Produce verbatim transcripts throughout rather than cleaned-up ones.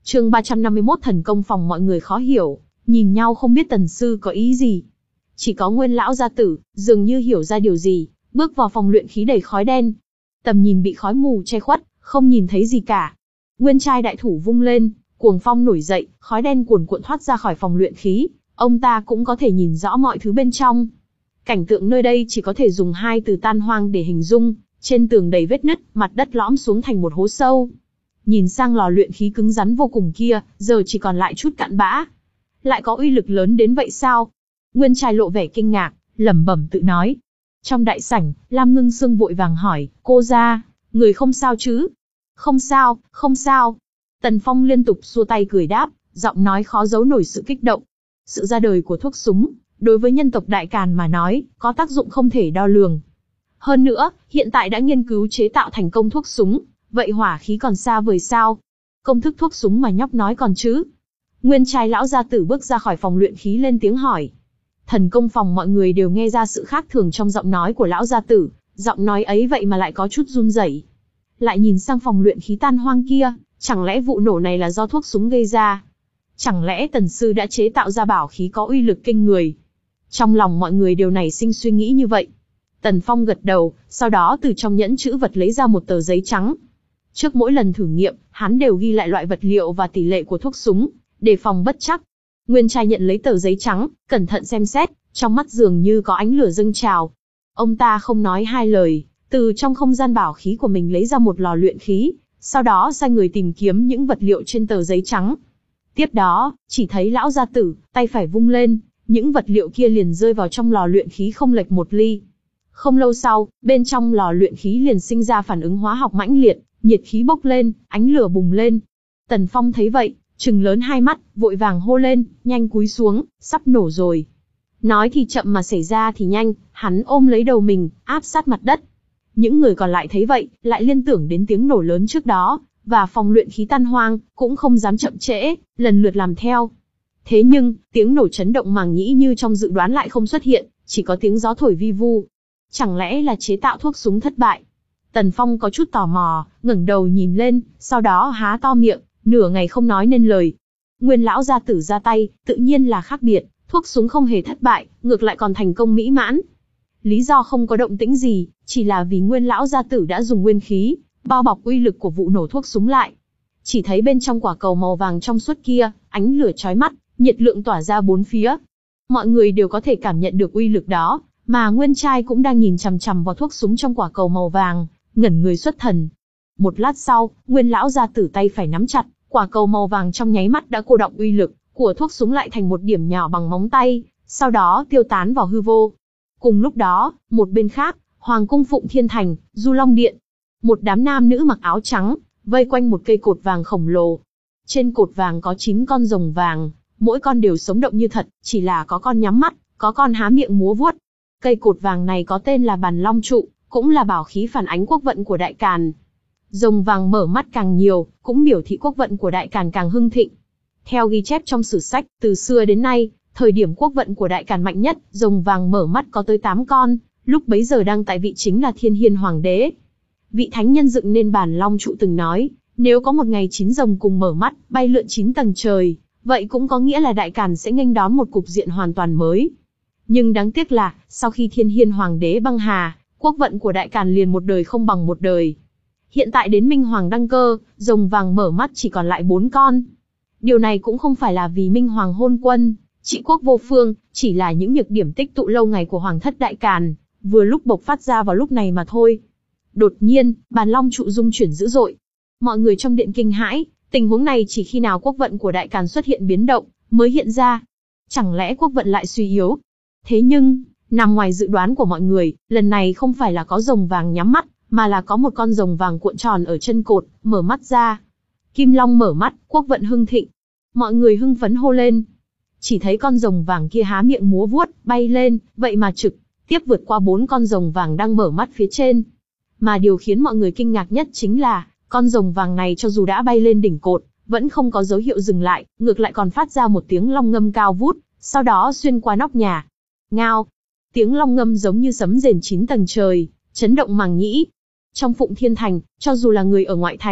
Chương ba trăm năm mươi mốt Thần công phòng. Mọi người khó hiểu, nhìn nhau không biết Tần sư có ý gì. Chỉ có Nguyên lão gia tử, dường như hiểu ra điều gì, bước vào phòng luyện khí đầy khói đen. Tầm nhìn bị khói mù che khuất, không nhìn thấy gì cả. Nguyên trai đại thủ vung lên, cuồng phong nổi dậy, khói đen cuồn cuộn thoát ra khỏi phòng luyện khí. Ông ta cũng có thể nhìn rõ mọi thứ bên trong. Cảnh tượng nơi đây chỉ có thể dùng hai từ tan hoang để hình dung. Trên tường đầy vết nứt, mặt đất lõm xuống thành một hố sâu. Nhìn sang lò luyện khí cứng rắn vô cùng kia, giờ chỉ còn lại chút cặn bã. Lại có uy lực lớn đến vậy sao? Nguyên trai lộ vẻ kinh ngạc, lẩm bẩm tự nói. Trong đại sảnh, Lam Ngưng Sương vội vàng hỏi, cô gia, người không sao chứ? Không sao, không sao. Tần Phong liên tục xua tay cười đáp, giọng nói khó giấu nổi sự kích động. Sự ra đời của thuốc súng, đối với nhân tộc Đại Càn mà nói, có tác dụng không thể đo lường. Hơn nữa, hiện tại đã nghiên cứu chế tạo thành công thuốc súng, vậy hỏa khí còn xa vời sao? Công thức thuốc súng mà nhóc nói còn chứ? Nguyên trai lão gia tử bước ra khỏi phòng luyện khí lên tiếng hỏi. Thần công phòng. Mọi người đều nghe ra sự khác thường trong giọng nói của lão gia tử, giọng nói ấy vậy mà lại có chút run rẩy. Lại nhìn sang phòng luyện khí tan hoang kia, chẳng lẽ vụ nổ này là do thuốc súng gây ra? Chẳng lẽ Tần sư đã chế tạo ra bảo khí có uy lực kinh người? Trong lòng mọi người đều nảy sinh suy nghĩ như vậy. Tần Phong gật đầu, sau đó từ trong nhẫn chữ vật lấy ra một tờ giấy trắng. Trước mỗi lần thử nghiệm, hắn đều ghi lại loại vật liệu và tỷ lệ của thuốc súng, để phòng bất trắc. Nguyên trai nhận lấy tờ giấy trắng, cẩn thận xem xét, trong mắt dường như có ánh lửa dâng trào. Ông ta không nói hai lời, từ trong không gian bảo khí của mình lấy ra một lò luyện khí, sau đó sai người tìm kiếm những vật liệu trên tờ giấy trắng. Tiếp đó, chỉ thấy lão gia tử, tay phải vung lên, những vật liệu kia liền rơi vào trong lò luyện khí không lệch một ly. Không lâu sau, bên trong lò luyện khí liền sinh ra phản ứng hóa học mãnh liệt, nhiệt khí bốc lên, ánh lửa bùng lên. Tần Phong thấy vậy, trừng lớn hai mắt, vội vàng hô lên, nhanh cúi xuống, sắp nổ rồi. Nói thì chậm mà xảy ra thì nhanh, hắn ôm lấy đầu mình, áp sát mặt đất. Những người còn lại thấy vậy, lại liên tưởng đến tiếng nổ lớn trước đó, và phòng luyện khí tan hoang, cũng không dám chậm trễ, lần lượt làm theo. Thế nhưng, tiếng nổ chấn động màng nhĩ như trong dự đoán lại không xuất hiện, chỉ có tiếng gió thổi vi vu. Chẳng lẽ là chế tạo thuốc súng thất bại? Tần Phong có chút tò mò, ngẩng đầu nhìn lên, sau đó há to miệng, nửa ngày không nói nên lời. Nguyên lão gia tử ra tay, tự nhiên là khác biệt, thuốc súng không hề thất bại, ngược lại còn thành công mỹ mãn. Lý do không có động tĩnh gì, chỉ là vì Nguyên lão gia tử đã dùng nguyên khí, bao bọc uy lực của vụ nổ thuốc súng lại. Chỉ thấy bên trong quả cầu màu vàng trong suốt kia, ánh lửa chói mắt, nhiệt lượng tỏa ra bốn phía. Mọi người đều có thể cảm nhận được uy lực đó, mà Nguyên trai cũng đang nhìn chằm chằm vào thuốc súng trong quả cầu màu vàng, ngẩn người xuất thần. Một lát sau, Nguyên lão gia tử tay phải nắm chặt, quả cầu màu vàng trong nháy mắt đã cô đọng uy lực của thuốc súng lại thành một điểm nhỏ bằng móng tay, sau đó tiêu tán vào hư vô. Cùng lúc đó, một bên khác, Hoàng cung Phụng Thiên Thành, Du Long Điện. Một đám nam nữ mặc áo trắng, vây quanh một cây cột vàng khổng lồ. Trên cột vàng có chín con rồng vàng, mỗi con đều sống động như thật, chỉ là có con nhắm mắt, có con há miệng múa vuốt. Cây cột vàng này có tên là Bàn Long Trụ, cũng là bảo khí phản ánh quốc vận của Đại Càn. Rồng vàng mở mắt càng nhiều, cũng biểu thị quốc vận của Đại Càn càng hưng thịnh. Theo ghi chép trong sử sách, từ xưa đến nay, thời điểm quốc vận của Đại Càn mạnh nhất, rồng vàng mở mắt có tới tám con, lúc bấy giờ đang tại vị chính là Thiên Hiên Hoàng đế. Vị thánh nhân dựng nên Bàn Long Trụ từng nói, nếu có một ngày chín rồng cùng mở mắt, bay lượn chín tầng trời, vậy cũng có nghĩa là Đại Càn sẽ nghênh đón một cục diện hoàn toàn mới. Nhưng đáng tiếc là, sau khi Thiên Hiên Hoàng đế băng hà, quốc vận của Đại Càn liền một đời không bằng một đời. Hiện tại đến Minh Hoàng đăng cơ, rồng vàng mở mắt chỉ còn lại bốn con. Điều này cũng không phải là vì Minh Hoàng hôn quân, trị quốc vô phương, chỉ là những nhược điểm tích tụ lâu ngày của Hoàng thất Đại Càn, vừa lúc bộc phát ra vào lúc này mà thôi. Đột nhiên, Bàn Long Trụ rung chuyển dữ dội. Mọi người trong điện kinh hãi, tình huống này chỉ khi nào quốc vận của Đại Càn xuất hiện biến động, mới hiện ra. Chẳng lẽ quốc vận lại suy yếu? Thế nhưng, nằm ngoài dự đoán của mọi người, lần này không phải là có rồng vàng nhắm mắt, mà là có một con rồng vàng cuộn tròn ở chân cột, mở mắt ra. Kim Long mở mắt, quốc vận hưng thịnh. Mọi người hưng phấn hô lên. Chỉ thấy con rồng vàng kia há miệng múa vuốt, bay lên, vậy mà trực tiếp vượt qua bốn con rồng vàng đang mở mắt phía trên. Mà điều khiến mọi người kinh ngạc nhất chính là, con rồng vàng này cho dù đã bay lên đỉnh cột, vẫn không có dấu hiệu dừng lại, ngược lại còn phát ra một tiếng long ngâm cao vút, sau đó xuyên qua nóc nhà. Ngao! Tiếng long ngâm giống như sấm rền chín tầng trời, chấn động màng nhĩ. Trong Phụng Thiên Thành, cho dù là người ở ngoại thành,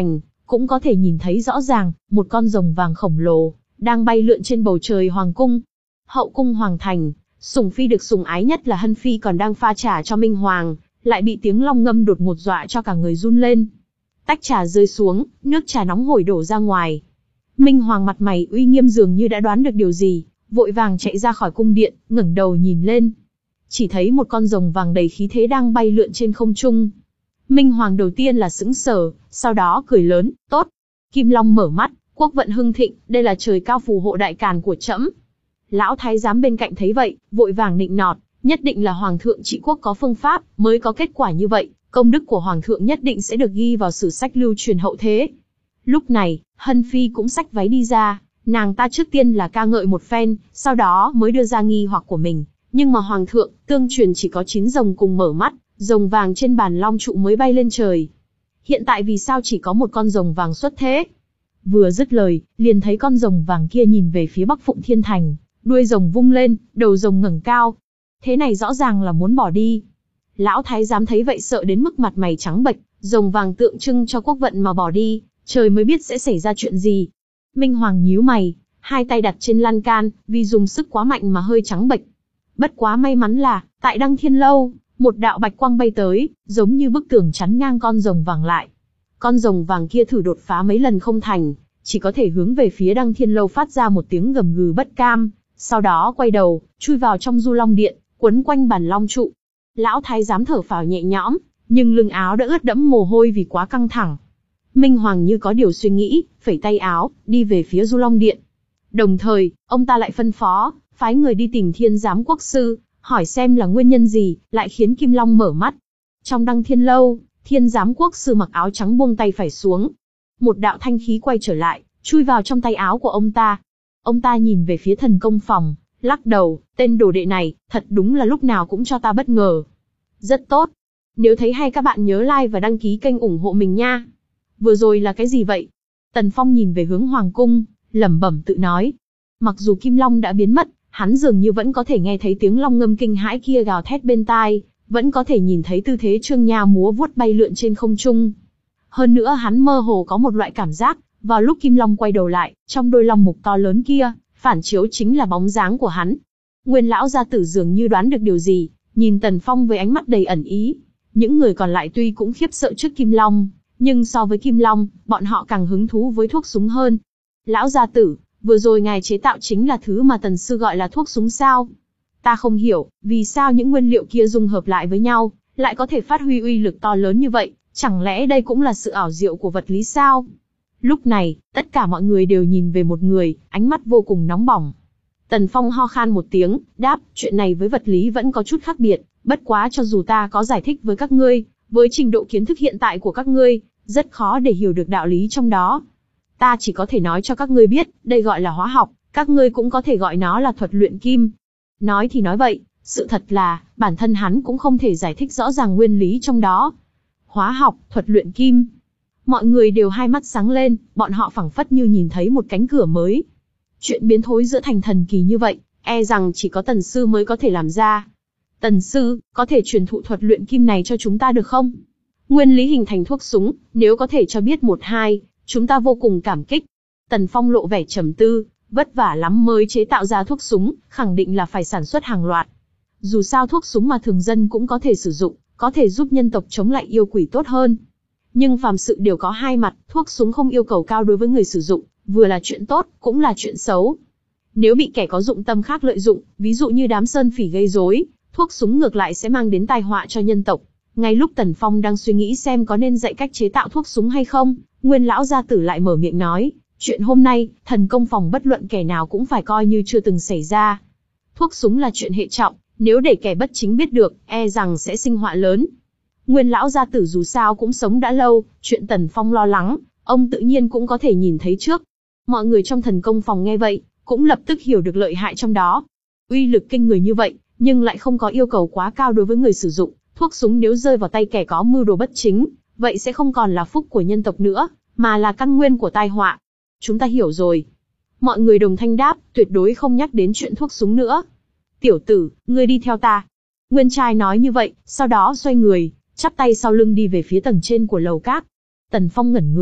cũng có thể nhìn thấy rõ ràng, một con rồng vàng khổng lồ, đang bay lượn trên bầu trời hoàng cung. Hậu cung hoàng thành, sủng phi được sủng ái nhất là Hân Phi còn đang pha trà cho Minh Hoàng, lại bị tiếng long ngâm đột ngột dọa cho cả người run lên. Tách trà rơi xuống, nước trà nóng hổi đổ ra ngoài. Minh Hoàng mặt mày uy nghiêm dường như đã đoán được điều gì, vội vàng chạy ra khỏi cung điện, ngẩng đầu nhìn lên. Chỉ thấy một con rồng vàng đầy khí thế đang bay lượn trên không trung. Minh Hoàng đầu tiên là sững sờ, sau đó cười lớn, tốt. Kim Long mở mắt, quốc vận hưng thịnh, đây là trời cao phù hộ đại càn của trẫm. Lão thái giám bên cạnh thấy vậy, vội vàng nịnh nọt, nhất định là hoàng thượng trị quốc có phương pháp, mới có kết quả như vậy, công đức của hoàng thượng nhất định sẽ được ghi vào sử sách lưu truyền hậu thế. Lúc này, Hân Phi cũng xách váy đi ra, nàng ta trước tiên là ca ngợi một phen, sau đó mới đưa ra nghi hoặc của mình. Nhưng mà hoàng thượng, tương truyền chỉ có chín rồng cùng mở mắt, rồng vàng trên bàn long trụ mới bay lên trời. Hiện tại vì sao chỉ có một con rồng vàng xuất thế? Vừa dứt lời, liền thấy con rồng vàng kia nhìn về phía Bắc Phụng Thiên Thành, đuôi rồng vung lên, đầu rồng ngẩng cao. Thế này rõ ràng là muốn bỏ đi. Lão thái giám thấy vậy sợ đến mức mặt mày trắng bệch, rồng vàng tượng trưng cho quốc vận mà bỏ đi, trời mới biết sẽ xảy ra chuyện gì. Minh Hoàng nhíu mày, hai tay đặt trên lan can, vì dùng sức quá mạnh mà hơi trắng bệch. Bất quá may mắn là, tại Đăng Thiên Lâu, một đạo bạch quang bay tới, giống như bức tường chắn ngang con rồng vàng lại. Con rồng vàng kia thử đột phá mấy lần không thành, chỉ có thể hướng về phía Đăng Thiên Lâu phát ra một tiếng gầm gừ bất cam, sau đó quay đầu, chui vào trong Du Long Điện, quấn quanh bàn long trụ. Lão thái giám thở phào nhẹ nhõm, nhưng lưng áo đã ướt đẫm mồ hôi vì quá căng thẳng. Minh Hoàng như có điều suy nghĩ, phẩy tay áo, đi về phía Du Long Điện. Đồng thời, ông ta lại phân phó, phái người đi tìm Thiên Giám Quốc sư, hỏi xem là nguyên nhân gì, lại khiến Kim Long mở mắt. Trong Đăng Thiên Lâu, Thiên Giám Quốc sư mặc áo trắng buông tay phải xuống. Một đạo thanh khí quay trở lại, chui vào trong tay áo của ông ta. Ông ta nhìn về phía thần công phòng, lắc đầu, tên đồ đệ này, thật đúng là lúc nào cũng cho ta bất ngờ. Rất tốt. Nếu thấy hay các bạn nhớ like và đăng ký kênh ủng hộ mình nha. Vừa rồi là cái gì vậy? Tần Phong nhìn về hướng Hoàng Cung, lẩm bẩm tự nói. Mặc dù Kim Long đã biến mất, hắn dường như vẫn có thể nghe thấy tiếng long ngâm kinh hãi kia gào thét bên tai, vẫn có thể nhìn thấy tư thế Trương Nha múa vuốt bay lượn trên không trung. Hơn nữa hắn mơ hồ có một loại cảm giác, vào lúc Kim Long quay đầu lại, trong đôi long mục to lớn kia, phản chiếu chính là bóng dáng của hắn. Nguyên lão gia tử dường như đoán được điều gì, nhìn Tần Phong với ánh mắt đầy ẩn ý. Những người còn lại tuy cũng khiếp sợ trước Kim Long, nhưng so với Kim Long, bọn họ càng hứng thú với thuốc súng hơn. Lão gia tử, vừa rồi ngài chế tạo chính là thứ mà Tần sư gọi là thuốc súng sao? Ta không hiểu, vì sao những nguyên liệu kia dung hợp lại với nhau, lại có thể phát huy uy lực to lớn như vậy, chẳng lẽ đây cũng là sự ảo diệu của vật lý sao? Lúc này, tất cả mọi người đều nhìn về một người, ánh mắt vô cùng nóng bỏng. Tần Phong ho khan một tiếng, đáp, chuyện này với vật lý vẫn có chút khác biệt, bất quá cho dù ta có giải thích với các ngươi, với trình độ kiến thức hiện tại của các ngươi, rất khó để hiểu được đạo lý trong đó. Ta chỉ có thể nói cho các ngươi biết, đây gọi là hóa học, các ngươi cũng có thể gọi nó là thuật luyện kim. Nói thì nói vậy, sự thật là, bản thân hắn cũng không thể giải thích rõ ràng nguyên lý trong đó. Hóa học, thuật luyện kim. Mọi người đều hai mắt sáng lên, bọn họ phảng phất như nhìn thấy một cánh cửa mới. Chuyện biến thối giữa thành thần kỳ như vậy, e rằng chỉ có Tần sư mới có thể làm ra. Tần sư, có thể truyền thụ thuật luyện kim này cho chúng ta được không? Nguyên lý hình thành thuốc súng, nếu có thể cho biết một hai, chúng ta vô cùng cảm kích. Tần Phong lộ vẻ trầm tư, vất vả lắm mới chế tạo ra thuốc súng, khẳng định là phải sản xuất hàng loạt. Dù sao thuốc súng mà thường dân cũng có thể sử dụng, có thể giúp nhân tộc chống lại yêu quỷ tốt hơn. Nhưng phàm sự đều có hai mặt, thuốc súng không yêu cầu cao đối với người sử dụng, vừa là chuyện tốt, cũng là chuyện xấu. Nếu bị kẻ có dụng tâm khác lợi dụng, ví dụ như đám sơn phỉ gây rối, thuốc súng ngược lại sẽ mang đến tai họa cho nhân tộc. Ngay lúc Tần Phong đang suy nghĩ xem có nên dạy cách chế tạo thuốc súng hay không, Nguyên lão gia tử lại mở miệng nói, chuyện hôm nay, thần công phòng bất luận kẻ nào cũng phải coi như chưa từng xảy ra. Thuốc súng là chuyện hệ trọng, nếu để kẻ bất chính biết được, e rằng sẽ sinh họa lớn. Nguyên lão gia tử dù sao cũng sống đã lâu, chuyện Tần Phong lo lắng, ông tự nhiên cũng có thể nhìn thấy trước. Mọi người trong thần công phòng nghe vậy, cũng lập tức hiểu được lợi hại trong đó. Uy lực kinh người như vậy, nhưng lại không có yêu cầu quá cao đối với người sử dụng. Thuốc súng nếu rơi vào tay kẻ có mưu đồ bất chính, vậy sẽ không còn là phúc của nhân tộc nữa, mà là căn nguyên của tai họa. Chúng ta hiểu rồi. Mọi người đồng thanh đáp, tuyệt đối không nhắc đến chuyện thuốc súng nữa. Tiểu tử, ngươi đi theo ta. Nguyên trai nói như vậy, sau đó xoay người, chắp tay sau lưng đi về phía tầng trên của lầu các. Tần Phong ngẩn người,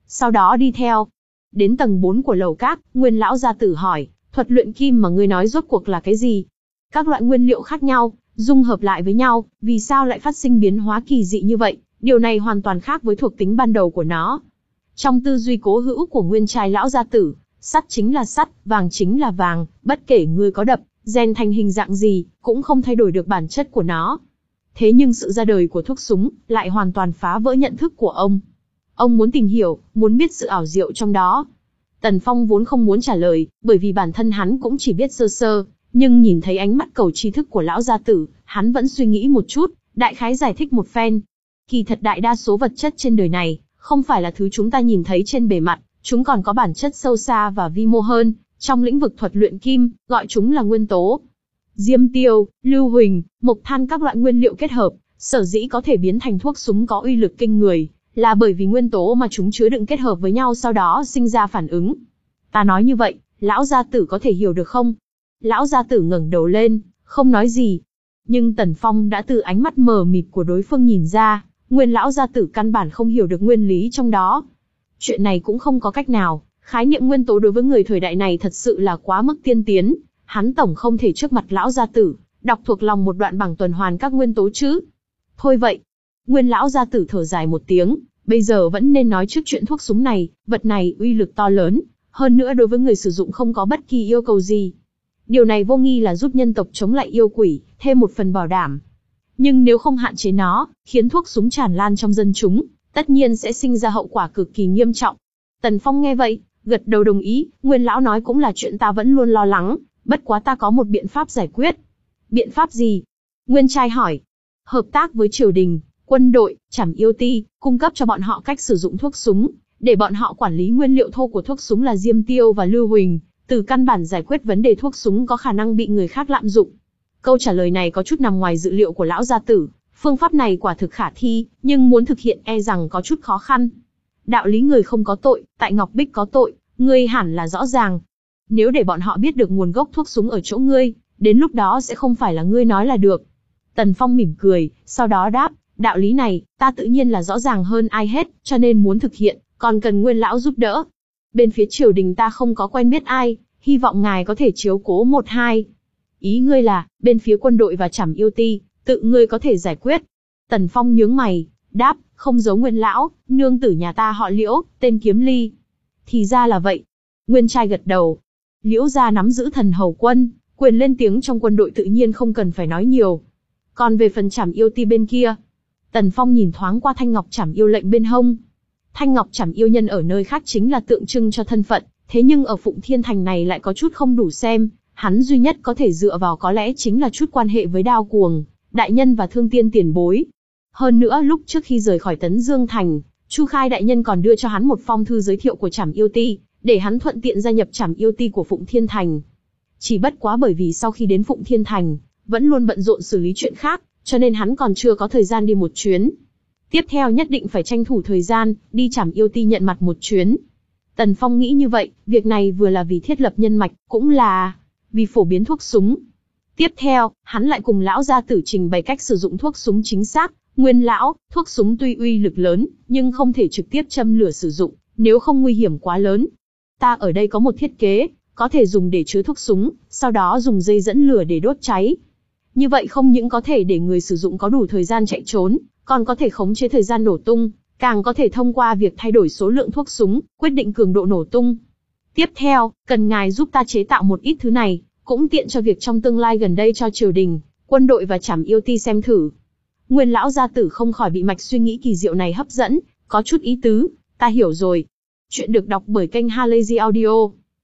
sau đó đi theo. Đến tầng bốn của lầu các, Nguyên lão gia tử hỏi, thuật luyện kim mà ngươi nói rốt cuộc là cái gì? Các loại nguyên liệu khác nhau, dung hợp lại với nhau, vì sao lại phát sinh biến hóa kỳ dị như vậy? Điều này hoàn toàn khác với thuộc tính ban đầu của nó. Trong tư duy cố hữu của Nguyên trai lão gia tử, sắt chính là sắt, vàng chính là vàng, bất kể ngươi có đập, rèn thành hình dạng gì, cũng không thay đổi được bản chất của nó. Thế nhưng sự ra đời của thuốc súng lại hoàn toàn phá vỡ nhận thức của ông. Ông muốn tìm hiểu, muốn biết sự ảo diệu trong đó. Tần Phong vốn không muốn trả lời, bởi vì bản thân hắn cũng chỉ biết sơ sơ, nhưng nhìn thấy ánh mắt cầu tri thức của lão gia tử, hắn vẫn suy nghĩ một chút, đại khái giải thích một phen. Kỳ thật đại đa số vật chất trên đời này, không phải là thứ chúng ta nhìn thấy trên bề mặt, chúng còn có bản chất sâu xa và vi mô hơn. Trong lĩnh vực thuật luyện kim, gọi chúng là nguyên tố. Diêm tiêu, lưu huỳnh, mộc than các loại nguyên liệu kết hợp, sở dĩ có thể biến thành thuốc súng có uy lực kinh người, là bởi vì nguyên tố mà chúng chứa đựng kết hợp với nhau sau đó sinh ra phản ứng. Ta nói như vậy, lão gia tử có thể hiểu được không? Lão gia tử ngẩng đầu lên, không nói gì. Nhưng Tần Phong đã từ ánh mắt mờ mịt của đối phương nhìn ra, Nguyên lão gia tử căn bản không hiểu được nguyên lý trong đó. Chuyện này cũng không có cách nào, khái niệm nguyên tố đối với người thời đại này thật sự là quá mức tiên tiến, hắn tổng không thể trước mặt lão gia tử đọc thuộc lòng một đoạn bảng tuần hoàn các nguyên tố chứ. Thôi vậy. Nguyên lão gia tử thở dài một tiếng, bây giờ vẫn nên nói trước chuyện thuốc súng này, vật này uy lực to lớn, hơn nữa đối với người sử dụng không có bất kỳ yêu cầu gì. Điều này vô nghi là giúp nhân tộc chống lại yêu quỷ, thêm một phần bảo đảm. Nhưng nếu không hạn chế nó, khiến thuốc súng tràn lan trong dân chúng, tất nhiên sẽ sinh ra hậu quả cực kỳ nghiêm trọng. Tần Phong nghe vậy, gật đầu đồng ý, Nguyên lão nói cũng là chuyện ta vẫn luôn lo lắng, bất quá ta có một biện pháp giải quyết. Biện pháp gì? Nguyên trai hỏi. Hợp tác với triều đình, quân đội, trảm yêu ti, cung cấp cho bọn họ cách sử dụng thuốc súng, để bọn họ quản lý nguyên liệu thô của thuốc súng là diêm tiêu và lưu huỳnh, từ căn bản giải quyết vấn đề thuốc súng có khả năng bị người khác lạm dụng. Câu trả lời này có chút nằm ngoài dự liệu của lão gia tử, phương pháp này quả thực khả thi, nhưng muốn thực hiện e rằng có chút khó khăn. Đạo lý người không có tội, tại Ngọc Bích có tội, ngươi hẳn là rõ ràng. Nếu để bọn họ biết được nguồn gốc thuốc súng ở chỗ ngươi, đến lúc đó sẽ không phải là ngươi nói là được. Tần Phong mỉm cười, sau đó đáp, đạo lý này, ta tự nhiên là rõ ràng hơn ai hết, cho nên muốn thực hiện, còn cần Nguyên lão giúp đỡ. Bên phía triều đình ta không có quen biết ai, hy vọng ngài có thể chiếu cố một hai. Ý ngươi là, bên phía quân đội và trảm yêu ti, tự ngươi có thể giải quyết. Tần Phong nhướng mày, đáp, không giấu Nguyên lão, nương tử nhà ta họ Liễu, tên Kiếm Ly. Thì ra là vậy. Nguyên trai gật đầu. Liễu gia nắm giữ thần hầu quân, quyền lên tiếng trong quân đội tự nhiên không cần phải nói nhiều. Còn về phần trảm yêu ti bên kia, Tần Phong nhìn thoáng qua thanh ngọc trảm yêu lệnh bên hông. Thanh ngọc trảm yêu nhân ở nơi khác chính là tượng trưng cho thân phận, thế nhưng ở Phụng Thiên Thành này lại có chút không đủ xem, hắn duy nhất có thể dựa vào có lẽ chính là chút quan hệ với Đao Cuồng, đại nhân và Thương Tiên tiền bối. Hơn nữa lúc trước khi rời khỏi Tấn Dương Thành, Chu Khai đại nhân còn đưa cho hắn một phong thư giới thiệu của trảm yêu ti, để hắn thuận tiện gia nhập trảm yêu ti của Phụng Thiên Thành. Chỉ bất quá bởi vì sau khi đến Phụng Thiên Thành, vẫn luôn bận rộn xử lý chuyện khác, cho nên hắn còn chưa có thời gian đi một chuyến. Tiếp theo nhất định phải tranh thủ thời gian, đi trảm yêu ti nhận mặt một chuyến. Tần Phong nghĩ như vậy, việc này vừa là vì thiết lập nhân mạch, cũng là vì phổ biến thuốc súng. Tiếp theo, hắn lại cùng lão gia tử trình bày cách sử dụng thuốc súng chính xác. Nguyên lão, thuốc súng tuy uy lực lớn, nhưng không thể trực tiếp châm lửa sử dụng, nếu không nguy hiểm quá lớn. Ta ở đây có một thiết kế, có thể dùng để chứa thuốc súng, sau đó dùng dây dẫn lửa để đốt cháy. Như vậy không những có thể để người sử dụng có đủ thời gian chạy trốn, còn có thể khống chế thời gian nổ tung, càng có thể thông qua việc thay đổi số lượng thuốc súng, quyết định cường độ nổ tung. Tiếp theo, cần ngài giúp ta chế tạo một ít thứ này, cũng tiện cho việc trong tương lai gần đây cho triều đình, quân đội và trảm yêu ti xem thử. Nguyên lão gia tử không khỏi bị mạch suy nghĩ kỳ diệu này hấp dẫn, có chút ý tứ, ta hiểu rồi. Chuyện được đọc bởi kênh Halazy Audio.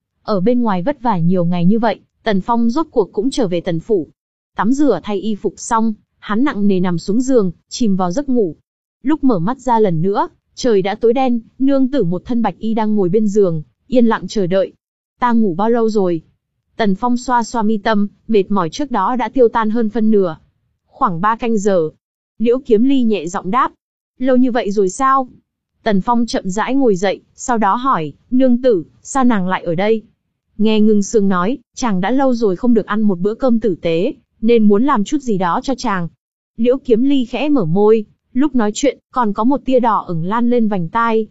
Ở bên ngoài vất vả nhiều ngày như vậy, Tần Phong rốt cuộc cũng trở về Tần phủ. Tắm rửa thay y phục xong, hắn nặng nề nằm xuống giường, chìm vào giấc ngủ. Lúc mở mắt ra lần nữa, trời đã tối đen, nương tử một thân bạch y đang ngồi bên giường, yên lặng chờ đợi. Ta ngủ bao lâu rồi? Tần Phong xoa xoa mi tâm, mệt mỏi trước đó đã tiêu tan hơn phân nửa. Khoảng ba canh giờ. Liễu Kiếm Ly nhẹ giọng đáp. Lâu như vậy rồi sao? Tần Phong chậm rãi ngồi dậy, sau đó hỏi, nương tử, sao nàng lại ở đây? Nghe Ngưng Sương nói, chàng đã lâu rồi không được ăn một bữa cơm tử tế, nên muốn làm chút gì đó cho chàng. Liễu Kiếm Ly khẽ mở môi, lúc nói chuyện, còn có một tia đỏ ửng lan lên vành tai.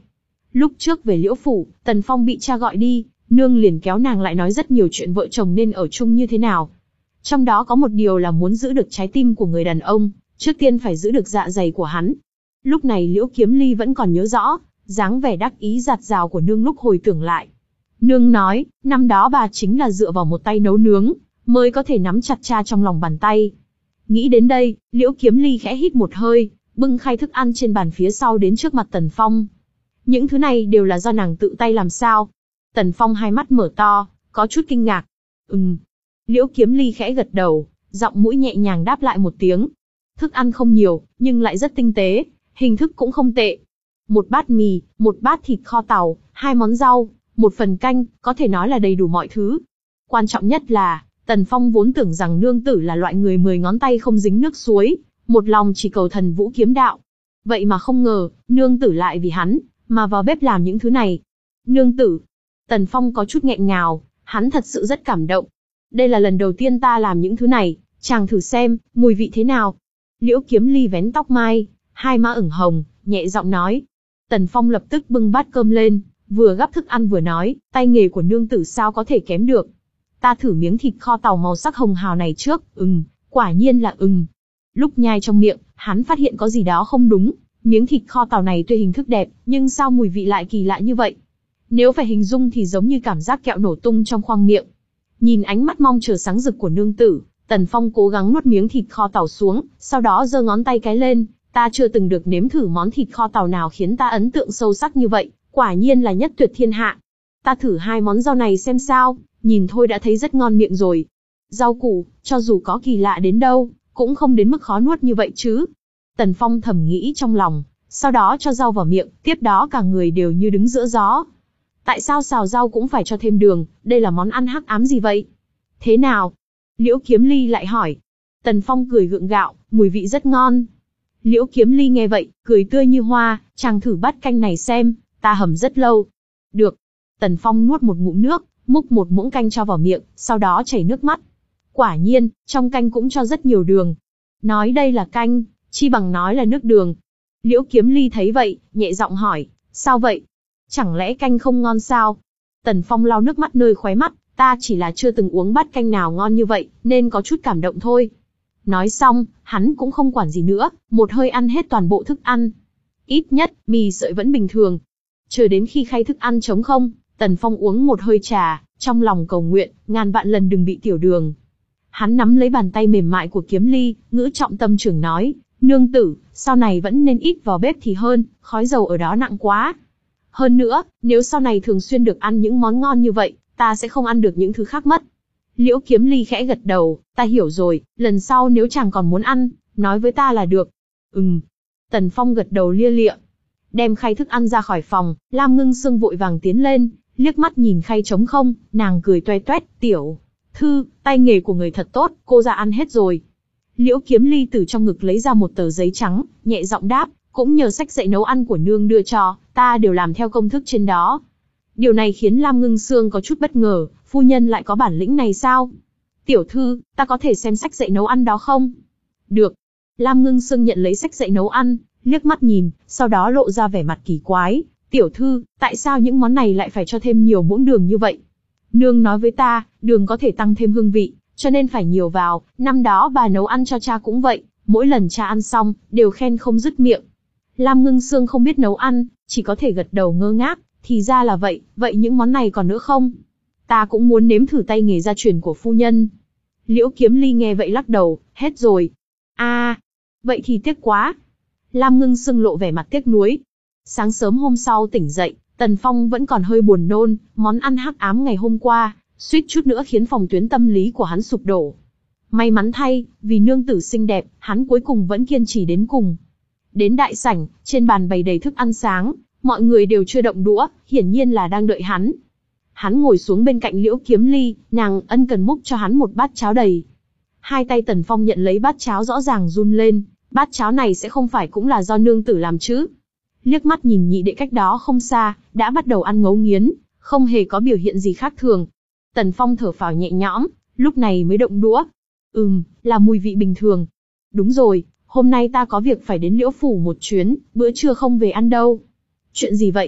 Lúc trước về Liễu phủ, Tần Phong bị cha gọi đi, nương liền kéo nàng lại nói rất nhiều chuyện vợ chồng nên ở chung như thế nào. Trong đó có một điều là muốn giữ được trái tim của người đàn ông, trước tiên phải giữ được dạ dày của hắn. Lúc này Liễu Kiếm Ly vẫn còn nhớ rõ, dáng vẻ đắc ý giạt rào của nương lúc hồi tưởng lại. Nương nói, năm đó bà chính là dựa vào một tay nấu nướng, mới có thể nắm chặt cha trong lòng bàn tay. Nghĩ đến đây, Liễu Kiếm Ly khẽ hít một hơi, bưng khay thức ăn trên bàn phía sau đến trước mặt Tần Phong. Những thứ này đều là do nàng tự tay làm sao? Tần Phong hai mắt mở to, có chút kinh ngạc. Ừm. Liễu Kiếm Ly khẽ gật đầu, giọng mũi nhẹ nhàng đáp lại một tiếng. Thức ăn không nhiều, nhưng lại rất tinh tế, hình thức cũng không tệ. Một bát mì, một bát thịt kho tàu, hai món rau, một phần canh, có thể nói là đầy đủ mọi thứ. Quan trọng nhất là, Tần Phong vốn tưởng rằng nương tử là loại người mười ngón tay không dính nước suối, một lòng chỉ cầu thần vũ kiếm đạo. Vậy mà không ngờ, nương tử lại vì hắn, mà vào bếp làm những thứ này. Nương tử. Tần Phong có chút nghẹn ngào, hắn thật sự rất cảm động. Đây là lần đầu tiên ta làm những thứ này, chàng thử xem, mùi vị thế nào. Liễu Kiếm Ly vén tóc mai, hai má ửng hồng, nhẹ giọng nói. Tần Phong lập tức bưng bát cơm lên, vừa gắp thức ăn vừa nói, tay nghề của nương tử sao có thể kém được. Ta thử miếng thịt kho tàu màu sắc hồng hào này trước, ừm, quả nhiên là ừm. Lúc nhai trong miệng, hắn phát hiện có gì đó không đúng, miếng thịt kho tàu này tuy hình thức đẹp, nhưng sao mùi vị lại kỳ lạ như vậy? Nếu phải hình dung thì giống như cảm giác kẹo nổ tung trong khoang miệng. Nhìn ánh mắt mong chờ sáng rực của nương tử, Tần Phong cố gắng nuốt miếng thịt kho tàu xuống, sau đó giơ ngón tay cái lên, ta chưa từng được nếm thử món thịt kho tàu nào khiến ta ấn tượng sâu sắc như vậy, quả nhiên là nhất tuyệt thiên hạ. Ta thử hai món rau này xem sao, nhìn thôi đã thấy rất ngon miệng rồi. Rau củ, cho dù có kỳ lạ đến đâu, cũng không đến mức khó nuốt như vậy chứ. Tần Phong thầm nghĩ trong lòng, sau đó cho rau vào miệng, tiếp đó cả người đều như đứng giữa gió. Tại sao xào rau cũng phải cho thêm đường, đây là món ăn hắc ám gì vậy? Thế nào? Liễu Kiếm Ly lại hỏi. Tần Phong cười gượng gạo, mùi vị rất ngon. Liễu Kiếm Ly nghe vậy, cười tươi như hoa, chàng thử bát canh này xem, ta hầm rất lâu. Được. Tần Phong nuốt một ngụm nước, múc một muỗng canh cho vào miệng, sau đó chảy nước mắt. Quả nhiên, trong canh cũng cho rất nhiều đường. Nói đây là canh, chi bằng nói là nước đường. Liễu Kiếm Ly thấy vậy, nhẹ giọng hỏi, sao vậy? Chẳng lẽ canh không ngon sao? Tần Phong lau nước mắt nơi khóe mắt, ta chỉ là chưa từng uống bát canh nào ngon như vậy, nên có chút cảm động thôi. Nói xong, hắn cũng không quản gì nữa, một hơi ăn hết toàn bộ thức ăn. Ít nhất, mì sợi vẫn bình thường. Chờ đến khi khay thức ăn trống không, Tần Phong uống một hơi trà, trong lòng cầu nguyện, ngàn vạn lần đừng bị tiểu đường. Hắn nắm lấy bàn tay mềm mại của Kiếm Ly, ngữ trọng tâm trường nói, nương tử, sau này vẫn nên ít vào bếp thì hơn, khói dầu ở đó nặng quá. Hơn nữa, nếu sau này thường xuyên được ăn những món ngon như vậy, ta sẽ không ăn được những thứ khác mất. Liễu Kiếm Ly khẽ gật đầu, ta hiểu rồi, lần sau nếu chàng còn muốn ăn, nói với ta là được. Ừm. Tần Phong gật đầu lia lịa. Đem khay thức ăn ra khỏi phòng, Lam Ngưng Sương vội vàng tiến lên, liếc mắt nhìn khay trống không, nàng cười toe toét, tiểu thư, tay nghề của người thật tốt, cô ra ăn hết rồi. Liễu Kiếm Ly từ trong ngực lấy ra một tờ giấy trắng, nhẹ giọng đáp, cũng nhờ sách dạy nấu ăn của nương đưa cho, ta đều làm theo công thức trên đó. Điều này khiến Lam Ngưng Sương có chút bất ngờ, phu nhân lại có bản lĩnh này sao? Tiểu thư, ta có thể xem sách dạy nấu ăn đó không? Được. Lam Ngưng Sương nhận lấy sách dạy nấu ăn, liếc mắt nhìn, sau đó lộ ra vẻ mặt kỳ quái. Tiểu thư, tại sao những món này lại phải cho thêm nhiều muỗng đường như vậy? Nương nói với ta, đường có thể tăng thêm hương vị, cho nên phải nhiều vào, năm đó bà nấu ăn cho cha cũng vậy, mỗi lần cha ăn xong, đều khen không dứt miệng. Lam Ngưng Sương không biết nấu ăn, chỉ có thể gật đầu ngơ ngác, thì ra là vậy, vậy những món này còn nữa không? Ta cũng muốn nếm thử tay nghề gia truyền của phu nhân. Liễu Kiếm Ly nghe vậy lắc đầu, hết rồi. À, vậy thì tiếc quá. Lam Ngưng Sương lộ vẻ mặt tiếc nuối. Sáng sớm hôm sau tỉnh dậy, Tần Phong vẫn còn hơi buồn nôn, món ăn hắc ám ngày hôm qua, suýt chút nữa khiến phòng tuyến tâm lý của hắn sụp đổ. May mắn thay, vì nương tử xinh đẹp, hắn cuối cùng vẫn kiên trì đến cùng. Đến đại sảnh, trên bàn bày đầy thức ăn sáng, mọi người đều chưa động đũa, hiển nhiên là đang đợi hắn. Hắn ngồi xuống bên cạnh Liễu Kiếm Ly, nàng ân cần múc cho hắn một bát cháo đầy. Hai tay Tần Phong nhận lấy bát cháo rõ ràng run lên, bát cháo này sẽ không phải cũng là do nương tử làm chứ? Liếc mắt nhìn nhị đệ cách đó không xa, đã bắt đầu ăn ngấu nghiến, không hề có biểu hiện gì khác thường. Tần Phong thở phào nhẹ nhõm, lúc này mới động đũa. Ừm, là mùi vị bình thường. Đúng rồi, hôm nay ta có việc phải đến Liễu phủ một chuyến, bữa trưa không về ăn đâu. Chuyện gì vậy?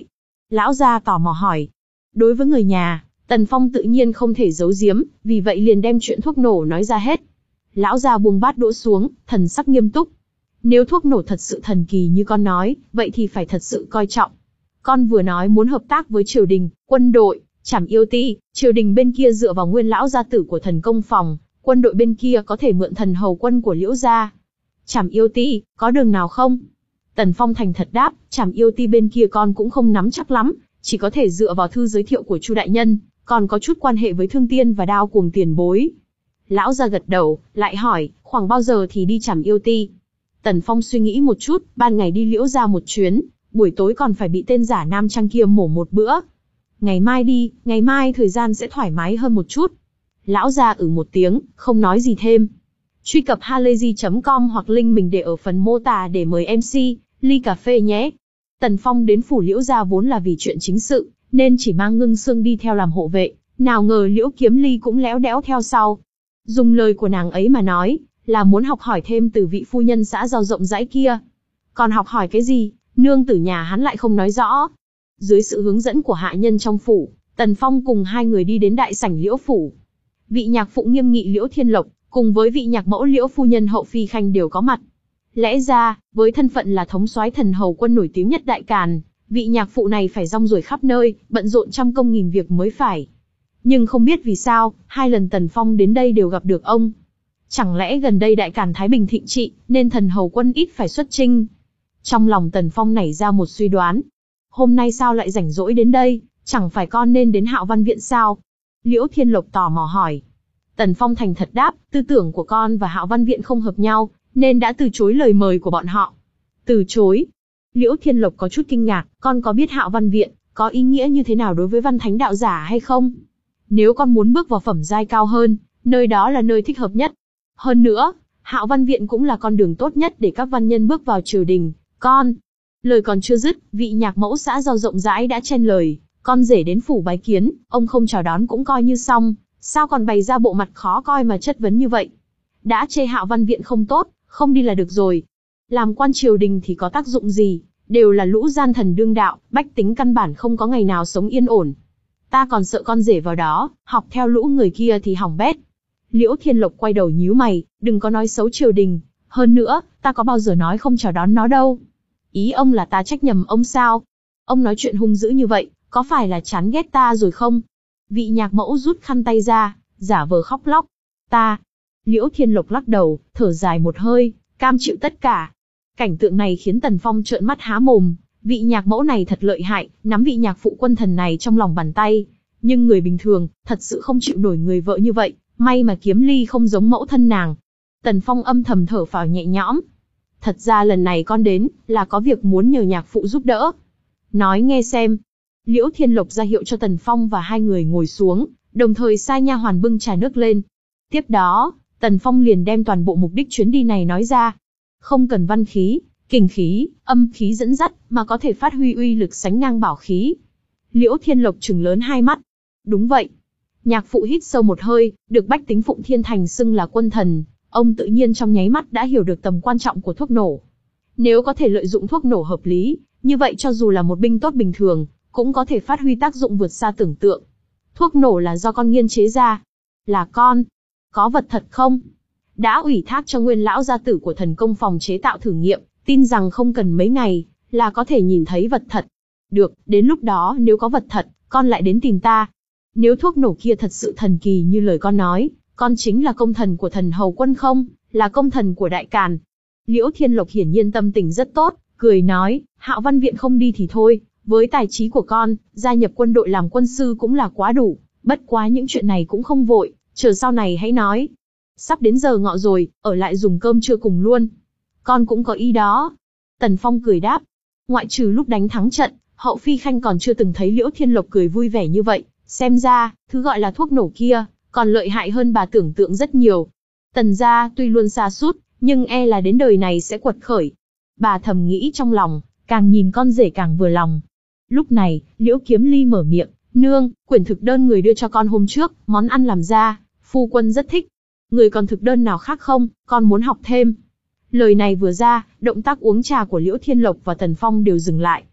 Lão gia tò mò hỏi. Đối với người nhà, Tần Phong tự nhiên không thể giấu giếm, vì vậy liền đem chuyện thuốc nổ nói ra hết. Lão gia buông bát đũa xuống, thần sắc nghiêm túc. Nếu thuốc nổ thật sự thần kỳ như con nói, vậy thì phải thật sự coi trọng. Con vừa nói muốn hợp tác với triều đình, quân đội, Trảm Yêu Ti, triều đình bên kia dựa vào Nguyên lão gia tử của thần công phòng, quân đội bên kia có thể mượn thần hầu quân của Liễu gia. Trảm Yêu Ti, có đường nào không? Tần Phong thành thật đáp, Trảm Yêu Ti bên kia con cũng không nắm chắc lắm, chỉ có thể dựa vào thư giới thiệu của Chu đại nhân, còn có chút quan hệ với Thương Tiên và Đao Cuồng tiền bối. Lão gia gật đầu, lại hỏi, khoảng bao giờ thì đi Trảm Yêu Ti? Tần Phong suy nghĩ một chút, ban ngày đi Liễu gia một chuyến, buổi tối còn phải bị tên giả nam trang kia mổ một bữa. Ngày mai đi, ngày mai thời gian sẽ thoải mái hơn một chút. Lão gia ử một tiếng, không nói gì thêm. Truy cập halayzi chấm com hoặc link mình để ở phần mô tả để mời em xê, ly cà phê nhé. Tần Phong đến phủ Liễu gia vốn là vì chuyện chính sự, nên chỉ mang Ngưng Sương đi theo làm hộ vệ, nào ngờ Liễu Kiếm Ly cũng léo đẽo theo sau. Dùng lời của nàng ấy mà nói, là muốn học hỏi thêm từ vị phu nhân xã giao rộng rãi kia. Còn học hỏi cái gì, nương tử nhà hắn lại không nói rõ. Dưới sự hướng dẫn của hạ nhân trong phủ, Tần Phong cùng hai người đi đến đại sảnh Liễu phủ. Vị nhạc phụ nghiêm nghị Liễu Thiên Lộc, cùng với vị nhạc mẫu Liễu phu nhân Hậu Phi Khanh đều có mặt. Lẽ ra, với thân phận là thống soái thần hầu quân nổi tiếng nhất Đại Càn, vị nhạc phụ này phải rong ruổi khắp nơi, bận rộn trăm công nghìn việc mới phải. Nhưng không biết vì sao, hai lần Tần Phong đến đây đều gặp được ông. Chẳng lẽ gần đây Đại Càn Thái Bình thịnh trị, nên thần hầu quân ít phải xuất chinh? Trong lòng Tần Phong nảy ra một suy đoán. Hôm nay sao lại rảnh rỗi đến đây, chẳng phải con nên đến Hạo Văn Viện sao? Liễu Thiên Lộc tò mò hỏi. Tần Phong thành thật đáp, tư tưởng của con và Hạo Văn Viện không hợp nhau, nên đã từ chối lời mời của bọn họ. Từ chối? Liễu Thiên Lộc có chút kinh ngạc, con có biết Hạo Văn Viện có ý nghĩa như thế nào đối với văn thánh đạo giả hay không? Nếu con muốn bước vào phẩm giai cao hơn, nơi đó là nơi thích hợp nhất. Hơn nữa, Hạo Văn Viện cũng là con đường tốt nhất để các văn nhân bước vào triều đình. Con, lời còn chưa dứt, vị nhạc mẫu xã giao rộng rãi đã chen lời, con rể đến phủ bái kiến, ông không chào đón cũng coi như xong, sao còn bày ra bộ mặt khó coi mà chất vấn như vậy? Đã chê Hạo Văn Viện không tốt, không đi là được rồi. Làm quan triều đình thì có tác dụng gì, đều là lũ gian thần đương đạo, bách tính căn bản không có ngày nào sống yên ổn. Ta còn sợ con rể vào đó, học theo lũ người kia thì hỏng bét. Liễu Thiên Lộc quay đầu nhíu mày, đừng có nói xấu triều đình, hơn nữa, ta có bao giờ nói không chào đón nó đâu. Ý ông là ta trách nhầm ông sao? Ông nói chuyện hung dữ như vậy, có phải là chán ghét ta rồi không? Vị nhạc mẫu rút khăn tay ra, giả vờ khóc lóc. Ta. Liễu Thiên Lộc lắc đầu, thở dài một hơi, cam chịu tất cả. Cảnh tượng này khiến Tần Phong trợn mắt há mồm, vị nhạc mẫu này thật lợi hại, nắm vị nhạc phụ quân thần này trong lòng bàn tay. Nhưng người bình thường, thật sự không chịu nổi người vợ như vậy, may mà Kiếm Ly không giống mẫu thân nàng. Tần Phong âm thầm thở phào nhẹ nhõm. Thật ra lần này con đến, là có việc muốn nhờ nhạc phụ giúp đỡ. Nói nghe xem. Liễu Thiên Lộc ra hiệu cho Tần Phong và hai người ngồi xuống, đồng thời sai nha hoàn bưng trà nước lên. Tiếp đó, Tần Phong liền đem toàn bộ mục đích chuyến đi này nói ra. Không cần văn khí, kình khí, âm khí dẫn dắt, mà có thể phát huy uy lực sánh ngang bảo khí. Liễu Thiên Lộc trừng lớn hai mắt. Đúng vậy. Nhạc phụ hít sâu một hơi, được bách tính Phụng Thiên Thành xưng là quân thần, ông tự nhiên trong nháy mắt đã hiểu được tầm quan trọng của thuốc nổ. Nếu có thể lợi dụng thuốc nổ hợp lý, như vậy cho dù là một binh tốt bình thường, cũng có thể phát huy tác dụng vượt xa tưởng tượng. Thuốc nổ là do con nghiên chế ra. Là con. Có vật thật không? Đã ủy thác cho Nguyên lão gia tử của thần công phòng chế tạo thử nghiệm, tin rằng không cần mấy ngày, là có thể nhìn thấy vật thật. Được, đến lúc đó nếu có vật thật, con lại đến tìm ta. Nếu thuốc nổ kia thật sự thần kỳ như lời con nói, con chính là công thần của thần hầu quân không, là công thần của Đại Càn. Liễu Thiên Lộc hiển nhiên tâm tình rất tốt, cười nói, Hạo Văn Viện không đi thì thôi, với tài trí của con, gia nhập quân đội làm quân sư cũng là quá đủ, bất quá những chuyện này cũng không vội, chờ sau này hãy nói. Sắp đến giờ ngọ rồi, ở lại dùng cơm trưa cùng luôn. Con cũng có ý đó. Tần Phong cười đáp. Ngoại trừ lúc đánh thắng trận, Hậu Phi Khanh còn chưa từng thấy Liễu Thiên Lộc cười vui vẻ như vậy. Xem ra, thứ gọi là thuốc nổ kia, còn lợi hại hơn bà tưởng tượng rất nhiều. Tần gia tuy luôn sa sút, nhưng e là đến đời này sẽ quật khởi. Bà thầm nghĩ trong lòng, càng nhìn con rể càng vừa lòng. Lúc này, Liễu Kiếm Ly mở miệng, nương, quyển thực đơn người đưa cho con hôm trước, món ăn làm ra, phu quân rất thích. Người còn thực đơn nào khác không, con muốn học thêm. Lời này vừa ra, động tác uống trà của Liễu Thiên Lộc và Tần Phong đều dừng lại.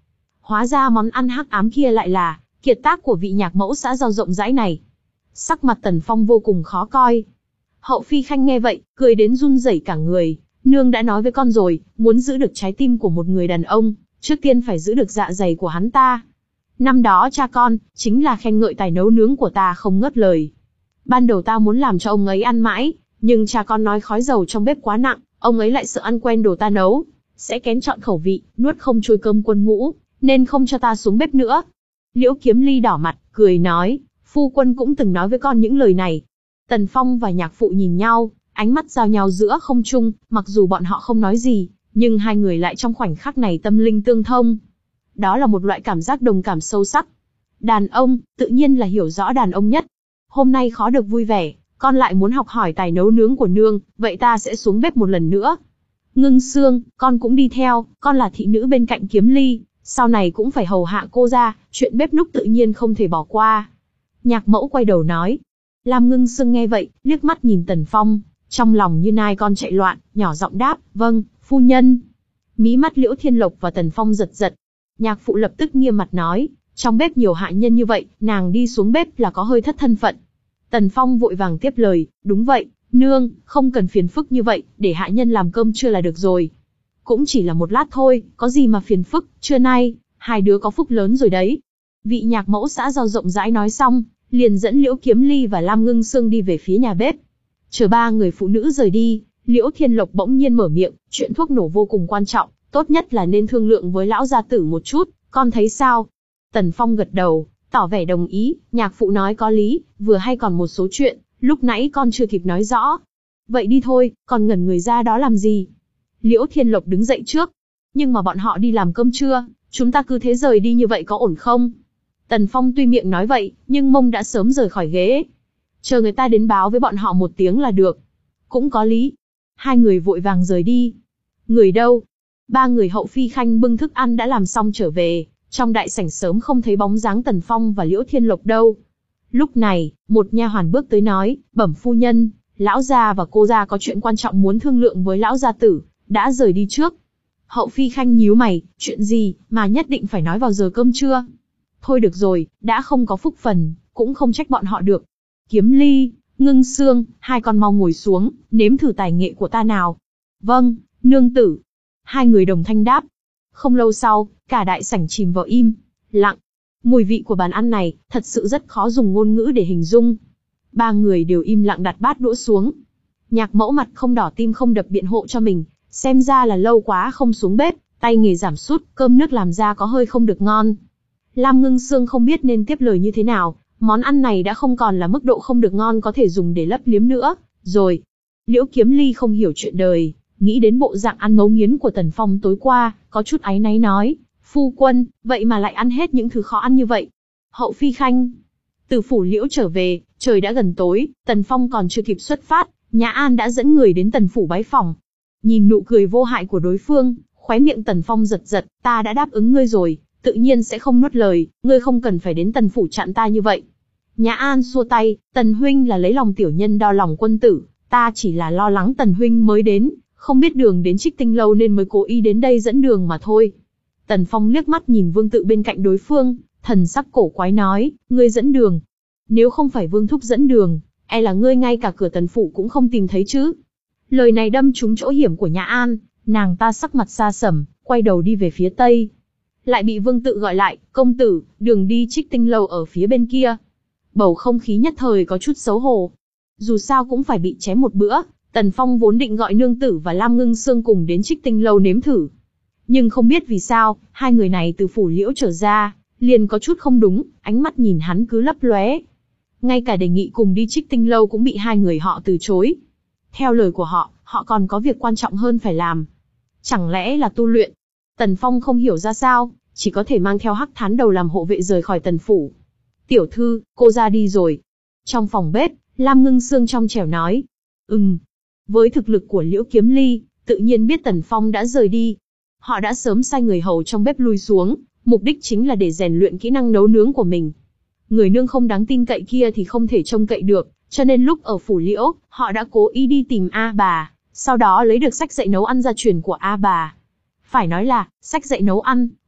Hóa ra món ăn hắc ám kia lại là kiệt tác của vị nhạc mẫu xã giao rộng rãi này. Sắc mặt Tần Phong vô cùng khó coi. Hậu Phi Khanh nghe vậy, cười đến run rẩy cả người. Nương đã nói với con rồi, muốn giữ được trái tim của một người đàn ông, trước tiên phải giữ được dạ dày của hắn ta. Năm đó cha con, chính là khen ngợi tài nấu nướng của ta không ngớt lời. Ban đầu ta muốn làm cho ông ấy ăn mãi, nhưng cha con nói khói dầu trong bếp quá nặng, ông ấy lại sợ ăn quen đồ ta nấu, sẽ kén chọn khẩu vị, nuốt không trôi cơm quân ngũ, nên không cho ta xuống bếp nữa. Liễu Kiếm Ly đỏ mặt, cười nói, phu quân cũng từng nói với con những lời này. Tần Phong và nhạc phụ nhìn nhau, ánh mắt giao nhau giữa không trung, mặc dù bọn họ không nói gì, nhưng hai người lại trong khoảnh khắc này tâm linh tương thông. Đó là một loại cảm giác đồng cảm sâu sắc. Đàn ông, tự nhiên là hiểu rõ đàn ông nhất. Hôm nay khó được vui vẻ, con lại muốn học hỏi tài nấu nướng của nương, vậy ta sẽ xuống bếp một lần nữa. Ngưng Sương, con cũng đi theo, con là thị nữ bên cạnh Kiếm Ly, sau này cũng phải hầu hạ cô ra, chuyện bếp núc tự nhiên không thể bỏ qua. Nhạc mẫu quay đầu nói. Lam Ngưng Sương nghe vậy, liếc mắt nhìn Tần Phong, trong lòng như nai con chạy loạn, nhỏ giọng đáp, vâng, phu nhân. Mí mắt Liễu Thiên Lộc và Tần Phong giật giật. Nhạc phụ lập tức nghiêm mặt nói, trong bếp nhiều hạ nhân như vậy, nàng đi xuống bếp là có hơi thất thân phận. Tần Phong vội vàng tiếp lời, đúng vậy, nương, không cần phiền phức như vậy, để hạ nhân làm cơm trưa là được rồi. Cũng chỉ là một lát thôi, có gì mà phiền phức, trưa nay, hai đứa có phúc lớn rồi đấy. Vị nhạc mẫu xã giao rộng rãi nói xong, liền dẫn Liễu Kiếm Ly và Lam Ngưng Sương đi về phía nhà bếp. Chờ ba người phụ nữ rời đi, Liễu Thiên Lộc bỗng nhiên mở miệng, chuyện thuốc nổ vô cùng quan trọng, tốt nhất là nên thương lượng với lão gia tử một chút, con thấy sao? Tần Phong gật đầu, tỏ vẻ đồng ý, nhạc phụ nói có lý, vừa hay còn một số chuyện, lúc nãy con chưa kịp nói rõ. Vậy đi thôi, còn ngẩn người ra đó làm gì? Liễu Thiên Lộc đứng dậy trước. Nhưng mà bọn họ đi làm cơm trưa, chúng ta cứ thế rời đi như vậy có ổn không? Tần Phong tuy miệng nói vậy, nhưng mông đã sớm rời khỏi ghế. Chờ người ta đến báo với bọn họ một tiếng là được. Cũng có lý. Hai người vội vàng rời đi. Người đâu? Ba người Hậu Phi Khanh bưng thức ăn đã làm xong trở về. Trong đại sảnh sớm không thấy bóng dáng Tần Phong và Liễu Thiên Lộc đâu. Lúc này, một nha hoàn bước tới nói, bẩm phu nhân, lão gia và cô gia có chuyện quan trọng muốn thương lượng với lão gia tử, đã rời đi trước. Hậu Phi Khanh nhíu mày, chuyện gì mà nhất định phải nói vào giờ cơm trưa? Thôi được rồi, đã không có phúc phần, cũng không trách bọn họ được. Kiếm Ly, Ngưng Sương, hai con mau ngồi xuống, nếm thử tài nghệ của ta nào. Vâng, nương tử. Hai người đồng thanh đáp. Không lâu sau, cả đại sảnh chìm vào im lặng. Mùi vị của bàn ăn này, thật sự rất khó dùng ngôn ngữ để hình dung. Ba người đều im lặng đặt bát đũa xuống. Nhạc mẫu mặt không đỏ tim không đập biện hộ cho mình, xem ra là lâu quá không xuống bếp, tay nghề giảm sút, cơm nước làm ra có hơi không được ngon. Lam Ngưng Sương không biết nên tiếp lời như thế nào, món ăn này đã không còn là mức độ không được ngon có thể dùng để lấp liếm nữa, rồi. Liễu Kiếm Ly không hiểu chuyện đời, nghĩ đến bộ dạng ăn ngấu nghiến của Tần Phong tối qua, có chút áy náy nói, phu quân, vậy mà lại ăn hết những thứ khó ăn như vậy. Hậu Phi Khanh, từ phủ Liễu trở về, trời đã gần tối, Tần Phong còn chưa kịp xuất phát, Nhã An đã dẫn người đến Tần phủ bái phỏng. Nhìn nụ cười vô hại của đối phương, khóe miệng Tần Phong giật giật, ta đã đáp ứng ngươi rồi, tự nhiên sẽ không nuốt lời, ngươi không cần phải đến Tần phủ chặn ta như vậy. Nhã An xua tay, Tần huynh là lấy lòng tiểu nhân đo lòng quân tử, ta chỉ là lo lắng Tần huynh mới đến, không biết đường đến Trích Tinh lâu nên mới cố ý đến đây dẫn đường mà thôi. Tần Phong liếc mắt nhìn Vương Tự bên cạnh đối phương, thần sắc cổ quái nói, ngươi dẫn đường. Nếu không phải Vương thúc dẫn đường, e là ngươi ngay cả cửa Tần phủ cũng không tìm thấy chứ. Lời này đâm trúng chỗ hiểm của Nhã An, nàng ta sắc mặt xa sầm, quay đầu đi về phía tây. Lại bị Vương Tự gọi lại, công tử, đường đi Trích Tinh lâu ở phía bên kia. Bầu không khí nhất thời có chút xấu hổ. Dù sao cũng phải bị chém một bữa, Tần Phong vốn định gọi nương tử và Lam Ngưng Sương cùng đến Trích Tinh lâu nếm thử. Nhưng không biết vì sao, hai người này từ phủ Liễu trở ra, liền có chút không đúng, ánh mắt nhìn hắn cứ lấp lóe. Ngay cả đề nghị cùng đi Trích Tinh lâu cũng bị hai người họ từ chối. Theo lời của họ, họ còn có việc quan trọng hơn phải làm. Chẳng lẽ là tu luyện? Tần Phong không hiểu ra sao, chỉ có thể mang theo Hắc Thán đầu làm hộ vệ rời khỏi Tần phủ. Tiểu thư, cô ra đi rồi. Trong phòng bếp, Lam Ngưng Sương trong trẻo nói. Ừm. Với thực lực của Liễu Kiếm Ly, tự nhiên biết Tần Phong đã rời đi. Họ đã sớm sai người hầu trong bếp lui xuống, mục đích chính là để rèn luyện kỹ năng nấu nướng của mình. Người nương không đáng tin cậy kia thì không thể trông cậy được, cho nên lúc ở phủ Liễu, họ đã cố ý đi tìm A bà, sau đó lấy được sách dạy nấu ăn gia truyền của A bà. Phải nói là, sách dạy nấu ăn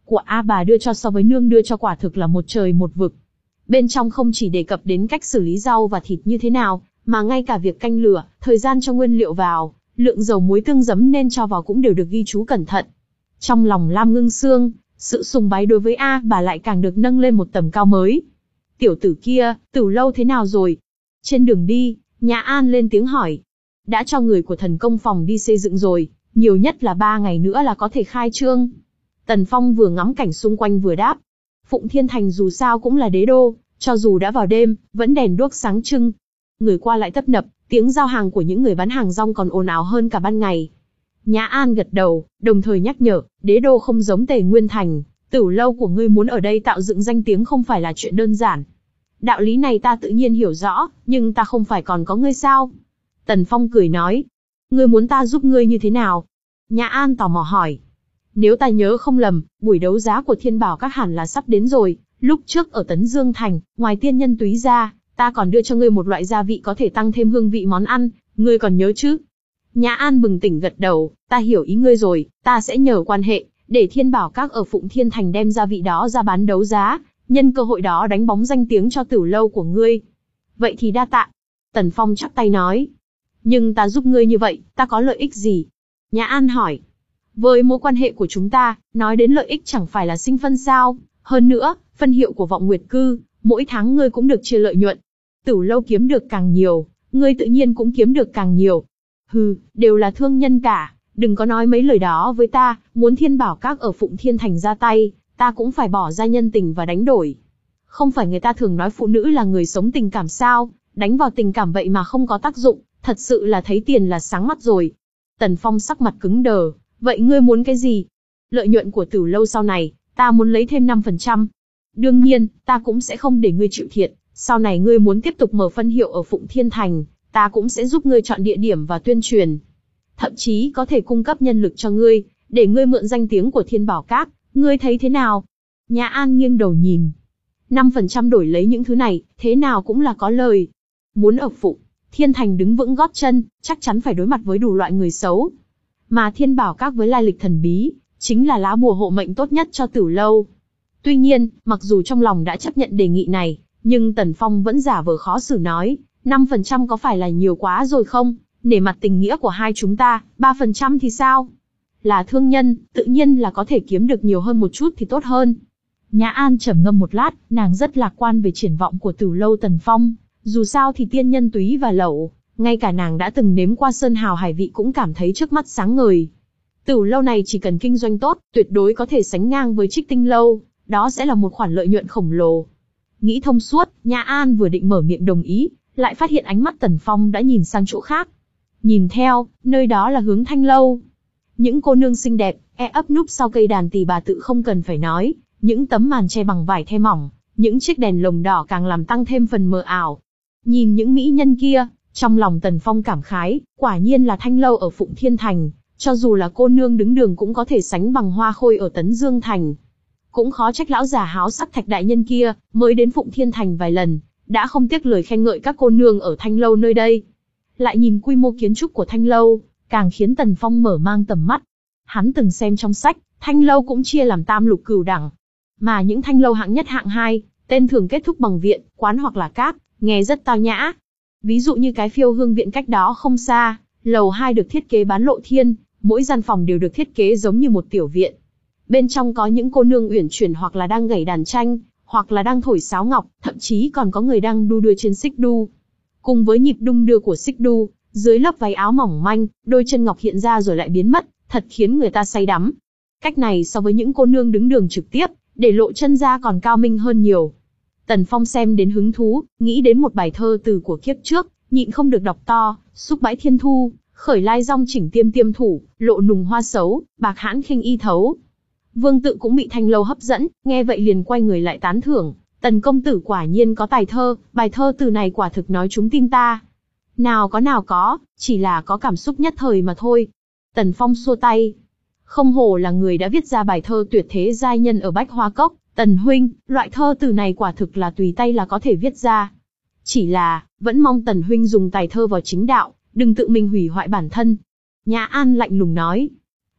của A bà đưa cho so với nương đưa cho quả thực là một trời một vực. Bên trong không chỉ đề cập đến cách xử lý rau và thịt như thế nào, mà ngay cả việc canh lửa, thời gian cho nguyên liệu vào, lượng dầu muối tương giấm nên cho vào cũng đều được ghi chú cẩn thận. Trong lòng Lam Ngưng Sương, sự sùng bái đối với A bà lại càng được nâng lên một tầm cao mới. Tiểu tử kia, Tử Lâu thế nào rồi? Trên đường đi, Nhã An lên tiếng hỏi. Đã cho người của thần công phòng đi xây dựng rồi, nhiều nhất là ba ngày nữa là có thể khai trương. Tần Phong vừa ngắm cảnh xung quanh vừa đáp. Phụng Thiên Thành dù sao cũng là đế đô, cho dù đã vào đêm, vẫn đèn đuốc sáng trưng. Người qua lại tấp nập, tiếng giao hàng của những người bán hàng rong còn ồn ào hơn cả ban ngày. Nhã An gật đầu, đồng thời nhắc nhở, đế đô không giống Tề Nguyên Thành, Tử Lâu của ngươi muốn ở đây tạo dựng danh tiếng không phải là chuyện đơn giản. Đạo lý này ta tự nhiên hiểu rõ, nhưng ta không phải còn có ngươi sao? Tần Phong cười nói, ngươi muốn ta giúp ngươi như thế nào? Nhã An tò mò hỏi. Nếu ta nhớ không lầm, buổi đấu giá của Thiên Bảo Các hẳn là sắp đến rồi, lúc trước ở Tấn Dương Thành, ngoài tiên nhân túy ra, ta còn đưa cho ngươi một loại gia vị có thể tăng thêm hương vị món ăn, ngươi còn nhớ chứ? Nhã An bừng tỉnh gật đầu, ta hiểu ý ngươi rồi, ta sẽ nhờ quan hệ, để Thiên Bảo Các ở Phụng Thiên Thành đem gia vị đó ra bán đấu giá, nhân cơ hội đó đánh bóng danh tiếng cho Tử Lâu của ngươi. Vậy thì đa tạ. Tần Phong chắp tay nói. Nhưng ta giúp ngươi như vậy, ta có lợi ích gì? Nhã An hỏi. Với mối quan hệ của chúng ta, nói đến lợi ích chẳng phải là sinh phân sao? Hơn nữa, phân hiệu của Vọng Nguyệt Cư, mỗi tháng ngươi cũng được chia lợi nhuận. Tử Lâu kiếm được càng nhiều, ngươi tự nhiên cũng kiếm được càng nhiều. Hừ, đều là thương nhân cả, đừng có nói mấy lời đó với ta, muốn Thiên Bảo Các ở Phụng Thiên Thành ra tay, ta cũng phải bỏ ra nhân tình và đánh đổi. Không phải người ta thường nói phụ nữ là người sống tình cảm sao, đánh vào tình cảm vậy mà không có tác dụng, thật sự là thấy tiền là sáng mắt rồi. Tần Phong sắc mặt cứng đờ, vậy ngươi muốn cái gì? Lợi nhuận của Tử Lâu sau này, ta muốn lấy thêm năm phần trăm. Đương nhiên, ta cũng sẽ không để ngươi chịu thiệt, sau này ngươi muốn tiếp tục mở phân hiệu ở Phụng Thiên Thành, ta cũng sẽ giúp ngươi chọn địa điểm và tuyên truyền. Thậm chí có thể cung cấp nhân lực cho ngươi, để ngươi mượn danh tiếng của Thiên Bảo Các, ngươi thấy thế nào? Nhã An nghiêng đầu nhìn. năm phần trăm đổi lấy những thứ này, thế nào cũng là có lời. Muốn ở Phụng Thiên Thành đứng vững gót chân, chắc chắn phải đối mặt với đủ loại người xấu. Mà Thiên Bảo Các với lai lịch thần bí, chính là lá bùa hộ mệnh tốt nhất cho Tử Lâu. Tuy nhiên, mặc dù trong lòng đã chấp nhận đề nghị này, nhưng Tần Phong vẫn giả vờ khó xử nói, năm phần trăm có phải là nhiều quá rồi không? Nể mặt tình nghĩa của hai chúng ta, ba phần trăm thì sao? Là thương nhân, tự nhiên là có thể kiếm được nhiều hơn một chút thì tốt hơn. Nhã An trầm ngâm một lát, nàng rất lạc quan về triển vọng của Tử Lâu Tần Phong. Dù sao thì tiên nhân túy và lẩu, ngay cả nàng đã từng nếm qua sơn hào hải vị cũng cảm thấy trước mắt sáng ngời. Tử Lâu này chỉ cần kinh doanh tốt, tuyệt đối có thể sánh ngang với Trích Tinh Lâu, đó sẽ là một khoản lợi nhuận khổng lồ. Nghĩ thông suốt, Nhã An vừa định mở miệng đồng ý, lại phát hiện ánh mắt Tần Phong đã nhìn sang chỗ khác. Nhìn theo, nơi đó là hướng Thanh Lâu. Những cô nương xinh đẹp, e ấp núp sau cây đàn tỳ bà tự không cần phải nói, những tấm màn che bằng vải the mỏng, những chiếc đèn lồng đỏ càng làm tăng thêm phần mờ ảo. Nhìn những mỹ nhân kia, trong lòng Tần Phong cảm khái, quả nhiên là Thanh Lâu ở Phụng Thiên Thành, cho dù là cô nương đứng đường cũng có thể sánh bằng Hoa Khôi ở Tấn Dương Thành. Cũng khó trách lão già háo sắc Thạch đại nhân kia, mới đến Phụng Thiên Thành vài lần, đã không tiếc lời khen ngợi các cô nương ở Thanh Lâu nơi đây. Lại nhìn quy mô kiến trúc của Thanh Lâu, càng khiến Tần Phong mở mang tầm mắt. Hắn từng xem trong sách, Thanh Lâu cũng chia làm tam lục cửu đẳng. Mà những Thanh Lâu hạng nhất hạng hai, tên thường kết thúc bằng viện, quán hoặc là các, nghe rất tao nhã. Ví dụ như cái Phiêu Hương Viện cách đó không xa, lầu hai được thiết kế bán lộ thiên, mỗi gian phòng đều được thiết kế giống như một tiểu viện. Bên trong có những cô nương uyển chuyển hoặc là đang gảy đàn tranh, hoặc là đang thổi sáo ngọc, thậm chí còn có người đang đu đưa trên xích đu. Cùng với nhịp đung đưa của xích đu, dưới lớp váy áo mỏng manh, đôi chân ngọc hiện ra rồi lại biến mất, thật khiến người ta say đắm. Cách này so với những cô nương đứng đường trực tiếp, để lộ chân ra còn cao minh hơn nhiều. Tần Phong xem đến hứng thú, nghĩ đến một bài thơ từ của kiếp trước, nhịn không được đọc to, xúc bãi thiên thu, khởi lai rong chỉnh tiêm tiêm thủ, lộ nùng hoa xấu, bạc hãn khinh y thấu. Vương Tự cũng bị Thanh Lâu hấp dẫn, nghe vậy liền quay người lại tán thưởng, Tần công tử quả nhiên có tài thơ, bài thơ từ này quả thực nói trúng tim ta. Nào có nào có, chỉ là có cảm xúc nhất thời mà thôi. Tần Phong xua tay. Không hổ là người đã viết ra bài thơ tuyệt thế giai nhân ở Bách Hoa Cốc, Tần huynh, loại thơ từ này quả thực là tùy tay là có thể viết ra. Chỉ là, vẫn mong Tần huynh dùng tài thơ vào chính đạo, đừng tự mình hủy hoại bản thân. Nhã An lạnh lùng nói.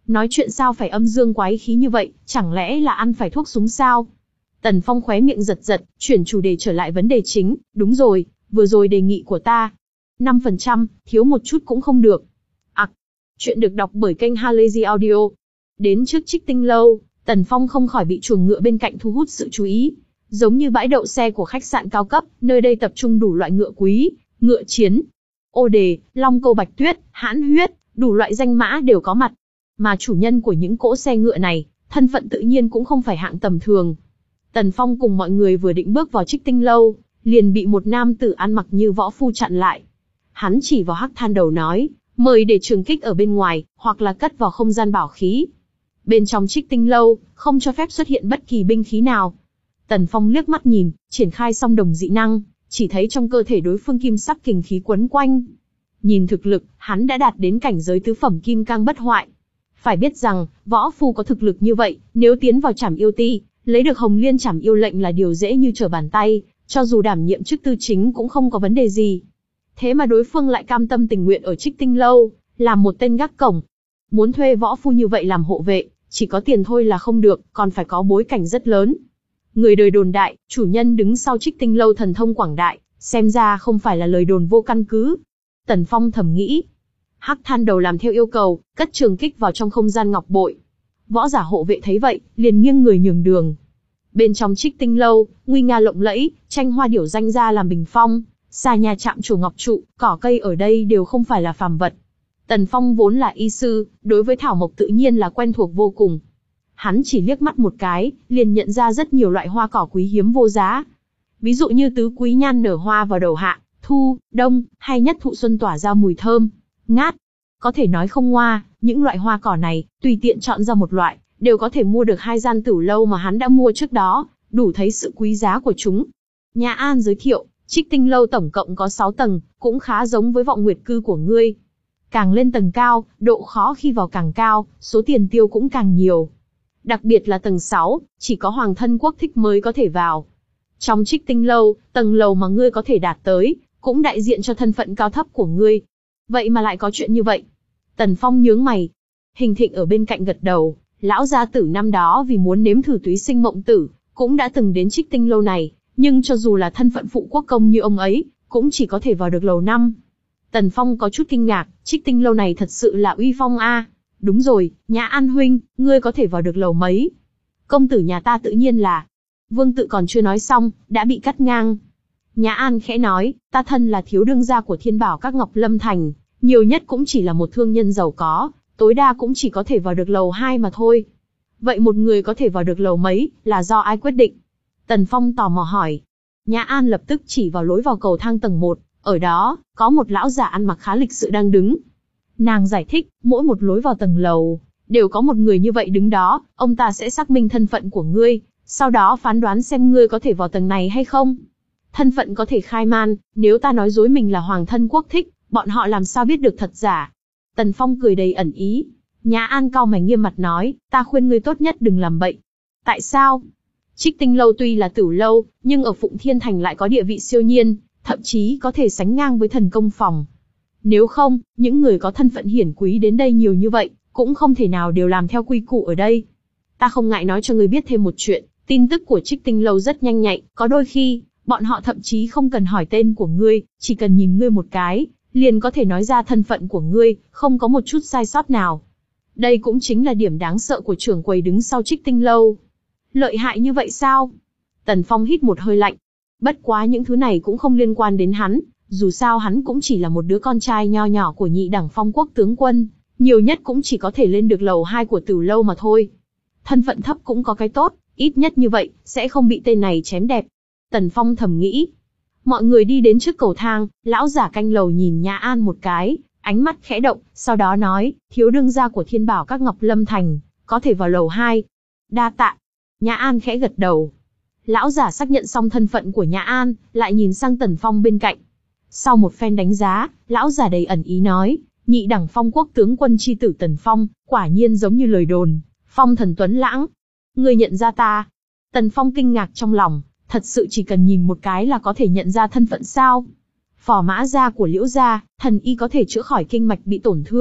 Nói chuyện sao phải âm dương quái khí như vậy, chẳng lẽ là ăn phải thuốc súng sao? Tần Phong khóe miệng giật giật, chuyển chủ đề trở lại vấn đề chính, đúng rồi, vừa rồi đề nghị của ta. năm phần trăm, thiếu một chút cũng không được. Ặc, chuyện được đọc bởi kênh Halazy Audio. Đến trước Trích Tinh Lâu, Tần Phong không khỏi bị chuồng ngựa bên cạnh thu hút sự chú ý. Giống như bãi đậu xe của khách sạn cao cấp, nơi đây tập trung đủ loại ngựa quý, ngựa chiến, ô đề, long câu bạch tuyết, hãn huyết, đủ loại danh mã đều có mặt. Mà chủ nhân của những cỗ xe ngựa này, thân phận tự nhiên cũng không phải hạng tầm thường. Tần Phong cùng mọi người vừa định bước vào Trích Tinh Lâu, liền bị một nam tử ăn mặc như võ phu chặn lại. Hắn chỉ vào Hắc Than Đầu nói, mời để trường kích ở bên ngoài, hoặc là cất vào không gian bảo khí. Bên trong Trích Tinh Lâu, không cho phép xuất hiện bất kỳ binh khí nào. Tần Phong liếc mắt nhìn, triển khai song đồng dị năng, chỉ thấy trong cơ thể đối phương kim sắc kình khí quấn quanh. Nhìn thực lực, hắn đã đạt đến cảnh giới tứ phẩm kim cang bất hoại. Phải biết rằng, võ phu có thực lực như vậy, nếu tiến vào Trảm Yêu Ti, lấy được Hồng Liên Trảm Yêu lệnh là điều dễ như trở bàn tay, cho dù đảm nhiệm chức tư chính cũng không có vấn đề gì. Thế mà đối phương lại cam tâm tình nguyện ở Trích Tinh Lâu, làm một tên gác cổng. Muốn thuê võ phu như vậy làm hộ vệ, chỉ có tiền thôi là không được, còn phải có bối cảnh rất lớn. Người đời đồn đại, chủ nhân đứng sau Trích Tinh Lâu thần thông quảng đại, xem ra không phải là lời đồn vô căn cứ. Tần Phong thầm nghĩ. Hắc Than Đầu làm theo yêu cầu, cất trường kích vào trong không gian ngọc bội. Võ giả hộ vệ thấy vậy, liền nghiêng người nhường đường. Bên trong Trích Tinh Lâu, nguy nga lộng lẫy, tranh hoa điểu danh ra làm bình phong, xà nhà chạm trổ ngọc trụ, cỏ cây ở đây đều không phải là phàm vật. Tần Phong vốn là y sư, đối với thảo mộc tự nhiên là quen thuộc vô cùng. Hắn chỉ liếc mắt một cái, liền nhận ra rất nhiều loại hoa cỏ quý hiếm vô giá. Ví dụ như tứ quý nhan nở hoa vào đầu hạ, thu, đông, hay nhất thụ xuân tỏa ra mùi thơm, ngát. Có thể nói không ngoa, những loại hoa cỏ này, tùy tiện chọn ra một loại, đều có thể mua được hai gian tửu lâu mà hắn đã mua trước đó, đủ thấy sự quý giá của chúng. Nhà An giới thiệu, Trích Tinh Lâu tổng cộng có sáu tầng, cũng khá giống với Vọng Nguyệt Cư của ngươi. Càng lên tầng cao, độ khó khi vào càng cao, số tiền tiêu cũng càng nhiều. Đặc biệt là tầng sáu, chỉ có Hoàng thân quốc thích mới có thể vào. Trong Trích Tinh Lâu, tầng lầu mà ngươi có thể đạt tới, cũng đại diện cho thân phận cao thấp của ngươi. Vậy mà lại có chuyện như vậy. Tần Phong nhướng mày. Hình Thịnh ở bên cạnh gật đầu, lão gia tử năm đó vì muốn nếm thử túy sinh mộng tử, cũng đã từng đến Trích Tinh Lâu này, nhưng cho dù là thân phận phụ quốc công như ông ấy, cũng chỉ có thể vào được lầu năm. Tần Phong có chút kinh ngạc, Trích Tinh Lâu này thật sự là uy phong a. Đúng rồi, Nhã An huynh, ngươi có thể vào được lầu mấy? Công tử nhà ta tự nhiên là... Vương Tự còn chưa nói xong, đã bị cắt ngang. Nhã An khẽ nói, ta thân là thiếu đương gia của Thiên Bảo các Ngọc Lâm Thành, nhiều nhất cũng chỉ là một thương nhân giàu có, tối đa cũng chỉ có thể vào được lầu hai mà thôi. Vậy một người có thể vào được lầu mấy, là do ai quyết định? Tần Phong tò mò hỏi. Nhã An lập tức chỉ vào lối vào cầu thang tầng một, ở đó, có một lão giả ăn mặc khá lịch sự đang đứng. Nàng giải thích, mỗi một lối vào tầng lầu, đều có một người như vậy đứng đó, ông ta sẽ xác minh thân phận của ngươi, sau đó phán đoán xem ngươi có thể vào tầng này hay không. Thân phận có thể khai man, nếu ta nói dối mình là Hoàng thân quốc thích, bọn họ làm sao biết được thật giả? Tần Phong cười đầy ẩn ý. Nhã An cau mày nghiêm mặt nói, ta khuyên ngươi tốt nhất đừng làm bậy. Tại sao? Trích Tinh Lâu tuy là tửu lâu, nhưng ở Phụng Thiên Thành lại có địa vị siêu nhiên, thậm chí có thể sánh ngang với Thần Công Phòng. Nếu không, những người có thân phận hiển quý đến đây nhiều như vậy, cũng không thể nào đều làm theo quy củ ở đây. Ta không ngại nói cho ngươi biết thêm một chuyện, tin tức của Trích Tinh Lâu rất nhanh nhạy, có đôi khi, bọn họ thậm chí không cần hỏi tên của ngươi, chỉ cần nhìn ngươi một cái, liền có thể nói ra thân phận của ngươi, không có một chút sai sót nào. Đây cũng chính là điểm đáng sợ của trưởng quầy đứng sau Trích Tinh Lâu. Lợi hại như vậy sao? Tần Phong hít một hơi lạnh. Bất quá những thứ này cũng không liên quan đến hắn, dù sao hắn cũng chỉ là một đứa con trai nho nhỏ của nhị đẳng phong quốc tướng quân, nhiều nhất cũng chỉ có thể lên được lầu hai của Tửu Lâu mà thôi. Thân phận thấp cũng có cái tốt, ít nhất như vậy, sẽ không bị tên này chém đẹp. Tần Phong thầm nghĩ. Mọi người đi đến trước cầu thang, lão giả canh lầu nhìn Nhã An một cái, ánh mắt khẽ động, sau đó nói, thiếu đương gia của Thiên Bảo các Ngọc Lâm Thành, có thể vào lầu hai. Đa tạ. Nhã An khẽ gật đầu. Lão giả xác nhận xong thân phận của Nhã An, lại nhìn sang Tần Phong bên cạnh. Sau một phen đánh giá, lão giả đầy ẩn ý nói, nhị đẳng phong quốc tướng quân chi tử Tần Phong, quả nhiên giống như lời đồn, phong thần tuấn lãng. Ngươi nhận ra ta? Tần Phong kinh ngạc trong lòng, thật sự chỉ cần nhìn một cái là có thể nhận ra thân phận sao? Phò mã gia của Liễu gia, thần y có thể chữa khỏi kinh mạch bị tổn thương,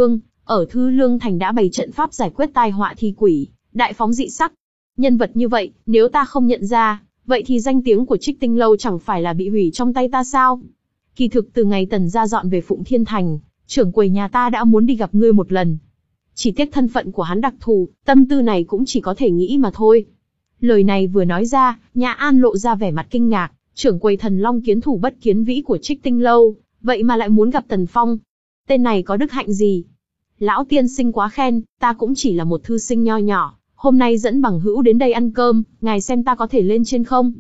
ở Thư Lương Thành đã bày trận pháp giải quyết tai họa thi quỷ, đại phóng dị sắc. Nhân vật như vậy, nếu ta không nhận ra, vậy thì danh tiếng của Trích Tinh Lâu chẳng phải là bị hủy trong tay ta sao? Kỳ thực từ ngày Tần gia dọn về Phụng Thiên Thành, trưởng quầy nhà ta đã muốn đi gặp ngươi một lần. Chỉ tiếc thân phận của hắn đặc thù, tâm tư này cũng chỉ có thể nghĩ mà thôi. Lời này vừa nói ra, Nhã An lộ ra vẻ mặt kinh ngạc, trưởng quầy Thần Long kiến thủ bất kiến vĩ của Trích Tinh Lâu, vậy mà lại muốn gặp Tần Phong. Tên này có đức hạnh gì? Lão tiên sinh quá khen, ta cũng chỉ là một thư sinh nho nhỏ, hôm nay dẫn bằng hữu đến đây ăn cơm, ngài xem ta có thể lên trên không?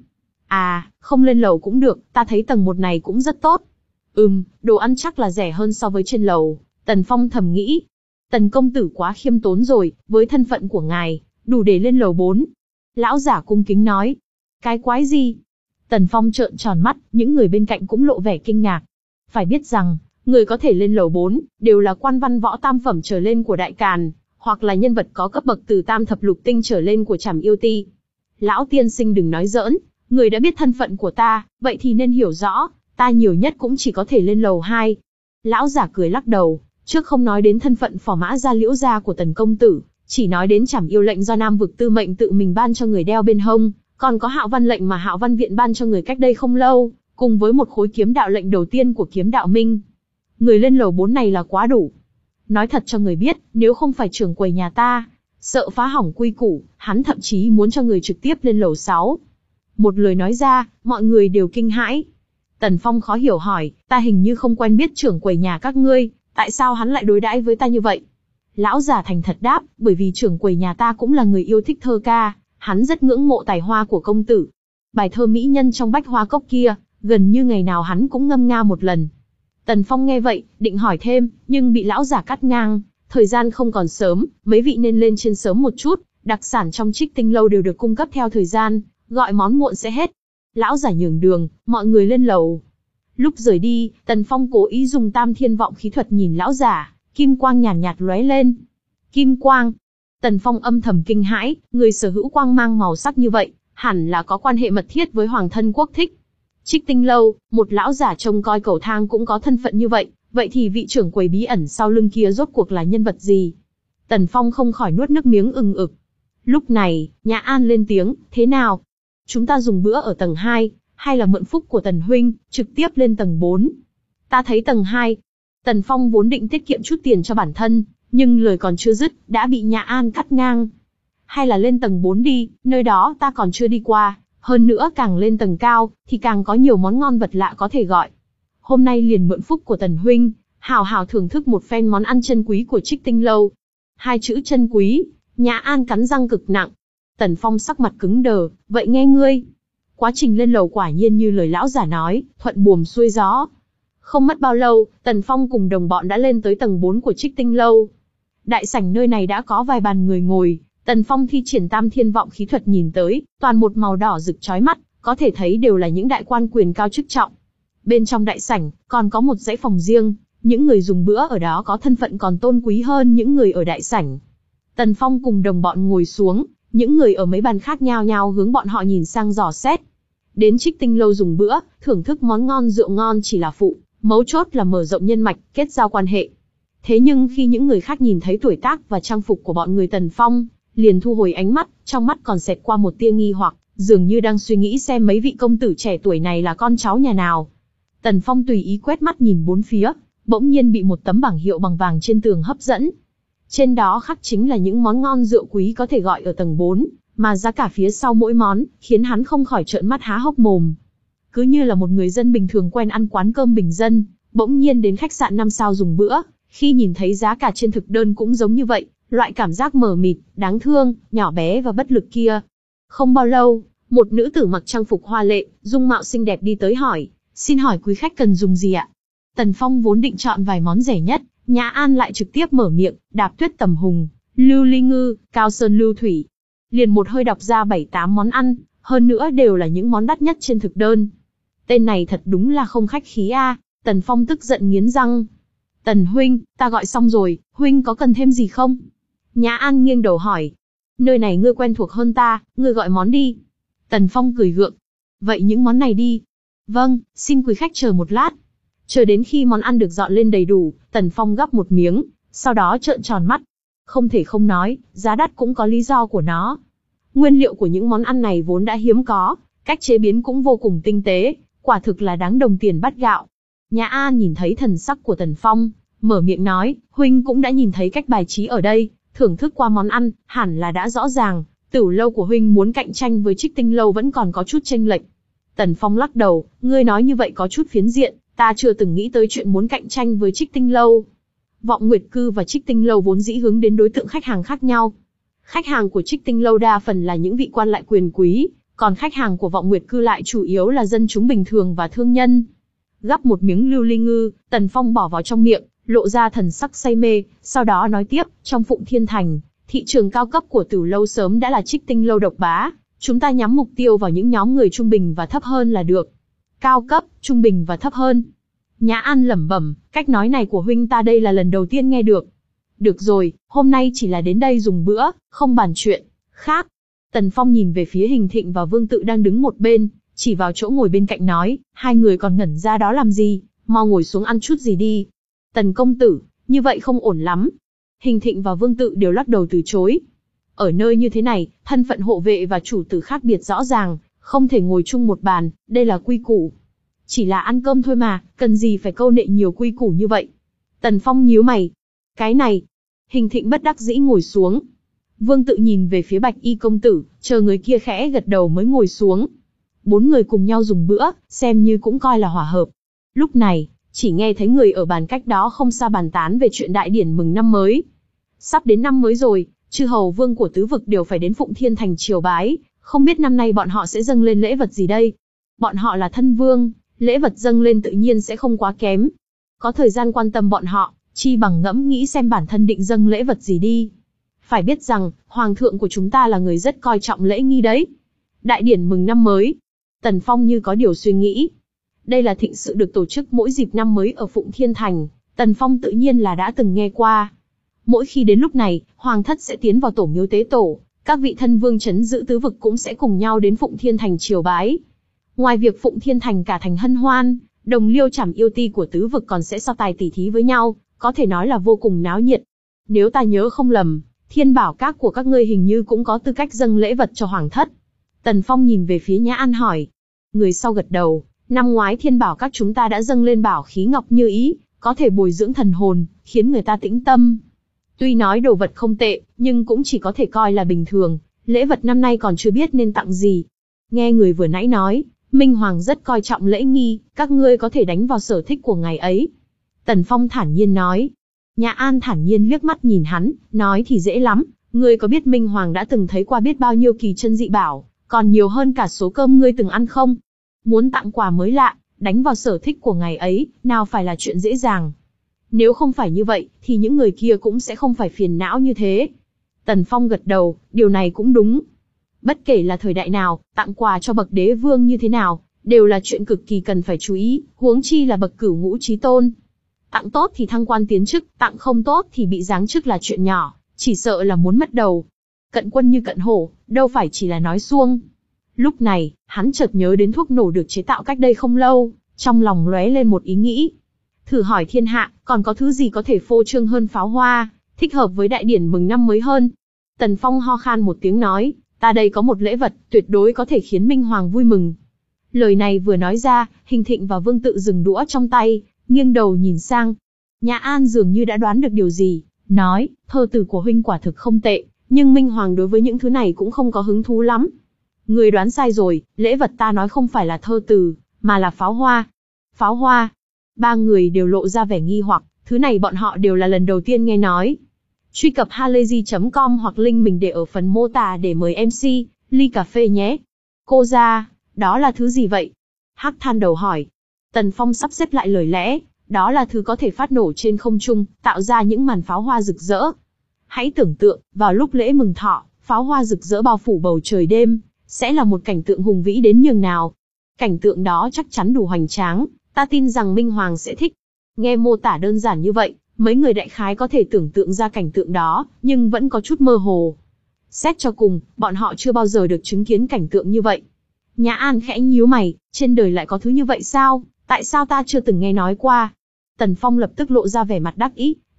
À, không lên lầu cũng được, ta thấy tầng một này cũng rất tốt. Ừm, đồ ăn chắc là rẻ hơn so với trên lầu, Tần Phong thầm nghĩ. Tần công tử quá khiêm tốn rồi, với thân phận của ngài, đủ để lên lầu bốn. Lão giả cung kính nói. Cái quái gì? Tần Phong trợn tròn mắt, những người bên cạnh cũng lộ vẻ kinh ngạc. Phải biết rằng, người có thể lên lầu bốn, đều là quan văn võ tam phẩm trở lên của Đại Càn, hoặc là nhân vật có cấp bậc từ tam thập lục tinh trở lên của Trảm Yêu Ti. Lão tiên sinh đừng nói giỡn, người đã biết thân phận của ta, vậy thì nên hiểu rõ, ta nhiều nhất cũng chỉ có thể lên lầu hai. Lão giả cười lắc đầu, trước không nói đến thân phận phò mã gia Liễu gia của Tần công tử, chỉ nói đến Trảm Yêu lệnh do Nam vực tư mệnh tự mình ban cho người đeo bên hông, còn có Hạo Văn lệnh mà Hạo Văn viện ban cho người cách đây không lâu, cùng với một khối kiếm đạo lệnh đầu tiên của Kiếm Đạo Minh. Người lên lầu bốn này là quá đủ. Nói thật cho người biết, nếu không phải trưởng quầy nhà ta, sợ phá hỏng quy củ, hắn thậm chí muốn cho người trực tiếp lên lầu sáu. Một lời nói ra, mọi người đều kinh hãi. Tần Phong khó hiểu hỏi, ta hình như không quen biết trưởng quầy nhà các ngươi, tại sao hắn lại đối đãi với ta như vậy? Lão giả thành thật đáp, bởi vì trưởng quầy nhà ta cũng là người yêu thích thơ ca, hắn rất ngưỡng mộ tài hoa của công tử. Bài thơ mỹ nhân trong bách hoa cốc kia, gần như ngày nào hắn cũng ngâm nga một lần. Tần Phong nghe vậy, định hỏi thêm, nhưng bị lão giả cắt ngang, thời gian không còn sớm, mấy vị nên lên trên sớm một chút, đặc sản trong Trích Tinh Lâu đều được cung cấp theo thời gian, gọi món muộn sẽ hết. Lão giả nhường đường, mọi người lên lầu. Lúc rời đi, Tần Phong cố ý dùng Tam Thiên Vọng khí thuật nhìn lão giả, kim quang nhàn nhạt, nhạt lóe lên. Kim quang. Tần Phong âm thầm kinh hãi, người sở hữu quang mang màu sắc như vậy, hẳn là có quan hệ mật thiết với Hoàng thân quốc thích. Trích Tinh Lâu, một lão giả trông coi cầu thang cũng có thân phận như vậy, vậy thì vị trưởng quầy bí ẩn sau lưng kia rốt cuộc là nhân vật gì? Tần Phong không khỏi nuốt nước miếng ừng ực. Lúc này, Nhã An lên tiếng, thế nào? Chúng ta dùng bữa ở tầng hai, hay là mượn phúc của Tần huynh, trực tiếp lên tầng bốn? Ta thấy tầng hai. Tần Phong vốn định tiết kiệm chút tiền cho bản thân, nhưng lời còn chưa dứt, đã bị Nhã An cắt ngang. Hay là lên tầng bốn đi, nơi đó ta còn chưa đi qua. Hơn nữa càng lên tầng cao, thì càng có nhiều món ngon vật lạ có thể gọi. Hôm nay liền mượn phúc của Tần huynh, hào hào thưởng thức một phen món ăn chân quý của Trích Tinh Lâu. Hai chữ chân quý, Nhã An cắn răng cực nặng. Tần Phong sắc mặt cứng đờ, vậy nghe ngươi. Quá trình lên lầu quả nhiên như lời lão giả nói, thuận buồm xuôi gió. Không mất bao lâu, Tần Phong cùng đồng bọn đã lên tới tầng bốn của Trích Tinh Lâu. Đại sảnh nơi này đã có vài bàn người ngồi. Tần Phong thi triển Tam Thiên Vọng khí thuật nhìn tới, toàn một màu đỏ rực chói mắt, có thể thấy đều là những đại quan quyền cao chức trọng. Bên trong đại sảnh, còn có một dãy phòng riêng, những người dùng bữa ở đó có thân phận còn tôn quý hơn những người ở đại sảnh. Tần Phong cùng đồng bọn ngồi xuống, những người ở mấy bàn khác nhao nhao hướng bọn họ nhìn sang dò xét. Đến Trích Tinh Lâu dùng bữa, thưởng thức món ngon rượu ngon chỉ là phụ, mấu chốt là mở rộng nhân mạch, kết giao quan hệ. Thế nhưng khi những người khác nhìn thấy tuổi tác và trang phục của bọn người Tần Phong, liền thu hồi ánh mắt, trong mắt còn xẹt qua một tia nghi hoặc, dường như đang suy nghĩ xem mấy vị công tử trẻ tuổi này là con cháu nhà nào. Tần Phong tùy ý quét mắt nhìn bốn phía, bỗng nhiên bị một tấm bảng hiệu bằng vàng trên tường hấp dẫn. Trên đó khắc chính là những món ngon rượu quý có thể gọi ở tầng bốn, mà giá cả phía sau mỗi món, khiến hắn không khỏi trợn mắt há hốc mồm. Cứ như là một người dân bình thường quen ăn quán cơm bình dân, bỗng nhiên đến khách sạn năm sao dùng bữa, khi nhìn thấy giá cả trên thực đơn cũng giống như vậy. Loại cảm giác mờ mịt, đáng thương, nhỏ bé và bất lực kia. Không bao lâu, một nữ tử mặc trang phục hoa lệ, dung mạo xinh đẹp đi tới hỏi, xin hỏi quý khách cần dùng gì ạ? Tần Phong vốn định chọn vài món rẻ nhất, Nhã An lại trực tiếp mở miệng, đạp tuyết tầm hùng, lưu ly ngư, cao sơn lưu thủy. Liền một hơi đọc ra bảy tám món ăn, hơn nữa đều là những món đắt nhất trên thực đơn. Tên này thật đúng là không khách khí a. Tần Phong tức giận nghiến răng. Tần huynh, ta gọi xong rồi, huynh có cần thêm gì không? Nhã An nghiêng đầu hỏi. Nơi này ngươi quen thuộc hơn ta, ngươi gọi món đi. Tần Phong cười gượng. Vậy những món này đi. Vâng, xin quý khách chờ một lát. Chờ đến khi món ăn được dọn lên đầy đủ, Tần Phong gắp một miếng, sau đó trợn tròn mắt. Không thể không nói, giá đắt cũng có lý do của nó. Nguyên liệu của những món ăn này vốn đã hiếm có, cách chế biến cũng vô cùng tinh tế, quả thực là đáng đồng tiền bát gạo. Nhã An nhìn thấy thần sắc của Tần Phong, mở miệng nói, huynh cũng đã nhìn thấy cách bài trí ở đây, thưởng thức qua món ăn, hẳn là đã rõ ràng, Tửu lâu của huynh muốn cạnh tranh với Trích Tinh lâu vẫn còn có chút chênh lệch. Tần Phong lắc đầu, ngươi nói như vậy có chút phiến diện, ta chưa từng nghĩ tới chuyện muốn cạnh tranh với Trích Tinh lâu. Vọng Nguyệt Cư và Trích Tinh lâu vốn dĩ hướng đến đối tượng khách hàng khác nhau. Khách hàng của Trích Tinh lâu đa phần là những vị quan lại quyền quý, còn khách hàng của Vọng Nguyệt Cư lại chủ yếu là dân chúng bình thường và thương nhân. Gắp một miếng lưu ly ngư, Tần Phong bỏ vào trong miệng, lộ ra thần sắc say mê, sau đó nói tiếp, trong Phụng Thiên Thành, thị trường cao cấp của Tửu lâu sớm đã là Trích Tinh lâu độc bá, chúng ta nhắm mục tiêu vào những nhóm người trung bình và thấp hơn là được. Cao cấp, trung bình và thấp hơn. Nhã An lẩm bẩm, cách nói này của huynh ta đây là lần đầu tiên nghe được. Được rồi, hôm nay chỉ là đến đây dùng bữa, không bàn chuyện khác. Tần Phong nhìn về phía Hình Thịnh và Vương Tự đang đứng một bên, chỉ vào chỗ ngồi bên cạnh nói, hai người còn ngẩn ra đó làm gì, mau ngồi xuống ăn chút gì đi. Tần công tử, như vậy không ổn lắm. Hình Thịnh và Vương Tự đều lắc đầu từ chối. Ở nơi như thế này, thân phận hộ vệ và chủ tử khác biệt rõ ràng, không thể ngồi chung một bàn, đây là quy củ. Chỉ là ăn cơm thôi mà, cần gì phải câu nệ nhiều quy củ như vậy. Tần Phong nhíu mày. Cái này. Hình Thịnh bất đắc dĩ ngồi xuống. Vương Tự nhìn về phía Bạch Y công tử, chờ người kia khẽ gật đầu mới ngồi xuống. Bốn người cùng nhau dùng bữa, xem như cũng coi là hòa hợp. Lúc này, chỉ nghe thấy người ở bàn cách đó không xa bàn tán về chuyện đại điển mừng năm mới. Sắp đến năm mới rồi, chư hầu vương của tứ vực đều phải đến Phụng Thiên Thành triều bái, không biết năm nay bọn họ sẽ dâng lên lễ vật gì đây? Bọn họ là thân vương, lễ vật dâng lên tự nhiên sẽ không quá kém. Có thời gian quan tâm bọn họ, chi bằng ngẫm nghĩ xem bản thân định dâng lễ vật gì đi. Phải biết rằng, hoàng thượng của chúng ta là người rất coi trọng lễ nghi đấy. Đại điển mừng năm mới. Tần Phong như có điều suy nghĩ. Đây là thịnh sự được tổ chức mỗi dịp năm mới ở Phụng Thiên Thành, Tần Phong tự nhiên là đã từng nghe qua. Mỗi khi đến lúc này, hoàng thất sẽ tiến vào tổ miếu tế tổ, các vị thân vương trấn giữ tứ vực cũng sẽ cùng nhau đến Phụng Thiên Thành triều bái. Ngoài việc Phụng Thiên Thành cả thành hân hoan, đồng liêu trảm yêu ti của tứ vực còn sẽ so tài tỉ thí với nhau, có thể nói là vô cùng náo nhiệt. Nếu ta nhớ không lầm, Thiên Bảo Các của các ngươi hình như cũng có tư cách dâng lễ vật cho hoàng thất. Tần Phong nhìn về phía Nhã An hỏi. Người sau gật đầu, năm ngoái Thiên Bảo Các chúng ta đã dâng lên bảo khí ngọc như ý, có thể bồi dưỡng thần hồn, khiến người ta tĩnh tâm. Tuy nói đồ vật không tệ, nhưng cũng chỉ có thể coi là bình thường, lễ vật năm nay còn chưa biết nên tặng gì. Nghe người vừa nãy nói, Minh Hoàng rất coi trọng lễ nghi, các ngươi có thể đánh vào sở thích của ngày ấy. Tần Phong thản nhiên nói. Nhã An thản nhiên liếc mắt nhìn hắn, nói thì dễ lắm, ngươi có biết Minh Hoàng đã từng thấy qua biết bao nhiêu kỳ chân dị bảo, còn nhiều hơn cả số cơm ngươi từng ăn không? Muốn tặng quà mới lạ, đánh vào sở thích của ngày ấy, nào phải là chuyện dễ dàng. Nếu không phải như vậy, thì những người kia cũng sẽ không phải phiền não như thế. Tần Phong gật đầu, điều này cũng đúng. Bất kể là thời đại nào, tặng quà cho bậc đế vương như thế nào, đều là chuyện cực kỳ cần phải chú ý, huống chi là bậc cửu ngũ chí tôn. Tặng tốt thì thăng quan tiến chức, tặng không tốt thì bị giáng chức là chuyện nhỏ, chỉ sợ là muốn mất đầu. Cận quân như cận hổ, đâu phải chỉ là nói suông. Lúc này, hắn chợt nhớ đến thuốc nổ được chế tạo cách đây không lâu, trong lòng lóe lên một ý nghĩ. Thử hỏi thiên hạ, còn có thứ gì có thể phô trương hơn pháo hoa, thích hợp với đại điển mừng năm mới hơn? Tần Phong ho khan một tiếng nói, ta đây có một lễ vật, tuyệt đối có thể khiến Minh Hoàng vui mừng. Lời này vừa nói ra, Hình Thịnh và Vương Tự dừng đũa trong tay, nghiêng đầu nhìn sang. Nhã An dường như đã đoán được điều gì, nói, thơ từ của huynh quả thực không tệ, nhưng Minh Hoàng đối với những thứ này cũng không có hứng thú lắm. Người đoán sai rồi, lễ vật ta nói không phải là thơ từ, mà là pháo hoa. Pháo hoa? Ba người đều lộ ra vẻ nghi hoặc, thứ này bọn họ đều là lần đầu tiên nghe nói. Truy cập halayzi chấm com hoặc link mình để ở phần mô tả để mời em xê, ly cà phê nhé. Cô ra, đó là thứ gì vậy? Hắc than đầu hỏi. Tần Phong sắp xếp lại lời lẽ, đó là thứ có thể phát nổ trên không trung, tạo ra những màn pháo hoa rực rỡ. Hãy tưởng tượng, vào lúc lễ mừng thọ, pháo hoa rực rỡ bao phủ bầu trời đêm, sẽ là một cảnh tượng hùng vĩ đến nhường nào. Cảnh tượng đó chắc chắn đủ hoành tráng, ta tin rằng Minh Hoàng sẽ thích. Nghe mô tả đơn giản như vậy, mấy người đại khái có thể tưởng tượng ra cảnh tượng đó, nhưng vẫn có chút mơ hồ. Xét cho cùng, bọn họ chưa bao giờ được chứng kiến cảnh tượng như vậy. Nhã An khẽ nhíu mày, trên đời lại có thứ như vậy sao? Tại sao ta chưa từng nghe nói qua? Tần Phong lập tức lộ ra vẻ mặt đắc ý,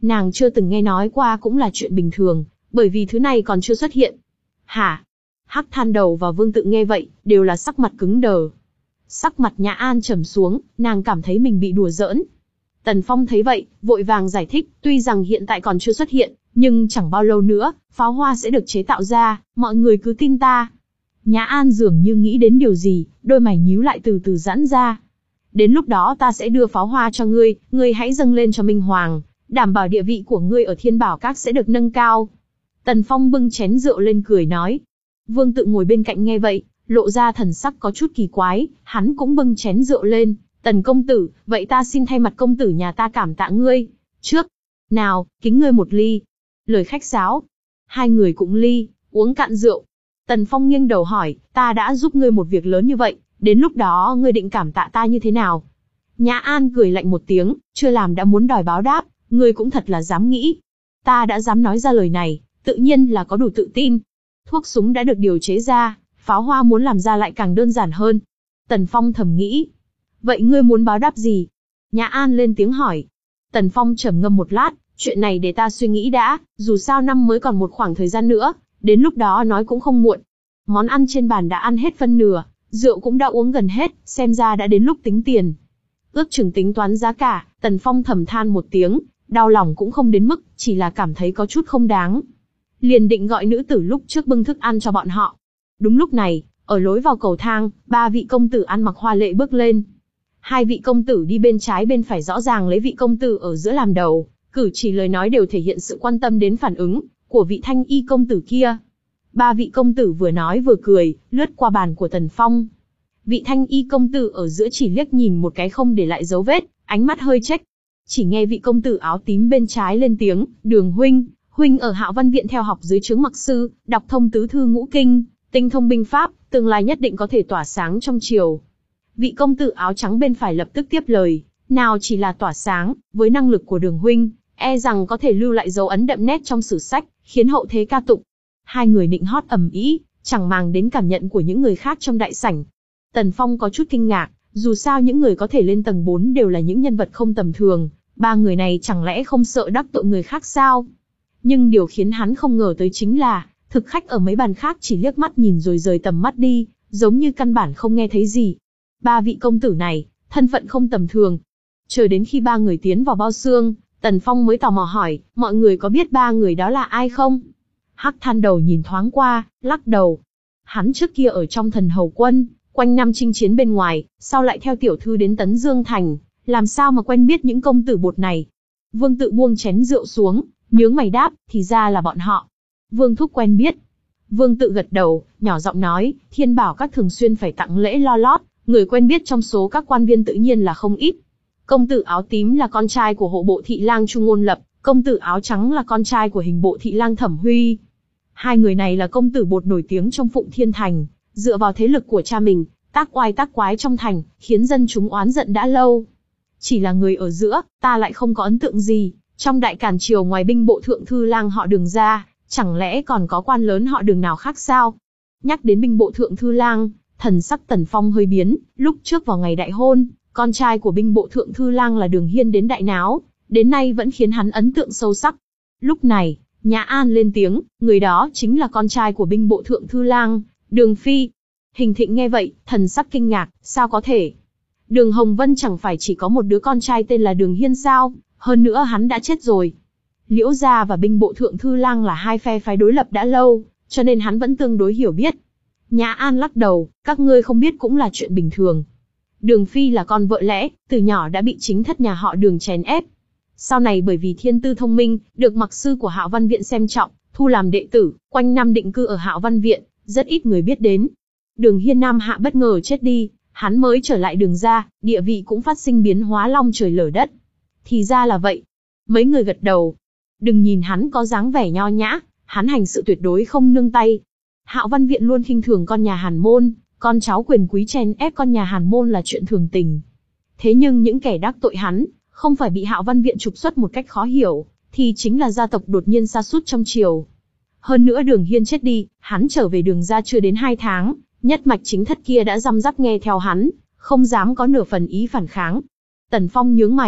Nàng chưa từng nghe nói qua cũng là chuyện bình thường, bởi vì thứ này còn chưa xuất hiện. Hả? Hắc Than Đầu và Vương Tự nghe vậy, đều là sắc mặt cứng đờ. Sắc mặt Nhã An trầm xuống, nàng cảm thấy mình bị đùa giỡn. Tần Phong thấy vậy, vội vàng giải thích, tuy rằng hiện tại còn chưa xuất hiện, nhưng chẳng bao lâu nữa, pháo hoa sẽ được chế tạo ra, mọi người cứ tin ta. Nhã An dường như nghĩ đến điều gì, đôi mày nhíu lại từ từ giãn ra. Đến lúc đó ta sẽ đưa pháo hoa cho ngươi, ngươi hãy dâng lên cho Minh Hoàng, đảm bảo địa vị của ngươi ở Thiên Bảo Các sẽ được nâng cao. Tần Phong bưng chén rượu lên cười nói. Vương Tự ngồi bên cạnh nghe vậy, lộ ra thần sắc có chút kỳ quái, hắn cũng bưng chén rượu lên. Tần công tử, vậy ta xin thay mặt công tử nhà ta cảm tạ ngươi. Trước, nào, kính ngươi một ly. Lời khách sáo. Hai người cũng ly, uống cạn rượu. Tần Phong nghiêng đầu hỏi, ta đã giúp ngươi một việc lớn như vậy, đến lúc đó ngươi định cảm tạ ta như thế nào? Nhã An cười lạnh một tiếng, chưa làm đã muốn đòi báo đáp, ngươi cũng thật là dám nghĩ. Ta đã dám nói ra lời này, tự nhiên là có đủ tự tin. Thuốc súng đã được điều chế ra, pháo hoa muốn làm ra lại càng đơn giản hơn. Tần Phong thầm nghĩ. Vậy ngươi muốn báo đáp gì? Nhã An lên tiếng hỏi. Tần Phong trầm ngâm một lát, chuyện này để ta suy nghĩ đã, dù sao năm mới còn một khoảng thời gian nữa, đến lúc đó nói cũng không muộn. Món ăn trên bàn đã ăn hết phân nửa, rượu cũng đã uống gần hết, xem ra đã đến lúc tính tiền. Ước chừng tính toán giá cả, Tần Phong thầm than một tiếng, đau lòng cũng không đến mức, chỉ là cảm thấy có chút không đáng. Liền định gọi nữ tử lúc trước bưng thức ăn cho bọn họ. Đúng lúc này, ở lối vào cầu thang, ba vị công tử ăn mặc hoa lệ bước lên. Hai vị công tử đi bên trái bên phải rõ ràng lấy vị công tử ở giữa làm đầu, cử chỉ lời nói đều thể hiện sự quan tâm đến phản ứng của vị thanh y công tử kia. Ba vị công tử vừa nói vừa cười, lướt qua bàn của Tần Phong. Vị thanh y công tử ở giữa chỉ liếc nhìn một cái không để lại dấu vết, ánh mắt hơi trách. Chỉ nghe vị công tử áo tím bên trái lên tiếng, Đường huynh, huynh ở Hạo Văn Viện theo học dưới trướng Mặc sư, đọc thông tứ thư ngũ kinh, tinh thông binh pháp, tương lai nhất định có thể tỏa sáng trong triều. Vị công tử áo trắng bên phải lập tức tiếp lời, nào chỉ là tỏa sáng, với năng lực của Đường huynh, e rằng có thể lưu lại dấu ấn đậm nét trong sử sách, khiến hậu thế ca tụng. Hai người nịnh hót ầm ĩ, chẳng màng đến cảm nhận của những người khác trong đại sảnh. Tần Phong có chút kinh ngạc, dù sao những người có thể lên tầng bốn đều là những nhân vật không tầm thường, ba người này chẳng lẽ không sợ đắc tội người khác sao? Nhưng điều khiến hắn không ngờ tới chính là, thực khách ở mấy bàn khác chỉ liếc mắt nhìn rồi rời tầm mắt đi, giống như căn bản không nghe thấy gì. Ba vị công tử này, thân phận không tầm thường. Chờ đến khi ba người tiến vào bao xương, Tần Phong mới tò mò hỏi, mọi người có biết ba người đó là ai không? Hắc Than Đầu nhìn thoáng qua, lắc đầu. Hắn trước kia ở trong Thần Hầu Quân, quanh năm chinh chiến bên ngoài, sau lại theo tiểu thư đến Tấn Dương Thành, làm sao mà quen biết những công tử bột này? Vương Tự buông chén rượu xuống, nhướng mày đáp, thì ra là bọn họ. Vương thúc quen biết. Vương Tự gật đầu, nhỏ giọng nói, Thiên Bảo Các thường xuyên phải tặng lễ lo lót, người quen biết trong số các quan viên tự nhiên là không ít. Công tử áo tím là con trai của hộ bộ thị lang Chu Ngôn Lập, công tử áo trắng là con trai của hình bộ thị lang Thẩm Huy. Hai người này là công tử bột nổi tiếng trong Phụng Thiên Thành, dựa vào thế lực của cha mình, tác oai tác quái trong thành, khiến dân chúng oán giận đã lâu. Chỉ là người ở giữa, ta lại không có ấn tượng gì, trong đại càn triều ngoài binh bộ thượng thư lang họ Đường ra, chẳng lẽ còn có quan lớn họ Đường nào khác sao? Nhắc đến binh bộ thượng thư lang, thần sắc Tần Phong hơi biến, lúc trước vào ngày đại hôn, con trai của binh bộ thượng thư lang là Đường Hiên đến đại náo, đến nay vẫn khiến hắn ấn tượng sâu sắc. Lúc này, Nhã An lên tiếng, người đó chính là con trai của binh bộ thượng thư lang, Đường Phi. Hình Thịnh nghe vậy, thần sắc kinh ngạc, sao có thể? Đường Hồng Vân chẳng phải chỉ có một đứa con trai tên là Đường Hiên sao, hơn nữa hắn đã chết rồi. Liễu gia và binh bộ thượng thư lang là hai phe phái đối lập đã lâu, cho nên hắn vẫn tương đối hiểu biết. Nhã An lắc đầu, các ngươi không biết cũng là chuyện bình thường. Đường Phi là con vợ lẽ, từ nhỏ đã bị chính thất nhà họ Đường chèn ép. Sau này bởi vì thiên tư thông minh, được Mặc sư của Hạo Văn Viện xem trọng, thu làm đệ tử, quanh năm định cư ở Hạo Văn Viện, rất ít người biết đến. Đường Hiên Nam hạ bất ngờ chết đi, hắn mới trở lại Đường gia, địa vị cũng phát sinh biến hóa long trời lở đất. Thì ra là vậy. Mấy người gật đầu. Đừng nhìn hắn có dáng vẻ nho nhã, hắn hành sự tuyệt đối không nương tay. Hạo Văn Viện luôn khinh thường con nhà Hàn Môn, con cháu quyền quý chèn ép con nhà Hàn Môn là chuyện thường tình. Thế nhưng những kẻ đắc tội hắn, không phải bị Hạo Văn Viện trục xuất một cách khó hiểu, thì chính là gia tộc đột nhiên sa sút trong triều. Hơn nữa Đường Hiên chết đi, hắn trở về Đường gia chưa đến hai tháng, nhất mạch chính thất kia đã răm rắp nghe theo hắn, không dám có nửa phần ý phản kháng. Tần Phong nhướng mày,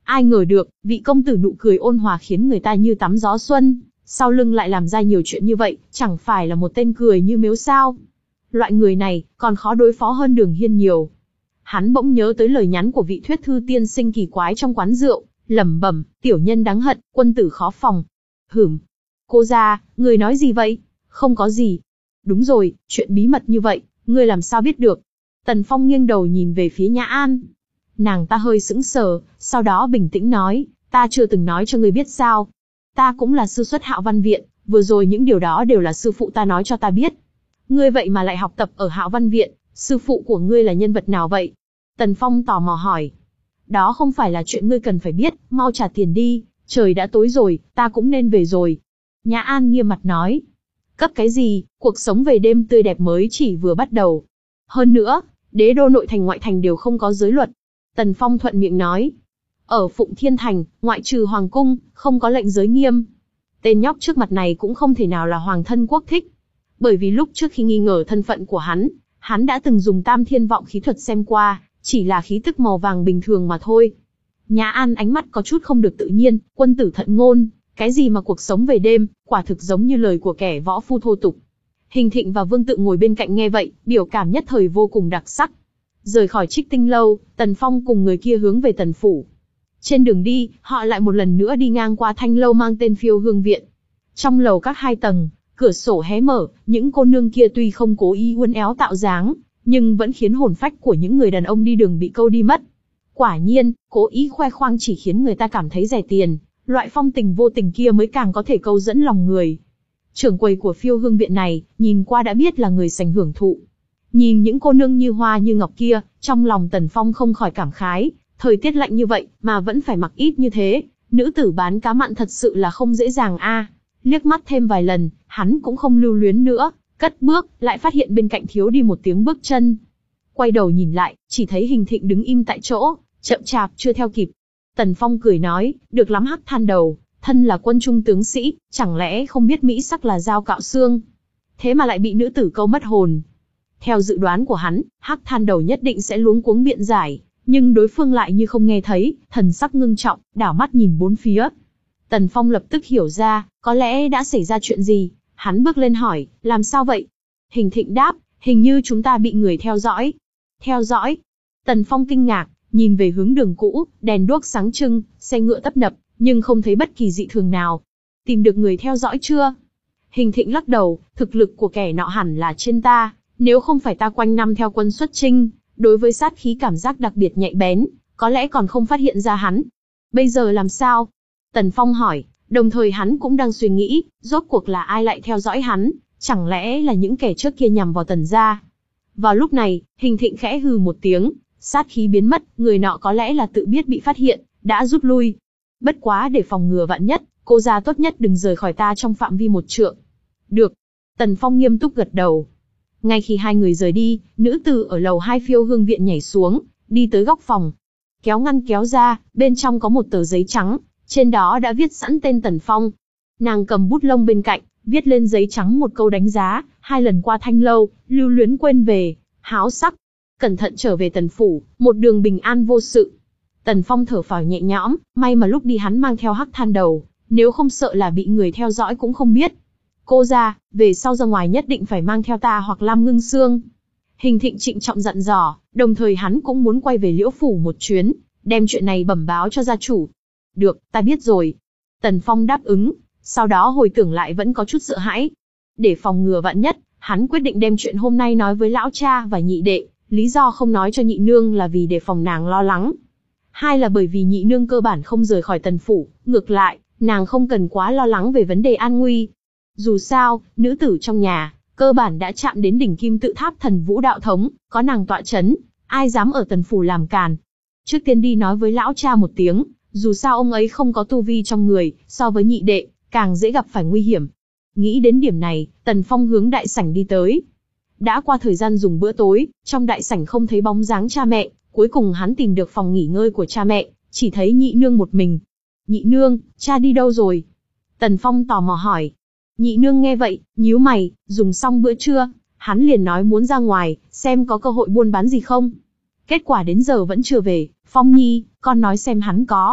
Ai ngờ được, vị công tử nụ cười ôn hòa khiến người ta như tắm gió xuân, sau lưng lại làm ra nhiều chuyện như vậy, chẳng phải là một tên cười như miếu sao. Loại người này, còn khó đối phó hơn Đường Hiên nhiều. Hắn bỗng nhớ tới lời nhắn của vị thuyết thư tiên sinh kỳ quái trong quán rượu, lẩm bẩm, tiểu nhân đáng hận, quân tử khó phòng. Hửm. Cô gia, người nói gì vậy? Không có gì. Đúng rồi, chuyện bí mật như vậy, ngươi làm sao biết được? Tần Phong nghiêng đầu nhìn về phía Nhã An. Nàng ta hơi sững sờ, sau đó bình tĩnh nói, ta chưa từng nói cho ngươi biết sao. Ta cũng là sư xuất Hạo Văn Viện, vừa rồi những điều đó đều là sư phụ ta nói cho ta biết. Ngươi vậy mà lại học tập ở Hạo Văn Viện, sư phụ của ngươi là nhân vật nào vậy? Tần Phong tò mò hỏi. Đó không phải là chuyện ngươi cần phải biết, mau trả tiền đi, trời đã tối rồi, ta cũng nên về rồi. Nhã An nghiêm mặt nói. Cấp cái gì, cuộc sống về đêm tươi đẹp mới chỉ vừa bắt đầu. Hơn nữa, đế đô nội thành ngoại thành đều không có giới luật. Tần Phong thuận miệng nói. Ở Phụng Thiên Thành, ngoại trừ Hoàng Cung, không có lệnh giới nghiêm. Tên nhóc trước mặt này cũng không thể nào là Hoàng thân quốc thích. Bởi vì lúc trước khi nghi ngờ thân phận của hắn, hắn đã từng dùng Tam Thiên Vọng khí thuật xem qua, chỉ là khí tức màu vàng bình thường mà thôi. Nhã An ánh mắt có chút không được tự nhiên, quân tử thận ngôn, cái gì mà cuộc sống về đêm, quả thực giống như lời của kẻ võ phu thô tục. Hình Thịnh và Vương Tự ngồi bên cạnh nghe vậy, biểu cảm nhất thời vô cùng đặc sắc. Rời khỏi Trích Tinh lâu, Tần Phong cùng người kia hướng về Tần phủ. Trên đường đi, họ lại một lần nữa đi ngang qua thanh lâu mang tên Phiêu Hương Viện. Trong lầu các hai tầng, cửa sổ hé mở, những cô nương kia tuy không cố ý uốn éo tạo dáng, nhưng vẫn khiến hồn phách của những người đàn ông đi đường bị câu đi mất. Quả nhiên, cố ý khoe khoang chỉ khiến người ta cảm thấy rẻ tiền, loại phong tình vô tình kia mới càng có thể câu dẫn lòng người. Trưởng quầy của Phiêu Hương Viện này, nhìn qua đã biết là người sành hưởng thụ. Nhìn những cô nương như hoa như ngọc kia, trong lòng Tần Phong không khỏi cảm khái, thời tiết lạnh như vậy mà vẫn phải mặc ít như thế, nữ tử bán cá mặn thật sự là không dễ dàng a. Liếc mắt thêm vài lần, hắn cũng không lưu luyến nữa, cất bước, lại phát hiện bên cạnh thiếu đi một tiếng bước chân. Quay đầu nhìn lại, chỉ thấy Hình Thịnh đứng im tại chỗ, chậm chạp chưa theo kịp. Tần Phong cười nói, được lắm Hắc Than Đầu, thân là quân trung tướng sĩ, chẳng lẽ không biết mỹ sắc là dao cạo xương? Thế mà lại bị nữ tử câu mất hồn. Theo dự đoán của hắn, Hắc Than Đầu nhất định sẽ luống cuống biện giải, nhưng đối phương lại như không nghe thấy, thần sắc ngưng trọng, đảo mắt nhìn bốn phía. Tần Phong lập tức hiểu ra, có lẽ đã xảy ra chuyện gì, hắn bước lên hỏi, làm sao vậy? Hình Thịnh đáp, hình như chúng ta bị người theo dõi. Theo dõi? Tần Phong kinh ngạc, nhìn về hướng đường cũ, đèn đuốc sáng trưng, xe ngựa tấp nập, nhưng không thấy bất kỳ dị thường nào. Tìm được người theo dõi chưa? Hình Thịnh lắc đầu, thực lực của kẻ nọ hẳn là trên ta, nếu không phải ta quanh năm theo quân xuất chinh, đối với sát khí cảm giác đặc biệt nhạy bén, có lẽ còn không phát hiện ra hắn. Bây giờ làm sao? Tần Phong hỏi, đồng thời hắn cũng đang suy nghĩ, rốt cuộc là ai lại theo dõi hắn, chẳng lẽ là những kẻ trước kia nhằm vào Tần gia? Vào lúc này, Hình Thịnh khẽ hừ một tiếng, sát khí biến mất, người nọ có lẽ là tự biết bị phát hiện, đã rút lui. Bất quá để phòng ngừa vạn nhất, cô gia tốt nhất đừng rời khỏi ta trong phạm vi một trượng. Được. Tần Phong nghiêm túc gật đầu. Ngay khi hai người rời đi, nữ tử ở lầu hai Phiêu Hương Viện nhảy xuống, đi tới góc phòng. Kéo ngăn kéo ra, bên trong có một tờ giấy trắng, trên đó đã viết sẵn tên Tần Phong. Nàng cầm bút lông bên cạnh, viết lên giấy trắng một câu đánh giá, hai lần qua thanh lâu, lưu luyến quên về, háo sắc. Cẩn thận trở về Tần phủ, một đường bình an vô sự. Tần Phong thở phào nhẹ nhõm, may mà lúc đi hắn mang theo Hắc Than Đầu, nếu không sợ là bị người theo dõi cũng không biết. Cô gia, về sau ra ngoài nhất định phải mang theo ta hoặc Lam Ngưng Sương. Hình Thịnh trịnh trọng dặn dò, đồng thời hắn cũng muốn quay về Liễu phủ một chuyến, đem chuyện này bẩm báo cho gia chủ. Được, ta biết rồi. Tần Phong đáp ứng, sau đó hồi tưởng lại vẫn có chút sợ hãi. Để phòng ngừa vạn nhất, hắn quyết định đem chuyện hôm nay nói với lão cha và nhị đệ, lý do không nói cho nhị nương là vì để phòng nàng lo lắng. Hai là bởi vì nhị nương cơ bản không rời khỏi Tần phủ, ngược lại, nàng không cần quá lo lắng về vấn đề an nguy. Dù sao, nữ tử trong nhà, cơ bản đã chạm đến đỉnh kim tự tháp thần vũ đạo thống, có nàng tọa chấn, ai dám ở Tần phủ làm càn. Trước tiên đi nói với lão cha một tiếng, dù sao ông ấy không có tu vi trong người, so với nhị đệ, càng dễ gặp phải nguy hiểm. Nghĩ đến điểm này, Tần Phong hướng đại sảnh đi tới. Đã qua thời gian dùng bữa tối, trong đại sảnh không thấy bóng dáng cha mẹ, cuối cùng hắn tìm được phòng nghỉ ngơi của cha mẹ, chỉ thấy nhị nương một mình. Nhị nương, cha đi đâu rồi? Tần Phong tò mò hỏi. Nhị nương nghe vậy, nhíu mày, dùng xong bữa trưa, hắn liền nói muốn ra ngoài, xem có cơ hội buôn bán gì không. Kết quả đến giờ vẫn chưa về. Phong Nhi, con nói xem hắn có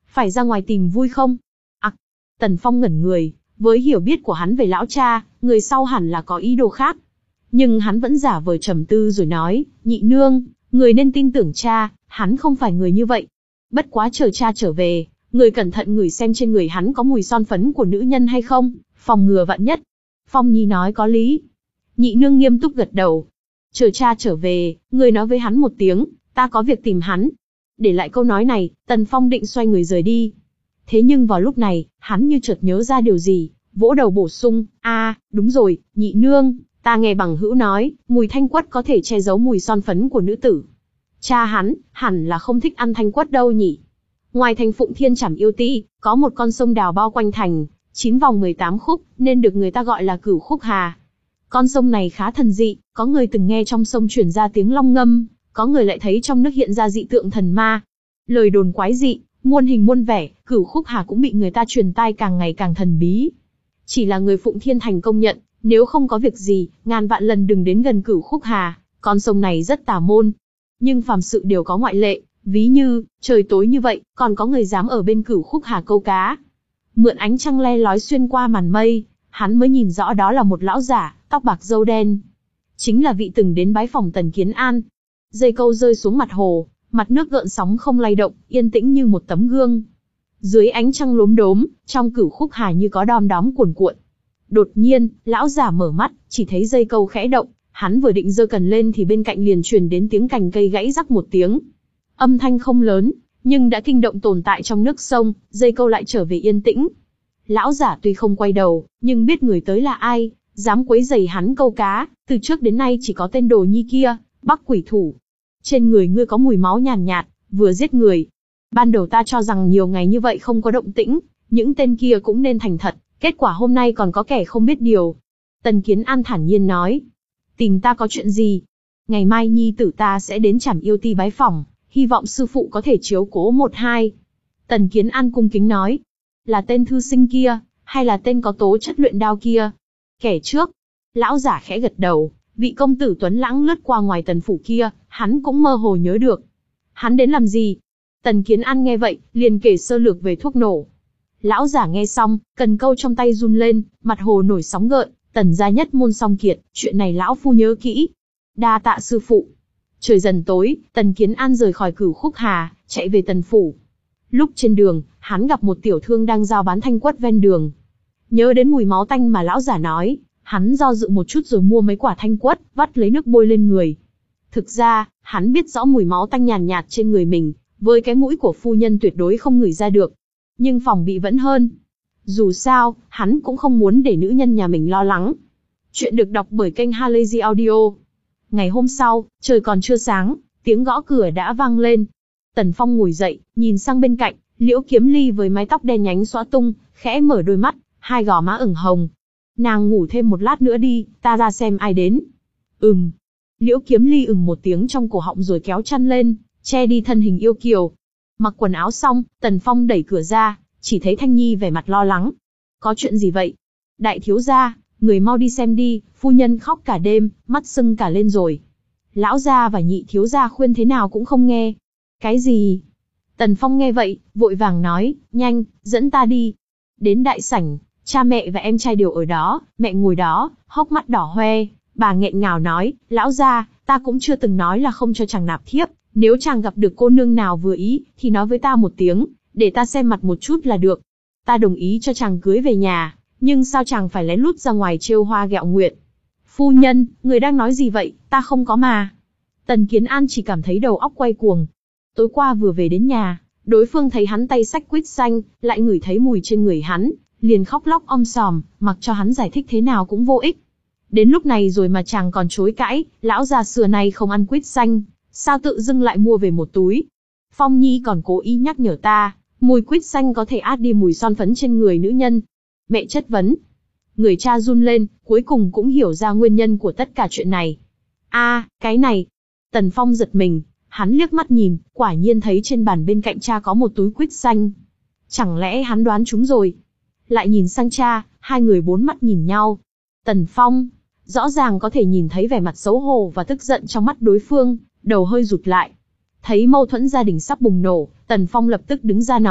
Phải ra ngoài tìm vui không? À, Tần Phong ngẩn người, với hiểu biết của hắn về lão cha, người sau hẳn là có ý đồ khác. Nhưng hắn vẫn giả vờ trầm tư rồi nói, nhị nương, người nên tin tưởng cha, hắn không phải người như vậy. Bất quá chờ cha trở về, người cẩn thận ngửi xem trên người hắn có mùi son phấn của nữ nhân hay không, phòng ngừa vạn nhất. Phong Nhi nói có lý. Nhị nương nghiêm túc gật đầu. Chờ cha trở về, người nói với hắn một tiếng, ta có việc tìm hắn. Để lại câu nói này, Tần Phong định xoay người rời đi. Thế nhưng vào lúc này, hắn như chợt nhớ ra điều gì, vỗ đầu bổ sung, a, đúng rồi, nhị nương, ta nghe bằng hữu nói, mùi thanh quất có thể che giấu mùi son phấn của nữ tử. Cha hắn, hẳn là không thích ăn thanh quất đâu nhỉ. Ngoài thành Phụng Thiên Trảm Yêu Ti, có một con sông đào bao quanh thành, chín vòng mười tám khúc, nên được người ta gọi là Cửu Khúc Hà. Con sông này khá thần dị, có người từng nghe trong sông truyền ra tiếng long ngâm, có người lại thấy trong nước hiện ra dị tượng thần ma. Lời đồn quái dị, muôn hình muôn vẻ, Cửu Khúc Hà cũng bị người ta truyền tai càng ngày càng thần bí. Chỉ là người Phụng Thiên Thành công nhận, nếu không có việc gì, ngàn vạn lần đừng đến gần Cửu Khúc Hà, con sông này rất tà môn. Nhưng phàm sự đều có ngoại lệ, ví như, trời tối như vậy, còn có người dám ở bên Cửu Khúc Hà câu cá. Mượn ánh trăng le lói xuyên qua màn mây, hắn mới nhìn rõ đó là một lão giả, tóc bạc râu đen. Chính là vị từng đến bái phòng Tần Kiến An. Dây câu rơi xuống mặt hồ, mặt nước gợn sóng không lay động, yên tĩnh như một tấm gương. Dưới ánh trăng lốm đốm, trong Cửu Khúc Hà như có đom đóm cuồn cuộn. Đột nhiên, lão giả mở mắt, chỉ thấy dây câu khẽ động, hắn vừa định giơ cần lên thì bên cạnh liền truyền đến tiếng cành cây gãy rắc một tiếng. Âm thanh không lớn, nhưng đã kinh động tồn tại trong nước sông, dây câu lại trở về yên tĩnh. Lão giả tuy không quay đầu, nhưng biết người tới là ai, dám quấy rầy hắn câu cá, từ trước đến nay chỉ có tên đồ nhi kia, Bắc Quỷ Thủ. Trên người ngươi có mùi máu nhàn nhạt, vừa giết người. Ban đầu ta cho rằng nhiều ngày như vậy không có động tĩnh, những tên kia cũng nên thành thật, kết quả hôm nay còn có kẻ không biết điều. Tần Kiến An thản nhiên nói, tìm ta có chuyện gì? Ngày mai nhi tử ta sẽ đến Trảm Yêu Ti bái phỏng, hy vọng sư phụ có thể chiếu cố một hai. Tần Kiến An cung kính nói, là tên thư sinh kia, hay là tên có tố chất luyện đao kia? Kẻ trước. Lão giả khẽ gật đầu, vị công tử tuấn lãng lướt qua ngoài tần phủ kia, hắn cũng mơ hồ nhớ được. Hắn đến làm gì? Tần Kiến An nghe vậy, liền kể sơ lược về thuốc nổ. Lão giả nghe xong, cần câu trong tay run lên, mặt hồ nổi sóng gợn, Tần gia nhất môn song kiệt, chuyện này lão phu nhớ kỹ. Đa tạ sư phụ. Trời dần tối, Tần Kiến An rời khỏi Cửu Khúc Hà, chạy về tần phủ. Lúc trên đường, hắn gặp một tiểu thương đang giao bán thanh quất ven đường. Nhớ đến mùi máu tanh mà lão giả nói, hắn do dự một chút rồi mua mấy quả thanh quất, vắt lấy nước bôi lên người. Thực ra, hắn biết rõ mùi máu tanh nhàn nhạt trên người mình, với cái mũi của phu nhân tuyệt đối không ngửi ra được. Nhưng phòng bị vẫn hơn. Dù sao, hắn cũng không muốn để nữ nhân nhà mình lo lắng. Chuyện được đọc bởi kênh Halazy Audio. Ngày hôm sau, trời còn chưa sáng, tiếng gõ cửa đã vang lên. Tần Phong ngồi dậy, nhìn sang bên cạnh, Liễu Kiếm Ly với mái tóc đen nhánh xõa tung, khẽ mở đôi mắt, hai gò má ửng hồng. Nàng ngủ thêm một lát nữa đi, ta ra xem ai đến. Ừm. Liễu Kiếm Ly ừm một tiếng trong cổ họng rồi kéo chăn lên, che đi thân hình yêu kiều. Mặc quần áo xong, Tần Phong đẩy cửa ra, chỉ thấy Thanh Nhi vẻ mặt lo lắng. Có chuyện gì vậy? Đại thiếu gia, người mau đi xem đi, phu nhân khóc cả đêm, mắt sưng cả lên rồi. Lão gia và nhị thiếu gia khuyên thế nào cũng không nghe. Cái gì? Tần Phong nghe vậy, vội vàng nói, nhanh, dẫn ta đi. Đến đại sảnh, cha mẹ và em trai đều ở đó, mẹ ngồi đó, hốc mắt đỏ hoe, bà nghẹn ngào nói, lão gia, ta cũng chưa từng nói là không cho chàng nạp thiếp, nếu chàng gặp được cô nương nào vừa ý, thì nói với ta một tiếng, để ta xem mặt một chút là được. Ta đồng ý cho chàng cưới về nhà, nhưng sao chàng phải lén lút ra ngoài trêu hoa ghẹo nguyệt? Phu nhân, người đang nói gì vậy, ta không có mà. Tần Kiến An chỉ cảm thấy đầu óc quay cuồng. Tối qua vừa về đến nhà, đối phương thấy hắn tay xách quýt xanh, lại ngửi thấy mùi trên người hắn, liền khóc lóc om sòm, mặc cho hắn giải thích thế nào cũng vô ích. Đến lúc này rồi mà chàng còn chối cãi, lão già xưa nay không ăn quýt xanh, sao tự dưng lại mua về một túi? Phong Nhi còn cố ý nhắc nhở ta, mùi quýt xanh có thể át đi mùi son phấn trên người nữ nhân. Mẹ chất vấn. Người cha run lên, cuối cùng cũng hiểu ra nguyên nhân của tất cả chuyện này. A, à, cái này. Tần Phong giật mình, hắn liếc mắt nhìn, quả nhiên thấy trên bàn bên cạnh cha có một túi quýt xanh. Chẳng lẽ hắn đoán trúng rồi? Lại nhìn sang cha, hai người bốn mắt nhìn nhau. Tần Phong, rõ ràng có thể nhìn thấy vẻ mặt xấu hổ và tức giận trong mắt đối phương, đầu hơi rụt lại. Thấy mâu thuẫn gia đình sắp bùng nổ, Tần Phong lập tức đứng ra nói,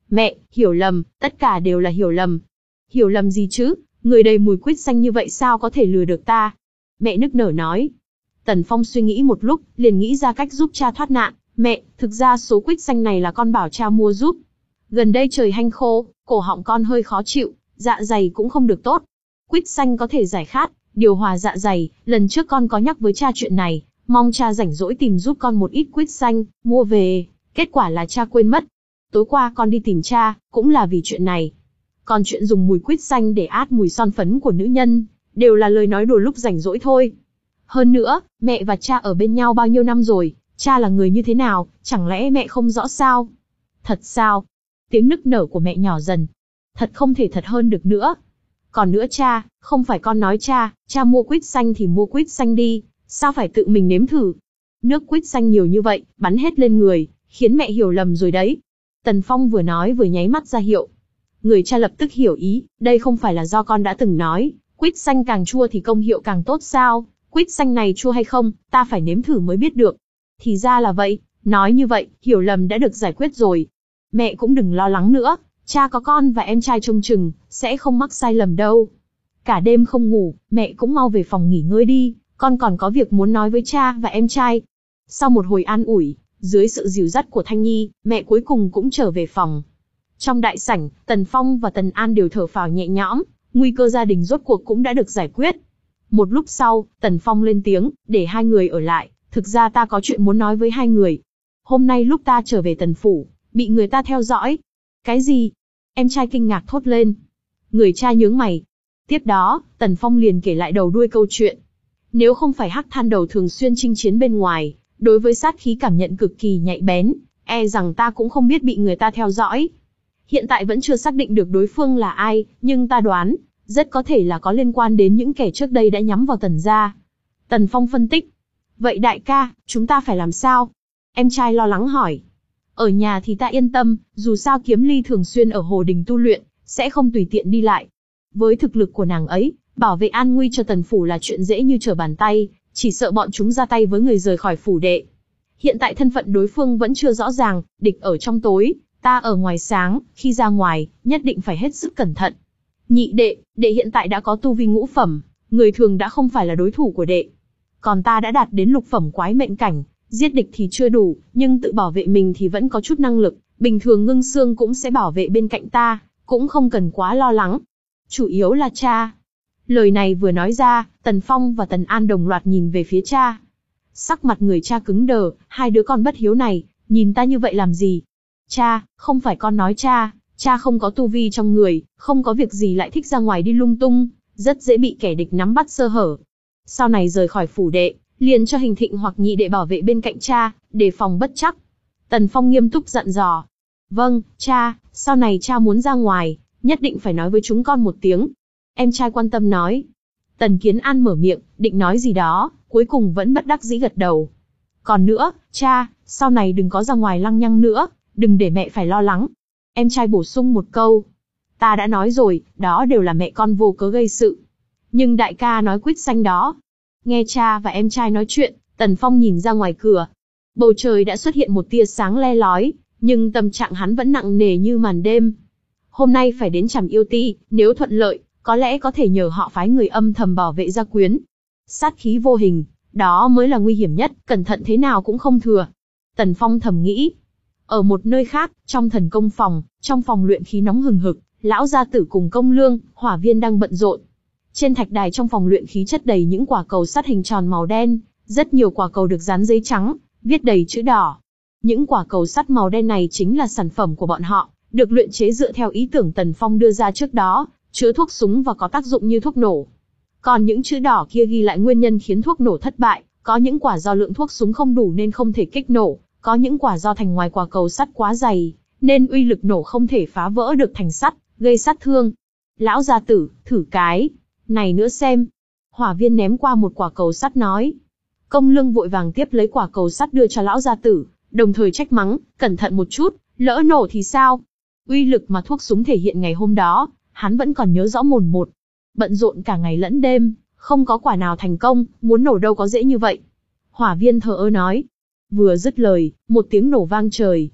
Mẹ, hiểu lầm, tất cả đều là hiểu lầm. Hiểu lầm gì chứ, người đầy mùi quýt xanh như vậy sao có thể lừa được ta? Mẹ nức nở nói. Tần Phong suy nghĩ một lúc, liền nghĩ ra cách giúp cha thoát nạn. Mẹ, thực ra số quýt xanh này là con bảo cha mua giúp. Gần đây trời hanh khô, cổ họng con hơi khó chịu, dạ dày cũng không được tốt. Quýt xanh có thể giải khát, điều hòa dạ dày, lần trước con có nhắc với cha chuyện này, mong cha rảnh rỗi tìm giúp con một ít quýt xanh, mua về, kết quả là cha quên mất. Tối qua con đi tìm cha, cũng là vì chuyện này. Còn chuyện dùng mùi quýt xanh để át mùi son phấn của nữ nhân, đều là lời nói đùa lúc rảnh rỗi thôi. Hơn nữa, mẹ và cha ở bên nhau bao nhiêu năm rồi, cha là người như thế nào, chẳng lẽ mẹ không rõ sao? Thật sao? Tiếng nức nở của mẹ nhỏ dần. Thật không thể thật hơn được nữa. Còn nữa cha, không phải con nói cha, cha mua quýt xanh thì mua quýt xanh đi, sao phải tự mình nếm thử? Nước quýt xanh nhiều như vậy, bắn hết lên người, khiến mẹ hiểu lầm rồi đấy. Tần Phong vừa nói vừa nháy mắt ra hiệu. Người cha lập tức hiểu ý, đây không phải là do con đã từng nói, quýt xanh càng chua thì công hiệu càng tốt sao? Quýt xanh này chua hay không, ta phải nếm thử mới biết được. Thì ra là vậy, nói như vậy, hiểu lầm đã được giải quyết rồi. Mẹ cũng đừng lo lắng nữa, cha có con và em trai trông chừng, sẽ không mắc sai lầm đâu. Cả đêm không ngủ, mẹ cũng mau về phòng nghỉ ngơi đi, con còn có việc muốn nói với cha và em trai. Sau một hồi an ủi, dưới sự dìu dắt của Thanh Nhi, mẹ cuối cùng cũng trở về phòng. Trong đại sảnh, Tần Phong và Tần An đều thở phào nhẹ nhõm, nguy cơ gia đình rốt cuộc cũng đã được giải quyết. Một lúc sau, Tần Phong lên tiếng, để hai người ở lại, thực ra ta có chuyện muốn nói với hai người. Hôm nay lúc ta trở về Tần Phủ, bị người ta theo dõi. Cái gì? Em trai kinh ngạc thốt lên. Người cha nhướng mày. Tiếp đó, Tần Phong liền kể lại đầu đuôi câu chuyện. Nếu không phải Hắc Than Đầu thường xuyên chinh chiến bên ngoài, đối với sát khí cảm nhận cực kỳ nhạy bén, e rằng ta cũng không biết bị người ta theo dõi. Hiện tại vẫn chưa xác định được đối phương là ai, nhưng ta đoán, rất có thể là có liên quan đến những kẻ trước đây đã nhắm vào Tần gia. Tần Phong phân tích. Vậy đại ca, chúng ta phải làm sao? Em trai lo lắng hỏi. Ở nhà thì ta yên tâm, dù sao Kiếm Ly thường xuyên ở Hồ Đình tu luyện, sẽ không tùy tiện đi lại. Với thực lực của nàng ấy, bảo vệ an nguy cho Tần Phủ là chuyện dễ như trở bàn tay, chỉ sợ bọn chúng ra tay với người rời khỏi phủ đệ. Hiện tại thân phận đối phương vẫn chưa rõ ràng, địch ở trong tối, ta ở ngoài sáng, khi ra ngoài, nhất định phải hết sức cẩn thận. Nhị đệ, đệ hiện tại đã có tu vi ngũ phẩm, người thường đã không phải là đối thủ của đệ. Còn ta đã đạt đến lục phẩm quái mệnh cảnh, giết địch thì chưa đủ, nhưng tự bảo vệ mình thì vẫn có chút năng lực, bình thường Ngưng Xương cũng sẽ bảo vệ bên cạnh ta, cũng không cần quá lo lắng. Chủ yếu là cha. Lời này vừa nói ra, Tần Phong và Tần An đồng loạt nhìn về phía cha. Sắc mặt người cha cứng đờ, hai đứa con bất hiếu này, nhìn ta như vậy làm gì? Cha, không phải con nói cha, cha không có tu vi trong người, không có việc gì lại thích ra ngoài đi lung tung, rất dễ bị kẻ địch nắm bắt sơ hở. Sau này rời khỏi phủ đệ, liền cho Hình Thịnh hoặc nhị đệ bảo vệ bên cạnh cha, đề phòng bất trắc. Tần Phong nghiêm túc dặn dò. Vâng, cha, sau này cha muốn ra ngoài, nhất định phải nói với chúng con một tiếng. Em trai quan tâm nói. Tần Kiến An mở miệng, định nói gì đó, cuối cùng vẫn bất đắc dĩ gật đầu. Còn nữa, cha, sau này đừng có ra ngoài lăng nhăng nữa, đừng để mẹ phải lo lắng. Em trai bổ sung một câu. Ta đã nói rồi, đó đều là mẹ con vô cớ gây sự. Nhưng đại ca nói quýt xanh đó. Nghe cha và em trai nói chuyện, Tần Phong nhìn ra ngoài cửa. Bầu trời đã xuất hiện một tia sáng le lói, nhưng tâm trạng hắn vẫn nặng nề như màn đêm. Hôm nay phải đến Trảm Yêu Ti, nếu thuận lợi, có lẽ có thể nhờ họ phái người âm thầm bảo vệ gia quyến. Sát khí vô hình, đó mới là nguy hiểm nhất, cẩn thận thế nào cũng không thừa. Tần Phong thầm nghĩ. Ở một nơi khác, trong thần công phòng, trong phòng luyện khí nóng hừng hực, lão gia tử cùng Công Lương, Hỏa Viên đang bận rộn. Trên thạch đài trong phòng luyện khí chất đầy những quả cầu sắt hình tròn màu đen, rất nhiều quả cầu được dán giấy trắng, viết đầy chữ đỏ. Những quả cầu sắt màu đen này chính là sản phẩm của bọn họ, được luyện chế dựa theo ý tưởng Tần Phong đưa ra trước đó, chứa thuốc súng và có tác dụng như thuốc nổ. Còn những chữ đỏ kia ghi lại nguyên nhân khiến thuốc nổ thất bại, có những quả do lượng thuốc súng không đủ nên không thể kích nổ, có những quả do thành ngoài quả cầu sắt quá dày, nên uy lực nổ không thể phá vỡ được thành sắt, gây sát thương. Lão gia tử, thử cái này nữa xem. Hỏa Viên ném qua một quả cầu sắt nói. Công Lương vội vàng tiếp lấy quả cầu sắt đưa cho lão gia tử, đồng thời trách mắng, cẩn thận một chút, lỡ nổ thì sao? Uy lực mà thuốc súng thể hiện ngày hôm đó, hắn vẫn còn nhớ rõ mồn một. Bận rộn cả ngày lẫn đêm, không có quả nào thành công, muốn nổ đâu có dễ như vậy. Hỏa Viên thờ ơ nói. Vừa dứt lời, một tiếng nổ vang trời.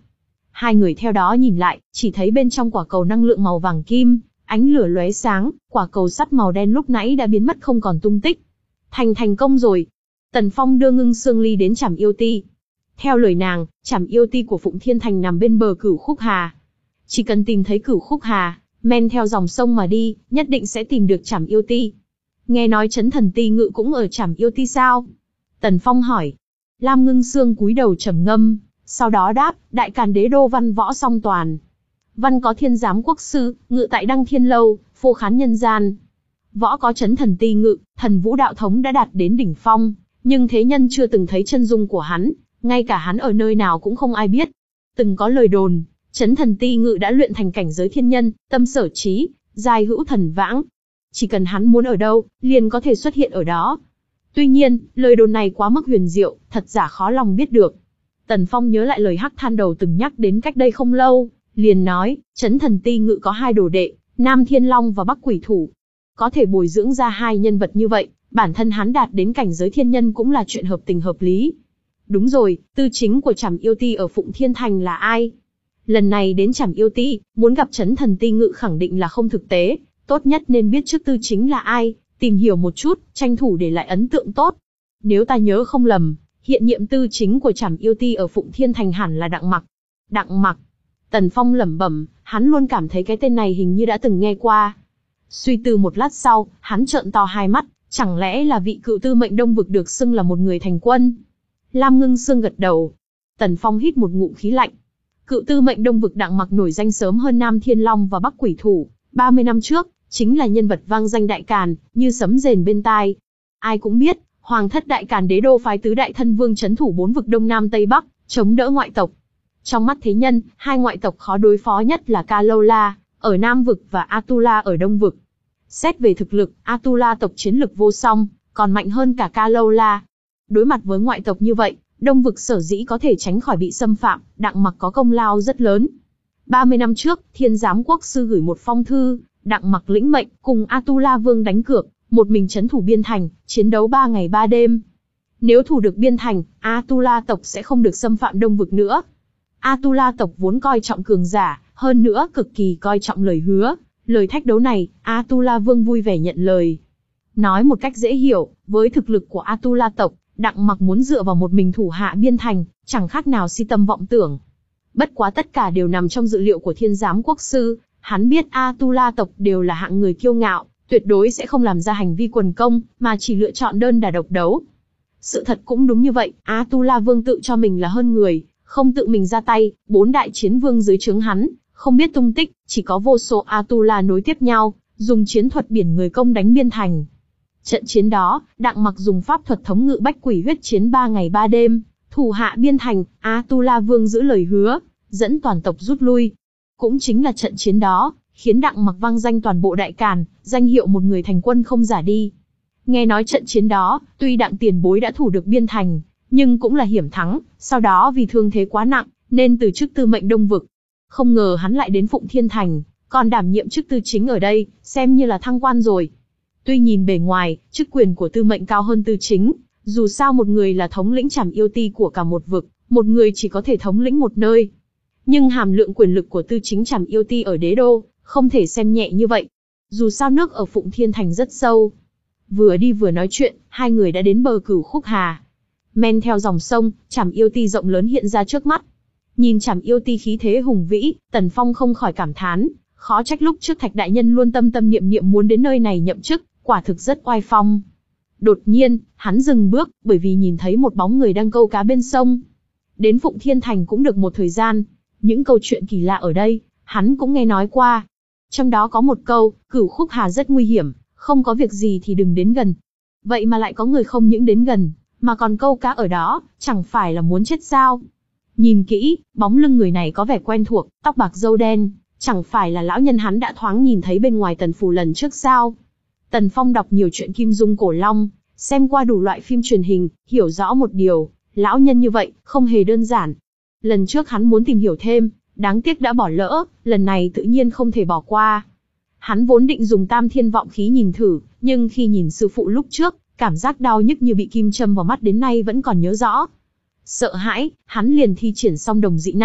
Hai người theo đó nhìn lại, chỉ thấy bên trong quả cầu năng lượng màu vàng kim, ánh lửa lóe sáng, quả cầu sắt màu đen lúc nãy đã biến mất không còn tung tích. Thành thành công rồi. Tần Phong đưa Ngưng Xương Ly đến Trảm Yêu Ti. Theo lời nàng, Trảm Yêu Ti của Phụng Thiên Thành nằm bên bờ Cửu Khúc Hà. Chỉ cần tìm thấy Cửu Khúc Hà, men theo dòng sông mà đi, nhất định sẽ tìm được Trảm Yêu Ti. Nghe nói Chấn Thần Ti Ngự cũng ở Trảm Yêu Ti sao? Tần Phong hỏi. Lam Ngưng Xương cúi đầu trầm ngâm, sau đó đáp, Đại Càn Đế đô văn võ song toàn. Văn có Thiên Giám Quốc sư, ngự tại Đăng Thiên lâu, phô khán nhân gian. Võ có Chấn Thần Ti Ngự, Thần Vũ đạo thống đã đạt đến đỉnh phong, nhưng thế nhân chưa từng thấy chân dung của hắn, ngay cả hắn ở nơi nào cũng không ai biết. Từng có lời đồn, Chấn Thần Ti Ngự đã luyện thành cảnh giới thiên nhân, tâm sở trí, giai hữu thần vãng. Chỉ cần hắn muốn ở đâu, liền có thể xuất hiện ở đó. Tuy nhiên, lời đồn này quá mức huyền diệu, thật giả khó lòng biết được. Tần Phong nhớ lại lời Hắc Than Đầu từng nhắc đến cách đây không lâu, liền nói, Chấn Thần Ti Ngự có hai đồ đệ, Nam Thiên Long và Bắc Quỷ Thủ. Có thể bồi dưỡng ra hai nhân vật như vậy, bản thân hắn đạt đến cảnh giới thiên nhân cũng là chuyện hợp tình hợp lý. Đúng rồi, tư chính của Trảm Yêu Ti ở Phụng Thiên Thành là ai? Lần này đến Trảm Yêu Ti, muốn gặp Chấn Thần Ti Ngự khẳng định là không thực tế, tốt nhất nên biết trước tư chính là ai, tìm hiểu một chút, tranh thủ để lại ấn tượng tốt. Nếu ta nhớ không lầm, hiện nhiệm tư chính của Trảm Yêu Ti ở Phụng Thiên Thành hẳn là Đặng Mặc. Đặng Mặc. Tần Phong lẩm bẩm, hắn luôn cảm thấy cái tên này hình như đã từng nghe qua. Suy tư một lát sau, hắn trợn to hai mắt, chẳng lẽ là vị cựu tư mệnh Đông Vực được xưng là một người thành quân? Lam Ngưng Xương gật đầu. Tần Phong hít một ngụm khí lạnh. Cựu tư mệnh Đông Vực Đặng Mặc nổi danh sớm hơn Nam Thiên Long và Bắc Quỷ Thủ, ba mươi năm trước, chính là nhân vật vang danh Đại Càn, như sấm rền bên tai. Ai cũng biết, Hoàng thất Đại Càn Đế đô phái tứ đại thân vương trấn thủ bốn vực Đông Nam Tây Bắc, chống đỡ ngoại tộc. Trong mắt thế nhân, hai ngoại tộc khó đối phó nhất là Ca Lâu La ở Nam vực và Atula ở Đông vực. Xét về thực lực, Atula tộc chiến lực vô song, còn mạnh hơn cả Ca Lâu La. Đối mặt với ngoại tộc như vậy, Đông vực sở dĩ có thể tránh khỏi bị xâm phạm, Đặng Mặc có công lao rất lớn. ba mươi năm trước, Thiên Giám Quốc sư gửi một phong thư, Đặng Mặc lĩnh mệnh cùng Atula Vương đánh cược, một mình trấn thủ Biên Thành, chiến đấu ba ngày ba đêm. Nếu thủ được Biên Thành, Atula tộc sẽ không được xâm phạm Đông vực nữa. Atula tộc vốn coi trọng cường giả, hơn nữa cực kỳ coi trọng lời hứa. Lời thách đấu này, Atula Vương vui vẻ nhận lời. Nói một cách dễ hiểu, với thực lực của Atula tộc, Đặng Mặc muốn dựa vào một mình thủ hạ Biên Thành, chẳng khác nào si tâm vọng tưởng. Bất quá tất cả đều nằm trong dự liệu của Thiên Giám Quốc sư, hắn biết Atula tộc đều là hạng người kiêu ngạo, tuyệt đối sẽ không làm ra hành vi quần công, mà chỉ lựa chọn đơn đả độc đấu. Sự thật cũng đúng như vậy, Atula Vương tự cho mình là hơn người, không tự mình ra tay, bốn đại chiến vương dưới trướng hắn, không biết tung tích, chỉ có vô số Atula nối tiếp nhau, dùng chiến thuật biển người công đánh Biên Thành. Trận chiến đó, Đặng Mặc dùng pháp thuật thống ngự bách quỷ huyết chiến ba ngày ba đêm, thủ hạ Biên Thành, Atula Vương giữ lời hứa, dẫn toàn tộc rút lui. Cũng chính là trận chiến đó, khiến Đặng Mặc vang danh toàn bộ Đại Càn, danh hiệu một người thành quân không giả đi. Nghe nói trận chiến đó, tuy Đặng tiền bối đã thủ được Biên Thành, nhưng cũng là hiểm thắng, sau đó vì thương thế quá nặng, nên từ chức tư mệnh Đông vực. Không ngờ hắn lại đến Phụng Thiên Thành, còn đảm nhiệm chức tư chính ở đây, xem như là thăng quan rồi. Tuy nhìn bề ngoài, chức quyền của tư mệnh cao hơn tư chính, dù sao một người là thống lĩnh Trảm Yêu Ti của cả một vực, một người chỉ có thể thống lĩnh một nơi. Nhưng hàm lượng quyền lực của tư chính Trảm Yêu Ti ở đế đô, không thể xem nhẹ như vậy. Dù sao nước ở Phụng Thiên Thành rất sâu. Vừa đi vừa nói chuyện, hai người đã đến bờ Cửu Khúc Hà. Men theo dòng sông, Trảm Yêu Ti rộng lớn hiện ra trước mắt. Nhìn Trảm Yêu Ti khí thế hùng vĩ, Tần Phong không khỏi cảm thán, khó trách lúc trước Thạch đại nhân luôn tâm tâm niệm niệm muốn đến nơi này nhậm chức, quả thực rất oai phong. Đột nhiên, hắn dừng bước, bởi vì nhìn thấy một bóng người đang câu cá bên sông. Đến Phụng Thiên Thành cũng được một thời gian, những câu chuyện kỳ lạ ở đây, hắn cũng nghe nói qua. Trong đó có một câu, Cửu Khúc Hà rất nguy hiểm, không có việc gì thì đừng đến gần. Vậy mà lại có người không những đến gần, mà còn câu cá ở đó, chẳng phải là muốn chết sao? Nhìn kỹ, bóng lưng người này có vẻ quen thuộc, tóc bạc râu đen, chẳng phải là lão nhân hắn đã thoáng nhìn thấy bên ngoài Tần Phủ lần trước sao? Tần Phong đọc nhiều chuyện Kim Dung Cổ Long, xem qua đủ loại phim truyền hình, hiểu rõ một điều, lão nhân như vậy, không hề đơn giản. Lần trước hắn muốn tìm hiểu thêm, đáng tiếc đã bỏ lỡ, lần này tự nhiên không thể bỏ qua. Hắn vốn định dùng Tam Thiên Vọng Khí nhìn thử, nhưng khi nhìn sư phụ lúc trước, cảm giác đau nhức như bị kim châm vào mắt đến nay vẫn còn nhớ rõ. Sợ hãi, hắn liền thi triển song đồng dị năng,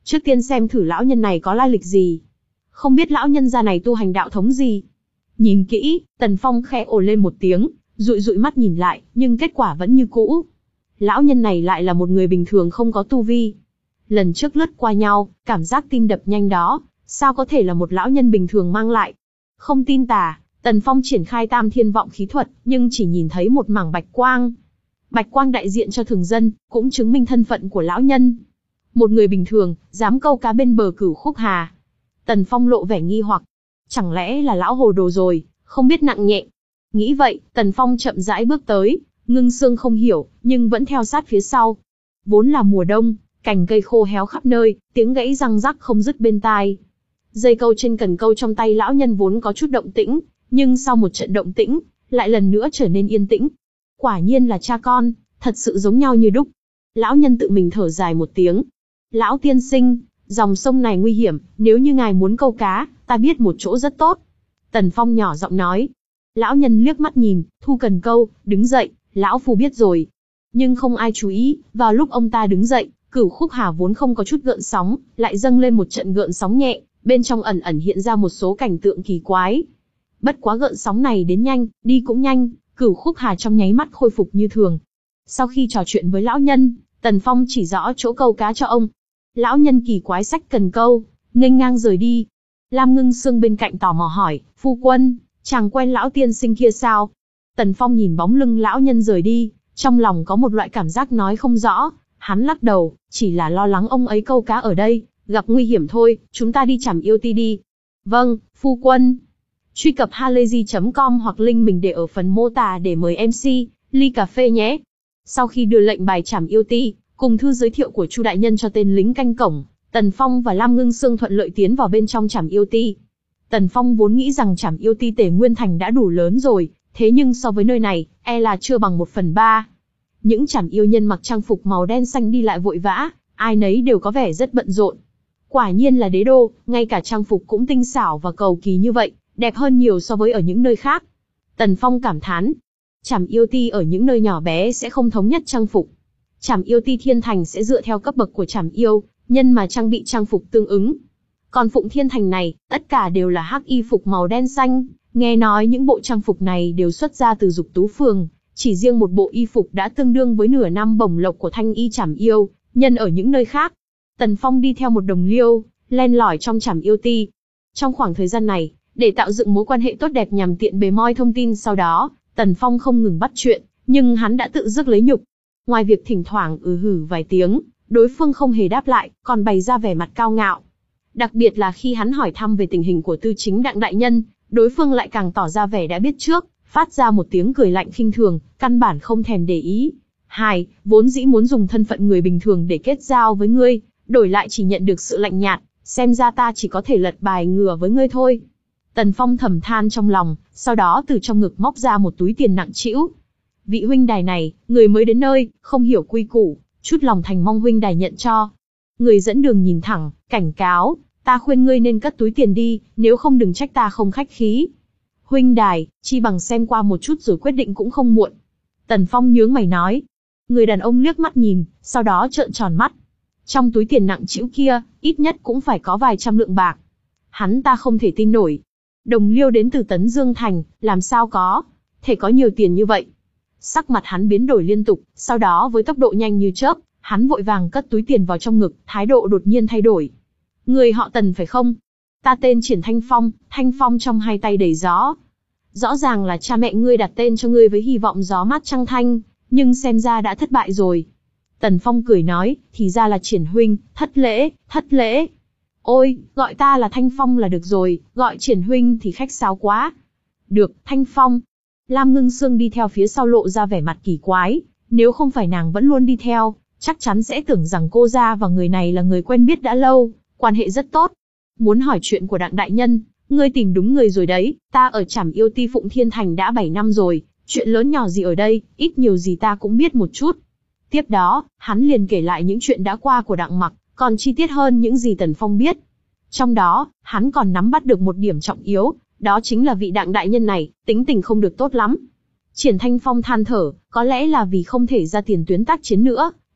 Trước tiên xem thử lão nhân này có lai lịch gì. Không biết lão nhân gia này tu hành đạo thống gì. Nhìn kỹ, Tần Phong khẽ ồ lên một tiếng, dụi dụi mắt nhìn lại, nhưng kết quả vẫn như cũ. Lão nhân này lại là một người bình thường không có tu vi. Lần trước lướt qua nhau, cảm giác tim đập nhanh đó, sao có thể là một lão nhân bình thường mang lại. Không tin tà, Tần Phong triển khai Tam Thiên Vọng khí thuật, nhưng chỉ nhìn thấy một mảng bạch quang. Bạch quang đại diện cho thường dân, cũng chứng minh thân phận của lão nhân. Một người bình thường, dám câu cá bên bờ Cửu Khúc Hà. Tần Phong lộ vẻ nghi hoặc. Chẳng lẽ là lão hồ đồ rồi, không biết nặng nhẹ. Nghĩ vậy, Tần Phong chậm rãi bước tới, Ngưng Sương không hiểu, nhưng vẫn theo sát phía sau. Vốn là mùa đông, cành cây khô héo khắp nơi, tiếng gãy răng rắc không dứt bên tai. Dây câu trên cần câu trong tay lão nhân vốn có chút động tĩnh, nhưng sau một trận động tĩnh, lại lần nữa trở nên yên tĩnh. Quả nhiên là cha con, thật sự giống nhau như đúc. Lão nhân tự mình thở dài một tiếng. Lão tiên sinh, dòng sông này nguy hiểm, nếu như ngài muốn câu cá, ta biết một chỗ rất tốt. Tần Phong nhỏ giọng nói. Lão nhân liếc mắt nhìn, thu cần câu, đứng dậy, lão phu biết rồi. Nhưng không ai chú ý, vào lúc ông ta đứng dậy, Cửu Khúc Hà vốn không có chút gợn sóng, lại dâng lên một trận gợn sóng nhẹ, bên trong ẩn ẩn hiện ra một số cảnh tượng kỳ quái. Bất quá gợn sóng này đến nhanh, đi cũng nhanh, Cửu Khúc Hà trong nháy mắt khôi phục như thường. Sau khi trò chuyện với lão nhân, Tần Phong chỉ rõ chỗ câu cá cho ông. Lão nhân kỳ quái xách cần câu, nghênh ngang rời đi. Lam Ngưng Sương bên cạnh tò mò hỏi, phu quân, chàng quen lão tiên sinh kia sao? Tần Phong nhìn bóng lưng lão nhân rời đi, trong lòng có một loại cảm giác nói không rõ. Hắn lắc đầu, chỉ là lo lắng ông ấy câu cá ở đây, gặp nguy hiểm thôi, chúng ta đi Trảm Yêu Ti đi. Vâng, phu quân. Truy cập halayzi chấm com hoặc link mình để ở phần mô tả để mời em xê, ly cà phê nhé. Sau khi đưa lệnh bài Trảm Yêu Ti, cùng thư giới thiệu của Chu đại nhân cho tên lính canh cổng, Tần Phong và Lam Ngưng Sương thuận lợi tiến vào bên trong Trảm Yêu Ti. Tần Phong vốn nghĩ rằng Trảm Yêu Ti Tề Nguyên Thành đã đủ lớn rồi, thế nhưng so với nơi này, e là chưa bằng một phần ba. Những Trảm Yêu nhân mặc trang phục màu đen xanh đi lại vội vã, ai nấy đều có vẻ rất bận rộn. Quả nhiên là đế đô, ngay cả trang phục cũng tinh xảo và cầu kỳ như vậy, đẹp hơn nhiều so với ở những nơi khác. Tần Phong cảm thán, Trảm Yêu Ti ở những nơi nhỏ bé sẽ không thống nhất trang phục. Trảm Yêu Ti Thiên Thành sẽ dựa theo cấp bậc của Trảm Yêu nhân mà trang bị trang phục tương ứng. Còn Phụng Thiên Thành này, tất cả đều là hắc y phục màu đen xanh, nghe nói những bộ trang phục này đều xuất ra từ Dục Tú Phường, chỉ riêng một bộ y phục đã tương đương với nửa năm bổng lộc của thanh y Trảm Yêu nhân ở những nơi khác. Tần Phong đi theo một đồng liêu, len lỏi trong Trảm Yêu Ti. Trong khoảng thời gian này, để tạo dựng mối quan hệ tốt đẹp nhằm tiện bề moi thông tin sau đó, Tần Phong không ngừng bắt chuyện, nhưng hắn đã tự rước lấy nhục. Ngoài việc thỉnh thoảng ừ hử vài tiếng, đối phương không hề đáp lại, còn bày ra vẻ mặt cao ngạo. Đặc biệt là khi hắn hỏi thăm về tình hình của Tư Chính Đặng đại nhân, đối phương lại càng tỏ ra vẻ đã biết trước, phát ra một tiếng cười lạnh khinh thường, căn bản không thèm để ý. Hai, vốn dĩ muốn dùng thân phận người bình thường để kết giao với ngươi, đổi lại chỉ nhận được sự lạnh nhạt, xem ra ta chỉ có thể lật bài ngửa với ngươi thôi. Tần Phong thầm than trong lòng, sau đó từ trong ngực móc ra một túi tiền nặng trĩu. Vị huynh đài này, người mới đến nơi, không hiểu quy củ, chút lòng thành mong huynh đài nhận cho. Người dẫn đường nhìn thẳng, cảnh cáo, ta khuyên ngươi nên cất túi tiền đi, nếu không đừng trách ta không khách khí. Huynh đài, chi bằng xem qua một chút rồi quyết định cũng không muộn. Tần Phong nhướng mày nói. Người đàn ông liếc mắt nhìn, sau đó trợn tròn mắt. Trong túi tiền nặng trĩu kia, ít nhất cũng phải có vài trăm lượng bạc. Hắn ta không thể tin nổi. Đồng liêu đến từ Tấn Dương Thành, làm sao có thể có nhiều tiền như vậy? Sắc mặt hắn biến đổi liên tục, sau đó với tốc độ nhanh như chớp, hắn vội vàng cất túi tiền vào trong ngực, thái độ đột nhiên thay đổi. Người họ Tần phải không? Ta tên Triển Thanh Phong, Thanh Phong trong hai tay đầy gió. Rõ ràng là cha mẹ ngươi đặt tên cho ngươi với hy vọng gió mát trăng thanh, nhưng xem ra đã thất bại rồi. Tần Phong cười nói, thì ra là Triển huynh, thất lễ, thất lễ. Ôi, gọi ta là Thanh Phong là được rồi, gọi Triển huynh thì khách sáo quá. Được, Thanh Phong. Lam Ngưng Sương đi theo phía sau lộ ra vẻ mặt kỳ quái, nếu không phải nàng vẫn luôn đi theo, chắc chắn sẽ tưởng rằng cô gia và người này là người quen biết đã lâu, quan hệ rất tốt. Muốn hỏi chuyện của Đặng đại nhân, ngươi tìm đúng người rồi đấy, ta ở Trảm Yêu Ti Phụng Thiên Thành đã bảy năm rồi, chuyện lớn nhỏ gì ở đây, ít nhiều gì ta cũng biết một chút. Tiếp đó, hắn liền kể lại những chuyện đã qua của Đặng Mặc, còn chi tiết hơn những gì Tần Phong biết. Trong đó, hắn còn nắm bắt được một điểm trọng yếu, đó chính là vị Đặng đại nhân này, tính tình không được tốt lắm. Triển Thanh Phong than thở, có lẽ là vì không thể ra tiền tuyến tác chiến nữa,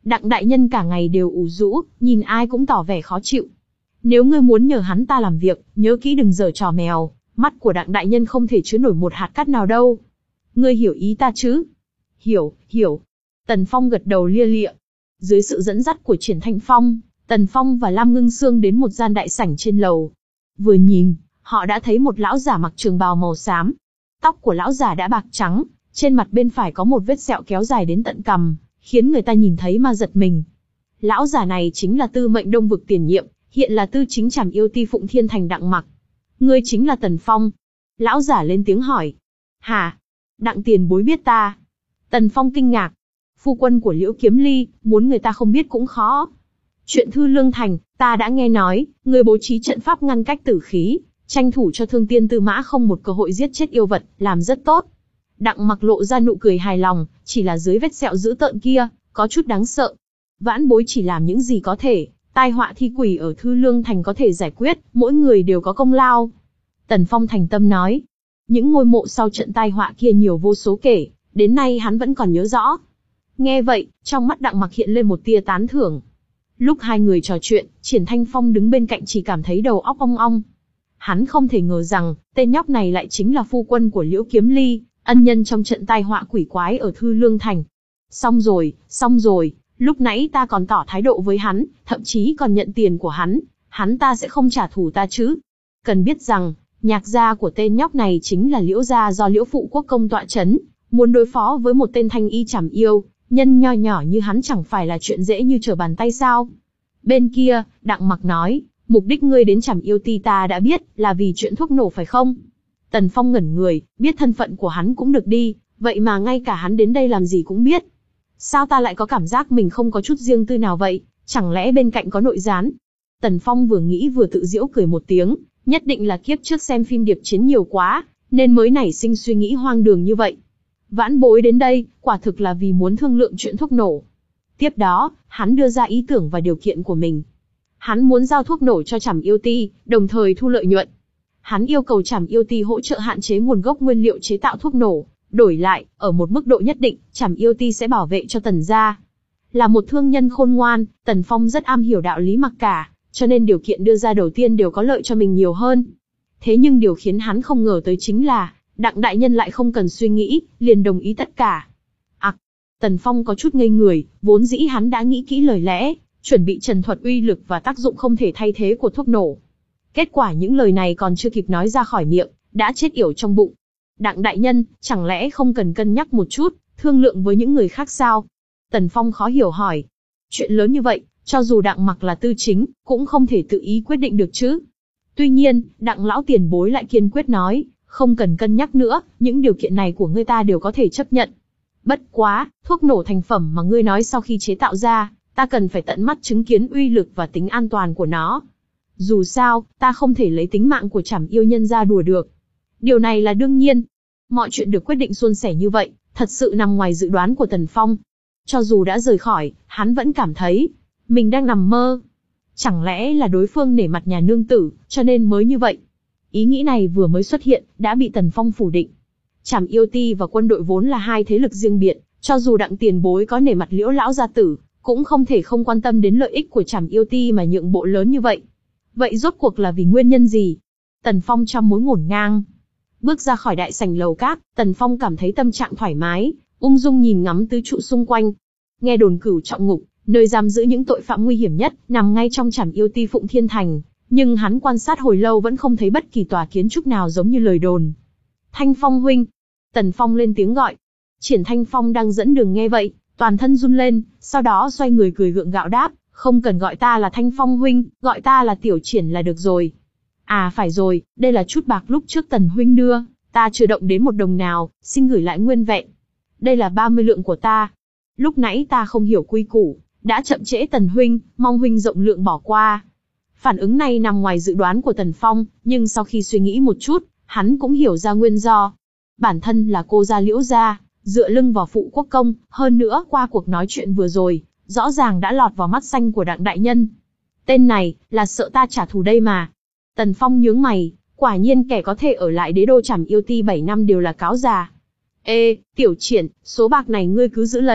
Đặng đại nhân cả ngày đều ủ rũ, nhìn ai cũng tỏ vẻ khó chịu. Nếu ngươi muốn nhờ hắn ta làm việc, nhớ kỹ đừng giở trò mèo, mắt của đặng đại nhân không thể chứa nổi một hạt cát nào đâu. Ngươi hiểu ý ta chứ? Hiểu, hiểu. Tần Phong gật đầu lia lịa. Dưới sự dẫn dắt của Triển Thanh Phong, Tần Phong và Lam Ngưng Sương đến một gian đại sảnh trên lầu. Vừa nhìn, họ đã thấy một lão giả mặc trường bào màu xám. Tóc của lão giả đã bạc trắng, trên mặt bên phải có một vết sẹo kéo dài đến tận cằm, khiến người ta nhìn thấy mà giật mình. Lão giả này chính là Tư Mệnh Đông vực tiền nhiệm, hiện là tư chính trảm yêu ti Phụng Thiên Thành Đặng Mặc. Ngươi chính là Tần Phong. Lão giả lên tiếng hỏi. Hả? Đặng tiền bối biết ta? Tần Phong kinh ngạc. Phu quân của Liễu Kiếm Ly, muốn người ta không biết cũng khó. Chuyện Thư Lương Thành, ta đã nghe nói, người bố trí trận pháp ngăn cách tử khí, tranh thủ cho Thương Tiên Tư Mã không một cơ hội giết chết yêu vật, làm rất tốt. Đặng Mặc lộ ra nụ cười hài lòng, chỉ là dưới vết sẹo dữ tợn kia, có chút đáng sợ. Vãn bối chỉ làm những gì có thể, tai họa thi quỷ ở Thư Lương Thành có thể giải quyết, mỗi người đều có công lao. Tần Phong thành tâm nói, những ngôi mộ sau trận tai họa kia nhiều vô số kể, đến nay hắn vẫn còn nhớ rõ. Nghe vậy, trong mắt Đặng Mặc hiện lên một tia tán thưởng. Lúc hai người trò chuyện, Triển Thanh Phong đứng bên cạnh chỉ cảm thấy đầu óc ong ong. Hắn không thể ngờ rằng, tên nhóc này lại chính là phu quân của Liễu Kiếm Ly, ân nhân trong trận tai họa quỷ quái ở Thư Lương Thành. Xong rồi, xong rồi, lúc nãy ta còn tỏ thái độ với hắn, thậm chí còn nhận tiền của hắn, hắn ta sẽ không trả thù ta chứ. Cần biết rằng, nhạc gia của tên nhóc này chính là Liễu gia do Liễu Phụ Quốc công tọa chấn, muốn đối phó với một tên thanh y trảm yêu, nhân nho nhỏ như hắn chẳng phải là chuyện dễ như trở bàn tay sao. Bên kia, Đặng Mặc nói, mục đích ngươi đến trảm yêu ti ta đã biết, là vì chuyện thuốc nổ phải không? Tần Phong ngẩn người, biết thân phận của hắn cũng được đi, vậy mà ngay cả hắn đến đây làm gì cũng biết. Sao ta lại có cảm giác mình không có chút riêng tư nào vậy, chẳng lẽ bên cạnh có nội gián? Tần Phong vừa nghĩ vừa tự giễu cười một tiếng, nhất định là kiếp trước xem phim điệp chiến nhiều quá, nên mới nảy sinh suy nghĩ hoang đường như vậy. Vãn bối đến đây, quả thực là vì muốn thương lượng chuyện thuốc nổ. Tiếp đó, hắn đưa ra ý tưởng và điều kiện của mình. Hắn muốn giao thuốc nổ cho Trảm Yêu Ti, đồng thời thu lợi nhuận. Hắn yêu cầu Trảm Yêu Ti hỗ trợ hạn chế nguồn gốc nguyên liệu chế tạo thuốc nổ, đổi lại, ở một mức độ nhất định, Trảm Yêu Ti sẽ bảo vệ cho Tần gia. Là một thương nhân khôn ngoan, Tần Phong rất am hiểu đạo lý mặc cả, cho nên điều kiện đưa ra đầu tiên đều có lợi cho mình nhiều hơn. Thế nhưng điều khiến hắn không ngờ tới chính là, Đặng đại nhân lại không cần suy nghĩ, liền đồng ý tất cả. À, Tần Phong có chút ngây người, vốn dĩ hắn đã nghĩ kỹ lời lẽ, chuẩn bị trần thuật uy lực và tác dụng không thể thay thế của thuốc nổ. Kết quả những lời này còn chưa kịp nói ra khỏi miệng, đã chết yểu trong bụng. Đặng đại nhân, chẳng lẽ không cần cân nhắc một chút, thương lượng với những người khác sao? Tần Phong khó hiểu hỏi. Chuyện lớn như vậy, cho dù Đặng Mặc là tư chính, cũng không thể tự ý quyết định được chứ. Tuy nhiên, Đặng lão tiền bối lại kiên quyết nói, không cần cân nhắc nữa, những điều kiện này của ngươi ta đều có thể chấp nhận. Bất quá, thuốc nổ thành phẩm mà ngươi nói sau khi chế tạo ra, ta cần phải tận mắt chứng kiến uy lực và tính an toàn của nó. Dù sao, ta không thể lấy tính mạng của Trảm Yêu nhân ra đùa được. Điều này là đương nhiên. Mọi chuyện được quyết định suôn sẻ như vậy, thật sự nằm ngoài dự đoán của Tần Phong. Cho dù đã rời khỏi, hắn vẫn cảm thấy mình đang nằm mơ. Chẳng lẽ là đối phương nể mặt nhà nương tử, cho nên mới như vậy? Ý nghĩ này vừa mới xuất hiện, đã bị Tần Phong phủ định. Trảm Yêu Ti và quân đội vốn là hai thế lực riêng biệt, cho dù Đặng tiền bối có nể mặt Liễu lão gia tử, cũng không thể không quan tâm đến lợi ích của Trảm Yêu Ti mà nhượng bộ lớn như vậy. Vậy rốt cuộc là vì nguyên nhân gì? Tần Phong trăm mối ngổn ngang. Bước ra khỏi đại sảnh lầu cát, Tần Phong cảm thấy tâm trạng thoải mái, ung dung nhìn ngắm tứ trụ xung quanh. Nghe đồn Cửu Trọng Ngục, nơi giam giữ những tội phạm nguy hiểm nhất, nằm ngay trong Trảm Yêu Ti Phụng Thiên Thành, nhưng hắn quan sát hồi lâu vẫn không thấy bất kỳ tòa kiến trúc nào giống như lời đồn. Thanh Phong huynh. Tần Phong lên tiếng gọi. Triển Thanh Phong đang dẫn đường nghe vậy, toàn thân run lên, sau đó xoay người cười gượng gạo đáp, không cần gọi ta là Thanh Phong huynh, gọi ta là Tiểu Triển là được rồi. À phải rồi, đây là chút bạc lúc trước Tần huynh đưa, ta chưa động đến một đồng nào, xin gửi lại nguyên vẹn. Đây là ba mươi lượng của ta. Lúc nãy ta không hiểu quy củ, đã chậm trễ Tần huynh, mong huynh rộng lượng bỏ qua. Phản ứng này nằm ngoài dự đoán của Tần Phong, nhưng sau khi suy nghĩ một chút, hắn cũng hiểu ra nguyên do. Bản thân là cô gia Liễu gia, dựa lưng vào Phụ Quốc công, hơn nữa qua cuộc nói chuyện vừa rồi, rõ ràng đã lọt vào mắt xanh của Đặng đại nhân. Tên này, là sợ ta trả thù đây mà. Tần Phong nhướng mày, quả nhiên kẻ có thể ở lại đế đô Trảm Yêu Ti bảy năm đều là cáo già. Ê, Tiểu Triển, số bạc này ngươi cứ giữ lấy,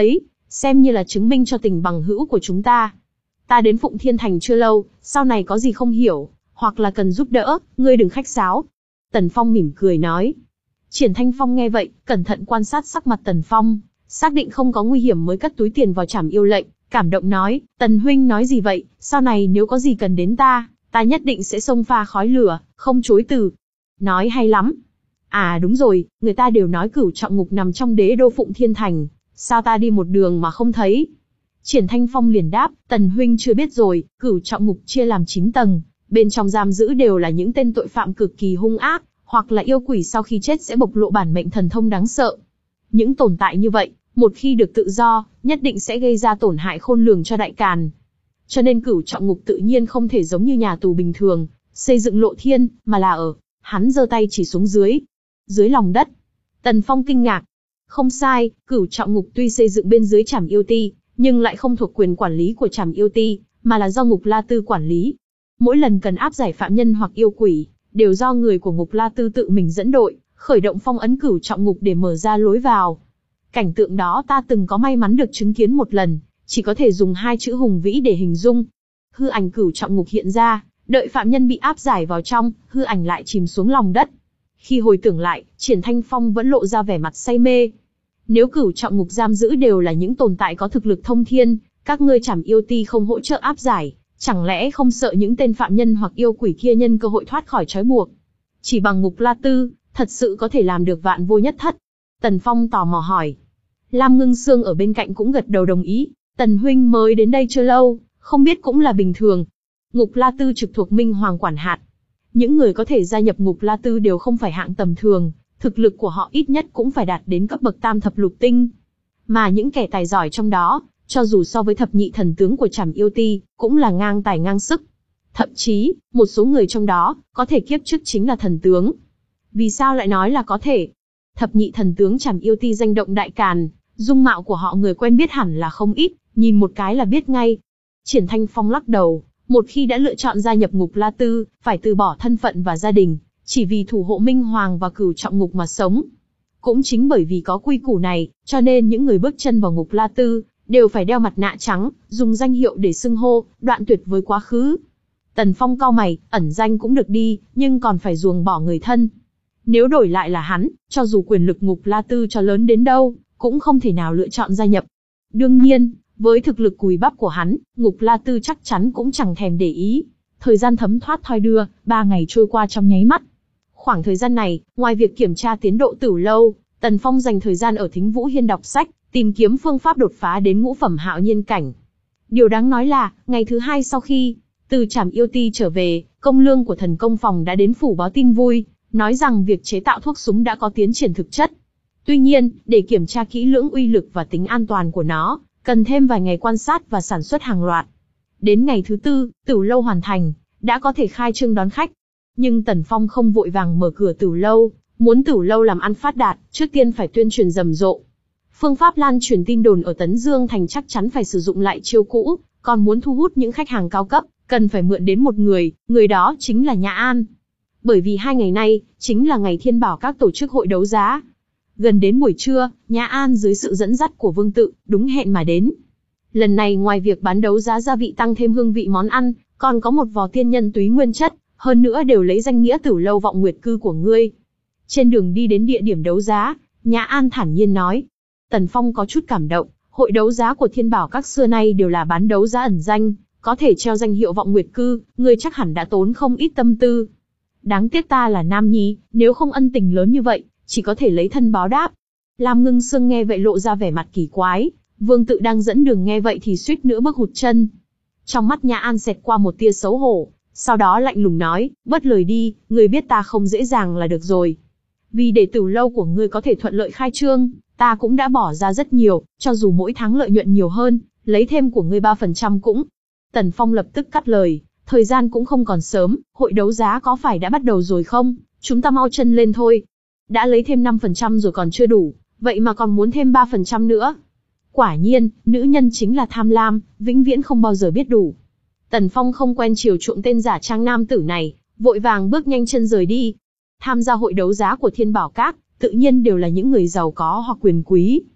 xem như là chứng minh cho tình bằng hữu của chúng ta. Ta đến Phụng Thiên Thành chưa lâu, sau này có gì không hiểu, hoặc là cần giúp đỡ, ngươi đừng khách sáo. Tần Phong mỉm cười nói. Triển Thanh Phong nghe vậy, cẩn thận quan sát sắc mặt Tần Phong, xác định không có nguy hiểm mới cất túi tiền vào trảm yêu lệnh, cảm động nói, Tần huynh nói gì vậy, sau này nếu có gì cần đến ta, ta nhất định sẽ xông pha khói lửa, không chối từ. Nói hay lắm. À đúng rồi, người ta đều nói Cửu Trọng Ngục nằm trong đế đô Phụng Thiên Thành, sao ta đi một đường mà không thấy? Triển Thanh Phong liền đáp, Tần huynh chưa biết rồi, Cửu Trọng Ngục chia làm chín tầng, bên trong giam giữ đều là những tên tội phạm cực kỳ hung ác, hoặc là yêu quỷ sau khi chết sẽ bộc lộ bản mệnh thần thông đáng sợ. Những tồn tại như vậy, một khi được tự do, nhất định sẽ gây ra tổn hại khôn lường cho Đại Càn. Cho nên Cửu Trọng Ngục tự nhiên không thể giống như nhà tù bình thường, xây dựng lộ thiên, mà là ở, hắn giơ tay chỉ xuống dưới. Dưới lòng đất. Tần Phong kinh ngạc. Không sai, Cửu Trọng Ngục tuy xây dựng bên dưới Trảm Yêu Ti, nhưng lại không thuộc quyền quản lý của Trảm Yêu Ti, mà là do Ngục La Tư quản lý. Mỗi lần cần áp giải phạm nhân hoặc yêu quỷ, đều do người của Ngục La Tư tự mình dẫn đội, khởi động phong ấn Cửu Trọng Ngục để mở ra lối vào. Cảnh tượng đó ta từng có may mắn được chứng kiến một lần, chỉ có thể dùng hai chữ hùng vĩ để hình dung. Hư ảnh Cửu Trọng Ngục hiện ra, đợi phạm nhân bị áp giải vào trong, hư ảnh lại chìm xuống lòng đất. Khi hồi tưởng lại, Triển Thanh Phong vẫn lộ ra vẻ mặt say mê. Nếu Cửu Trọng Ngục giam giữ đều là những tồn tại có thực lực thông thiên, các ngươi Trảm Yêu Ti không hỗ trợ áp giải, chẳng lẽ không sợ những tên phạm nhân hoặc yêu quỷ kia nhân cơ hội thoát khỏi trói buộc? Chỉ bằng Ngục La Tư, thật sự có thể làm được vạn vô nhất thất? Tần Phong tò mò hỏi. Lam Ngưng Sương ở bên cạnh cũng gật đầu đồng ý. Tần huynh mới đến đây chưa lâu, không biết cũng là bình thường. Ngục La Tư trực thuộc Minh Hoàng quản hạt. Những người có thể gia nhập Ngục La Tư đều không phải hạng tầm thường, thực lực của họ ít nhất cũng phải đạt đến cấp bậc tam thập lục tinh. Mà những kẻ tài giỏi trong đó, cho dù so với thập nhị thần tướng của Trảm Yêu Ti, cũng là ngang tài ngang sức. Thậm chí, một số người trong đó, có thể kiếp trước chính là thần tướng. Vì sao lại nói là có thể? Thập nhị thần tướng Trảm Yêu Ti danh động Đại Càn, dung mạo của họ người quen biết hẳn là không ít, nhìn một cái là biết ngay. Triển Thanh Phong lắc đầu, một khi đã lựa chọn gia nhập Ngục La Tư, phải từ bỏ thân phận và gia đình, chỉ vì thủ hộ Minh Hoàng và Cửu Trọng Ngục mà sống. Cũng chính bởi vì có quy củ này, cho nên những người bước chân vào Ngục La Tư, đều phải đeo mặt nạ trắng, dùng danh hiệu để xưng hô, đoạn tuyệt với quá khứ. Tần Phong cau mày, ẩn danh cũng được đi, nhưng còn phải ruồng bỏ người thân. Nếu đổi lại là hắn, cho dù quyền lực Ngục La Tư cho lớn đến đâu, cũng không thể nào lựa chọn gia nhập. Đương nhiên, với thực lực cùi bắp của hắn, Ngục La Tư chắc chắn cũng chẳng thèm để ý. Thời gian thấm thoát thoi đưa, ba ngày trôi qua trong nháy mắt. Khoảng thời gian này, ngoài việc kiểm tra tiến độ Tử Lâu, Tần Phong dành thời gian ở Thính Vũ Hiên đọc sách, tìm kiếm phương pháp đột phá đến ngũ phẩm hạo nhiên cảnh. Điều đáng nói là, ngày thứ hai sau khi từ Trảm Yêu Ti trở về, công lương của thần công phòng đã đến phủ báo tin vui, nói rằng việc chế tạo thuốc súng đã có tiến triển thực chất. Tuy nhiên, để kiểm tra kỹ lưỡng uy lực và tính an toàn của nó, cần thêm vài ngày quan sát và sản xuất hàng loạt. Đến ngày thứ tư, Tử Lâu hoàn thành, đã có thể khai trương đón khách. Nhưng Tần Phong không vội vàng mở cửa Tử Lâu, muốn Tử Lâu làm ăn phát đạt, trước tiên phải tuyên truyền rầm rộ. Phương pháp lan truyền tin đồn ở Tấn Dương Thành chắc chắn phải sử dụng lại chiêu cũ, còn muốn thu hút những khách hàng cao cấp, cần phải mượn đến một người, người đó chính là Nhã An. Bởi vì hai ngày nay, chính là ngày Thiên Bảo Các tổ chức hội đấu giá. Gần đến buổi trưa, Nhã An dưới sự dẫn dắt của Vương Tự, đúng hẹn mà đến. Lần này ngoài việc bán đấu giá gia vị tăng thêm hương vị món ăn, còn có một vò tiên nhân túy nguyên chất, hơn nữa đều lấy danh nghĩa Tử Lâu Vọng Nguyệt Cư của ngươi. Trên đường đi đến địa điểm đấu giá, Nhã An thản nhiên nói. Tần Phong có chút cảm động, hội đấu giá của Thiên Bảo Các xưa nay đều là bán đấu giá ẩn danh, có thể treo danh hiệu Vọng Nguyệt Cư, ngươi chắc hẳn đã tốn không ít tâm tư. Đáng tiếc ta là nam nhi, nếu không ân tình lớn như vậy, chỉ có thể lấy thân báo đáp. Lam Ngưng Sương nghe vậy lộ ra vẻ mặt kỳ quái, Vương Tự đang dẫn đường nghe vậy thì suýt nữa bước hụt chân. Trong mắt Nhã An xẹt qua một tia xấu hổ, sau đó lạnh lùng nói, bớt lời đi, ngươi biết ta không dễ dàng là được rồi. Vì để Tử Lâu của ngươi có thể thuận lợi khai trương, ta cũng đã bỏ ra rất nhiều, cho dù mỗi tháng lợi nhuận nhiều hơn, lấy thêm của ngươi ba phần trăm cũng. Tần Phong lập tức cắt lời, thời gian cũng không còn sớm, hội đấu giá có phải đã bắt đầu rồi không, chúng ta mau chân lên thôi. Đã lấy thêm năm phần trăm rồi còn chưa đủ, vậy mà còn muốn thêm ba phần trăm nữa. Quả nhiên, nữ nhân chính là tham lam, vĩnh viễn không bao giờ biết đủ. Tần Phong không quen chiều chuộng tên giả trang nam tử này, vội vàng bước nhanh chân rời đi. Tham gia hội đấu giá của Thiên Bảo Các, tự nhiên đều là những người giàu có hoặc quyền quý.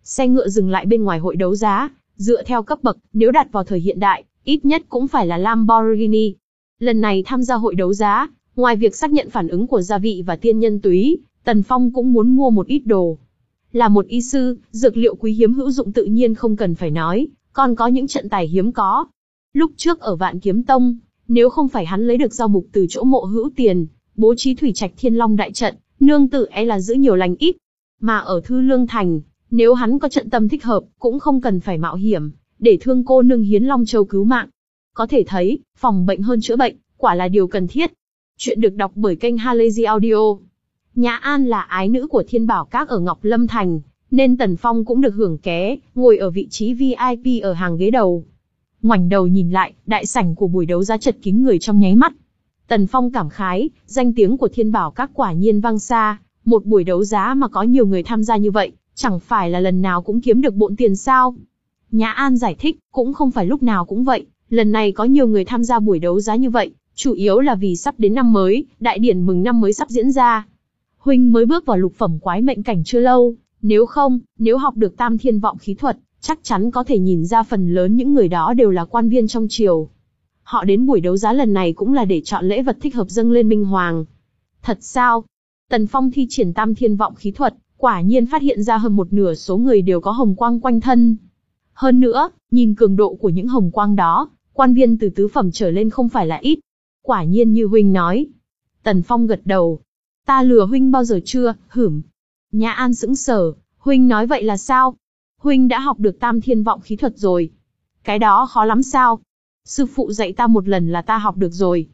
Xe ngựa dừng lại bên ngoài hội đấu giá, dựa theo cấp bậc, nếu đặt vào thời hiện đại, ít nhất cũng phải là Lamborghini. Lần này tham gia hội đấu giá, ngoài việc xác nhận phản ứng của gia vị và tiên nhân túy, Tần Phong cũng muốn mua một ít đồ. Là một y sư, dược liệu quý hiếm hữu dụng tự nhiên không cần phải nói, còn có những trận tài hiếm có. Lúc trước ở Vạn Kiếm Tông, nếu không phải hắn lấy được giao mục từ chỗ Mộ Hữu Tiền, bố trí thủy trạch Thiên Long đại trận, nương tự e là giữ nhiều lành ít. Mà ở Thư Lương Thành, nếu hắn có trận tâm thích hợp, cũng không cần phải mạo hiểm, để thương cô nương hiến Long Châu cứu mạng. Có thể thấy, phòng bệnh hơn chữa bệnh, quả là điều cần thiết. Chuyện được đọc bởi kênh Halazy Audio. Nhã An là ái nữ của Thiên Bảo Các ở Ngọc Lâm Thành, nên Tần Phong cũng được hưởng ké, ngồi ở vị trí vi ai pi ở hàng ghế đầu. Ngoảnh đầu nhìn lại, đại sảnh của buổi đấu giá chật kín người trong nháy mắt. Tần Phong cảm khái, danh tiếng của Thiên Bảo Các quả nhiên vang xa, một buổi đấu giá mà có nhiều người tham gia như vậy, chẳng phải là lần nào cũng kiếm được bộn tiền sao? Nhã An giải thích, cũng không phải lúc nào cũng vậy, lần này có nhiều người tham gia buổi đấu giá như vậy, chủ yếu là vì sắp đến năm mới, đại điển mừng năm mới sắp diễn ra. Huynh mới bước vào lục phẩm quái mệnh cảnh chưa lâu, nếu không, nếu học được Tam Thiên Vọng khí thuật, chắc chắn có thể nhìn ra phần lớn những người đó đều là quan viên trong triều. Họ đến buổi đấu giá lần này cũng là để chọn lễ vật thích hợp dâng lên Minh Hoàng. Thật sao? Tần Phong thi triển Tam Thiên Vọng khí thuật, quả nhiên phát hiện ra hơn một nửa số người đều có hồng quang quanh thân. Hơn nữa, nhìn cường độ của những hồng quang đó, quan viên từ tứ phẩm trở lên không phải là ít. Quả nhiên như huynh nói. Tần Phong gật đầu. Ta lừa huynh bao giờ chưa, hửm. Nhã An sững sờ, huynh nói vậy là sao? Huynh đã học được Tam Thiên Vọng khí thuật rồi. Cái đó khó lắm sao? Sư phụ dạy ta một lần là ta học được rồi.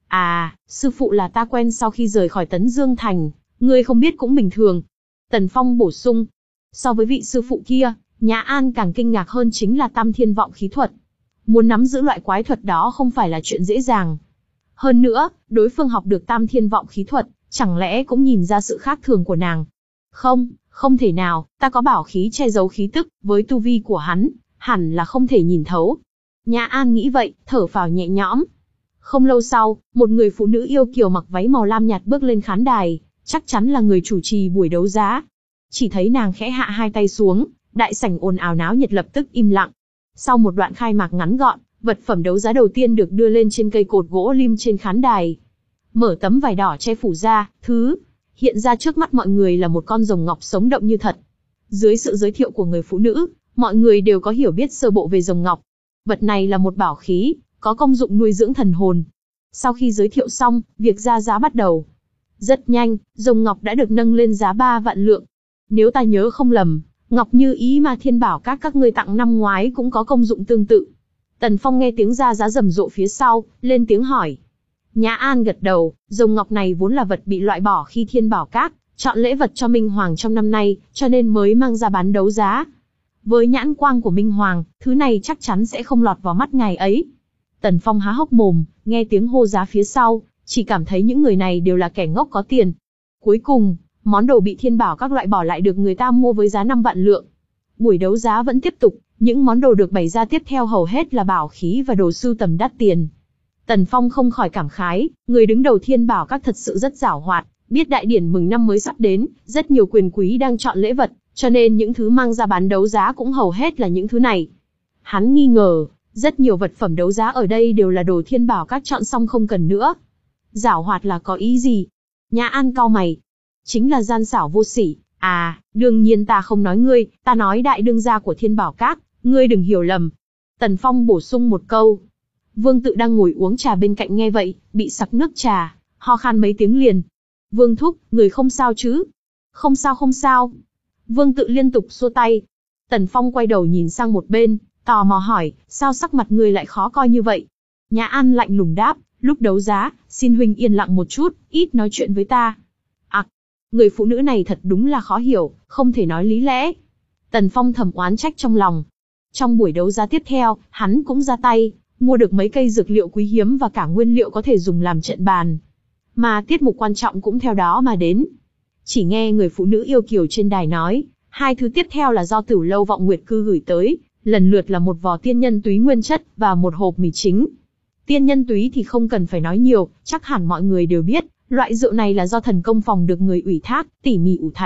À, sư phụ là ta quen sau khi rời khỏi Tấn Dương Thành, ngươi không biết cũng bình thường. Tần Phong bổ sung. So với vị sư phụ kia, Nhã An càng kinh ngạc hơn chính là Tam Thiên Vọng khí thuật. Muốn nắm giữ loại quái thuật đó không phải là chuyện dễ dàng. Hơn nữa, đối phương học được Tam Thiên Vọng khí thuật, chẳng lẽ cũng nhìn ra sự khác thường của nàng? Không, không thể nào, ta có bảo khí che giấu khí tức, với tu vi của hắn, hẳn là không thể nhìn thấu. Nhã An nghĩ vậy, thở phào nhẹ nhõm. Không lâu sau, một người phụ nữ yêu kiều mặc váy màu lam nhạt bước lên khán đài, chắc chắn là người chủ trì buổi đấu giá. Chỉ thấy nàng khẽ hạ hai tay xuống, đại sảnh ồn ào náo nhiệt lập tức im lặng. Sau một đoạn khai mạc ngắn gọn, vật phẩm đấu giá đầu tiên được đưa lên trên cây cột gỗ lim trên khán đài. Mở tấm vải đỏ che phủ ra, thứ hiện ra trước mắt mọi người là một con rồng ngọc sống động như thật. Dưới sự giới thiệu của người phụ nữ, mọi người đều có hiểu biết sơ bộ về rồng ngọc. Vật này là một bảo khí, có công dụng nuôi dưỡng thần hồn. Sau khi giới thiệu xong, việc ra giá bắt đầu. Rất nhanh, rồng ngọc đã được nâng lên giá ba vạn lượng. Nếu ta nhớ không lầm, ngọc như ý mà Thiên Bảo Các các ngươi tặng năm ngoái cũng có công dụng tương tự. Tần Phong nghe tiếng ra giá rầm rộ phía sau, lên tiếng hỏi. Nhã An gật đầu, rồng ngọc này vốn là vật bị loại bỏ khi Thiên Bảo Các chọn lễ vật cho Minh Hoàng trong năm nay, cho nên mới mang ra bán đấu giá. Với nhãn quang của Minh Hoàng, thứ này chắc chắn sẽ không lọt vào mắt ngài ấy. Tần Phong há hốc mồm, nghe tiếng hô giá phía sau, chỉ cảm thấy những người này đều là kẻ ngốc có tiền. Cuối cùng, món đồ bị Thiên Bảo Các loại bỏ lại được người ta mua với giá năm vạn lượng. Buổi đấu giá vẫn tiếp tục, những món đồ được bày ra tiếp theo hầu hết là bảo khí và đồ sưu tầm đắt tiền. Tần Phong không khỏi cảm khái, người đứng đầu Thiên Bảo Các thật sự rất giảo hoạt, biết đại điển mừng năm mới sắp đến, rất nhiều quyền quý đang chọn lễ vật, cho nên những thứ mang ra bán đấu giá cũng hầu hết là những thứ này. Hắn nghi ngờ, rất nhiều vật phẩm đấu giá ở đây đều là đồ Thiên Bảo Các chọn xong không cần nữa. Giảo hoạt là có ý gì? Nhã An cau mày. Chính là gian xảo vô sỉ. À, đương nhiên ta không nói ngươi, ta nói đại đương gia của Thiên Bảo Các, ngươi đừng hiểu lầm. Tần Phong bổ sung một câu. Vương Tự đang ngồi uống trà bên cạnh nghe vậy, bị sặc nước trà, ho khan mấy tiếng liền. Vương thúc, người không sao chứ? Không sao không sao. Vương Tự liên tục xua tay. Tần Phong quay đầu nhìn sang một bên, tò mò hỏi, sao sắc mặt người lại khó coi như vậy? Nhã An lạnh lùng đáp, lúc đấu giá, xin huynh yên lặng một chút, ít nói chuyện với ta. Ặc, người phụ nữ này thật đúng là khó hiểu, không thể nói lý lẽ. Tần Phong thầm oán trách trong lòng. Trong buổi đấu giá tiếp theo, hắn cũng ra tay, mua được mấy cây dược liệu quý hiếm và cả nguyên liệu có thể dùng làm trận bàn. Mà tiết mục quan trọng cũng theo đó mà đến. Chỉ nghe người phụ nữ yêu kiều trên đài nói, hai thứ tiếp theo là do Tửu Lâu Vọng Nguyệt Cư gửi tới, lần lượt là một vò tiên nhân túy nguyên chất và một hộp mì chính. Tiên nhân túy thì không cần phải nói nhiều, chắc hẳn mọi người đều biết, loại rượu này là do thần công phòng được người ủy thác, tỉ mỉ ủ thành,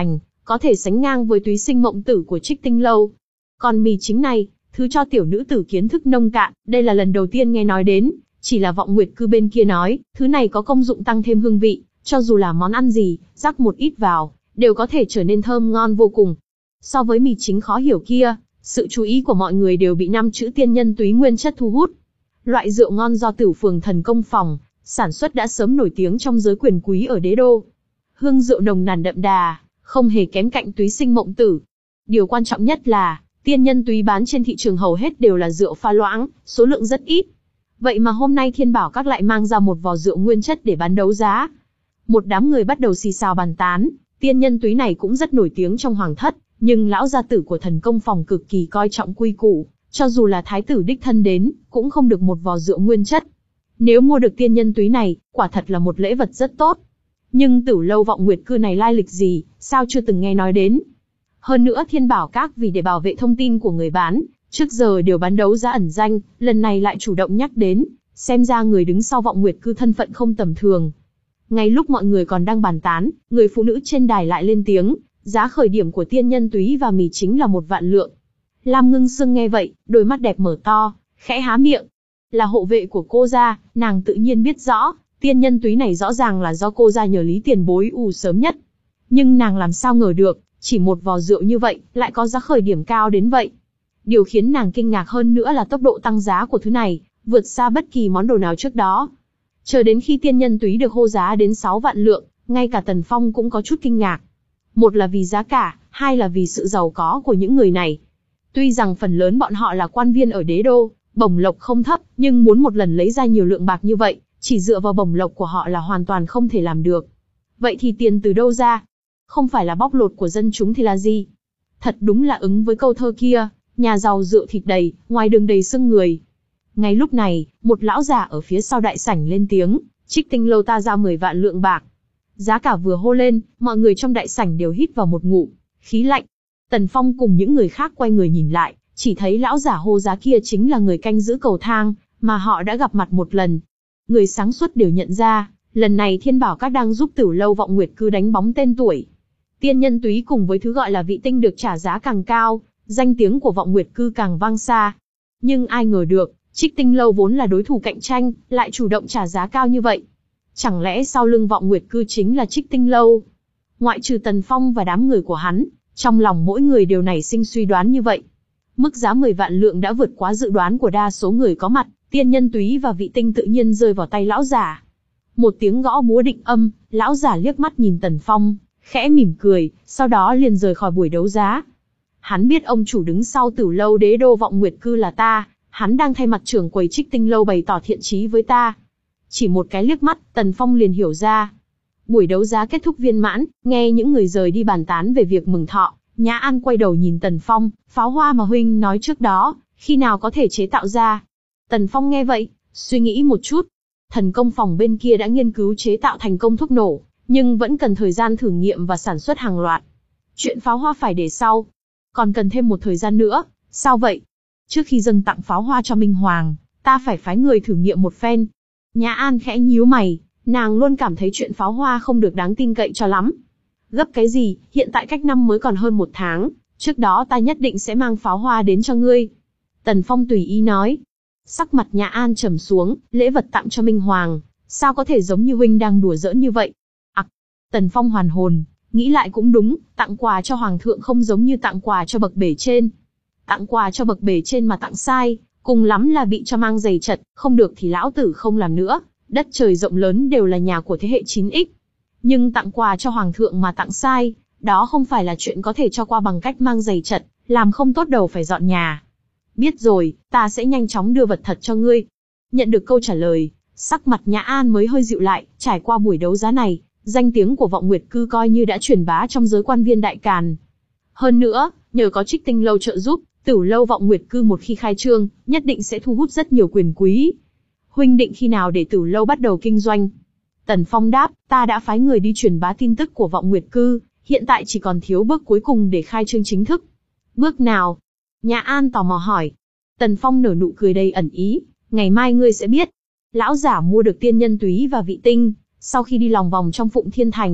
có thể sánh ngang với túy sinh mộng tử của Trích Tinh Lâu. Còn mì chính này, thứ cho tiểu nữ tử kiến thức nông cạn, đây là lần đầu tiên nghe nói đến, chỉ là Vọng Nguyệt Cư bên kia nói, thứ này có công dụng tăng thêm hương vị, cho dù là món ăn gì, rắc một ít vào, đều có thể trở nên thơm ngon vô cùng. So với mì chính khó hiểu kia, sự chú ý của mọi người đều bị năm chữ tiên nhân túy nguyên chất thu hút. Loại rượu ngon do Tử Phường Thần Công Phòng sản xuất đã sớm nổi tiếng trong giới quyền quý ở đế đô. Hương rượu nồng nàn đậm đà, không hề kém cạnh túy sinh mộng tử. Điều quan trọng nhất là, tiên nhân túy bán trên thị trường hầu hết đều là rượu pha loãng, số lượng rất ít. Vậy mà hôm nay Thiên Bảo Các lại mang ra một vò rượu nguyên chất để bán đấu giá. Một đám người bắt đầu xì xào bàn tán, tiên nhân túy này cũng rất nổi tiếng trong hoàng thất, nhưng lão gia tử của Thần Công Phòng cực kỳ coi trọng quy củ, cho dù là thái tử đích thân đến, cũng không được một vò rượu nguyên chất. Nếu mua được tiên nhân túy này, quả thật là một lễ vật rất tốt. Nhưng Tử Lâu Vọng Nguyệt Cư này lai lịch gì, sao chưa từng nghe nói đến? Hơn nữa Thiên Bảo Các vì để bảo vệ thông tin của người bán, trước giờ đều bán đấu giá ẩn danh, lần này lại chủ động nhắc đến, xem ra người đứng sau Vọng Nguyệt Cư thân phận không tầm thường. Ngay lúc mọi người còn đang bàn tán, người phụ nữ trên đài lại lên tiếng, giá khởi điểm của tiên nhân túy và mì chính là một vạn lượng. Lam Ngưng Sương nghe vậy, đôi mắt đẹp mở to, khẽ há miệng. Là hộ vệ của cô gia, nàng tự nhiên biết rõ, tiên nhân túy này rõ ràng là do cô gia nhờ Lý tiền bối ủ sớm nhất. Nhưng nàng làm sao ngờ được, chỉ một vò rượu như vậy, lại có giá khởi điểm cao đến vậy. Điều khiến nàng kinh ngạc hơn nữa là tốc độ tăng giá của thứ này, vượt xa bất kỳ món đồ nào trước đó. Chờ đến khi tiên nhân túy được hô giá đến sáu vạn lượng, ngay cả Tần Phong cũng có chút kinh ngạc. Một là vì giá cả, hai là vì sự giàu có của những người này. Tuy rằng phần lớn bọn họ là quan viên ở đế đô, bổng lộc không thấp, nhưng muốn một lần lấy ra nhiều lượng bạc như vậy, chỉ dựa vào bổng lộc của họ là hoàn toàn không thể làm được. Vậy thì tiền từ đâu ra? Không phải là bóc lột của dân chúng thì là gì? Thật đúng là ứng với câu thơ kia, nhà giàu rượu thịt đầy, ngoài đường đầy xương người. Ngay lúc này, một lão già ở phía sau đại sảnh lên tiếng, Trích Tinh Lâu ta ra mười vạn lượng bạc. Giá cả vừa hô lên, mọi người trong đại sảnh đều hít vào một ngụm khí lạnh. Tần Phong cùng những người khác quay người nhìn lại, chỉ thấy lão giả hô giá kia chính là người canh giữ cầu thang, mà họ đã gặp mặt một lần. Người sáng suốt đều nhận ra, lần này Thiên Bảo Các đang giúp Tử Lâu Vọng Nguyệt Cư đánh bóng tên tuổi. Tiên nhân túy cùng với thứ gọi là vị tinh được trả giá càng cao, danh tiếng của Vọng Nguyệt Cư càng vang xa. Nhưng ai ngờ được, Trích Tinh Lâu vốn là đối thủ cạnh tranh, lại chủ động trả giá cao như vậy. Chẳng lẽ sau lưng Vọng Nguyệt Cư chính là Trích Tinh Lâu? Ngoại trừ Tần Phong và đám người của hắn, trong lòng mỗi người đều nảy sinh suy đoán như vậy. Mức giá mười vạn lượng đã vượt quá dự đoán của đa số người có mặt, tiên nhân túy và vị tinh tự nhiên rơi vào tay lão giả. Một tiếng gõ búa định âm, lão giả liếc mắt nhìn Tần Phong, khẽ mỉm cười, sau đó liền rời khỏi buổi đấu giá. Hắn biết ông chủ đứng sau Tử Lâu đế đô Vọng Nguyệt Cư là ta, hắn đang thay mặt trưởng quầy Trích Tinh Lâu bày tỏ thiện chí với ta. Chỉ một cái liếc mắt, Tần Phong liền hiểu ra. Buổi đấu giá kết thúc viên mãn, nghe những người rời đi bàn tán về việc mừng thọ, Nhã An quay đầu nhìn Tần Phong, pháo hoa mà huynh nói trước đó, khi nào có thể chế tạo ra? Tần Phong nghe vậy, suy nghĩ một chút. Thần Công Phòng bên kia đã nghiên cứu chế tạo thành công thuốc nổ, nhưng vẫn cần thời gian thử nghiệm và sản xuất hàng loạt. Chuyện pháo hoa phải để sau. Còn cần thêm một thời gian nữa, sao vậy? Trước khi dâng tặng pháo hoa cho Minh Hoàng, ta phải phái người thử nghiệm một phen. Nhã An khẽ nhíu mày, nàng luôn cảm thấy chuyện pháo hoa không được đáng tin cậy cho lắm. Gấp cái gì, hiện tại cách năm mới còn hơn một tháng, trước đó ta nhất định sẽ mang pháo hoa đến cho ngươi. Tần Phong tùy ý nói. Sắc mặt Nhã An trầm xuống, lễ vật tặng cho Minh Hoàng, sao có thể giống như huynh đang đùa giỡn như vậy? Ặc, Tần Phong hoàn hồn, nghĩ lại cũng đúng, tặng quà cho Hoàng thượng không giống như tặng quà cho bậc bề trên. Tặng quà cho bậc bề trên mà tặng sai, cùng lắm là bị cho mang giày chật, không được thì lão tử không làm nữa, đất trời rộng lớn đều là nhà của thế hệ chín x. Nhưng tặng quà cho Hoàng thượng mà tặng sai, đó không phải là chuyện có thể cho qua bằng cách mang giày chật, làm không tốt đầu phải dọn nhà. Biết rồi, ta sẽ nhanh chóng đưa vật thật cho ngươi. Nhận được câu trả lời, sắc mặt Nhã An mới hơi dịu lại, trải qua buổi đấu giá này, danh tiếng của Vọng Nguyệt Cư coi như đã truyền bá trong giới quan viên đại càn. Hơn nữa, nhờ có Trích Tinh Lâu trợ giúp, Tử Lâu Vọng Nguyệt Cư một khi khai trương, nhất định sẽ thu hút rất nhiều quyền quý. Huynh định khi nào để Tử Lâu bắt đầu kinh doanh? Tần Phong đáp, ta đã phái người đi truyền bá tin tức của Vọng Nguyệt Cư, hiện tại chỉ còn thiếu bước cuối cùng để khai trương chính thức. Bước nào? Nhã An tò mò hỏi. Tần Phong nở nụ cười đầy ẩn ý, ngày mai ngươi sẽ biết. Lão giả mua được tiên nhân túy và vị tinh, sau khi đi lòng vòng trong Phụng Thiên Thành,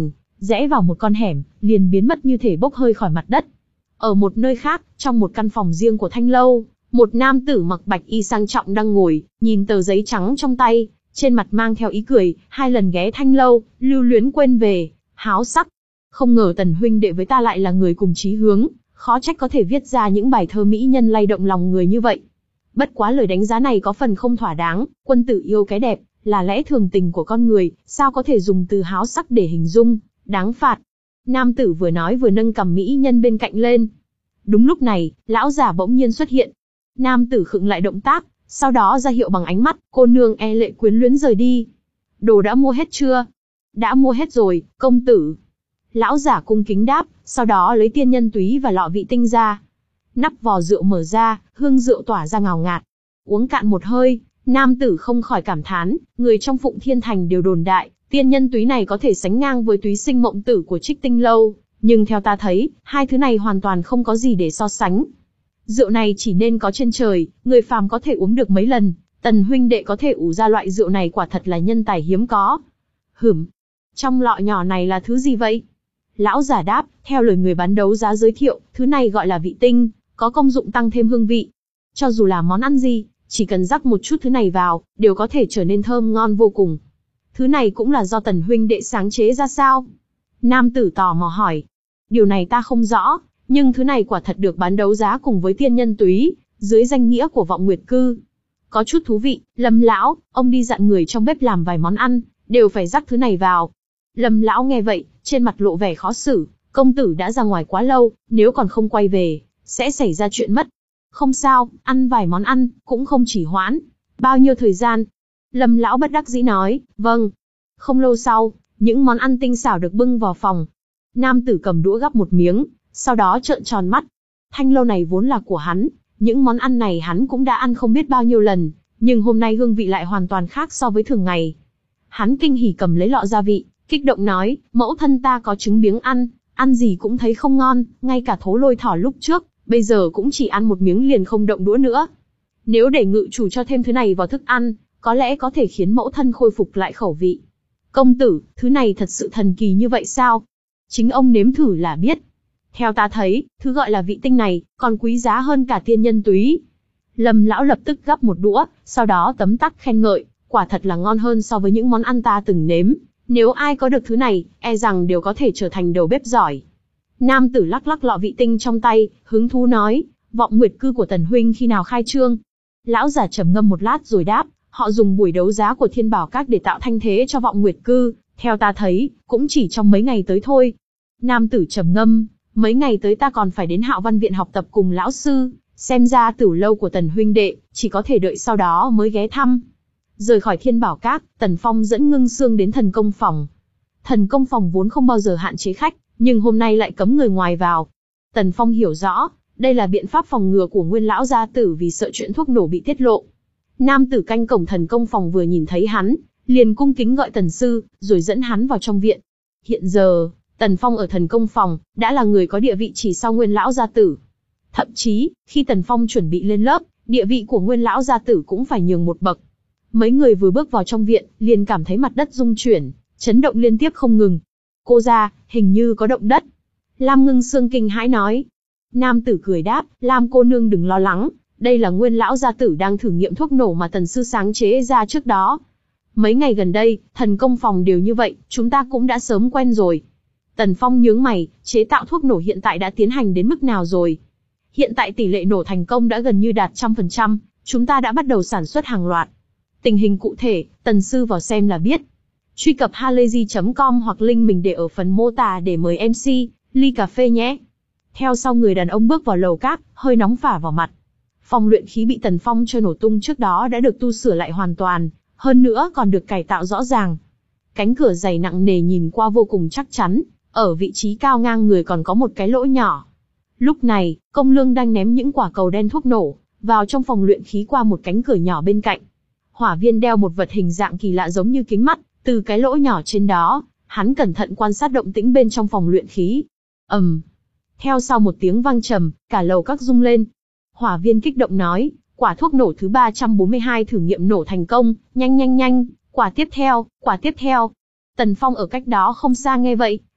rẽ vào một con hẻm, liền biến mất như thể bốc hơi khỏi mặt đất. Ở một nơi khác, trong một căn phòng riêng của Thanh lâu, một nam tử mặc bạch y sang trọng đang ngồi, nhìn tờ giấy trắng trong tay, trên mặt mang theo ý cười, hai lần ghé Thanh lâu, lưu luyến quên về, háo sắc. Không ngờ Tần huynh đệ với ta lại là người cùng chí hướng, khó trách có thể viết ra những bài thơ mỹ nhân lay động lòng người như vậy. Bất quá lời đánh giá này có phần không thỏa đáng, quân tử yêu cái đẹp, là lẽ thường tình của con người, sao có thể dùng từ háo sắc để hình dung, đáng phạt. Nam tử vừa nói vừa nâng cằm mỹ nhân bên cạnh lên. Đúng lúc này, lão giả bỗng nhiên xuất hiện. Nam tử khựng lại động tác, sau đó ra hiệu bằng ánh mắt, cô nương e lệ quyến luyến rời đi. Đồ đã mua hết chưa? Đã mua hết rồi, công tử. Lão giả cung kính đáp, sau đó lấy tiên nhân túy và lọ vị tinh ra. Nắp vò rượu mở ra, hương rượu tỏa ra ngào ngạt. Uống cạn một hơi, nam tử không khỏi cảm thán, người trong Phụng Thiên Thành đều đồn đại, tiên nhân túy này có thể sánh ngang với túy sinh mộng tử của Trích Tinh lâu, nhưng theo ta thấy, hai thứ này hoàn toàn không có gì để so sánh. Rượu này chỉ nên có trên trời, người phàm có thể uống được mấy lần, Tần huynh đệ có thể ủ ra loại rượu này quả thật là nhân tài hiếm có. Hửm, trong lọ nhỏ này là thứ gì vậy? Lão giả đáp, theo lời người bán đấu giá giới thiệu, thứ này gọi là vị tinh, có công dụng tăng thêm hương vị. Cho dù là món ăn gì, chỉ cần rắc một chút thứ này vào, đều có thể trở nên thơm ngon vô cùng. Thứ này cũng là do Tần huynh đệ sáng chế ra sao? Nam tử tò mò hỏi. Điều này ta không rõ, nhưng thứ này quả thật được bán đấu giá cùng với tiên nhân túy, dưới danh nghĩa của Vọng Nguyệt Cư. Có chút thú vị, Lâm lão, ông đi dặn người trong bếp làm vài món ăn, đều phải rắc thứ này vào. Lâm lão nghe vậy, trên mặt lộ vẻ khó xử, công tử đã ra ngoài quá lâu, nếu còn không quay về, sẽ xảy ra chuyện mất. Không sao, ăn vài món ăn, cũng không chỉ hoãn. Bao nhiêu thời gian? Lâm lão bất đắc dĩ nói, vâng. Không lâu sau, những món ăn tinh xảo được bưng vào phòng. Nam tử cầm đũa gắp một miếng, sau đó trợn tròn mắt. Thanh lâu này vốn là của hắn, những món ăn này hắn cũng đã ăn không biết bao nhiêu lần, nhưng hôm nay hương vị lại hoàn toàn khác so với thường ngày. Hắn kinh hỉ cầm lấy lọ gia vị, kích động nói, mẫu thân ta có trứng biếng ăn, ăn gì cũng thấy không ngon, ngay cả thố lôi thỏ lúc trước, bây giờ cũng chỉ ăn một miếng liền không động đũa nữa. Nếu để ngự chủ cho thêm thứ này vào thức ăn, có lẽ có thể khiến mẫu thân khôi phục lại khẩu vị. Công tử, thứ này thật sự thần kỳ như vậy sao? Chính ông nếm thử là biết. Theo ta thấy, thứ gọi là vị tinh này, còn quý giá hơn cả tiên nhân túy. Lâm lão lập tức gắp một đũa, sau đó tấm tắc khen ngợi, quả thật là ngon hơn so với những món ăn ta từng nếm. Nếu ai có được thứ này, e rằng đều có thể trở thành đầu bếp giỏi. Nam tử lắc lắc lọ vị tinh trong tay, hứng thú nói, Vọng Nguyệt Cư của Tần huynh khi nào khai trương? Lão giả trầm ngâm một lát rồi đáp, họ dùng buổi đấu giá của Thiên Bảo Các để tạo thanh thế cho Vọng Nguyệt Cư, theo ta thấy, cũng chỉ trong mấy ngày tới thôi. Nam tử trầm ngâm, mấy ngày tới ta còn phải đến Hạo Văn Viện học tập cùng lão sư, xem ra Tửu lâu của Tần huynh đệ, chỉ có thể đợi sau đó mới ghé thăm. Rời khỏi Thiên Bảo Các, Tần Phong dẫn Ngưng Sương đến Thần Công Phòng. Thần Công Phòng vốn không bao giờ hạn chế khách, nhưng hôm nay lại cấm người ngoài vào. Tần Phong hiểu rõ, đây là biện pháp phòng ngừa của Nguyên lão gia tử vì sợ chuyện thuốc nổ bị tiết lộ. Nam tử canh cổng Thần Công Phòng vừa nhìn thấy hắn, liền cung kính gọi Tần sư, rồi dẫn hắn vào trong viện. Hiện giờ, Tần Phong ở Thần Công Phòng đã là người có địa vị chỉ sau Nguyên lão gia tử. Thậm chí, khi Tần Phong chuẩn bị lên lớp, địa vị của Nguyên lão gia tử cũng phải nhường một bậc. Mấy người vừa bước vào trong viện, liền cảm thấy mặt đất rung chuyển, chấn động liên tiếp không ngừng. Cô gia, hình như có động đất. Lam Ngưng Sương kinh hãi nói. Nam tử cười đáp, Lam cô nương đừng lo lắng, đây là Nguyên lão gia tử đang thử nghiệm thuốc nổ mà Tần sư sáng chế ra trước đó. Mấy ngày gần đây, Thần Công Phòng đều như vậy, chúng ta cũng đã sớm quen rồi. Tần Phong nhướng mày, chế tạo thuốc nổ hiện tại đã tiến hành đến mức nào rồi? Hiện tại tỷ lệ nổ thành công đã gần như đạt một trăm phần trăm, chúng ta đã bắt đầu sản xuất hàng loạt. Tình hình cụ thể, Tần sư vào xem là biết. Truy cập halayzi chấm com hoặc link mình để ở phần mô tả để mời em xê, ly cà phê nhé. Theo sau người đàn ông bước vào lầu các, hơi nóng phả vào mặt. Phòng luyện khí bị Tần Phong cho nổ tung trước đó đã được tu sửa lại hoàn toàn, hơn nữa còn được cải tạo rõ ràng. Cánh cửa dày nặng nề nhìn qua vô cùng chắc chắn, ở vị trí cao ngang người còn có một cái lỗ nhỏ. Lúc này, Công Lương đang ném những quả cầu đen thuốc nổ vào trong phòng luyện khí qua một cánh cửa nhỏ bên cạnh. Hỏa Viên đeo một vật hình dạng kỳ lạ giống như kính mắt, từ cái lỗ nhỏ trên đó, hắn cẩn thận quan sát động tĩnh bên trong phòng luyện khí. ầm, um. Theo sau một tiếng vang trầm, cả lầu các rung lên. Hỏa Viên kích động nói, quả thuốc nổ thứ ba trăm bốn mươi hai thử nghiệm nổ thành công, nhanh nhanh nhanh, quả tiếp theo, quả tiếp theo. Tần Phong ở cách đó không xa nghe vậy,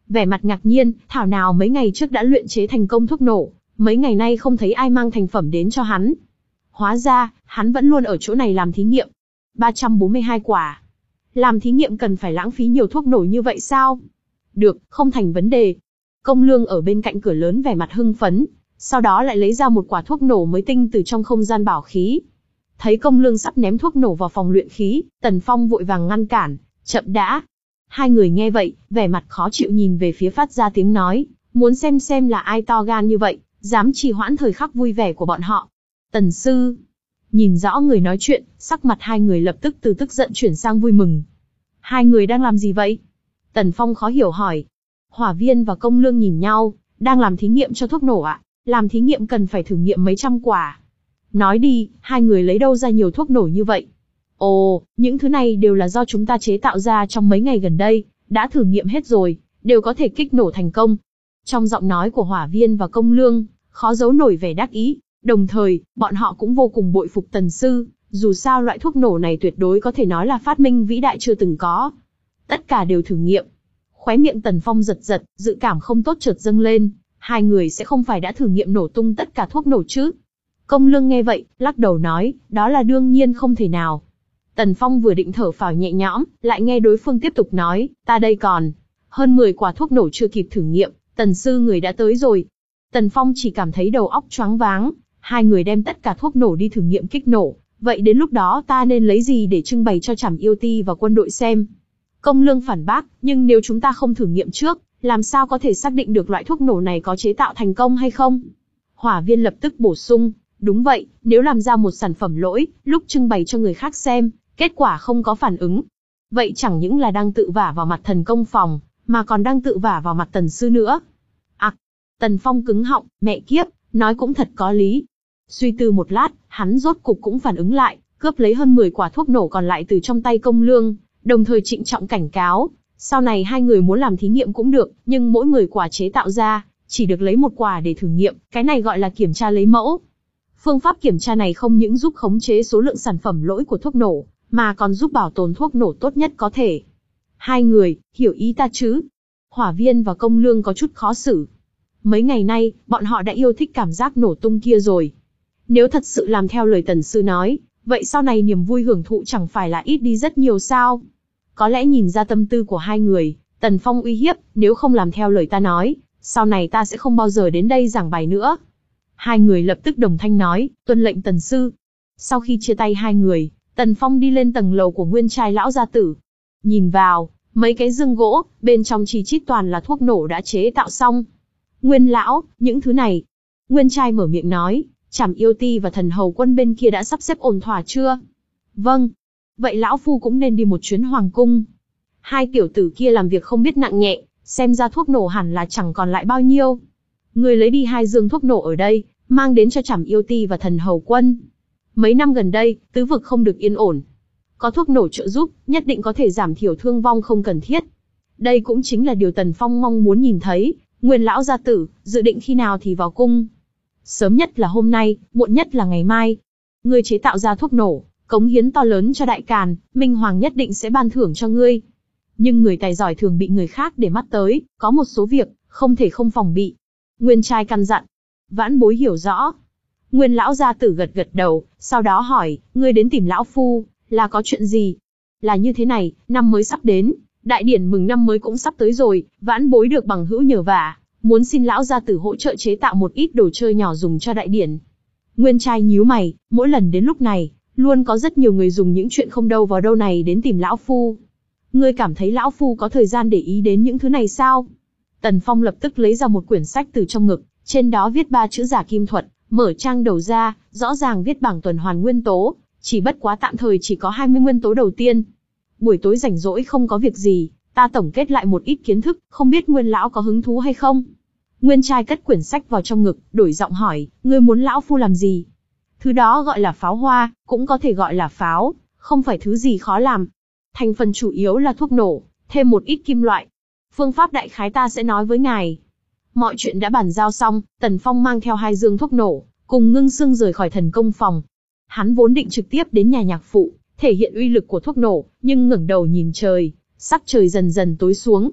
vẻ mặt ngạc nhiên, thảo nào mấy ngày trước đã luyện chế thành công thuốc nổ, mấy ngày nay không thấy ai mang thành phẩm đến cho hắn. Hóa ra, hắn vẫn luôn ở chỗ này làm thí nghiệm. ba trăm bốn mươi hai quả. Làm thí nghiệm cần phải lãng phí nhiều thuốc nổ như vậy sao? Được, không thành vấn đề. Công Lương ở bên cạnh cửa lớn vẻ mặt hưng phấn, sau đó lại lấy ra một quả thuốc nổ mới tinh từ trong không gian bảo khí. Thấy Công Lương sắp ném thuốc nổ vào phòng luyện khí, Tần Phong vội vàng ngăn cản, chậm đã. Hai người nghe vậy, vẻ mặt khó chịu nhìn về phía phát ra tiếng nói, muốn xem xem là ai to gan như vậy, dám trì hoãn thời khắc vui vẻ của bọn họ. Tần sư. Nhìn rõ người nói chuyện, sắc mặt hai người lập tức từ tức giận chuyển sang vui mừng. Hai người đang làm gì vậy? Tần Phong khó hiểu hỏi. Hỏa Viên và Công Lương nhìn nhau, đang làm thí nghiệm cho thuốc nổ ạ. Làm thí nghiệm cần phải thử nghiệm mấy trăm quả. Nói đi, hai người lấy đâu ra nhiều thuốc nổ như vậy? Ồ, những thứ này đều là do chúng ta chế tạo ra trong mấy ngày gần đây, đã thử nghiệm hết rồi, đều có thể kích nổ thành công. Trong giọng nói của Hỏa Viên và Công Lương, khó giấu nổi vẻ đắc ý, đồng thời, bọn họ cũng vô cùng bội phục Tần sư, dù sao loại thuốc nổ này tuyệt đối có thể nói là phát minh vĩ đại chưa từng có. Tất cả đều thử nghiệm. Khóe miệng Tần Phong giật giật, dự cảm không tốt chợt dâng lên, hai người sẽ không phải đã thử nghiệm nổ tung tất cả thuốc nổ chứ? Công Lương nghe vậy, lắc đầu nói, đó là đương nhiên không thể nào. Tần Phong vừa định thở phào nhẹ nhõm, lại nghe đối phương tiếp tục nói, ta đây còn hơn mười quả thuốc nổ chưa kịp thử nghiệm, Tần sư người đã tới rồi. Tần Phong chỉ cảm thấy đầu óc choáng váng, hai người đem tất cả thuốc nổ đi thử nghiệm kích nổ, vậy đến lúc đó ta nên lấy gì để trưng bày cho Trảm Yêu Ti và quân đội xem? Công Lương phản bác, nhưng nếu chúng ta không thử nghiệm trước, làm sao có thể xác định được loại thuốc nổ này có chế tạo thành công hay không? Hỏa Viên lập tức bổ sung, đúng vậy, nếu làm ra một sản phẩm lỗi, lúc trưng bày cho người khác xem, kết quả không có phản ứng. Vậy chẳng những là đang tự vả vào mặt thần công phòng, mà còn đang tự vả vào mặt Tần sư nữa. À, Tần Phong cứng họng, mẹ kiếp, nói cũng thật có lý. Suy tư một lát, hắn rốt cục cũng phản ứng lại, cướp lấy hơn mười quả thuốc nổ còn lại từ trong tay Công Lương, đồng thời trịnh trọng cảnh cáo, sau này hai người muốn làm thí nghiệm cũng được, nhưng mỗi mười quả chế tạo ra, chỉ được lấy một quả để thử nghiệm, cái này gọi là kiểm tra lấy mẫu. Phương pháp kiểm tra này không những giúp khống chế số lượng sản phẩm lỗi của thuốc nổ, mà còn giúp bảo tồn thuốc nổ tốt nhất có thể. Hai người, hiểu ý ta chứ? Hỏa Viên và Công Lương có chút khó xử. Mấy ngày nay, bọn họ đã yêu thích cảm giác nổ tung kia rồi. Nếu thật sự làm theo lời Tần sư nói, vậy sau này niềm vui hưởng thụ chẳng phải là ít đi rất nhiều sao? Có lẽ nhìn ra tâm tư của hai người, Tần Phong uy hiếp, nếu không làm theo lời ta nói, sau này ta sẽ không bao giờ đến đây giảng bài nữa. Hai người lập tức đồng thanh nói, tuân lệnh Tần sư. Sau khi chia tay hai người, Tần Phong đi lên tầng lầu của Nguyên Trai lão gia tử. Nhìn vào, mấy cái dương gỗ, bên trong chi chít toàn là thuốc nổ đã chế tạo xong. Nguyên lão, những thứ này. Nguyên Trai mở miệng nói, Trảm Yêu Ti và thần hầu quân bên kia đã sắp xếp ổn thỏa chưa? Vâng. Vậy lão phu cũng nên đi một chuyến hoàng cung. Hai tiểu tử kia làm việc không biết nặng nhẹ, xem ra thuốc nổ hẳn là chẳng còn lại bao nhiêu. Người lấy đi hai dương thuốc nổ ở đây, mang đến cho Trảm Yêu Ti và thần hầu quân. Mấy năm gần đây, tứ vực không được yên ổn. Có thuốc nổ trợ giúp, nhất định có thể giảm thiểu thương vong không cần thiết. Đây cũng chính là điều Tần Phong mong muốn nhìn thấy. Nguyên lão gia tử, dự định khi nào thì vào cung? Sớm nhất là hôm nay, muộn nhất là ngày mai. Ngươi chế tạo ra thuốc nổ, cống hiến to lớn cho Đại Càn, Minh Hoàng nhất định sẽ ban thưởng cho ngươi. Nhưng người tài giỏi thường bị người khác để mắt tới, có một số việc, không thể không phòng bị. Nguyên Trai căn dặn. Vãn bối hiểu rõ. Nguyên lão gia tử gật gật đầu, sau đó hỏi, ngươi đến tìm lão phu, là có chuyện gì? Là như thế này, năm mới sắp đến, đại điển mừng năm mới cũng sắp tới rồi, vãn bối được bằng hữu nhờ vả, muốn xin lão gia tử hỗ trợ chế tạo một ít đồ chơi nhỏ dùng cho đại điển. Nguyên Trai nhíu mày, mỗi lần đến lúc này, luôn có rất nhiều người dùng những chuyện không đâu vào đâu này đến tìm lão phu. Ngươi cảm thấy lão phu có thời gian để ý đến những thứ này sao? Tần Phong lập tức lấy ra một quyển sách từ trong ngực, trên đó viết ba chữ giả kim thuật, mở trang đầu ra, rõ ràng viết bảng tuần hoàn nguyên tố, chỉ bất quá tạm thời chỉ có hai mươi nguyên tố đầu tiên. Buổi tối rảnh rỗi không có việc gì, ta tổng kết lại một ít kiến thức, không biết Nguyên lão có hứng thú hay không? Nguyên Trai cất quyển sách vào trong ngực, đổi giọng hỏi, ngươi muốn lão phu làm gì? Thứ đó gọi là pháo hoa, cũng có thể gọi là pháo, không phải thứ gì khó làm. Thành phần chủ yếu là thuốc nổ, thêm một ít kim loại. Phương pháp đại khái ta sẽ nói với ngài. Mọi chuyện đã bàn giao xong, Tần Phong mang theo hai dương thuốc nổ, cùng Ngưng Sương rời khỏi thần công phòng. Hắn vốn định trực tiếp đến nhà nhạc phụ, thể hiện uy lực của thuốc nổ, nhưng ngẩng đầu nhìn trời, sắc trời dần dần tối xuống.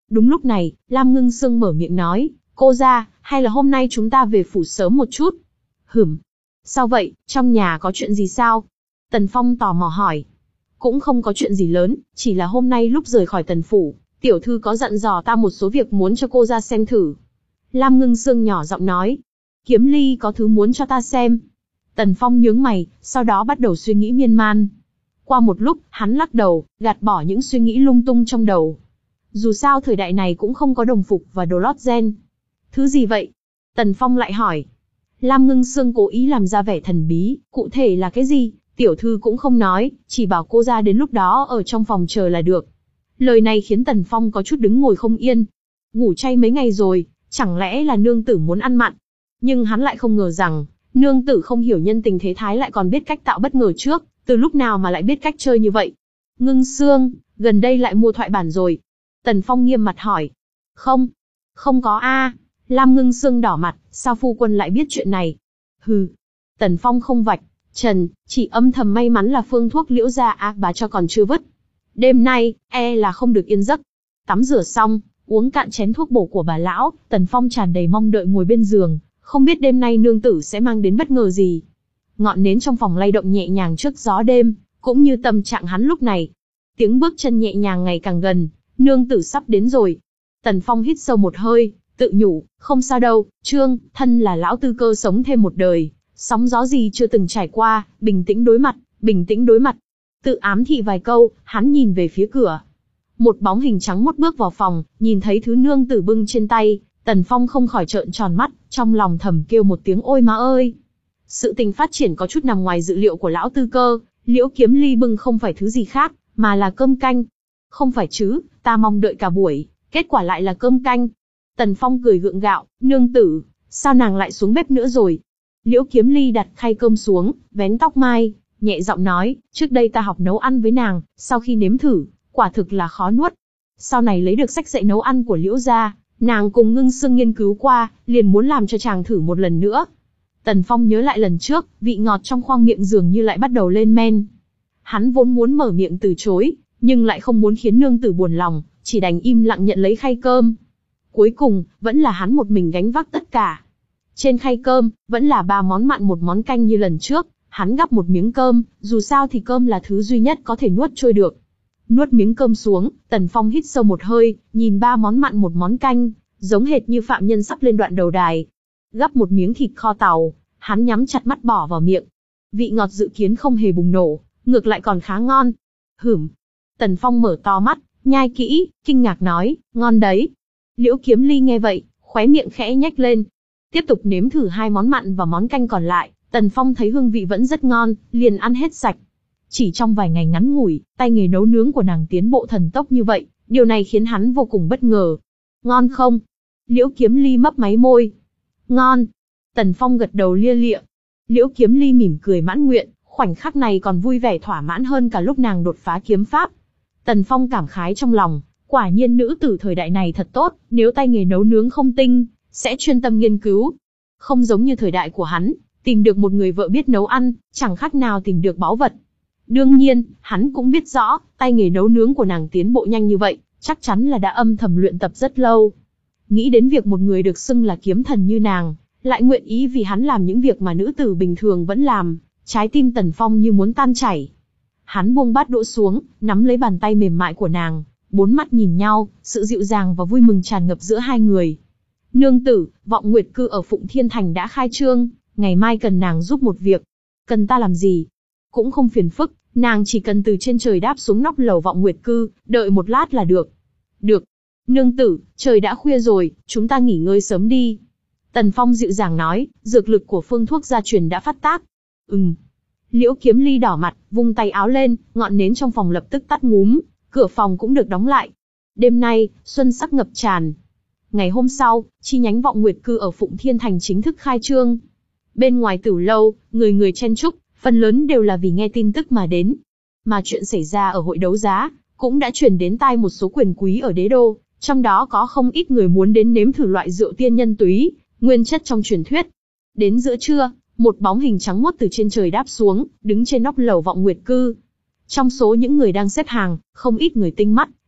Đúng lúc này, Lam Ngưng Sương mở miệng nói, cô ra, hay là hôm nay chúng ta về phủ sớm một chút? Hửm. Sao vậy, trong nhà có chuyện gì sao? Tần Phong tò mò hỏi. Cũng không có chuyện gì lớn, chỉ là hôm nay lúc rời khỏi Tần phủ, tiểu thư có dặn dò ta một số việc muốn cho cô ra xem thử. Lam Ngưng Sương nhỏ giọng nói. Kiếm Ly có thứ muốn cho ta xem. Tần Phong nhướng mày, sau đó bắt đầu suy nghĩ miên man. Qua một lúc, hắn lắc đầu, gạt bỏ những suy nghĩ lung tung trong đầu. Dù sao thời đại này cũng không có đồng phục và đồ lót gen. Thứ gì vậy? Tần Phong lại hỏi. Lam Ngưng Sương cố ý làm ra vẻ thần bí, cụ thể là cái gì? Tiểu thư cũng không nói, chỉ bảo cô ra đến lúc đó ở trong phòng chờ là được. Lời này khiến Tần Phong có chút đứng ngồi không yên. Ngủ chay mấy ngày rồi, chẳng lẽ là nương tử muốn ăn mặn? Nhưng hắn lại không ngờ rằng, nương tử không hiểu nhân tình thế thái lại còn biết cách tạo bất ngờ trước, từ lúc nào mà lại biết cách chơi như vậy. Ngưng Sương, gần đây lại mua thoại bản rồi. Tần Phong nghiêm mặt hỏi. Không, không có a. Lam Ngưng Sương đỏ mặt, sao phu quân lại biết chuyện này? Hừ. Tần Phong không vạch trần, chỉ âm thầm may mắn là phương thuốc liễu gia á bà cho còn chưa vứt. Đêm nay, e là không được yên giấc. Tắm rửa xong, uống cạn chén thuốc bổ của bà lão, Tần Phong tràn đầy mong đợi ngồi bên giường, không biết đêm nay nương tử sẽ mang đến bất ngờ gì. Ngọn nến trong phòng lay động nhẹ nhàng trước gió đêm, cũng như tâm trạng hắn lúc này. Tiếng bước chân nhẹ nhàng ngày càng gần, nương tử sắp đến rồi. Tần Phong hít sâu một hơi, tự nhủ, không sao đâu, Trương, thân là lão tư cơ sống thêm một đời, sóng gió gì chưa từng trải qua, bình tĩnh đối mặt, bình tĩnh đối mặt. Tự ám thị vài câu, hắn nhìn về phía cửa. Một bóng hình trắng một bước vào phòng, nhìn thấy thứ nương tử bưng trên tay, Tần Phong không khỏi trợn tròn mắt, trong lòng thầm kêu một tiếng ôi má ơi. Sự tình phát triển có chút nằm ngoài dự liệu của lão tư cơ, Liễu Kiếm Ly bưng không phải thứ gì khác, mà là cơm canh. Không phải chứ, ta mong đợi cả buổi, kết quả lại là cơm canh. Tần Phong cười gượng gạo, nương tử, sao nàng lại xuống bếp nữa rồi? Liễu Kiếm Ly đặt khay cơm xuống, vén tóc mai, nhẹ giọng nói, trước đây ta học nấu ăn với nàng, sau khi nếm thử, quả thực là khó nuốt. Sau này lấy được sách dạy nấu ăn của Liễu gia, nàng cùng Ngưng Sương nghiên cứu qua, liền muốn làm cho chàng thử một lần nữa. Tần Phong nhớ lại lần trước, vị ngọt trong khoang miệng dường như lại bắt đầu lên men. Hắn vốn muốn mở miệng từ chối, nhưng lại không muốn khiến nương tử buồn lòng, chỉ đành im lặng nhận lấy khay cơm. Cuối cùng, vẫn là hắn một mình gánh vác tất cả. Trên khay cơm, vẫn là ba món mặn một món canh như lần trước, hắn gắp một miếng cơm, dù sao thì cơm là thứ duy nhất có thể nuốt trôi được. Nuốt miếng cơm xuống, Tần Phong hít sâu một hơi, nhìn ba món mặn một món canh, giống hệt như phạm nhân sắp lên đoạn đầu đài. Gắp một miếng thịt kho tàu, hắn nhắm chặt mắt bỏ vào miệng. Vị ngọt dự kiến không hề bùng nổ, ngược lại còn khá ngon. Hửm. Tần Phong mở to mắt, nhai kỹ, kinh ngạc nói, ngon đấy. Liễu Kiếm Ly nghe vậy, khóe miệng khẽ nhếch lên. Tiếp tục nếm thử hai món mặn và món canh còn lại, Tần Phong thấy hương vị vẫn rất ngon, liền ăn hết sạch. Chỉ trong vài ngày ngắn ngủi, tay nghề nấu nướng của nàng tiến bộ thần tốc như vậy, điều này khiến hắn vô cùng bất ngờ. Ngon không? Liễu Kiếm Ly mấp máy môi. Ngon. Tần Phong gật đầu lia lịa. Liễu Kiếm Ly mỉm cười mãn nguyện, khoảnh khắc này còn vui vẻ thỏa mãn hơn cả lúc nàng đột phá kiếm pháp. Tần Phong cảm khái trong lòng, quả nhiên nữ tử thời đại này thật tốt, nếu tay nghề nấu nướng không tinh, sẽ chuyên tâm nghiên cứu. Không giống như thời đại của hắn, tìm được một người vợ biết nấu ăn, chẳng khác nào tìm được báu vật. Đương nhiên, hắn cũng biết rõ, tay nghề nấu nướng của nàng tiến bộ nhanh như vậy, chắc chắn là đã âm thầm luyện tập rất lâu. Nghĩ đến việc một người được xưng là kiếm thần như nàng, lại nguyện ý vì hắn làm những việc mà nữ tử bình thường vẫn làm, trái tim Tần Phong như muốn tan chảy. Hắn buông bát đũa xuống, nắm lấy bàn tay mềm mại của nàng, bốn mắt nhìn nhau, sự dịu dàng và vui mừng tràn ngập giữa hai người. Nương tử, Vọng Nguyệt Cư ở Phụng Thiên Thành đã khai trương, ngày mai cần nàng giúp một việc. Cần ta làm gì? Cũng không phiền phức, nàng chỉ cần từ trên trời đáp xuống nóc lầu Vọng Nguyệt Cư, đợi một lát là được. Được. Nương tử, trời đã khuya rồi, chúng ta nghỉ ngơi sớm đi. Tần Phong dịu dàng nói, dược lực của phương thuốc gia truyền đã phát tác. Ừm. Liễu Kiếm Ly đỏ mặt, vung tay áo lên, ngọn nến trong phòng lập tức tắt ngúm, cửa phòng cũng được đóng lại. Đêm nay, xuân sắc ngập tràn. Ngày hôm sau, chi nhánh Vọng Nguyệt Cư ở Phụng Thiên Thành chính thức khai trương. Bên ngoài tử lâu, người người chen chúc, phần lớn đều là vì nghe tin tức mà đến. Mà chuyện xảy ra ở hội đấu giá, cũng đã truyền đến tai một số quyền quý ở đế đô, trong đó có không ít người muốn đến nếm thử loại rượu tiên nhân túy, nguyên chất trong truyền thuyết. Đến giữa trưa, một bóng hình trắng muốt từ trên trời đáp xuống, đứng trên nóc lầu Vọng Nguyệt Cư. Trong số những người đang xếp hàng, không ít người tinh mắt,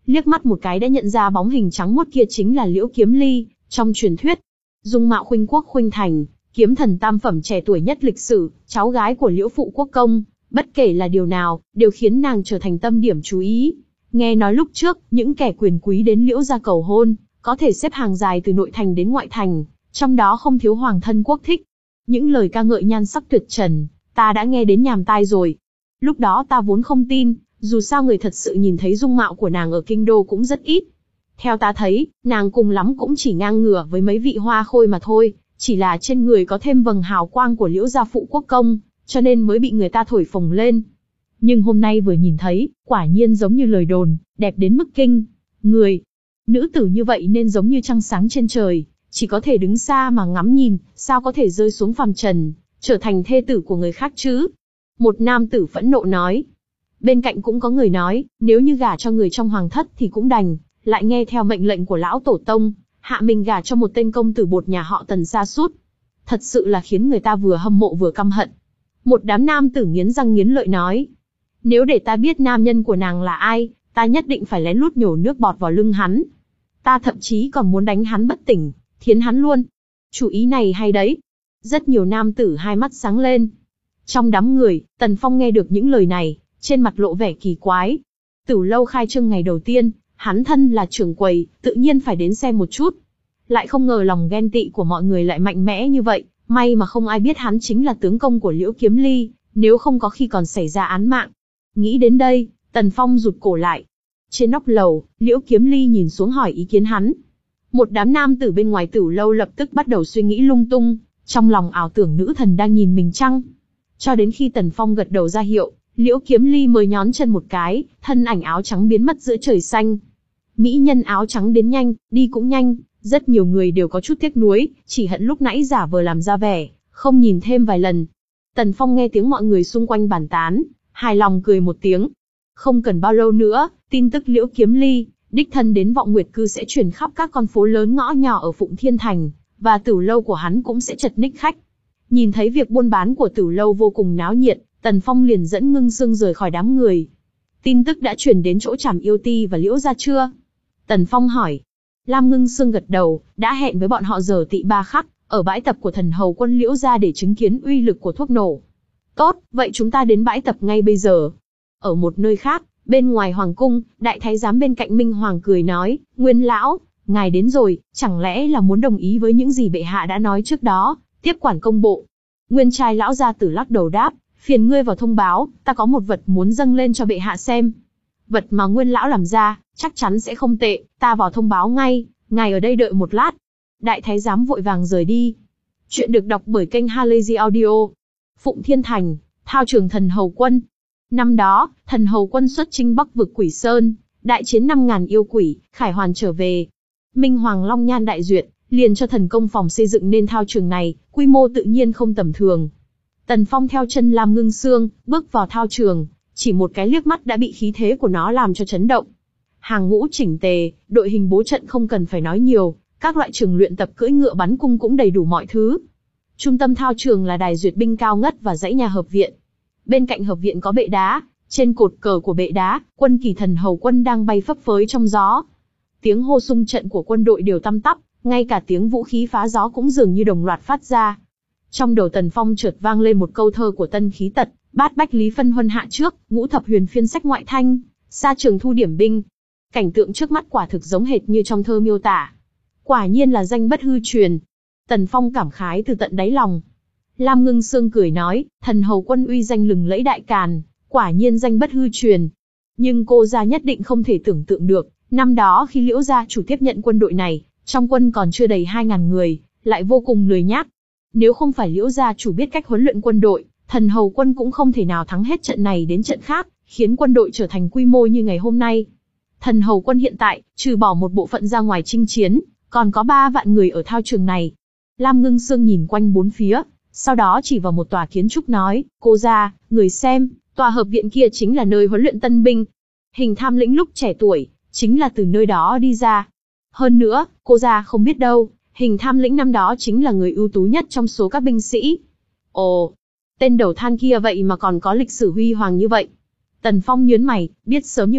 liếc mắt một cái đã nhận ra bóng hình trắng muốt kia chính là Liễu Kiếm Ly, trong truyền thuyết. Dung mạo khuynh quốc khuynh thành, kiếm thần tam phẩm trẻ tuổi nhất lịch sử, cháu gái của Liễu Phụ Quốc Công, bất kể là điều nào, đều khiến nàng trở thành tâm điểm chú ý. Nghe nói lúc trước, những kẻ quyền quý đến Liễu gia cầu hôn, có thể xếp hàng dài từ nội thành đến ngoại thành, trong đó không thiếu hoàng thân quốc thích. Những lời ca ngợi nhan sắc tuyệt trần, ta đã nghe đến nhàm tai rồi. Lúc đó ta vốn không tin, dù sao người thật sự nhìn thấy dung mạo của nàng ở kinh đô cũng rất ít. Theo ta thấy, nàng cùng lắm cũng chỉ ngang ngửa với mấy vị hoa khôi mà thôi, chỉ là trên người có thêm vầng hào quang của Liễu gia Phụ Quốc Công, cho nên mới bị người ta thổi phồng lên. Nhưng hôm nay vừa nhìn thấy, quả nhiên giống như lời đồn, đẹp đến mức kinh người. Nữ tử như vậy nên giống như trăng sáng trên trời, chỉ có thể đứng xa mà ngắm nhìn, sao có thể rơi xuống phàm trần, trở thành thê tử của người khác chứ? Một nam tử phẫn nộ nói. Bên cạnh cũng có người nói, nếu như gả cho người trong hoàng thất thì cũng đành, lại nghe theo mệnh lệnh của lão tổ tông, hạ mình gả cho một tên công tử bột nhà họ Tần sa sút. Thật sự là khiến người ta vừa hâm mộ vừa căm hận. Một đám nam tử nghiến răng nghiến lợi nói. Nếu để ta biết nam nhân của nàng là ai, ta nhất định phải lén lút nhổ nước bọt vào lưng hắn. Ta thậm chí còn muốn đánh hắn bất tỉnh, thiến hắn luôn. Chủ ý này hay đấy. Rất nhiều nam tử hai mắt sáng lên. Trong đám người, Tần Phong nghe được những lời này, trên mặt lộ vẻ kỳ quái. Tửu lâu khai trương ngày đầu tiên, hắn thân là trưởng quầy, tự nhiên phải đến xem một chút. Lại không ngờ lòng ghen tị của mọi người lại mạnh mẽ như vậy, may mà không ai biết hắn chính là tướng công của Liễu Kiếm Ly, nếu không có khi còn xảy ra án mạng. Nghĩ đến đây, Tần Phong rụt cổ lại. Trên nóc lầu, Liễu Kiếm Ly nhìn xuống hỏi ý kiến hắn. Một đám nam tử bên ngoài Tửu lâu lập tức bắt đầu suy nghĩ lung tung, trong lòng ảo tưởng nữ thần đang nhìn mình chăng. Cho đến khi Tần Phong gật đầu ra hiệu, Liễu Kiếm Ly mới nhón chân một cái, thân ảnh áo trắng biến mất giữa trời xanh. Mỹ nhân áo trắng đến nhanh, đi cũng nhanh, rất nhiều người đều có chút tiếc nuối, chỉ hận lúc nãy giả vờ làm ra vẻ, không nhìn thêm vài lần. Tần Phong nghe tiếng mọi người xung quanh bàn tán, hài lòng cười một tiếng. Không cần bao lâu nữa, tin tức Liễu Kiếm Ly, đích thân đến Vọng Nguyệt Cư sẽ truyền khắp các con phố lớn ngõ nhỏ ở Phụng Thiên Thành, và Tửu lâu của hắn cũng sẽ chật ních khách. Nhìn thấy việc buôn bán của Tửu lâu vô cùng náo nhiệt, Tần Phong liền dẫn Ngưng Sương rời khỏi đám người. Tin tức đã truyền đến chỗ Trảm Yêu Ti và Liễu gia chưa? Tần Phong hỏi. Lam Ngưng Sương gật đầu, đã hẹn với bọn họ giờ tị ba khắc, ở bãi tập của thần hầu quân Liễu gia để chứng kiến uy lực của thuốc nổ. Tốt, vậy chúng ta đến bãi tập ngay bây giờ. Ở một nơi khác, bên ngoài hoàng cung, đại thái giám bên cạnh Minh Hoàng cười nói, Nguyên lão, ngài đến rồi, chẳng lẽ là muốn đồng ý với những gì bệ hạ đã nói trước đó, tiếp quản công bộ? Nguyên trai lão gia tử lắc đầu đáp, phiền ngươi vào thông báo, ta có một vật muốn dâng lên cho bệ hạ xem. Vật mà Nguyên lão làm ra, chắc chắn sẽ không tệ, ta vào thông báo ngay, ngài ở đây đợi một lát. Đại thái giám vội vàng rời đi. Chuyện được đọc bởi kênh Halazy Audio. Phụng Thiên Thành, thao trường thần hầu quân. Năm đó, thần hầu quân xuất chinh Bắc vực Quỷ Sơn, đại chiến năm ngàn yêu quỷ, khải hoàn trở về. Minh Hoàng Long Nhan đại duyệt, liền cho thần công phòng xây dựng nên thao trường này, quy mô tự nhiên không tầm thường. Tần Phong theo chân Lam Ngưng Sương, bước vào thao trường, chỉ một cái liếc mắt đã bị khí thế của nó làm cho chấn động. Hàng ngũ chỉnh tề, đội hình bố trận không cần phải nói nhiều, các loại trường luyện tập cưỡi ngựa bắn cung cũng đầy đủ mọi thứ. Trung tâm thao trường là đài duyệt binh cao ngất và dãy nhà hợp viện. Bên cạnh hợp viện có bệ đá, trên cột cờ của bệ đá, quân kỳ thần hầu quân đang bay phấp phới trong gió. Tiếng hô xung trận của quân đội đều tăm tắp, ngay cả tiếng vũ khí phá gió cũng dường như đồng loạt phát ra. Trong đầu Tần Phong chợt vang lên một câu thơ của Tân Khí Tật, bát bách lý phân huân hạ trước, ngũ thập huyền phiên sách ngoại thanh, xa trường thu điểm binh. Cảnh tượng trước mắt quả thực giống hệt như trong thơ miêu tả. Quả nhiên là danh bất hư truyền. Tần Phong cảm khái từ tận đáy lòng. Lam Ngưng Sương cười nói, thần hầu quân uy danh lừng lẫy đại càn, quả nhiên danh bất hư truyền. Nhưng cô gia nhất định không thể tưởng tượng được, năm đó khi Liễu gia chủ tiếp nhận quân đội này, trong quân còn chưa đầy hai ngàn người, lại vô cùng lười nhác. Nếu không phải Liễu gia chủ biết cách huấn luyện quân đội, thần hầu quân cũng không thể nào thắng hết trận này đến trận khác, khiến quân đội trở thành quy mô như ngày hôm nay. Thần hầu quân hiện tại, trừ bỏ một bộ phận ra ngoài chinh chiến, còn có ba vạn người ở thao trường này. Lam Ngưng Sương nhìn quanh bốn phía, sau đó chỉ vào một tòa kiến trúc nói, cô gia, người xem, tòa hợp viện kia chính là nơi huấn luyện tân binh. Hình Tham Lĩnh lúc trẻ tuổi, chính là từ nơi đó đi ra. Hơn nữa, cô gia không biết đâu, Hình Tham Lĩnh năm đó chính là người ưu tú nhất trong số các binh sĩ. Ồ, tên đầu than kia vậy mà còn có lịch sử huy hoàng như vậy. Tần Phong nhướng mày, biết sớm như vậy,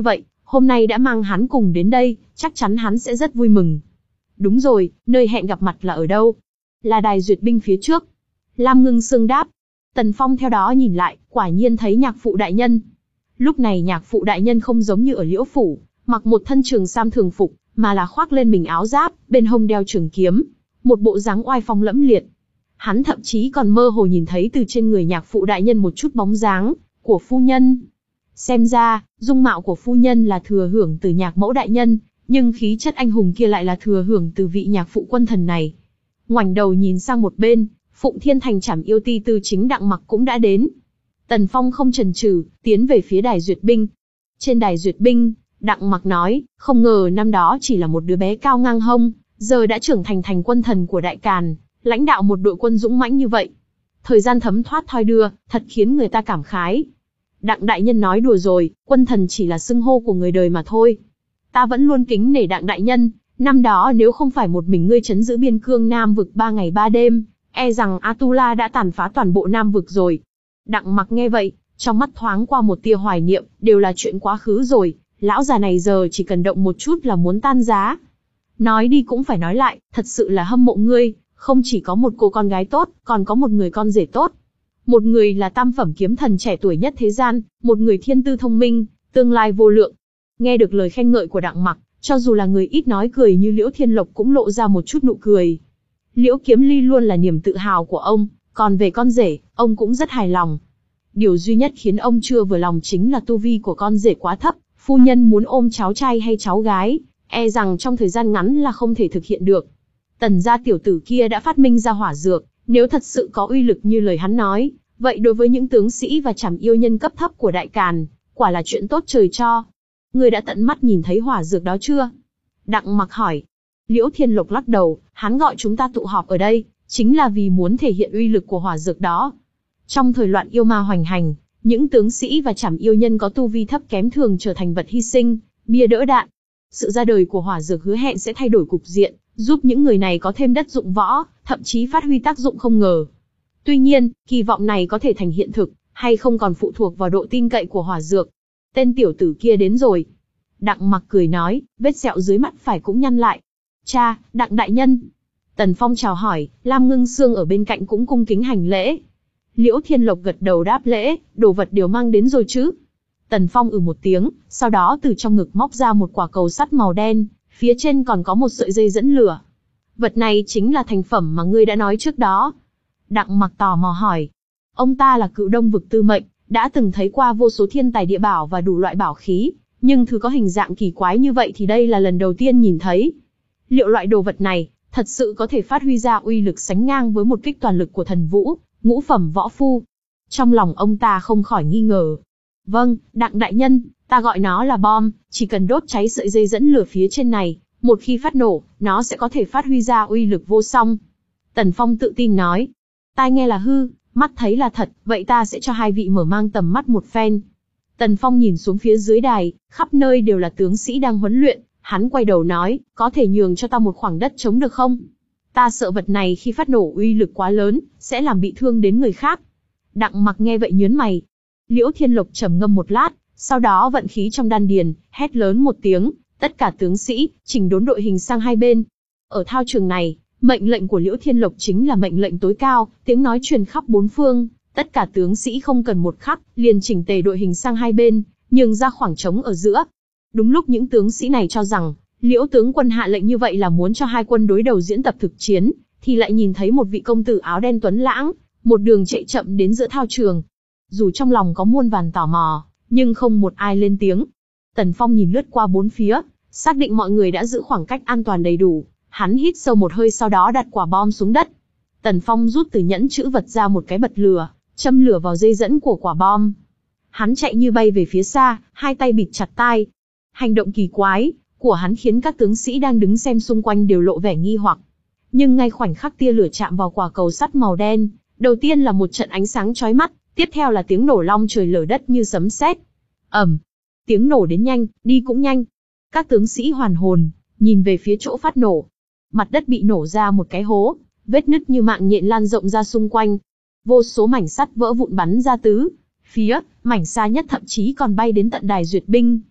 Hôm nay đã mang hắn cùng đến đây, chắc chắn hắn sẽ rất vui mừng. Đúng rồi, nơi hẹn gặp mặt là ở đâu? Là đài duyệt binh phía trước. Lam Ngưng Sương đáp. Tần Phong theo đó nhìn lại, quả nhiên thấy nhạc phụ đại nhân. Lúc này nhạc phụ đại nhân không giống như ở Liễu Phủ, mặc một thân trường sam thường phục, mà là khoác lên mình áo giáp, bên hông đeo trường kiếm, một bộ dáng oai phong lẫm liệt. Hắn thậm chí còn mơ hồ nhìn thấy từ trên người nhạc phụ đại nhân một chút bóng dáng của phu nhân. Xem ra, dung mạo của phu nhân là thừa hưởng từ nhạc mẫu đại nhân, nhưng khí chất anh hùng kia lại là thừa hưởng từ vị nhạc phụ quân thần này. Ngoảnh đầu nhìn sang một bên, Phụng Thiên Thành Trảm Yêu Ti Tư chính Đặng Mặc cũng đã đến. Tần Phong không chần chừ, tiến về phía đài duyệt binh. Trên đài duyệt binh, Đặng Mặc nói, không ngờ năm đó chỉ là một đứa bé cao ngang hông, giờ đã trưởng thành thành quân thần của Đại Càn, lãnh đạo một đội quân dũng mãnh như vậy. Thời gian thấm thoát thoi đưa, thật khiến người ta cảm khái. Đặng đại nhân nói đùa rồi, quân thần chỉ là xưng hô của người đời mà thôi. Ta vẫn luôn kính nể Đặng đại nhân, năm đó nếu không phải một mình ngươi trấn giữ biên cương Nam vực ba ngày ba đêm, e rằng Atula đã tàn phá toàn bộ Nam vực rồi. Đặng Mặc nghe vậy, trong mắt thoáng qua một tia hoài niệm, đều là chuyện quá khứ rồi, lão già này giờ chỉ cần động một chút là muốn tan giá. Nói đi cũng phải nói lại, thật sự là hâm mộ ngươi, không chỉ có một cô con gái tốt, còn có một người con rể tốt. Một người là tam phẩm kiếm thần trẻ tuổi nhất thế gian, một người thiên tư thông minh, tương lai vô lượng. Nghe được lời khen ngợi của Đặng Mặc, cho dù là người ít nói cười như Liễu Thiên Lộc cũng lộ ra một chút nụ cười. Liễu Kiếm Ly luôn là niềm tự hào của ông, còn về con rể, ông cũng rất hài lòng. Điều duy nhất khiến ông chưa vừa lòng chính là tu vi của con rể quá thấp, phu nhân muốn ôm cháu trai hay cháu gái, e rằng trong thời gian ngắn là không thể thực hiện được. Tần gia tiểu tử kia đã phát minh ra hỏa dược, nếu thật sự có uy lực như lời hắn nói, vậy đối với những tướng sĩ và trảm yêu nhân cấp thấp của Đại Càn, quả là chuyện tốt trời cho. Ngươi đã tận mắt nhìn thấy hỏa dược đó chưa? Đặng Mặc hỏi. Liễu Thiên Lộc lắc đầu, hắn gọi chúng ta tụ họp ở đây, chính là vì muốn thể hiện uy lực của hỏa dược đó. Trong thời loạn yêu ma hoành hành, những tướng sĩ và trảm yêu nhân có tu vi thấp kém thường trở thành vật hy sinh, bia đỡ đạn. Sự ra đời của hỏa dược hứa hẹn sẽ thay đổi cục diện, giúp những người này có thêm đất dụng võ, thậm chí phát huy tác dụng không ngờ. Tuy nhiên, kỳ vọng này có thể thành hiện thực, hay không còn phụ thuộc vào độ tin cậy của hỏa dược. Tên tiểu tử kia đến rồi. Đặng Mặc cười nói, vết sẹo dưới mắt phải cũng nhăn lại. Cha, Đặng đại nhân. Tần Phong chào hỏi, Lam Ngưng Sương ở bên cạnh cũng cung kính hành lễ. Liễu Thiên Lộc gật đầu đáp lễ, đồ vật đều mang đến rồi chứ. Tần Phong ừ một tiếng, sau đó từ trong ngực móc ra một quả cầu sắt màu đen, phía trên còn có một sợi dây dẫn lửa. Vật này chính là thành phẩm mà ngươi đã nói trước đó. Đặng Mặc tò mò hỏi. Ông ta là Cựu Đông vực tư mệnh, đã từng thấy qua vô số thiên tài địa bảo và đủ loại bảo khí, nhưng thứ có hình dạng kỳ quái như vậy thì đây là lần đầu tiên nhìn thấy. Liệu loại đồ vật này, thật sự có thể phát huy ra uy lực sánh ngang với một kích toàn lực của thần vũ, ngũ phẩm võ phu? Trong lòng ông ta không khỏi nghi ngờ. Vâng, Đặng đại nhân, ta gọi nó là bom, chỉ cần đốt cháy sợi dây dẫn lửa phía trên này, một khi phát nổ, nó sẽ có thể phát huy ra uy lực vô song. Tần Phong tự tin nói. Tai nghe là hư, mắt thấy là thật, vậy ta sẽ cho hai vị mở mang tầm mắt một phen. Tần Phong nhìn xuống phía dưới đài, khắp nơi đều là tướng sĩ đang huấn luyện, hắn quay đầu nói, có thể nhường cho ta một khoảng đất trống được không? Ta sợ vật này khi phát nổ uy lực quá lớn, sẽ làm bị thương đến người khác. Đặng Mặc nghe vậy nhướng mày. Liễu Thiên Lộc trầm ngâm một lát, sau đó vận khí trong đan điền, hét lớn một tiếng, tất cả tướng sĩ, chỉnh đốn đội hình sang hai bên. Ở thao trường này, mệnh lệnh của Liễu Thiên Lộc chính là mệnh lệnh tối cao, tiếng nói truyền khắp bốn phương, tất cả tướng sĩ không cần một khắc, liền chỉnh tề đội hình sang hai bên, nhường ra khoảng trống ở giữa. Đúng lúc những tướng sĩ này cho rằng, Liễu tướng quân hạ lệnh như vậy là muốn cho hai quân đối đầu diễn tập thực chiến, thì lại nhìn thấy một vị công tử áo đen tuấn lãng, một đường chạy chậm đến giữa thao trường. Dù trong lòng có muôn vàn tò mò, nhưng không một ai lên tiếng. Tần Phong nhìn lướt qua bốn phía, xác định mọi người đã giữ khoảng cách an toàn đầy đủ, hắn hít sâu một hơi sau đó đặt quả bom xuống đất. Tần Phong rút từ nhẫn chữ vật ra một cái bật lửa, châm lửa vào dây dẫn của quả bom. Hắn chạy như bay về phía xa, hai tay bịt chặt tai. Hành động kỳ quái của hắn khiến các tướng sĩ đang đứng xem xung quanh đều lộ vẻ nghi hoặc. Nhưng ngay khoảnh khắc tia lửa chạm vào quả cầu sắt màu đen, đầu tiên là một trận ánh sáng chói mắt, tiếp theo là tiếng nổ long trời lở đất như sấm sét. Ầm, tiếng nổ đến nhanh, đi cũng nhanh. Các tướng sĩ hoàn hồn, nhìn về phía chỗ phát nổ. Mặt đất bị nổ ra một cái hố, vết nứt như mạng nhện lan rộng ra xung quanh. Vô số mảnh sắt vỡ vụn bắn ra tứ phía, mảnh xa nhất thậm chí còn bay đến tận đài duyệt binh.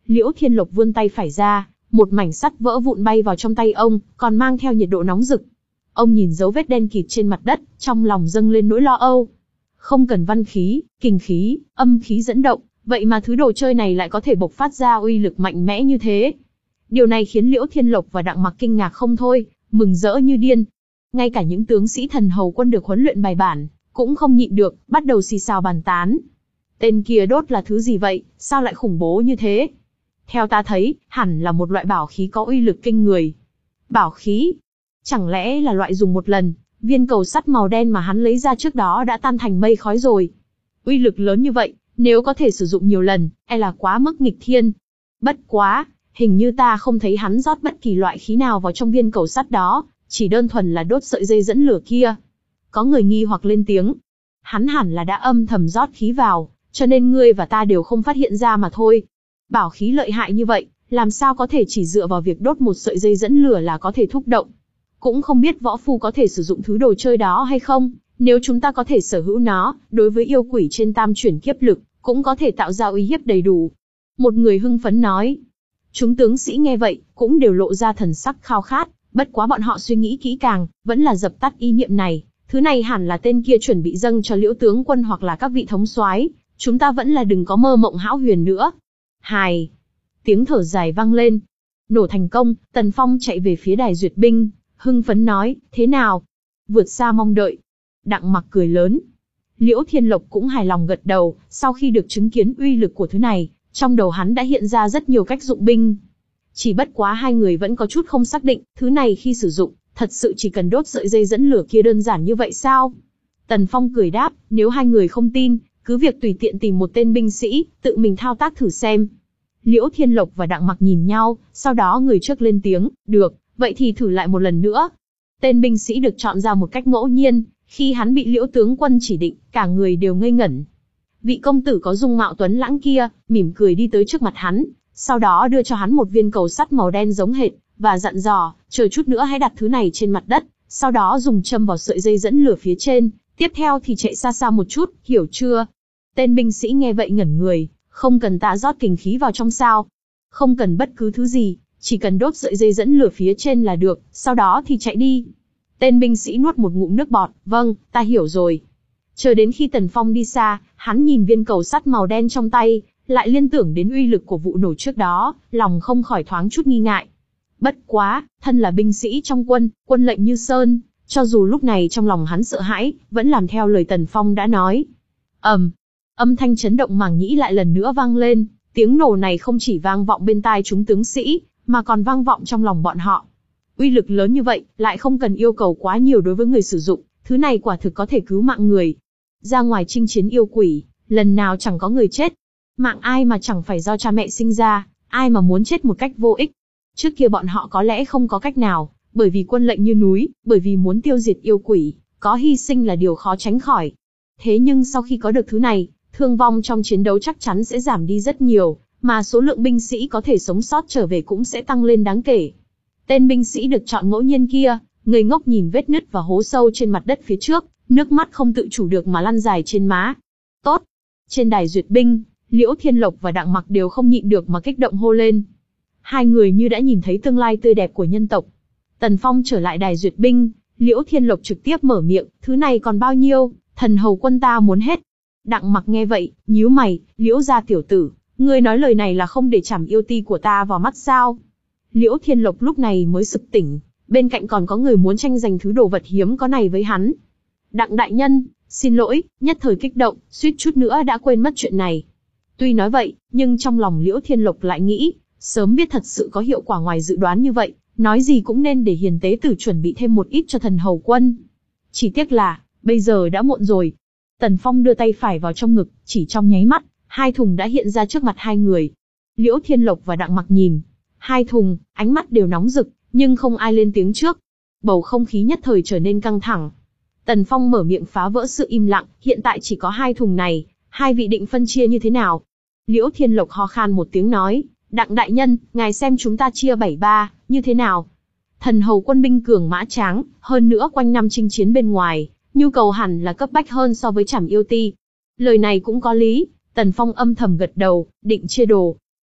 Liễu Thiên Lộc vươn tay phải ra, một mảnh sắt vỡ vụn bay vào trong tay ông, còn mang theo nhiệt độ nóng rực. Ông nhìn dấu vết đen kịt trên mặt đất, trong lòng dâng lên nỗi lo âu. Không cần văn khí, kình khí, âm khí dẫn động, vậy mà thứ đồ chơi này lại có thể bộc phát ra uy lực mạnh mẽ như thế. Điều này khiến Liễu Thiên Lộc và Đặng Mặc kinh ngạc không thôi, mừng rỡ như điên. Ngay cả những tướng sĩ thần hầu quân được huấn luyện bài bản, cũng không nhịn được, bắt đầu xì xào bàn tán. Tên kia đốt là thứ gì vậy, sao lại khủng bố như thế? Theo ta thấy, hẳn là một loại bảo khí có uy lực kinh người. Bảo khí? Chẳng lẽ là loại dùng một lần, viên cầu sắt màu đen mà hắn lấy ra trước đó đã tan thành mây khói rồi? Uy lực lớn như vậy, nếu có thể sử dụng nhiều lần, e là quá mức nghịch thiên. Bất quá, hình như ta không thấy hắn rót bất kỳ loại khí nào vào trong viên cầu sắt đó, chỉ đơn thuần là đốt sợi dây dẫn lửa kia. Có người nghi hoặc lên tiếng. Hắn hẳn là đã âm thầm rót khí vào, cho nên ngươi và ta đều không phát hiện ra mà thôi. Bảo khí lợi hại như vậy, làm sao có thể chỉ dựa vào việc đốt một sợi dây dẫn lửa là có thể thúc động. Cũng không biết võ phu có thể sử dụng thứ đồ chơi đó hay không, nếu chúng ta có thể sở hữu nó, đối với yêu quỷ trên tam chuyển kiếp lực, cũng có thể tạo ra uy hiếp đầy đủ. Một người hưng phấn nói. Chúng tướng sĩ nghe vậy, cũng đều lộ ra thần sắc khao khát, bất quá bọn họ suy nghĩ kỹ càng, vẫn là dập tắt ý niệm này. Thứ này hẳn là tên kia chuẩn bị dâng cho Liễu tướng quân hoặc là các vị thống soái, chúng ta vẫn là đừng có mơ mộng hão huyền nữa. Hài. Tiếng thở dài vang lên. Nổ thành công, Tần Phong chạy về phía đài duyệt binh, hưng phấn nói, thế nào? Vượt xa mong đợi. Đặng Mặc cười lớn. Liễu Thiên Lộc cũng hài lòng gật đầu, sau khi được chứng kiến uy lực của thứ này, trong đầu hắn đã hiện ra rất nhiều cách dụng binh. Chỉ bất quá hai người vẫn có chút không xác định, thứ này khi sử dụng, thật sự chỉ cần đốt sợi dây dẫn lửa kia đơn giản như vậy sao? Tần Phong cười đáp, nếu hai người không tin, cứ việc tùy tiện tìm một tên binh sĩ, tự mình thao tác thử xem. Liễu Thiên Lộc và Đặng Mặc nhìn nhau, sau đó người trước lên tiếng, được, vậy thì thử lại một lần nữa. Tên binh sĩ được chọn ra một cách ngẫu nhiên, khi hắn bị Liễu tướng quân chỉ định, cả người đều ngây ngẩn. Vị công tử có dung mạo tuấn lãng kia, mỉm cười đi tới trước mặt hắn, sau đó đưa cho hắn một viên cầu sắt màu đen giống hệt, và dặn dò, chờ chút nữa hãy đặt thứ này trên mặt đất, sau đó dùng châm vào sợi dây dẫn lửa phía trên, tiếp theo thì chạy xa xa một chút, hiểu chưa? Tên binh sĩ nghe vậy ngẩn người, không cần ta rót kình khí vào trong sao? Không cần bất cứ thứ gì, chỉ cần đốt sợi dây dẫn lửa phía trên là được, sau đó thì chạy đi. Tên binh sĩ nuốt một ngụm nước bọt, vâng, ta hiểu rồi. Chờ đến khi Tần Phong đi xa, hắn nhìn viên cầu sắt màu đen trong tay, lại liên tưởng đến uy lực của vụ nổ trước đó, lòng không khỏi thoáng chút nghi ngại. Bất quá, thân là binh sĩ trong quân, quân lệnh như sơn, cho dù lúc này trong lòng hắn sợ hãi, vẫn làm theo lời Tần Phong đã nói. ầm, um, âm thanh chấn động màng nhĩ lại lần nữa vang lên, tiếng nổ này không chỉ vang vọng bên tai chúng tướng sĩ, mà còn vang vọng trong lòng bọn họ. Uy lực lớn như vậy, lại không cần yêu cầu quá nhiều đối với người sử dụng, thứ này quả thực có thể cứu mạng người. Ra ngoài chinh chiến yêu quỷ, lần nào chẳng có người chết. Mạng ai mà chẳng phải do cha mẹ sinh ra, ai mà muốn chết một cách vô ích. Trước kia bọn họ có lẽ không có cách nào, bởi vì quân lệnh như núi, bởi vì muốn tiêu diệt yêu quỷ, có hy sinh là điều khó tránh khỏi. Thế nhưng sau khi có được thứ này, thương vong trong chiến đấu chắc chắn sẽ giảm đi rất nhiều, mà số lượng binh sĩ có thể sống sót trở về cũng sẽ tăng lên đáng kể. Tên binh sĩ được chọn ngẫu nhiên kia, người ngốc nhìn vết nứt và hố sâu trên mặt đất phía trước, nước mắt không tự chủ được mà lăn dài trên má. Tốt! Trên đài duyệt binh, Liễu Thiên Lộc và Đặng Mặc đều không nhịn được mà kích động hô lên. Hai người như đã nhìn thấy tương lai tươi đẹp của nhân tộc. Tần Phong trở lại đài duyệt binh, Liễu Thiên Lộc trực tiếp mở miệng, thứ này còn bao nhiêu, thần hầu quân ta muốn hết. Đặng Mặc nghe vậy, nhíu mày, Liễu gia tiểu tử, ngươi nói lời này là không để chảm yêu ti của ta vào mắt sao? Liễu Thiên Lộc lúc này mới sực tỉnh, bên cạnh còn có người muốn tranh giành thứ đồ vật hiếm có này với hắn. Đặng đại nhân, xin lỗi, nhất thời kích động, suýt chút nữa đã quên mất chuyện này. Tuy nói vậy, nhưng trong lòng Liễu Thiên Lộc lại nghĩ, sớm biết thật sự có hiệu quả ngoài dự đoán như vậy, nói gì cũng nên để hiền tế tử chuẩn bị thêm một ít cho thần hầu quân. Chỉ tiếc là, bây giờ đã muộn rồi. Tần Phong đưa tay phải vào trong ngực, chỉ trong nháy mắt, hai thùng đã hiện ra trước mặt hai người. Liễu Thiên Lộc và Đặng Mặc nhìn, hai thùng, ánh mắt đều nóng rực, nhưng không ai lên tiếng trước. Bầu không khí nhất thời trở nên căng thẳng. Tần Phong mở miệng phá vỡ sự im lặng, hiện tại chỉ có hai thùng này, hai vị định phân chia như thế nào? Liễu Thiên Lộc ho khan một tiếng nói, Đặng đại nhân, ngài xem chúng ta chia bảy ba, như thế nào? Thần hầu quân binh cường mã tráng, hơn nữa quanh năm chinh chiến bên ngoài, nhu cầu hẳn là cấp bách hơn so với trảm yêu ti. Lời này cũng có lý, Tần Phong âm thầm gật đầu, định chia đồ.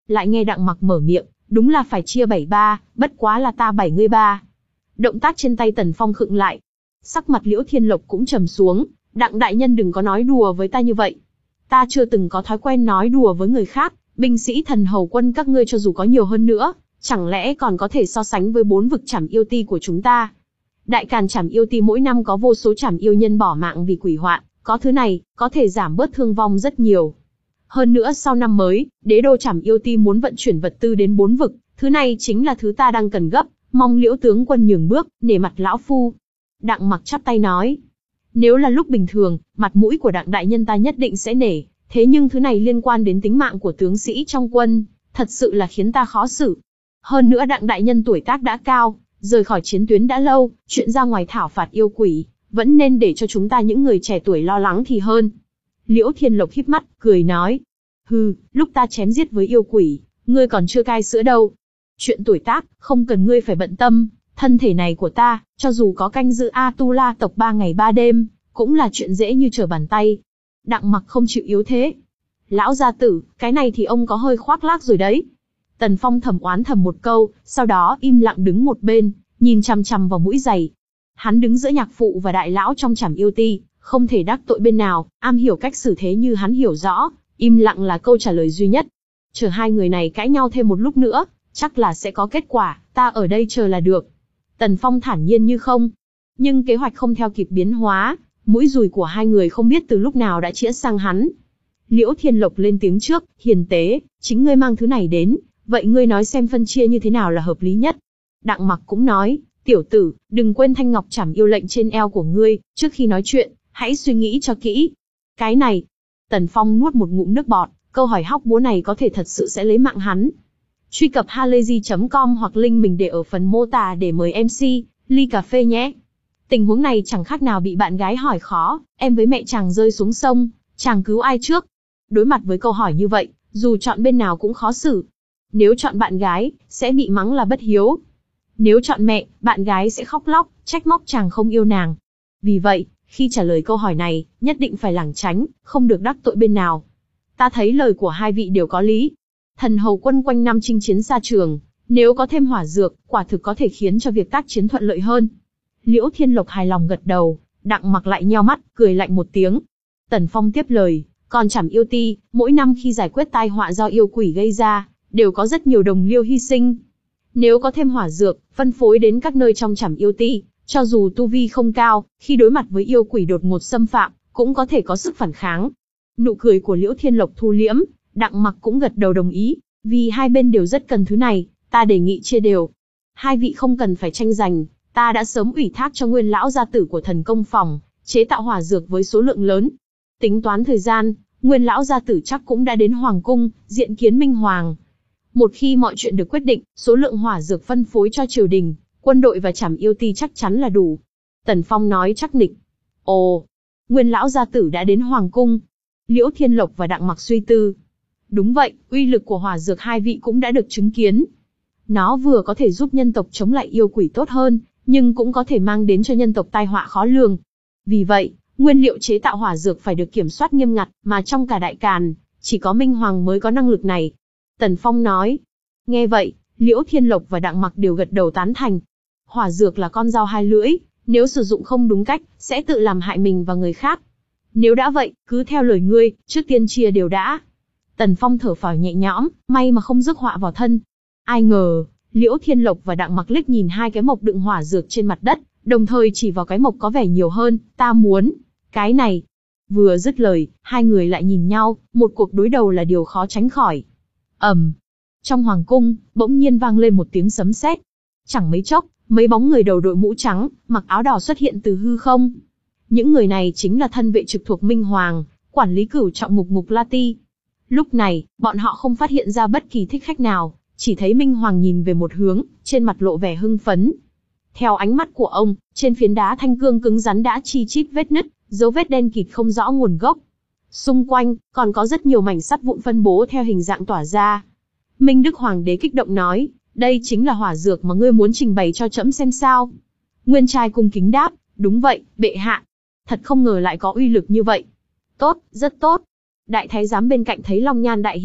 Lại nghe Đặng Mặc mở miệng, đúng là phải chia bảy ba, bất quá là ta bảy ngươi ba. Động tác trên tay Tần Phong khựng lại. Sắc mặt Liễu Thiên Lộc cũng trầm xuống, Đặng đại nhân đừng có nói đùa với ta như vậy. Ta chưa từng có thói quen nói đùa với người khác, binh sĩ thần hầu quân các ngươi cho dù có nhiều hơn nữa, chẳng lẽ còn có thể so sánh với bốn vực trảm yêu ti của chúng ta. Đại Càn trảm yêu ti mỗi năm có vô số trảm yêu nhân bỏ mạng vì quỷ hoạn, có thứ này, có thể giảm bớt thương vong rất nhiều. Hơn nữa sau năm mới, đế đô trảm yêu ti muốn vận chuyển vật tư đến bốn vực, thứ này chính là thứ ta đang cần gấp, mong Liễu tướng quân nhường bước, nể mặt lão phu. Đặng Mặc chắp tay nói, nếu là lúc bình thường, mặt mũi của Đặng đại nhân ta nhất định sẽ nể, thế nhưng thứ này liên quan đến tính mạng của tướng sĩ trong quân, thật sự là khiến ta khó xử. Hơn nữa Đặng đại nhân tuổi tác đã cao, rời khỏi chiến tuyến đã lâu, chuyện ra ngoài thảo phạt yêu quỷ, vẫn nên để cho chúng ta những người trẻ tuổi lo lắng thì hơn. Liễu Thiên Lộc híp mắt, cười nói, hừ, lúc ta chém giết với yêu quỷ, ngươi còn chưa cai sữa đâu. Chuyện tuổi tác, không cần ngươi phải bận tâm, thân thể này của ta, cho dù có canh giữ A-tu-la tộc ba ngày ba đêm, cũng là chuyện dễ như trở bàn tay. Đặng Mặc không chịu yếu thế. Lão gia tử, cái này thì ông có hơi khoác lác rồi đấy. Tần Phong thầm oán thầm một câu, sau đó im lặng đứng một bên, nhìn chằm chằm vào mũi giày. Hắn đứng giữa nhạc phụ và đại lão trong trảm yêu ti, không thể đắc tội bên nào, am hiểu cách xử thế như hắn hiểu rõ, im lặng là câu trả lời duy nhất. Chờ hai người này cãi nhau thêm một lúc nữa, chắc là sẽ có kết quả, ta ở đây chờ là được. Tần Phong thản nhiên như không. Nhưng kế hoạch không theo kịp biến hóa, mũi dùi của hai người không biết từ lúc nào đã chĩa sang hắn. Liễu Thiên Lộc lên tiếng trước, hiền tế, chính ngươi mang thứ này đến, vậy ngươi nói xem phân chia như thế nào là hợp lý nhất. Đặng Mặc cũng nói, tiểu tử, đừng quên thanh ngọc trảm yêu lệnh trên eo của ngươi, trước khi nói chuyện, hãy suy nghĩ cho kỹ. Cái này, Tần Phong nuốt một ngụm nước bọt, câu hỏi hóc búa này có thể thật sự sẽ lấy mạng hắn. Truy cập halayzi chấm com hoặc link mình để ở phần mô tả để mời em xê, ly cà phê nhé. Tình huống này chẳng khác nào bị bạn gái hỏi khó, em với mẹ chàng rơi xuống sông, chàng cứu ai trước? Đối mặt với câu hỏi như vậy, dù chọn bên nào cũng khó xử. Nếu chọn bạn gái, sẽ bị mắng là bất hiếu. Nếu chọn mẹ, bạn gái sẽ khóc lóc, trách móc chàng không yêu nàng. Vì vậy, khi trả lời câu hỏi này, nhất định phải lảng tránh, không được đắc tội bên nào. Ta thấy lời của hai vị đều có lý. Thần hầu quân quanh năm chinh chiến xa trường, nếu có thêm hỏa dược, quả thực có thể khiến cho việc tác chiến thuận lợi hơn. Liễu Thiên Lộc hài lòng gật đầu, Đặng Mặc lại nheo mắt, cười lạnh một tiếng. Tần Phong tiếp lời, còn trảm yêu ti, mỗi năm khi giải quyết tai họa do yêu quỷ gây ra, đều có rất nhiều đồng liêu hy sinh. Nếu có thêm hỏa dược, phân phối đến các nơi trong trảm yêu ti, cho dù tu vi không cao, khi đối mặt với yêu quỷ đột ngột xâm phạm, cũng có thể có sức phản kháng. Nụ cười của Liễu Thiên Lộc thu liễm, Đặng Mặc cũng gật đầu đồng ý, vì hai bên đều rất cần thứ này, ta đề nghị chia đều. Hai vị không cần phải tranh giành, ta đã sớm ủy thác cho nguyên lão gia tử của thần công phòng, chế tạo hỏa dược với số lượng lớn. Tính toán thời gian, nguyên lão gia tử chắc cũng đã đến Hoàng Cung, diện kiến Minh Hoàng. Một khi mọi chuyện được quyết định, số lượng hỏa dược phân phối cho triều đình, quân đội và trảm yêu ti chắc chắn là đủ. Tần Phong nói chắc nịch. Ồ, nguyên lão gia tử đã đến Hoàng Cung. Liễu Thiên Lộc và Đặng Mặc suy tư. Đúng vậy, uy lực của hỏa dược hai vị cũng đã được chứng kiến. Nó vừa có thể giúp nhân tộc chống lại yêu quỷ tốt hơn, nhưng cũng có thể mang đến cho nhân tộc tai họa khó lường. Vì vậy, nguyên liệu chế tạo hỏa dược phải được kiểm soát nghiêm ngặt, mà trong cả Đại Càn, chỉ có Minh Hoàng mới có năng lực này. Tần Phong nói. Nghe vậy, Liễu Thiên Lộc và Đặng Mặc đều gật đầu tán thành. Hỏa dược là con dao hai lưỡi, nếu sử dụng không đúng cách, sẽ tự làm hại mình và người khác. Nếu đã vậy, cứ theo lời ngươi, trước tiên chia đều đã. Tần Phong thở phào nhẹ nhõm, may mà không rước họa vào thân. Ai ngờ, Liễu Thiên Lộc và Đặng Mặc liếc nhìn hai cái mộc đựng hỏa dược trên mặt đất, đồng thời chỉ vào cái mộc có vẻ nhiều hơn, ta muốn. Cái này. Vừa dứt lời, hai người lại nhìn nhau, một cuộc đối đầu là điều khó tránh khỏi. ầm, um, trong hoàng cung, bỗng nhiên vang lên một tiếng sấm sét. Chẳng mấy chốc, mấy bóng người đầu đội mũ trắng, mặc áo đỏ xuất hiện từ hư không. Những người này chính là thân vệ trực thuộc Minh Hoàng, quản lý cửu trọng ngục ngục La Ti. Lúc này, bọn họ không phát hiện ra bất kỳ thích khách nào, chỉ thấy Minh Hoàng nhìn về một hướng, trên mặt lộ vẻ hưng phấn. Theo ánh mắt của ông, trên phiến đá thanh cương cứng rắn đã chi chít vết nứt, dấu vết đen kịt không rõ nguồn gốc. Xung quanh, còn có rất nhiều mảnh sắt vụn phân bố theo hình dạng tỏa ra. Minh Đức Hoàng đế kích động nói, đây chính là hỏa dược mà ngươi muốn trình bày cho trẫm xem sao. Nguyên trai cung kính đáp, đúng vậy, bệ hạ. Thật không ngờ lại có uy lực như vậy. Tốt, rất tốt. Đại thái giám bên cạnh thấy Long Nhan đại hỉ,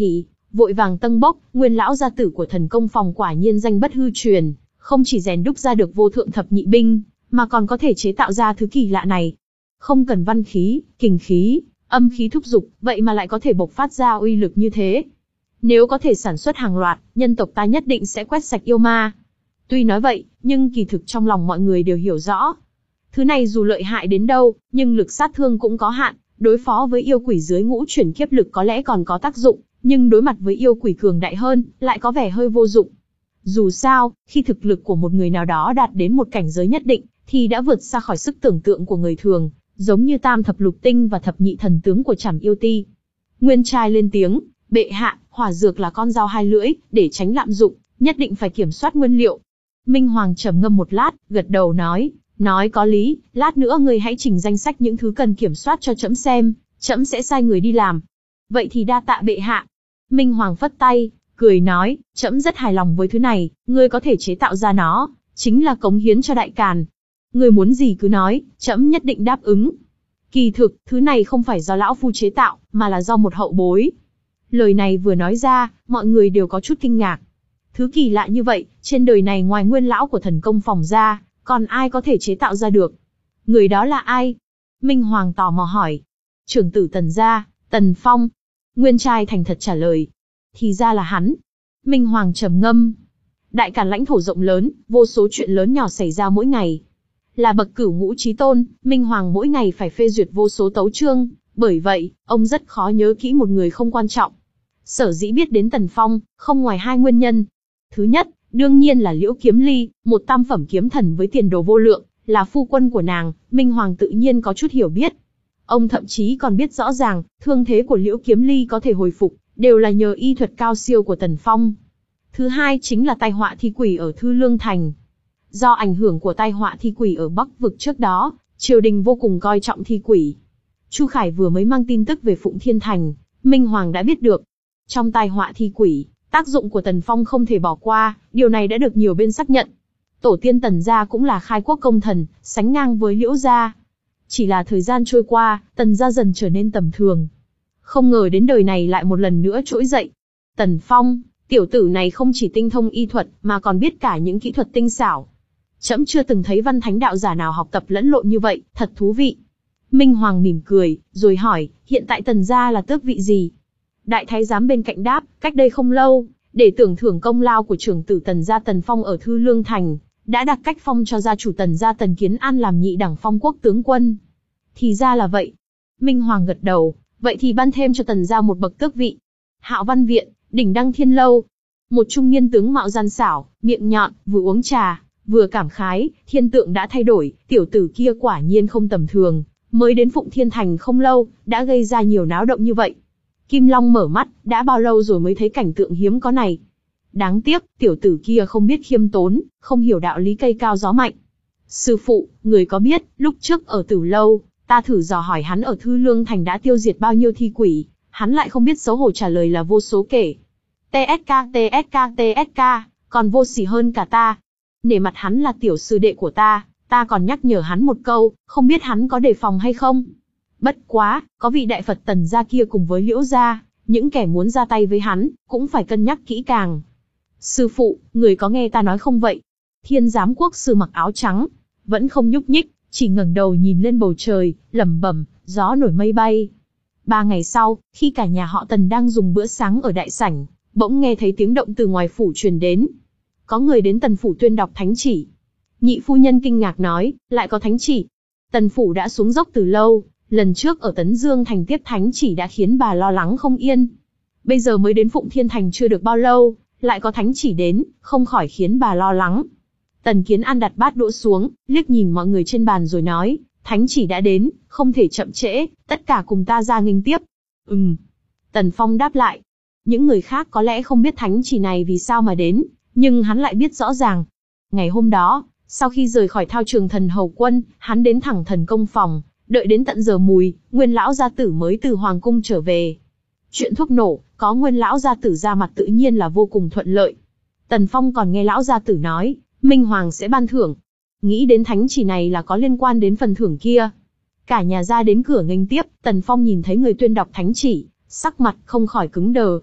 vội vàng tâng bốc, Nguyên lão gia tử của thần công phòng quả nhiên danh bất hư truyền, không chỉ rèn đúc ra được vô thượng thập nhị binh, mà còn có thể chế tạo ra thứ kỳ lạ này. Không cần văn khí, kình khí, âm khí thúc dục, vậy mà lại có thể bộc phát ra uy lực như thế. Nếu có thể sản xuất hàng loạt, nhân tộc ta nhất định sẽ quét sạch yêu ma. Tuy nói vậy, nhưng kỳ thực trong lòng mọi người đều hiểu rõ. Thứ này dù lợi hại đến đâu, nhưng lực sát thương cũng có hạn, đối phó với yêu quỷ dưới ngũ chuyển kiếp lực có lẽ còn có tác dụng, nhưng đối mặt với yêu quỷ cường đại hơn, lại có vẻ hơi vô dụng. Dù sao, khi thực lực của một người nào đó đạt đến một cảnh giới nhất định, thì đã vượt xa khỏi sức tưởng tượng của người thường, giống như tam thập lục tinh và thập nhị thần tướng của Trảm Yêu Ti. Nguyên trai lên tiếng, bệ hạ, hỏa dược là con dao hai lưỡi, để tránh lạm dụng, nhất định phải kiểm soát nguyên liệu. Minh Hoàng trầm ngâm một lát, gật đầu nói, nói có lý, lát nữa ngươi hãy trình danh sách những thứ cần kiểm soát cho trẫm xem, trẫm sẽ sai người đi làm. Vậy thì đa tạ bệ hạ. Minh Hoàng phất tay, cười nói, trẫm rất hài lòng với thứ này, ngươi có thể chế tạo ra nó, chính là cống hiến cho Đại Càn. Ngươi muốn gì cứ nói, trẫm nhất định đáp ứng. Kỳ thực, thứ này không phải do lão phu chế tạo, mà là do một hậu bối. Lời này vừa nói ra, mọi người đều có chút kinh ngạc. Thứ kỳ lạ như vậy, trên đời này ngoài nguyên lão của thần công phòng ra, còn ai có thể chế tạo ra được? Người đó là ai? Minh Hoàng tò mò hỏi. Trưởng tử Tần gia, Tần Phong. Nguyên trai thành thật trả lời. Thì ra là hắn. Minh Hoàng trầm ngâm. Đại Càn lãnh thổ rộng lớn, vô số chuyện lớn nhỏ xảy ra mỗi ngày. Là bậc cửu ngũ chí tôn, Minh Hoàng mỗi ngày phải phê duyệt vô số tấu chương, bởi vậy, ông rất khó nhớ kỹ một người không quan trọng. Sở dĩ biết đến Tần Phong, không ngoài hai nguyên nhân. Thứ nhất, đương nhiên là Liễu Kiếm Ly, một tam phẩm kiếm thần với tiền đồ vô lượng, là phu quân của nàng, Minh Hoàng tự nhiên có chút hiểu biết. Ông thậm chí còn biết rõ ràng, thương thế của Liễu Kiếm Ly có thể hồi phục, đều là nhờ y thuật cao siêu của Tần Phong. Thứ hai chính là tai họa thi quỷ ở Thư Lương Thành. Do ảnh hưởng của tai họa thi quỷ ở Bắc vực trước đó, triều đình vô cùng coi trọng thi quỷ. Chu Khải vừa mới mang tin tức về Phụng Thiên Thành, Minh Hoàng đã biết được. Trong tai họa thi quỷ, tác dụng của Tần Phong không thể bỏ qua, điều này đã được nhiều bên xác nhận. Tổ tiên Tần gia cũng là khai quốc công thần, sánh ngang với Liễu gia. Chỉ là thời gian trôi qua, Tần gia dần trở nên tầm thường. Không ngờ đến đời này lại một lần nữa trỗi dậy. Tần Phong, tiểu tử này không chỉ tinh thông y thuật, mà còn biết cả những kỹ thuật tinh xảo. Trẫm chưa từng thấy văn thánh đạo giả nào học tập lẫn lộn như vậy, thật thú vị. Minh Hoàng mỉm cười, rồi hỏi, hiện tại Tần gia là tước vị gì? Đại thái giám bên cạnh đáp, cách đây không lâu, để tưởng thưởng công lao của trưởng tử Tần gia Tần Phong ở Thư Lương Thành, đã đặt cách phong cho gia chủ Tần gia Tần Kiến An làm nhị đẳng phong quốc tướng quân. Thì ra là vậy. Minh Hoàng gật đầu, vậy thì ban thêm cho Tần gia một bậc tước vị. Hạo Văn Viện, đỉnh đăng thiên lâu. Một trung niên tướng mạo gian xảo, miệng nhọn, vừa uống trà, vừa cảm khái, thiên tượng đã thay đổi, tiểu tử kia quả nhiên không tầm thường, mới đến Phụng Thiên Thành không lâu, đã gây ra nhiều náo động như vậy. Kim Long mở mắt, đã bao lâu rồi mới thấy cảnh tượng hiếm có này. Đáng tiếc, tiểu tử kia không biết khiêm tốn, không hiểu đạo lý cây cao gió mạnh. Sư phụ, người có biết, lúc trước ở Tử Lâu, ta thử dò hỏi hắn ở Thư Lương Thành đã tiêu diệt bao nhiêu thi quỷ, hắn lại không biết xấu hổ trả lời là vô số kể. tê ét ca, tê ét ca, tê ét ca, còn vô sỉ hơn cả ta. Nể mặt hắn là tiểu sư đệ của ta, ta còn nhắc nhở hắn một câu, không biết hắn có đề phòng hay không. Bất quá, có vị đại Phật Tần gia kia cùng với Liễu gia, những kẻ muốn ra tay với hắn, cũng phải cân nhắc kỹ càng. Sư phụ, người có nghe ta nói không vậy? Thiên giám quốc sư mặc áo trắng, vẫn không nhúc nhích, chỉ ngẩng đầu nhìn lên bầu trời, lẩm bẩm, gió nổi mây bay. Ba ngày sau, khi cả nhà họ Tần đang dùng bữa sáng ở đại sảnh, bỗng nghe thấy tiếng động từ ngoài phủ truyền đến. Có người đến Tần phủ tuyên đọc thánh chỉ. Nhị phu nhân kinh ngạc nói, lại có thánh chỉ. Tần phủ đã xuống dốc từ lâu, lần trước ở Tấn Dương Thành tiếp thánh chỉ đã khiến bà lo lắng không yên. Bây giờ mới đến Phụng Thiên Thành chưa được bao lâu, lại có thánh chỉ đến, không khỏi khiến bà lo lắng. Tần Kiến An đặt bát đũa xuống, liếc nhìn mọi người trên bàn rồi nói, thánh chỉ đã đến, không thể chậm trễ, tất cả cùng ta ra nghênh tiếp. Ừm. Tần Phong đáp lại. Những người khác có lẽ không biết thánh chỉ này vì sao mà đến, nhưng hắn lại biết rõ ràng. Ngày hôm đó, sau khi rời khỏi thao trường thần hầu quân, hắn đến thẳng thần công phòng, đợi đến tận giờ mùi, Nguyên lão gia tử mới từ hoàng cung trở về. Chuyện thuốc nổ, có Nguyên lão gia tử ra mặt tự nhiên là vô cùng thuận lợi. Tần Phong còn nghe lão gia tử nói, Minh Hoàng sẽ ban thưởng. Nghĩ đến thánh chỉ này là có liên quan đến phần thưởng kia. Cả nhà ra đến cửa nghênh tiếp, Tần Phong nhìn thấy người tuyên đọc thánh chỉ, sắc mặt không khỏi cứng đờ.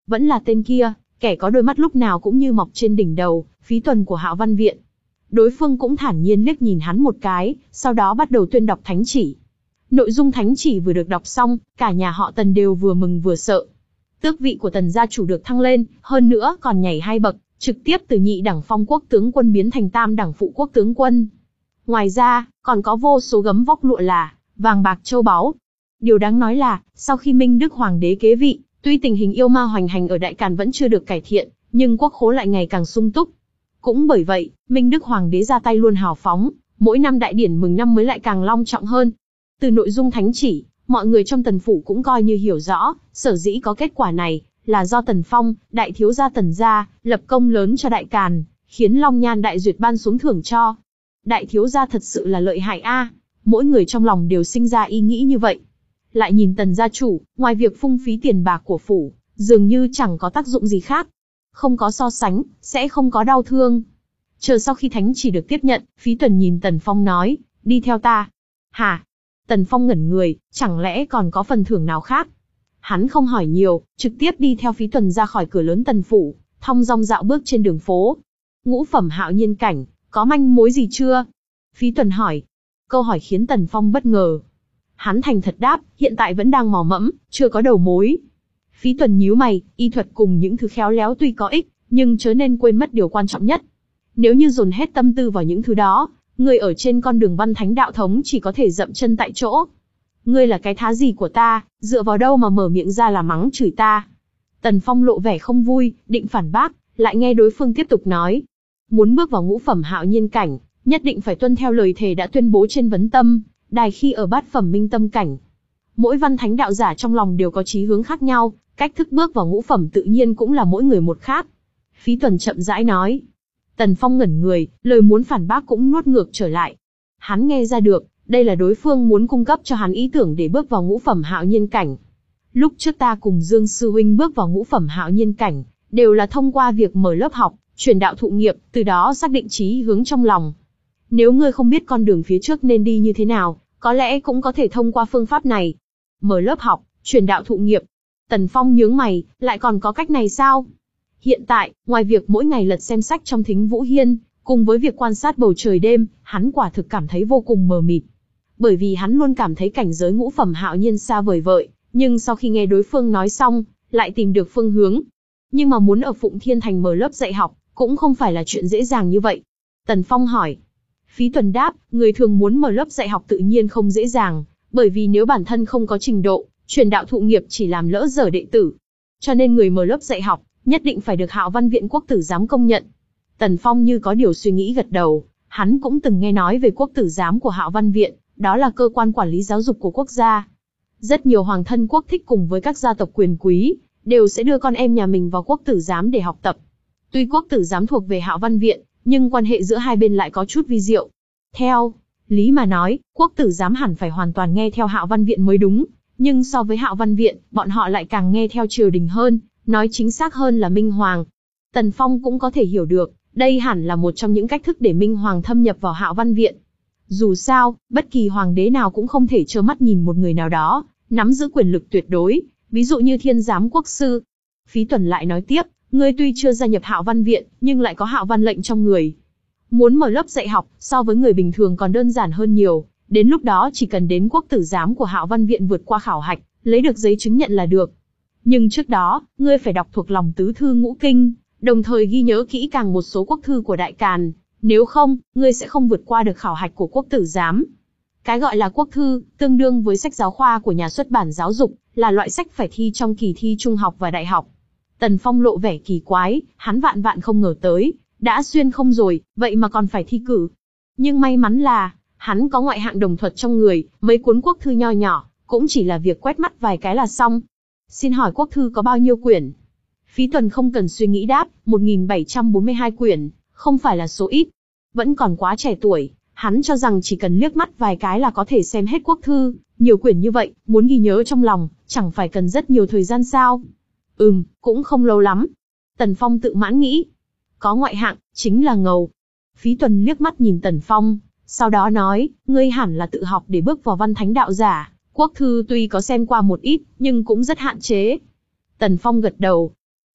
Vẫn là tên kia, kẻ có đôi mắt lúc nào cũng như mọc trên đỉnh đầu, Phí Tuần của Hạo Văn Viện. Đối phương cũng thản nhiên liếc nhìn hắn một cái, sau đó bắt đầu tuyên đọc thánh chỉ. Nội dung thánh chỉ vừa được đọc xong, cả nhà họ Tần đều vừa mừng vừa sợ. Tước vị của Tần gia chủ được thăng lên, hơn nữa còn nhảy hai bậc, trực tiếp từ nhị đẳng phong quốc tướng quân biến thành tam đẳng phụ quốc tướng quân. Ngoài ra, còn có vô số gấm vóc lụa là, vàng bạc châu báu. Điều đáng nói là, sau khi Minh Đức Hoàng đế kế vị, tuy tình hình yêu ma hoành hành ở Đại Càn vẫn chưa được cải thiện, nhưng quốc khố lại ngày càng sung túc. Cũng bởi vậy, Minh Đức Hoàng đế ra tay luôn hào phóng, mỗi năm đại điển mừng năm mới lại càng long trọng hơn. Từ nội dung thánh chỉ, mọi người trong Tần phủ cũng coi như hiểu rõ, sở dĩ có kết quả này, là do Tần Phong, đại thiếu gia Tần gia, lập công lớn cho Đại Càn, khiến Long Nhan Đại Duyệt ban xuống thưởng cho. Đại thiếu gia thật sự là lợi hại a, mỗi người trong lòng đều sinh ra ý nghĩ như vậy. Lại nhìn Tần gia chủ, ngoài việc phung phí tiền bạc của phủ, dường như chẳng có tác dụng gì khác. Không có so sánh, sẽ không có đau thương. Chờ sau khi thánh chỉ được tiếp nhận, Phí Tuần nhìn Tần Phong nói, đi theo ta. Hả? Tần Phong ngẩn người, chẳng lẽ còn có phần thưởng nào khác? Hắn không hỏi nhiều, trực tiếp đi theo Phí Tuần ra khỏi cửa lớn Tần phủ, thong dong dạo bước trên đường phố. Ngũ phẩm hạo nhiên cảnh, có manh mối gì chưa? Phí Tuần hỏi. Câu hỏi khiến Tần Phong bất ngờ. Hắn thành thật đáp, hiện tại vẫn đang mò mẫm, chưa có đầu mối. Phí Tuần nhíu mày, y thuật cùng những thứ khéo léo tuy có ích, nhưng chớ nên quên mất điều quan trọng nhất. Nếu như dồn hết tâm tư vào những thứ đó, người ở trên con đường văn thánh đạo thống chỉ có thể dậm chân tại chỗ. Ngươi là cái thá gì của ta, dựa vào đâu mà mở miệng ra là mắng chửi ta? Tần Phong lộ vẻ không vui, định phản bác, lại nghe đối phương tiếp tục nói. Muốn bước vào ngũ phẩm hạo nhiên cảnh, nhất định phải tuân theo lời thề đã tuyên bố trên vấn tâm, đài khi ở bát phẩm minh tâm cảnh. Mỗi văn thánh đạo giả trong lòng đều có chí hướng khác nhau, cách thức bước vào ngũ phẩm tự nhiên cũng là mỗi người một khác. Phí Tuần chậm rãi nói. Tần Phong ngẩn người, lời muốn phản bác cũng nuốt ngược trở lại. Hắn nghe ra được, đây là đối phương muốn cung cấp cho hắn ý tưởng để bước vào ngũ phẩm hạo nhiên cảnh. Lúc trước ta cùng Dương Sư Huynh bước vào ngũ phẩm hạo nhiên cảnh, đều là thông qua việc mở lớp học, truyền đạo thụ nghiệp, từ đó xác định chí hướng trong lòng. Nếu ngươi không biết con đường phía trước nên đi như thế nào, có lẽ cũng có thể thông qua phương pháp này. Mở lớp học, truyền đạo thụ nghiệp. Tần Phong nhướng mày, lại còn có cách này sao? Hiện tại, ngoài việc mỗi ngày lật xem sách trong Thính Vũ Hiên, cùng với việc quan sát bầu trời đêm, hắn quả thực cảm thấy vô cùng mờ mịt. Bởi vì hắn luôn cảm thấy cảnh giới ngũ phẩm hạo nhiên xa vời vợi, nhưng sau khi nghe đối phương nói xong, lại tìm được phương hướng. Nhưng mà muốn ở Phụng Thiên Thành mở lớp dạy học, cũng không phải là chuyện dễ dàng như vậy. Tần Phong hỏi. Phí Tuần đáp, người thường muốn mở lớp dạy học tự nhiên không dễ dàng, bởi vì nếu bản thân không có trình độ, truyền đạo thụ nghiệp chỉ làm lỡ dở đệ tử. Cho nên người mở lớp dạy học, nhất định phải được Hạo Văn Viện Quốc tử giám công nhận. Tần Phong như có điều suy nghĩ gật đầu, hắn cũng từng nghe nói về Quốc tử giám của Hạo Văn Viện, đó là cơ quan quản lý giáo dục của quốc gia. Rất nhiều hoàng thân quốc thích cùng với các gia tộc quyền quý, đều sẽ đưa con em nhà mình vào Quốc tử giám để học tập. Tuy Quốc tử giám thuộc về Hạo Văn Viện, nhưng quan hệ giữa hai bên lại có chút vi diệu. Theo lý mà nói, Quốc tử giám hẳn phải hoàn toàn nghe theo Hạo Văn Viện mới đúng, nhưng so với Hạo Văn Viện, bọn họ lại càng nghe theo triều đình hơn, nói chính xác hơn là Minh Hoàng. Tần Phong cũng có thể hiểu được, đây hẳn là một trong những cách thức để Minh Hoàng thâm nhập vào Hạo Văn Viện. Dù sao, bất kỳ hoàng đế nào cũng không thể trơ mắt nhìn một người nào đó nắm giữ quyền lực tuyệt đối, ví dụ như Thiên Giám Quốc sư. Phí Tuần lại nói tiếp, ngươi tuy chưa gia nhập Hạo Văn Viện, nhưng lại có Hạo Văn lệnh trong người. Muốn mở lớp dạy học, so với người bình thường còn đơn giản hơn nhiều, đến lúc đó chỉ cần đến Quốc tử giám của Hạo Văn Viện vượt qua khảo hạch, lấy được giấy chứng nhận là được. Nhưng trước đó, ngươi phải đọc thuộc lòng tứ thư ngũ kinh, đồng thời ghi nhớ kỹ càng một số quốc thư của Đại Càn, nếu không, ngươi sẽ không vượt qua được khảo hạch của Quốc tử giám. Cái gọi là quốc thư, tương đương với sách giáo khoa của nhà xuất bản giáo dục, là loại sách phải thi trong kỳ thi trung học và đại học. Tần Phong lộ vẻ kỳ quái, hắn vạn vạn không ngờ tới, đã xuyên không rồi, vậy mà còn phải thi cử. Nhưng may mắn là, hắn có ngoại hạng đồng thuật trong người, mấy cuốn quốc thư nho nhỏ, cũng chỉ là việc quét mắt vài cái là xong. Xin hỏi quốc thư có bao nhiêu quyển? Phí Tuần không cần suy nghĩ đáp, một nghìn bảy trăm bốn mươi hai quyển, không phải là số ít. Vẫn còn quá trẻ tuổi, hắn cho rằng chỉ cần liếc mắt vài cái là có thể xem hết quốc thư, nhiều quyển như vậy, muốn ghi nhớ trong lòng, chẳng phải cần rất nhiều thời gian sao? Ừm, cũng không lâu lắm. Tần Phong tự mãn nghĩ. Có ngoại hạng, chính là ngầu. Phí Tuần liếc mắt nhìn Tần Phong, sau đó nói, ngươi hẳn là tự học để bước vào văn thánh đạo giả, quốc thư tuy có xem qua một ít, nhưng cũng rất hạn chế. Tần Phong gật đầu.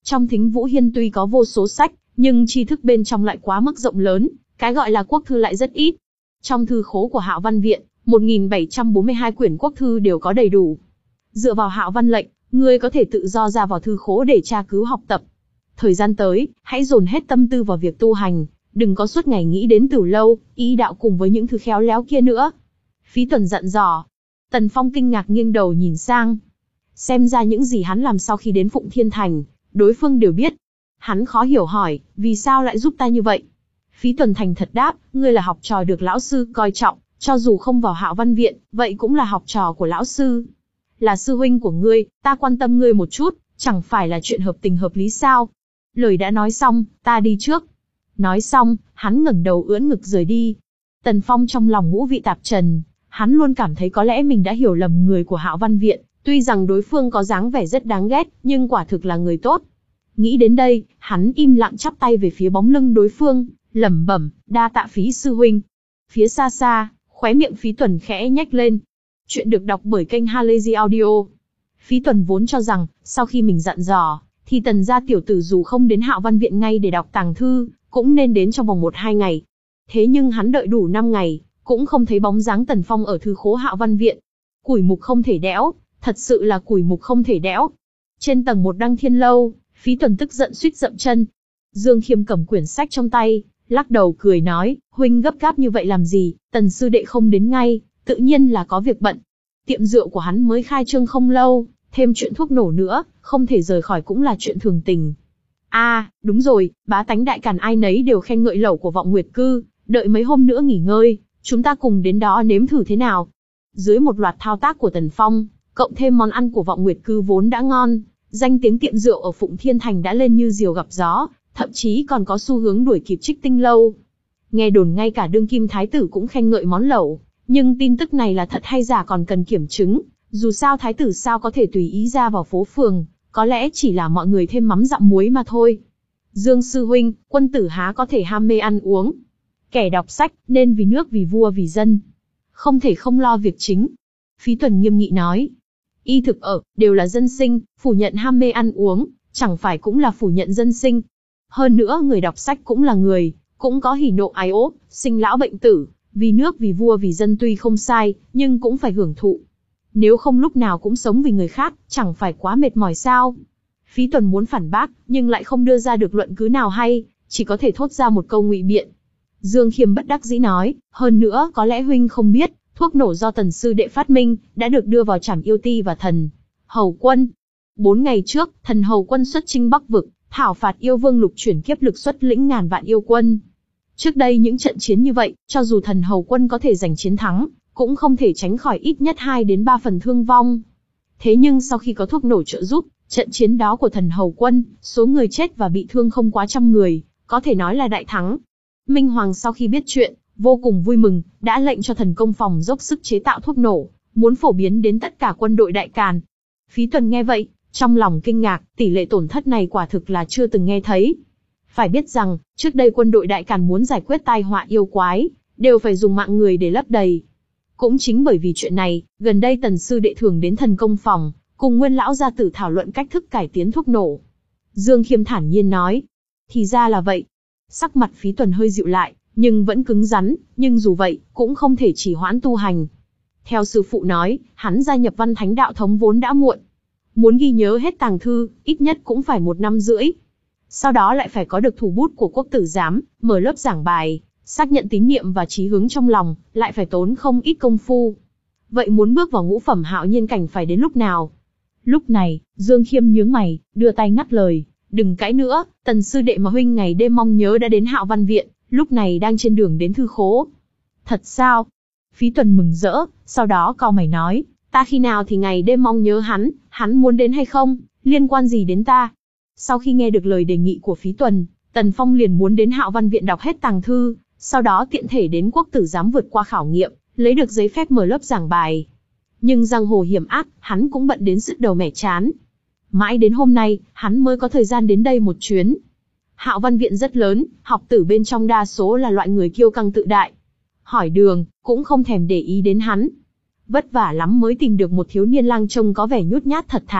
Trong Thính Vũ Hiên tuy có vô số sách, nhưng tri thức bên trong lại quá mức rộng lớn, cái gọi là quốc thư lại rất ít. Trong thư khố của Hạo Văn Viện, một nghìn bảy trăm bốn mươi hai quyển quốc thư đều có đầy đủ. Dựa vào Hạo Văn lệnh, ngươi có thể tự do ra vào thư khố để tra cứu học tập. Thời gian tới, hãy dồn hết tâm tư vào việc tu hành, đừng có suốt ngày nghĩ đến Tử Lâu, y đạo cùng với những thứ khéo léo kia nữa. Phí Tuần dặn dò. Tần Phong kinh ngạc nghiêng đầu nhìn sang. Xem ra những gì hắn làm sau khi đến Phụng Thiên Thành, đối phương đều biết. Hắn khó hiểu hỏi, vì sao lại giúp ta như vậy? Phí Tuần thành thật đáp, ngươi là học trò được lão sư coi trọng, cho dù không vào Hạo Văn Viện, vậy cũng là học trò của lão sư. Là sư huynh của ngươi, ta quan tâm ngươi một chút, chẳng phải là chuyện hợp tình hợp lý sao? Lời đã nói xong, ta đi trước. Nói xong, hắn ngẩng đầu ưỡn ngực rời đi. Tần Phong trong lòng ngũ vị tạp trần, hắn luôn cảm thấy có lẽ mình đã hiểu lầm người của Hạo Văn Viện, tuy rằng đối phương có dáng vẻ rất đáng ghét, nhưng quả thực là người tốt. Nghĩ đến đây, hắn im lặng chắp tay về phía bóng lưng đối phương, lẩm bẩm, đa tạ Phí sư huynh. Phía xa xa, khóe miệng Phí Tuần khẽ nhếch lên. Chuyện được đọc bởi kênh Halazy Audio. Phí Tuần vốn cho rằng, sau khi mình dặn dò, thì Tần gia tiểu tử dù không đến Hạo Văn Viện ngay để đọc tàng thư, cũng nên đến trong vòng một hai ngày. Thế nhưng hắn đợi đủ năm ngày, cũng không thấy bóng dáng Tần Phong ở thư khố Hạo Văn Viện. Củi mục không thể đẽo, thật sự là củi mục không thể đẽo. Trên tầng một Đăng Thiên Lâu, Phí Tuần tức giận suýt dậm chân. Dương Khiêm cầm quyển sách trong tay, lắc đầu cười nói, huynh gấp gáp như vậy làm gì, Tần sư đệ không đến ngay, tự nhiên là có việc bận. Tiệm rượu của hắn mới khai trương không lâu, thêm chuyện thuốc nổ nữa, không thể rời khỏi cũng là chuyện thường tình. À, đúng rồi, bá tánh đại càn ai nấy đều khen ngợi lẩu của Vọng Nguyệt Cư, đợi mấy hôm nữa nghỉ ngơi, chúng ta cùng đến đó nếm thử thế nào. Dưới một loạt thao tác của Tần Phong, cộng thêm món ăn của Vọng Nguyệt Cư vốn đã ngon, danh tiếng tiệm rượu ở Phụng Thiên Thành đã lên như diều gặp gió, thậm chí còn có xu hướng đuổi kịp Trích Tinh Lâu. Nghe đồn ngay cả đương kim thái tử cũng khen ngợi món lẩu, nhưng tin tức này là thật hay giả còn cần kiểm chứng, dù sao thái tử sao có thể tùy ý ra vào phố phường, có lẽ chỉ là mọi người thêm mắm dặm muối mà thôi. Dương sư huynh, quân tử há có thể ham mê ăn uống. Kẻ đọc sách, nên vì nước vì vua vì dân. Không thể không lo việc chính. Phí Tuần nghiêm nghị nói. Y thực ở, đều là dân sinh, phủ nhận ham mê ăn uống, chẳng phải cũng là phủ nhận dân sinh. Hơn nữa người đọc sách cũng là người, cũng có hỉ nộ ái ố, sinh lão bệnh tử, vì nước vì vua vì dân tuy không sai, nhưng cũng phải hưởng thụ. Nếu không lúc nào cũng sống vì người khác, chẳng phải quá mệt mỏi sao? Phí Tuần muốn phản bác, nhưng lại không đưa ra được luận cứ nào hay, chỉ có thể thốt ra một câu ngụy biện. Dương Khiêm bất đắc dĩ nói, hơn nữa có lẽ huynh không biết, thuốc nổ do Tần sư đệ phát minh, đã được đưa vào trảm yêu ti và thần hầu quân. Bốn ngày trước, thần hầu quân xuất chinh Bắc vực, thảo phạt yêu vương lục chuyển kiếp lực xuất lĩnh ngàn vạn yêu quân. Trước đây những trận chiến như vậy, cho dù thần hầu quân có thể giành chiến thắng, cũng không thể tránh khỏi ít nhất hai đến ba phần thương vong. Thế nhưng sau khi có thuốc nổ trợ giúp, trận chiến đó của thần hầu quân, số người chết và bị thương không quá trăm người, có thể nói là đại thắng. Minh Hoàng sau khi biết chuyện, vô cùng vui mừng, đã lệnh cho thần công phòng dốc sức chế tạo thuốc nổ, muốn phổ biến đến tất cả quân đội Đại Càn. Phí Tuần nghe vậy, trong lòng kinh ngạc, tỷ lệ tổn thất này quả thực là chưa từng nghe thấy. Phải biết rằng, trước đây quân đội Đại Càn muốn giải quyết tai họa yêu quái, đều phải dùng mạng người để lấp đầy. Cũng chính bởi vì chuyện này, gần đây Tần sư đệ thường đến thần công phòng, cùng Nguyên lão gia tử thảo luận cách thức cải tiến thuốc nổ. Dương Khiêm thản nhiên nói, thì ra là vậy. Sắc mặt Phí Tuần hơi dịu lại, nhưng vẫn cứng rắn, nhưng dù vậy, cũng không thể trì hoãn tu hành. Theo sư phụ nói, hắn gia nhập Văn Thánh đạo thống vốn đã muộn. Muốn ghi nhớ hết tàng thư, ít nhất cũng phải một năm rưỡi. Sau đó lại phải có được thủ bút của quốc tử giám, mở lớp giảng bài, xác nhận tín niệm và chí hướng trong lòng, lại phải tốn không ít công phu. Vậy muốn bước vào ngũ phẩm hạo nhiên cảnh phải đến lúc nào? Lúc này, Dương Khiêm nhướng mày, đưa tay ngắt lời, đừng cãi nữa, Tần sư đệ mà huynh ngày đêm mong nhớ đã đến Hạo Văn Viện, lúc này đang trên đường đến thư khố. Thật sao? Phí Tuần mừng rỡ, sau đó cau mày nói, ta khi nào thì ngày đêm mong nhớ hắn, hắn muốn đến hay không, liên quan gì đến ta? Sau khi nghe được lời đề nghị của Phí Tuần, Tần Phong liền muốn đến Hạo Văn Viện đọc hết tàng thư, sau đó tiện thể đến quốc tử giám vượt qua khảo nghiệm, lấy được giấy phép mở lớp giảng bài. Nhưng giang hồ hiểm ác, hắn cũng bận đến sứt đầu mẻ chán. Mãi đến hôm nay, hắn mới có thời gian đến đây một chuyến. Hạo Văn Viện rất lớn, học tử bên trong đa số là loại người kiêu căng tự đại. Hỏi đường, cũng không thèm để ý đến hắn. Vất vả lắm mới tìm được một thiếu niên lang trông có vẻ nhút nhát thật thà,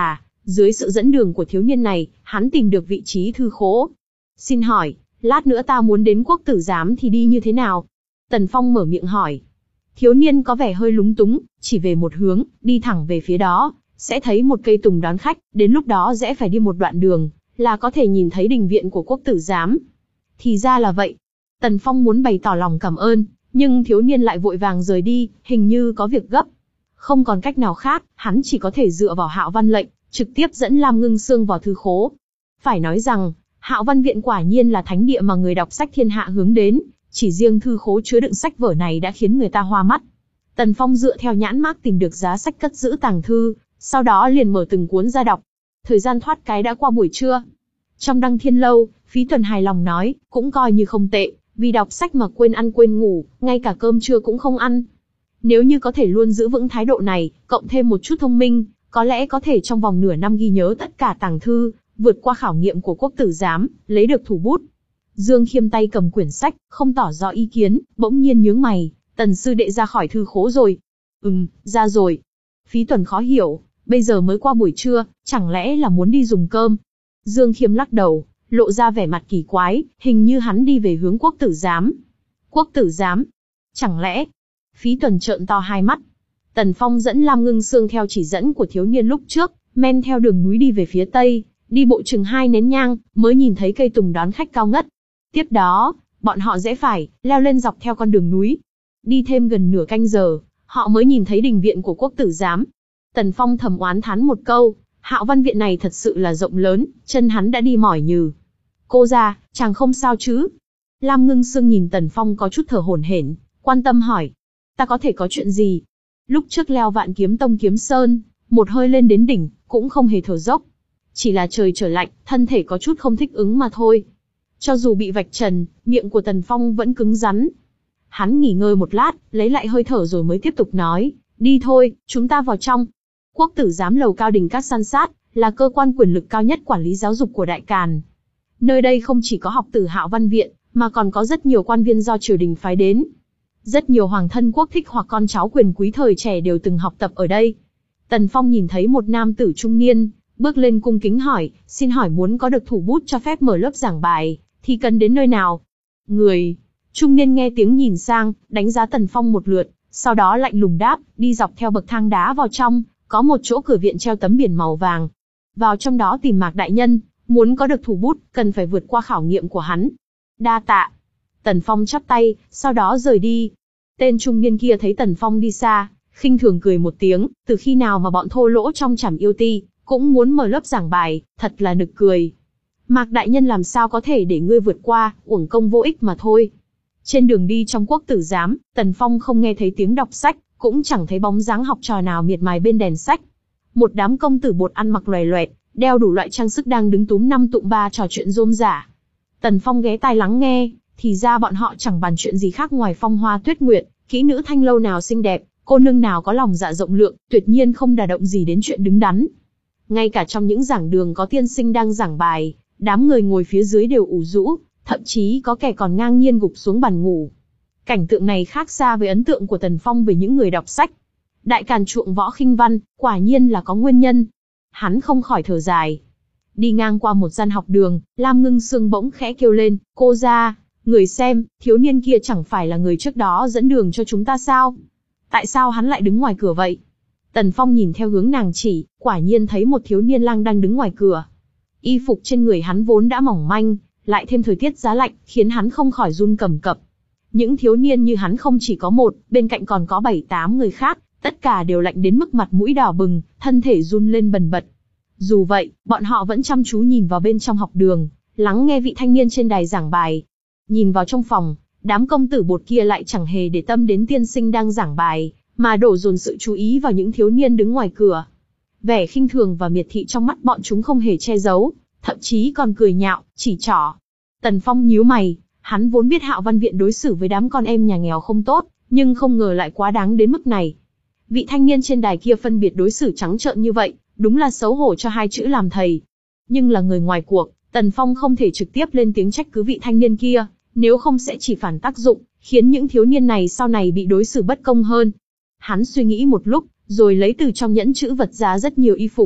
Dưới sự dẫn đường của thiếu niên này, hắn tìm được vị trí thư khố. Xin hỏi, lát nữa ta muốn đến quốc tử giám thì đi như thế nào? Tần Phong mở miệng hỏi. Thiếu niên có vẻ hơi lúng túng, chỉ về một hướng, đi thẳng về phía đó, sẽ thấy một cây tùng đón khách, đến lúc đó rẽ phải đi một đoạn đường, là có thể nhìn thấy đình viện của quốc tử giám. Thì ra là vậy. Tần Phong muốn bày tỏ lòng cảm ơn, nhưng thiếu niên lại vội vàng rời đi, hình như có việc gấp. Không còn cách nào khác, hắn chỉ có thể dựa vào Hạo Văn lệnh, trực tiếp dẫn Lam Ngưng Sương vào thư khố. Phải nói rằng, Hạo Văn viện quả nhiên là thánh địa mà người đọc sách thiên hạ hướng đến, chỉ riêng thư khố chứa đựng sách vở này đã khiến người ta hoa mắt. Tần Phong dựa theo nhãn mác tìm được giá sách cất giữ tàng thư, sau đó liền mở từng cuốn ra đọc. Thời gian thoát cái đã qua buổi trưa. Trong Đăng Thiên lâu, Phí Tuần hài lòng nói, cũng coi như không tệ, vì đọc sách mà quên ăn quên ngủ, ngay cả cơm trưa cũng không ăn. Nếu như có thể luôn giữ vững thái độ này, cộng thêm một chút thông minh, có lẽ có thể trong vòng nửa năm ghi nhớ tất cả tàng thư, vượt qua khảo nghiệm của quốc tử giám, lấy được thủ bút. Dương Khiêm tay cầm quyển sách, không tỏ rõ ý kiến, bỗng nhiên nhướng mày, Tần sư đệ ra khỏi thư khố rồi. Ừm, ra rồi. Phí Tuần khó hiểu, bây giờ mới qua buổi trưa, chẳng lẽ là muốn đi dùng cơm? Dương Khiêm lắc đầu, lộ ra vẻ mặt kỳ quái, hình như hắn đi về hướng quốc tử giám. Quốc tử giám? Chẳng lẽ? Phí Tuần trợn to hai mắt. Tần Phong dẫn Lam Ngưng Sương theo chỉ dẫn của thiếu niên lúc trước, men theo đường núi đi về phía tây, đi bộ chừng hai nén nhang, mới nhìn thấy cây tùng đón khách cao ngất. Tiếp đó, bọn họ rẽ phải, leo lên dọc theo con đường núi. Đi thêm gần nửa canh giờ, họ mới nhìn thấy đình viện của quốc tử giám. Tần Phong thầm oán thán một câu, Hạo Văn viện này thật sự là rộng lớn, chân hắn đã đi mỏi nhừ. Cô ra, chàng không sao chứ? Lam Ngưng Sương nhìn Tần Phong có chút thở hổn hển, quan tâm hỏi. Ta có thể có chuyện gì? Lúc trước leo Vạn Kiếm Tông Kiếm Sơn, một hơi lên đến đỉnh, cũng không hề thở dốc. Chỉ là trời trở lạnh, thân thể có chút không thích ứng mà thôi. Cho dù bị vạch trần, miệng của Tần Phong vẫn cứng rắn. Hắn nghỉ ngơi một lát, lấy lại hơi thở rồi mới tiếp tục nói, đi thôi, chúng ta vào trong. Quốc tử giám lầu cao đình các san sát, là cơ quan quyền lực cao nhất quản lý giáo dục của Đại Càn. Nơi đây không chỉ có học tử Hạo Văn viện, mà còn có rất nhiều quan viên do triều đình phái đến. Rất nhiều hoàng thân quốc thích hoặc con cháu quyền quý thời trẻ đều từng học tập ở đây. Tần Phong nhìn thấy một nam tử trung niên, bước lên cung kính hỏi, xin hỏi muốn có được thủ bút cho phép mở lớp giảng bài, thì cần đến nơi nào? Người trung niên nghe tiếng nhìn sang, đánh giá Tần Phong một lượt, sau đó lạnh lùng đáp, đi dọc theo bậc thang đá vào trong, có một chỗ cửa viện treo tấm biển màu vàng. Vào trong đó tìm Mạc đại nhân, muốn có được thủ bút, cần phải vượt qua khảo nghiệm của hắn. Đa tạ. Tần Phong chắp tay, sau đó rời đi. Tên trung niên kia thấy Tần Phong đi xa, khinh thường cười một tiếng, từ khi nào mà bọn thô lỗ trong Trảm Yêu Ti cũng muốn mở lớp giảng bài, thật là nực cười. Mạc đại nhân làm sao có thể để ngươi vượt qua, uổng công vô ích mà thôi. Trên đường đi trong quốc tử giám, Tần Phong không nghe thấy tiếng đọc sách, cũng chẳng thấy bóng dáng học trò nào miệt mài bên đèn sách. Một đám công tử bột ăn mặc loè loẹt, đeo đủ loại trang sức đang đứng túm năm tụm ba trò chuyện rôm rả. Tần Phong ghé tai lắng nghe, thì ra bọn họ chẳng bàn chuyện gì khác ngoài phong hoa tuyết nguyệt, kỹ nữ thanh lâu nào xinh đẹp, cô nương nào có lòng dạ rộng lượng, tuyệt nhiên không đả động gì đến chuyện đứng đắn. Ngay cả trong những giảng đường có tiên sinh đang giảng bài, đám người ngồi phía dưới đều ủ rũ, thậm chí có kẻ còn ngang nhiên gục xuống bàn ngủ. Cảnh tượng này khác xa với ấn tượng của Tần Phong về những người đọc sách. Đại Càn chuộng võ khinh văn, quả nhiên là có nguyên nhân. Hắn không khỏi thở dài. Đi ngang qua một gian học đường, Lam Ngưng Sương bỗng khẽ kêu lên, cô ra, người xem, thiếu niên kia chẳng phải là người trước đó dẫn đường cho chúng ta sao? Tại sao hắn lại đứng ngoài cửa vậy? Tần Phong nhìn theo hướng nàng chỉ, quả nhiên thấy một thiếu niên lang đang đứng ngoài cửa. Y phục trên người hắn vốn đã mỏng manh, lại thêm thời tiết giá lạnh, khiến hắn không khỏi run cầm cập. Những thiếu niên như hắn không chỉ có một, bên cạnh còn có bảy tám người khác, tất cả đều lạnh đến mức mặt mũi đỏ bừng, thân thể run lên bần bật. Dù vậy, bọn họ vẫn chăm chú nhìn vào bên trong học đường, lắng nghe vị thanh niên trên đài giảng bài. Nhìn vào trong phòng, đám công tử bột kia lại chẳng hề để tâm đến tiên sinh đang giảng bài, mà đổ dồn sự chú ý vào những thiếu niên đứng ngoài cửa. Vẻ khinh thường và miệt thị trong mắt bọn chúng không hề che giấu, thậm chí còn cười nhạo, chỉ trỏ. Tần Phong nhíu mày, hắn vốn biết Hạo Văn viện đối xử với đám con em nhà nghèo không tốt, nhưng không ngờ lại quá đáng đến mức này. Vị thanh niên trên đài kia phân biệt đối xử trắng trợn như vậy, đúng là xấu hổ cho hai chữ làm thầy. Nhưng là người ngoài cuộc, Tần Phong không thể trực tiếp lên tiếng trách cứ vị thanh niên kia, nếu không sẽ chỉ phản tác dụng, khiến những thiếu niên này sau này bị đối xử bất công hơn. Hắn suy nghĩ một lúc, rồi lấy từ trong nhẫn chữ vật ra rất nhiều y phục.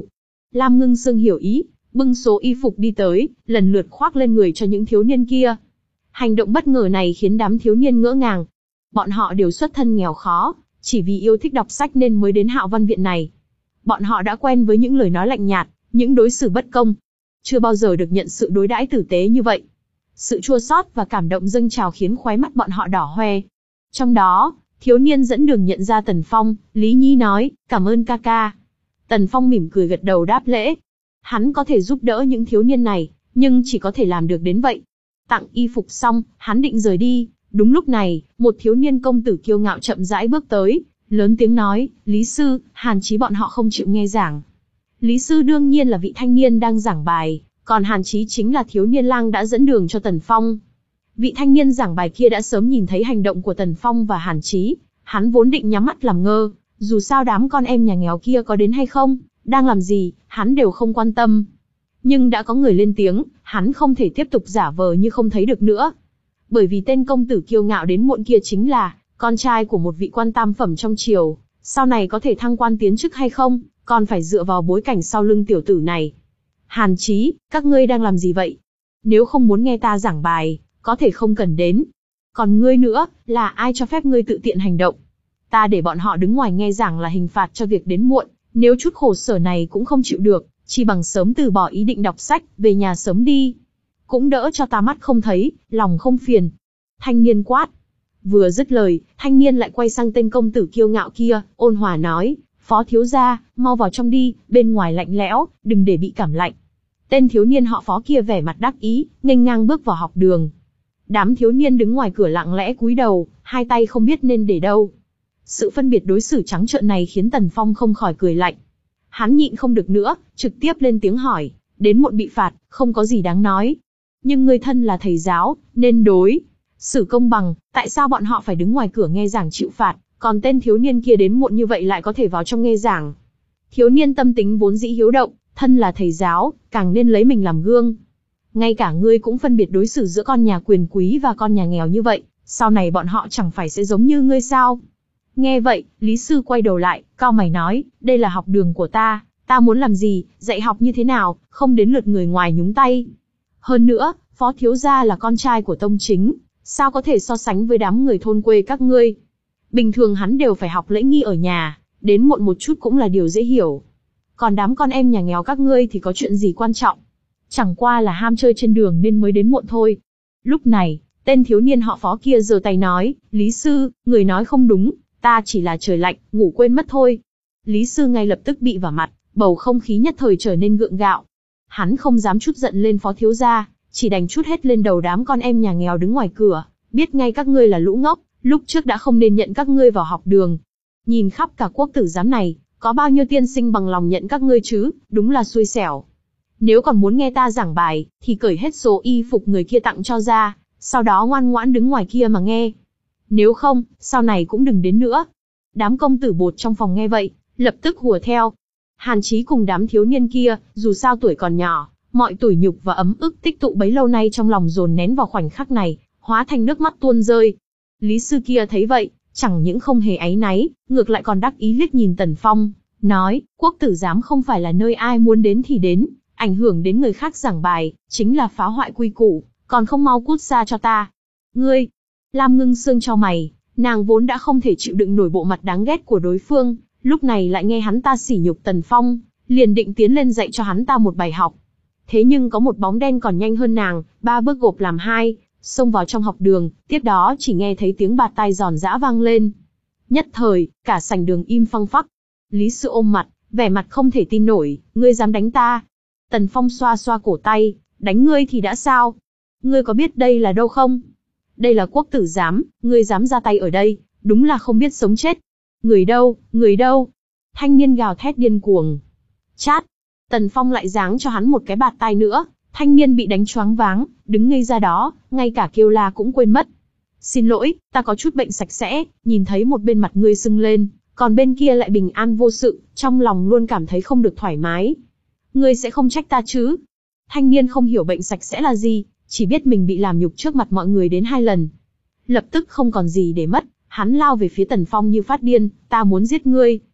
Lam Ngưng Sương hiểu ý, bưng số y phục đi tới, lần lượt khoác lên người cho những thiếu niên kia. Hành động bất ngờ này khiến đám thiếu niên ngỡ ngàng. Bọn họ đều xuất thân nghèo khó, chỉ vì yêu thích đọc sách nên mới đến Hạo Văn Viện này. Bọn họ đã quen với những lời nói lạnh nhạt, những đối xử bất công. Chưa bao giờ được nhận sự đối đãi tử tế như vậy. Sự chua xót và cảm động dâng trào khiến khóe mắt bọn họ đỏ hoe. Trong đó, thiếu niên dẫn đường nhận ra Tần Phong, Lý Nhi nói, cảm ơn ca ca. Tần Phong mỉm cười gật đầu đáp lễ. Hắn có thể giúp đỡ những thiếu niên này, nhưng chỉ có thể làm được đến vậy. Tặng y phục xong, hắn định rời đi. Đúng lúc này, một thiếu niên công tử kiêu ngạo chậm rãi bước tới, lớn tiếng nói, Lý Sư, Hàn Chí bọn họ không chịu nghe giảng. Lý Sư đương nhiên là vị thanh niên đang giảng bài, còn Hàn Chí chính là thiếu niên lang đã dẫn đường cho Tần Phong. Vị thanh niên giảng bài kia đã sớm nhìn thấy hành động của Tần Phong và Hàn Chí, hắn vốn định nhắm mắt làm ngơ, dù sao đám con em nhà nghèo kia có đến hay không, đang làm gì, hắn đều không quan tâm. Nhưng đã có người lên tiếng, hắn không thể tiếp tục giả vờ như không thấy được nữa. Bởi vì tên công tử kiêu ngạo đến muộn kia chính là con trai của một vị quan tam phẩm trong triều, sau này có thể thăng quan tiến chức hay không, còn phải dựa vào bối cảnh sau lưng tiểu tử này. Hàn Chí, các ngươi đang làm gì vậy? Nếu không muốn nghe ta giảng bài, có thể không cần đến. Còn ngươi nữa, là ai cho phép ngươi tự tiện hành động? Ta để bọn họ đứng ngoài nghe giảng là hình phạt cho việc đến muộn, nếu chút khổ sở này cũng không chịu được, chỉ bằng sớm từ bỏ ý định đọc sách, về nhà sớm đi. Cũng đỡ cho ta mắt không thấy, lòng không phiền. Thanh niên quát. Vừa dứt lời, thanh niên lại quay sang tên công tử kiêu ngạo kia, ôn hòa nói, Phó thiếu gia, mau vào trong đi, bên ngoài lạnh lẽo, đừng để bị cảm lạnh. Tên thiếu niên họ Phó kia vẻ mặt đắc ý, nghênh ngang bước vào học đường. Đám thiếu niên đứng ngoài cửa lặng lẽ cúi đầu, hai tay không biết nên để đâu. Sự phân biệt đối xử trắng trợn này khiến Tần Phong không khỏi cười lạnh. Hắn nhịn không được nữa, trực tiếp lên tiếng hỏi, đến muộn bị phạt, không có gì đáng nói. Nhưng người thân là thầy giáo, nên đối xử công bằng, tại sao bọn họ phải đứng ngoài cửa nghe giảng chịu phạt, còn tên thiếu niên kia đến muộn như vậy lại có thể vào trong nghe giảng. Thiếu niên tâm tính vốn dĩ hiếu động, thân là thầy giáo, càng nên lấy mình làm gương. Ngay cả ngươi cũng phân biệt đối xử giữa con nhà quyền quý và con nhà nghèo như vậy, sau này bọn họ chẳng phải sẽ giống như ngươi sao? Nghe vậy, Lý Sư quay đầu lại, cau mày nói, đây là học đường của ta, ta muốn làm gì, dạy học như thế nào, không đến lượt người ngoài nhúng tay. Hơn nữa, Phó thiếu gia là con trai của tông chính, sao có thể so sánh với đám người thôn quê các ngươi? Bình thường hắn đều phải học lễ nghi ở nhà, đến muộn một chút cũng là điều dễ hiểu. Còn đám con em nhà nghèo các ngươi thì có chuyện gì quan trọng? Chẳng qua là ham chơi trên đường nên mới đến muộn thôi. Lúc này, tên thiếu niên họ Phó kia giơ tay nói, Lý Sư, người nói không đúng, ta chỉ là trời lạnh, ngủ quên mất thôi. Lý Sư ngay lập tức bị vào mặt, bầu không khí nhất thời trở nên gượng gạo. Hắn không dám chút giận lên Phó thiếu gia, chỉ đành chút hết lên đầu đám con em nhà nghèo đứng ngoài cửa, biết ngay các ngươi là lũ ngốc, lúc trước đã không nên nhận các ngươi vào học đường. Nhìn khắp cả quốc tử giám này, có bao nhiêu tiên sinh bằng lòng nhận các ngươi chứ, đúng là xui xẻo. Nếu còn muốn nghe ta giảng bài, thì cởi hết số y phục người kia tặng cho ra, sau đó ngoan ngoãn đứng ngoài kia mà nghe. Nếu không, sau này cũng đừng đến nữa. Đám công tử bột trong phòng nghe vậy, lập tức hùa theo. Hàn Chí cùng đám thiếu niên kia, dù sao tuổi còn nhỏ, mọi tủi nhục và ấm ức tích tụ bấy lâu nay trong lòng dồn nén vào khoảnh khắc này, hóa thành nước mắt tuôn rơi. Lý Sư kia thấy vậy, chẳng những không hề áy náy, ngược lại còn đắc ý liếc nhìn Tần Phong, nói, quốc tử giám không phải là nơi ai muốn đến thì đến, ảnh hưởng đến người khác giảng bài, chính là phá hoại quy củ, còn không mau cút xa cho ta. Ngươi! Lam Ngưng Sương chau mày, nàng vốn đã không thể chịu đựng nổi bộ mặt đáng ghét của đối phương, lúc này lại nghe hắn ta sỉ nhục Tần Phong, liền định tiến lên dạy cho hắn ta một bài học. Thế nhưng có một bóng đen còn nhanh hơn nàng, ba bước gộp làm hai, xông vào trong học đường, tiếp đó chỉ nghe thấy tiếng bạt tai giòn giã vang lên. Nhất thời, cả sảnh đường im phăng phắc. Lý Sư ôm mặt, vẻ mặt không thể tin nổi, ngươi dám đánh ta? Tần Phong xoa xoa cổ tay, đánh ngươi thì đã sao? Ngươi có biết đây là đâu không? Đây là quốc tử giám, ngươi dám ra tay ở đây, đúng là không biết sống chết. Người đâu, người đâu? Thanh niên gào thét điên cuồng. Chát! Tần Phong lại giáng cho hắn một cái bạt tai nữa, thanh niên bị đánh choáng váng, đứng ngây ra đó, ngay cả kêu la cũng quên mất. Xin lỗi, ta có chút bệnh sạch sẽ, nhìn thấy một bên mặt ngươi sưng lên, còn bên kia lại bình an vô sự, trong lòng luôn cảm thấy không được thoải mái. Ngươi sẽ không trách ta chứ? Thanh niên không hiểu bệnh sạch sẽ là gì, chỉ biết mình bị làm nhục trước mặt mọi người đến hai lần. Lập tức không còn gì để mất, hắn lao về phía Tần Phong như phát điên, ta muốn giết ngươi.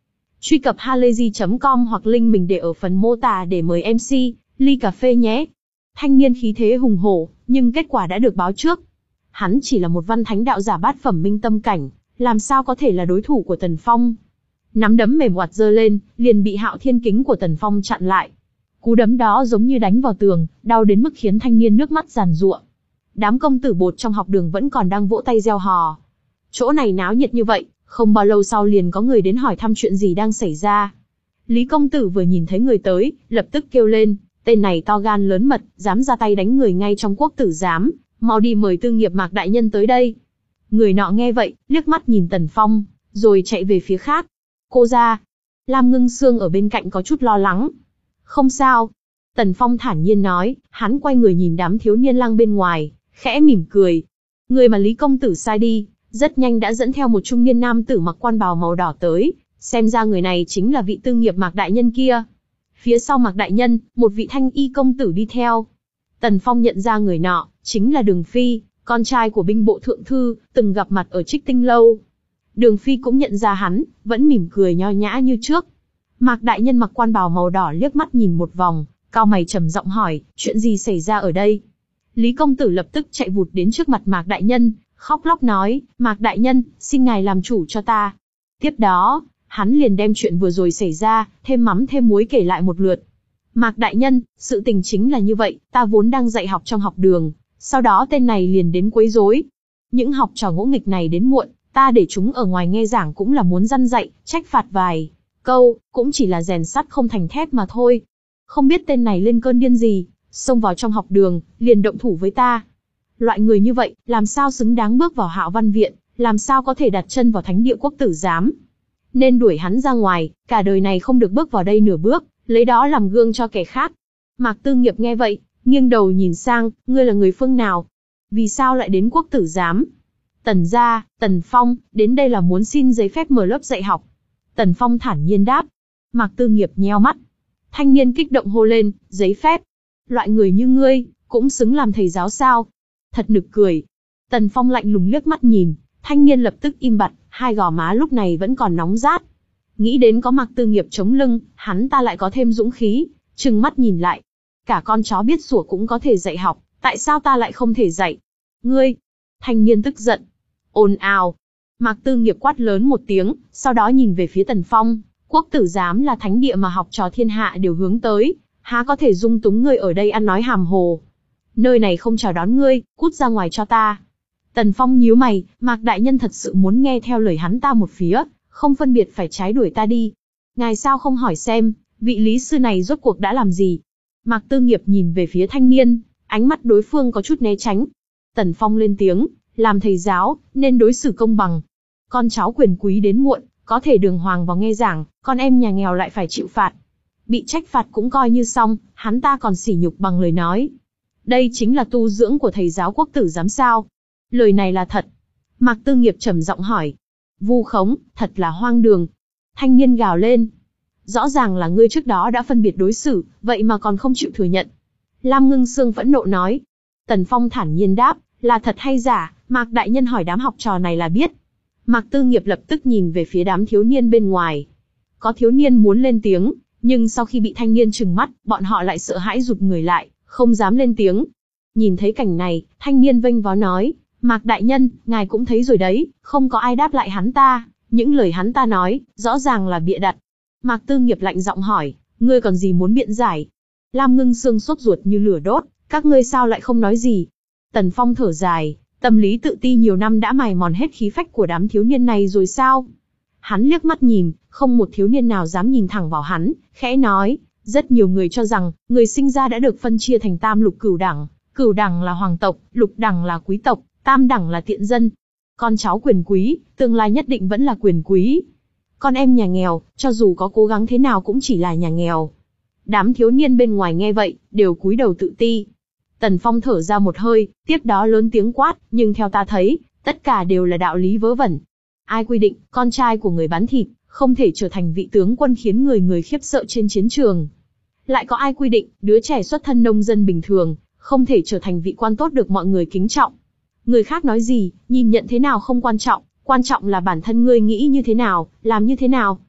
Truy cập halayzi chấm com hoặc link mình để ở phần mô tả để mời em xê, ly cà phê nhé. Thanh niên khí thế hùng hổ, nhưng kết quả đã được báo trước. Hắn chỉ là một văn thánh đạo giả bát phẩm minh tâm cảnh, làm sao có thể là đối thủ của Tần Phong. Nắm đấm mềm oặt giơ lên, liền bị Hạo Thiên Kính của Tần Phong chặn lại. Cú đấm đó giống như đánh vào tường, đau đến mức khiến thanh niên nước mắt giàn giụa. Đám công tử bột trong học đường vẫn còn đang vỗ tay reo hò. Chỗ này náo nhiệt như vậy, không bao lâu sau liền có người đến hỏi thăm chuyện gì đang xảy ra. Lý công tử vừa nhìn thấy người tới, lập tức kêu lên, tên này to gan lớn mật, dám ra tay đánh người ngay trong quốc tử giám, mau đi mời Tư Nghiệp Mạc đại nhân tới đây. Người nọ nghe vậy, liếc mắt nhìn Tần Phong, rồi chạy về phía khác. Cô ra. Lam Ngưng Sương ở bên cạnh có chút lo lắng. Không sao. Tần Phong thản nhiên nói, hắn quay người nhìn đám thiếu niên lang bên ngoài, khẽ mỉm cười. Người mà Lý công tử sai đi, rất nhanh đã dẫn theo một trung niên nam tử mặc quan bào màu đỏ tới, xem ra người này chính là vị Tư Nghiệp Mạc đại nhân kia. Phía sau Mạc đại nhân, một vị thanh y công tử đi theo. Tần Phong nhận ra người nọ, chính là Đường Phi, con trai của binh bộ thượng thư, từng gặp mặt ở Trích Tinh lâu. Đường Phi cũng nhận ra hắn, vẫn mỉm cười nho nhã như trước. Mạc đại nhân mặc quan bào màu đỏ liếc mắt nhìn một vòng, cau mày trầm giọng hỏi, chuyện gì xảy ra ở đây? Lý công tử lập tức chạy vụt đến trước mặt Mạc đại nhân, khóc lóc nói, Mạc đại nhân, xin ngài làm chủ cho ta. Tiếp đó, hắn liền đem chuyện vừa rồi xảy ra, thêm mắm thêm muối kể lại một lượt. Mạc đại nhân, sự tình chính là như vậy, ta vốn đang dạy học trong học đường, sau đó tên này liền đến quấy rối. Những học trò ngỗ nghịch này đến muộn, ta để chúng ở ngoài nghe giảng cũng là muốn răn dạy, trách phạt vài câu, cũng chỉ là rèn sắt không thành thép mà thôi. Không biết tên này lên cơn điên gì, xông vào trong học đường, liền động thủ với ta. Loại người như vậy, làm sao xứng đáng bước vào Hạo Văn viện, làm sao có thể đặt chân vào thánh địa quốc tử giám. Nên đuổi hắn ra ngoài, cả đời này không được bước vào đây nửa bước, lấy đó làm gương cho kẻ khác. Mạc Tư Nghiệp nghe vậy, nghiêng đầu nhìn sang, ngươi là người phương nào? Vì sao lại đến quốc tử giám? Tần gia, Tần Phong, đến đây là muốn xin giấy phép mở lớp dạy học. Tần Phong thản nhiên đáp. Mạc Tư Nghiệp nheo mắt. Thanh niên kích động hô lên, giấy phép? Loại người như ngươi, cũng xứng làm thầy giáo sao? Thật nực cười. Tần Phong lạnh lùng liếc mắt nhìn, thanh niên lập tức im bặt, hai gò má lúc này vẫn còn nóng rát. Nghĩ đến có Mạc Tư Nghiệp chống lưng, hắn ta lại có thêm dũng khí, trừng mắt nhìn lại. Cả con chó biết sủa cũng có thể dạy học, tại sao ta lại không thể dạy? Ngươi! Thanh niên tức giận. Ồn ào! Mạc Tư Nghiệp quát lớn một tiếng, sau đó nhìn về phía Tần Phong. Quốc tử giám là thánh địa mà học trò thiên hạ đều hướng tới, há có thể dung túng ngươi ở đây ăn nói hàm hồ. Nơi này không chào đón ngươi, cút ra ngoài cho ta. Tần Phong nhíu mày, Mạc đại nhân thật sự muốn nghe theo lời hắn ta một phía, không phân biệt phải trái đuổi ta đi. Ngài sao không hỏi xem, vị lý sư này rốt cuộc đã làm gì? Mạc Tư Nghiệp nhìn về phía thanh niên, ánh mắt đối phương có chút né tránh. Tần Phong lên tiếng, làm thầy giáo, nên đối xử công bằng. Con cháu quyền quý đến muộn, có thể đường hoàng vào nghe giảng, con em nhà nghèo lại phải chịu phạt. Bị trách phạt cũng coi như xong, hắn ta còn sỉ nhục bằng lời nói. Đây chính là tu dưỡng của thầy giáo quốc tử giám sao? Lời này là thật. Mạc Tư Nghiệp trầm giọng hỏi. Vu khống, thật là hoang đường. Thanh niên gào lên. Rõ ràng là ngươi trước đó đã phân biệt đối xử, vậy mà còn không chịu thừa nhận. Lam Ngưng Sương phẫn nộ nói. Tần Phong thản nhiên đáp, là thật hay giả, Mạc đại nhân hỏi đám học trò này là biết. Mạc Tư Nghiệp lập tức nhìn về phía đám thiếu niên bên ngoài. Có thiếu niên muốn lên tiếng, nhưng sau khi bị thanh niên trừng mắt, bọn họ lại sợ hãi rụt người lại, không dám lên tiếng. Nhìn thấy cảnh này, thanh niên vênh váo nói, Mạc đại nhân, ngài cũng thấy rồi đấy, không có ai đáp lại hắn ta, những lời hắn ta nói, rõ ràng là bịa đặt. Mạc Tư Nghiệp lạnh giọng hỏi, ngươi còn gì muốn biện giải? Lam Ngưng Sương sốt ruột như lửa đốt, các ngươi sao lại không nói gì? Tần Phong thở dài, tâm lý tự ti nhiều năm đã mài mòn hết khí phách của đám thiếu niên này rồi sao? Hắn liếc mắt nhìn, không một thiếu niên nào dám nhìn thẳng vào hắn, khẽ nói, rất nhiều người cho rằng, người sinh ra đã được phân chia thành tam lục cửu đẳng, cửu đẳng là hoàng tộc, lục đẳng là quý tộc, tam đẳng là tiện dân. Con cháu quyền quý, tương lai nhất định vẫn là quyền quý. Con em nhà nghèo, cho dù có cố gắng thế nào cũng chỉ là nhà nghèo. Đám thiếu niên bên ngoài nghe vậy, đều cúi đầu tự ti. Tần Phong thở ra một hơi, tiếp đó lớn tiếng quát, nhưng theo ta thấy, tất cả đều là đạo lý vớ vẩn. Ai quy định, con trai của người bán thịt, không thể trở thành vị tướng quân khiến người người khiếp sợ trên chiến trường? Lại có ai quy định, đứa trẻ xuất thân nông dân bình thường, không thể trở thành vị quan tốt được mọi người kính trọng? Người khác nói gì, nhìn nhận thế nào không quan trọng, quan trọng là bản thân ngươi nghĩ như thế nào, làm như thế nào.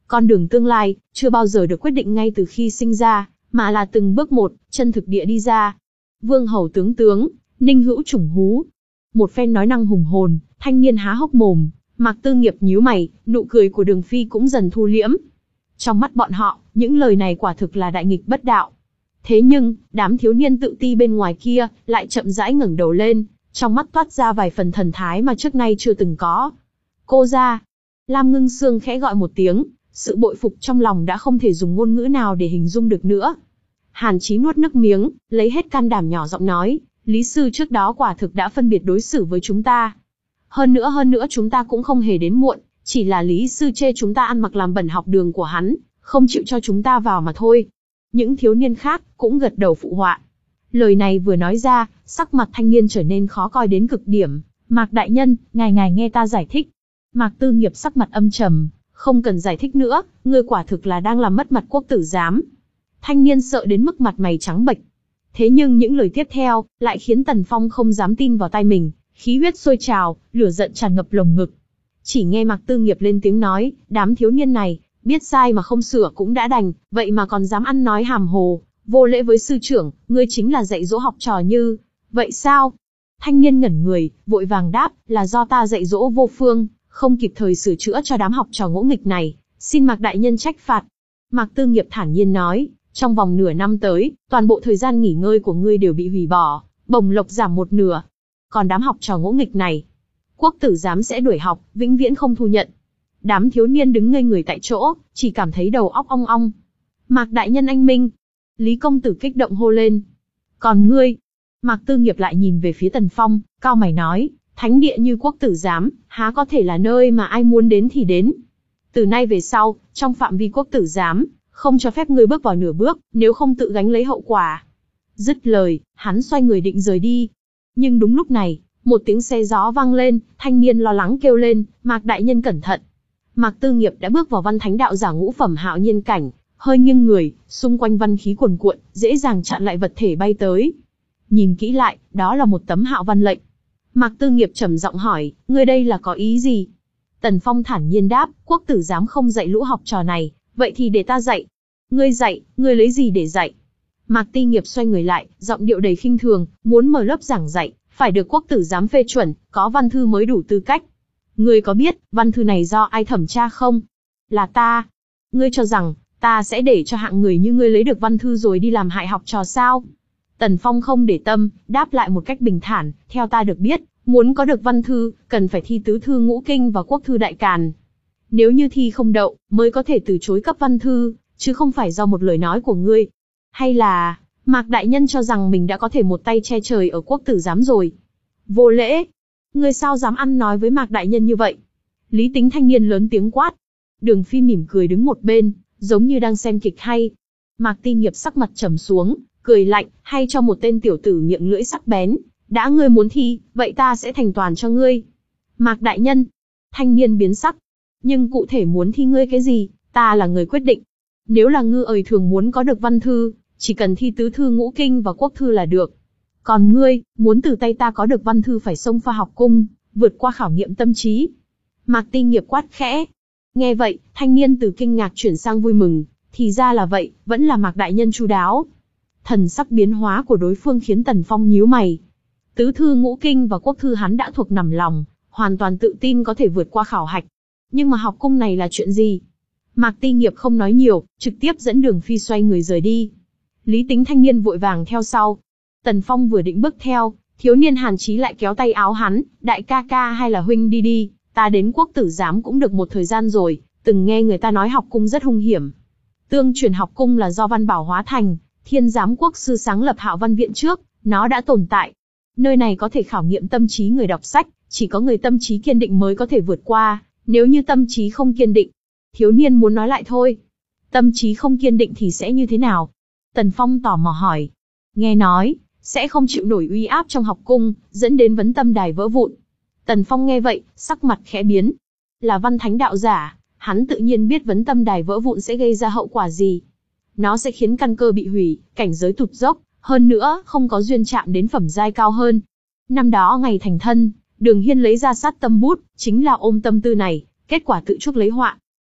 Con đường tương lai, chưa bao giờ được quyết định ngay từ khi sinh ra, mà là từng bước một, chân thực địa đi ra. Vương hầu tướng tướng, Ninh Hữu chủng hú. Một phen nói năng hùng hồn, thanh niên há hốc mồm, Mạc Tư Nghiệp nhíu mày, nụ cười của Đường Phi cũng dần thu liễm. Trong mắt bọn họ, những lời này quả thực là đại nghịch bất đạo. Thế nhưng, đám thiếu niên tự ti bên ngoài kia, lại chậm rãi ngẩng đầu lên, trong mắt toát ra vài phần thần thái mà trước nay chưa từng có. Cô ra. Lam Ngưng Sương khẽ gọi một tiếng, sự bội phục trong lòng đã không thể dùng ngôn ngữ nào để hình dung được nữa. Hàn Chí nuốt nước miếng, lấy hết can đảm nhỏ giọng nói, Lý sư trước đó quả thực đã phân biệt đối xử với chúng ta. Hơn nữa hơn nữa chúng ta cũng không hề đến muộn, chỉ là Lý sư chê chúng ta ăn mặc làm bẩn học đường của hắn, không chịu cho chúng ta vào mà thôi. Những thiếu niên khác cũng gật đầu phụ họa. Lời này vừa nói ra, sắc mặt thanh niên trở nên khó coi đến cực điểm. Mạc đại nhân, ngài ngài nghe ta giải thích. Mạc Tư Nghiệp sắc mặt âm trầm, không cần giải thích nữa, ngươi quả thực là đang làm mất mặt quốc tử giám. Thanh niên sợ đến mức mặt mày trắng bệch. Thế nhưng những lời tiếp theo lại khiến Tần Phong không dám tin vào tai mình, khí huyết sôi trào, lửa giận tràn ngập lồng ngực. Chỉ nghe Mạc Tư Nghiệp lên tiếng nói, đám thiếu niên này, biết sai mà không sửa cũng đã đành, vậy mà còn dám ăn nói hàm hồ, vô lễ với sư trưởng, ngươi chính là dạy dỗ học trò như vậy sao? Thanh niên ngẩn người, vội vàng đáp, là do ta dạy dỗ vô phương, không kịp thời sửa chữa cho đám học trò ngỗ nghịch này, xin Mạc đại nhân trách phạt. Mạc Tư Nghiệp thản nhiên nói, trong vòng nửa năm tới, toàn bộ thời gian nghỉ ngơi của ngươi đều bị hủy bỏ, bổng lộc giảm một nửa. Còn đám học trò ngỗ nghịch này, quốc tử giám sẽ đuổi học, vĩnh viễn không thu nhận. Đám thiếu niên đứng ngây người tại chỗ, chỉ cảm thấy đầu óc ong ong. Mạc đại nhân anh minh. Lý công tử kích động hô lên. Còn ngươi? Mạc Tư Nghiệp lại nhìn về phía Tần Phong, cao mày nói, thánh địa như quốc tử giám, há có thể là nơi mà ai muốn đến thì đến. Từ nay về sau, trong phạm vi quốc tử giám, không cho phép ngươi bước vào nửa bước, nếu không tự gánh lấy hậu quả. Dứt lời, hắn xoay người định rời đi. Nhưng đúng lúc này, một tiếng xe gió vang lên, thanh niên lo lắng kêu lên, Mạc đại nhân cẩn thận. Mạc Tư Nghiệp đã bước vào văn thánh đạo giả ngũ phẩm hạo nhiên cảnh, hơi nghiêng người, xung quanh văn khí cuồn cuộn, dễ dàng chặn lại vật thể bay tới. Nhìn kỹ lại, đó là một tấm hạo văn lệnh. Mạc Tư Nghiệp trầm giọng hỏi, ngươi đây là có ý gì? Tần Phong thản nhiên đáp, quốc tử giám không dạy lũ học trò này, vậy thì để ta dạy. Ngươi dạy, ngươi lấy gì để dạy? Mạc Tư Nghiệp xoay người lại, giọng điệu đầy khinh thường, muốn mở lớp giảng dạy, phải được quốc tử giám phê chuẩn, có văn thư mới đủ tư cách. Ngươi có biết, văn thư này do ai thẩm tra không? Là ta. Ngươi cho rằng, ta sẽ để cho hạng người như ngươi lấy được văn thư rồi đi làm hại học trò sao? Tần Phong không để tâm, đáp lại một cách bình thản, theo ta được biết, muốn có được văn thư, cần phải thi tứ thư ngũ kinh và quốc thư đại càn. Nếu như thi không đậu, mới có thể từ chối cấp văn thư, chứ không phải do một lời nói của ngươi. Hay là, Mạc đại nhân cho rằng mình đã có thể một tay che trời ở quốc tử giám rồi? Vô lễ! Ngươi sao dám ăn nói với Mạc đại nhân như vậy? Lý Tính thanh niên lớn tiếng quát. Đường Phi mỉm cười đứng một bên, giống như đang xem kịch hay. Mạc Tư Nghiệp sắc mặt trầm xuống, cười lạnh, hay cho một tên tiểu tử miệng lưỡi sắc bén, đã ngươi muốn thi, vậy ta sẽ thành toàn cho ngươi. Mạc đại nhân, thanh niên biến sắc, nhưng cụ thể muốn thi ngươi cái gì, ta là người quyết định. Nếu là ngư ời thường muốn có được văn thư, chỉ cần thi tứ thư ngũ kinh và quốc thư là được. Còn ngươi, muốn từ tay ta có được văn thư phải xông pha học cung, vượt qua khảo nghiệm tâm trí. Mạc Tư Nghiệp quát khẽ. Nghe vậy, thanh niên từ kinh ngạc chuyển sang vui mừng, thì ra là vậy, vẫn là Mạc đại nhân chu đáo. Thần sắc biến hóa của đối phương khiến Tần Phong nhíu mày. Tứ thư ngũ kinh và quốc thư hắn đã thuộc nằm lòng, hoàn toàn tự tin có thể vượt qua khảo hạch. Nhưng mà học cung này là chuyện gì? Mạc Tư Nghiệp không nói nhiều, trực tiếp dẫn Đường Phi xoay người rời đi. Lý Tính thanh niên vội vàng theo sau. Tần Phong vừa định bước theo, thiếu niên Hàn Chí lại kéo tay áo hắn, đại ca ca hay là huynh đi đi, ta đến quốc tử giám cũng được một thời gian rồi, từng nghe người ta nói học cung rất hung hiểm. Tương truyền học cung là do Văn Bảo hóa thành, Thiên Giám Quốc sư sáng lập Hạo Văn Viện trước, nó đã tồn tại. Nơi này có thể khảo nghiệm tâm trí người đọc sách, chỉ có người tâm trí kiên định mới có thể vượt qua, nếu như tâm trí không kiên định. Thiếu niên muốn nói lại thôi. Tâm trí không kiên định thì sẽ như thế nào? Tần Phong tò mò hỏi. Nghe nói, sẽ không chịu nổi uy áp trong học cung, dẫn đến vấn tâm đài vỡ vụn. Tần Phong nghe vậy, sắc mặt khẽ biến. Là văn thánh đạo giả, hắn tự nhiên biết vấn tâm đài vỡ vụn sẽ gây ra hậu quả gì. Nó sẽ khiến căn cơ bị hủy, cảnh giới tụt dốc, hơn nữa không có duyên chạm đến phẩm giai cao hơn. Năm đó ngày thành thân, Đường Hiên lấy ra sát tâm bút, chính là ôm tâm tư này, kết quả tự chuốc lấy họa.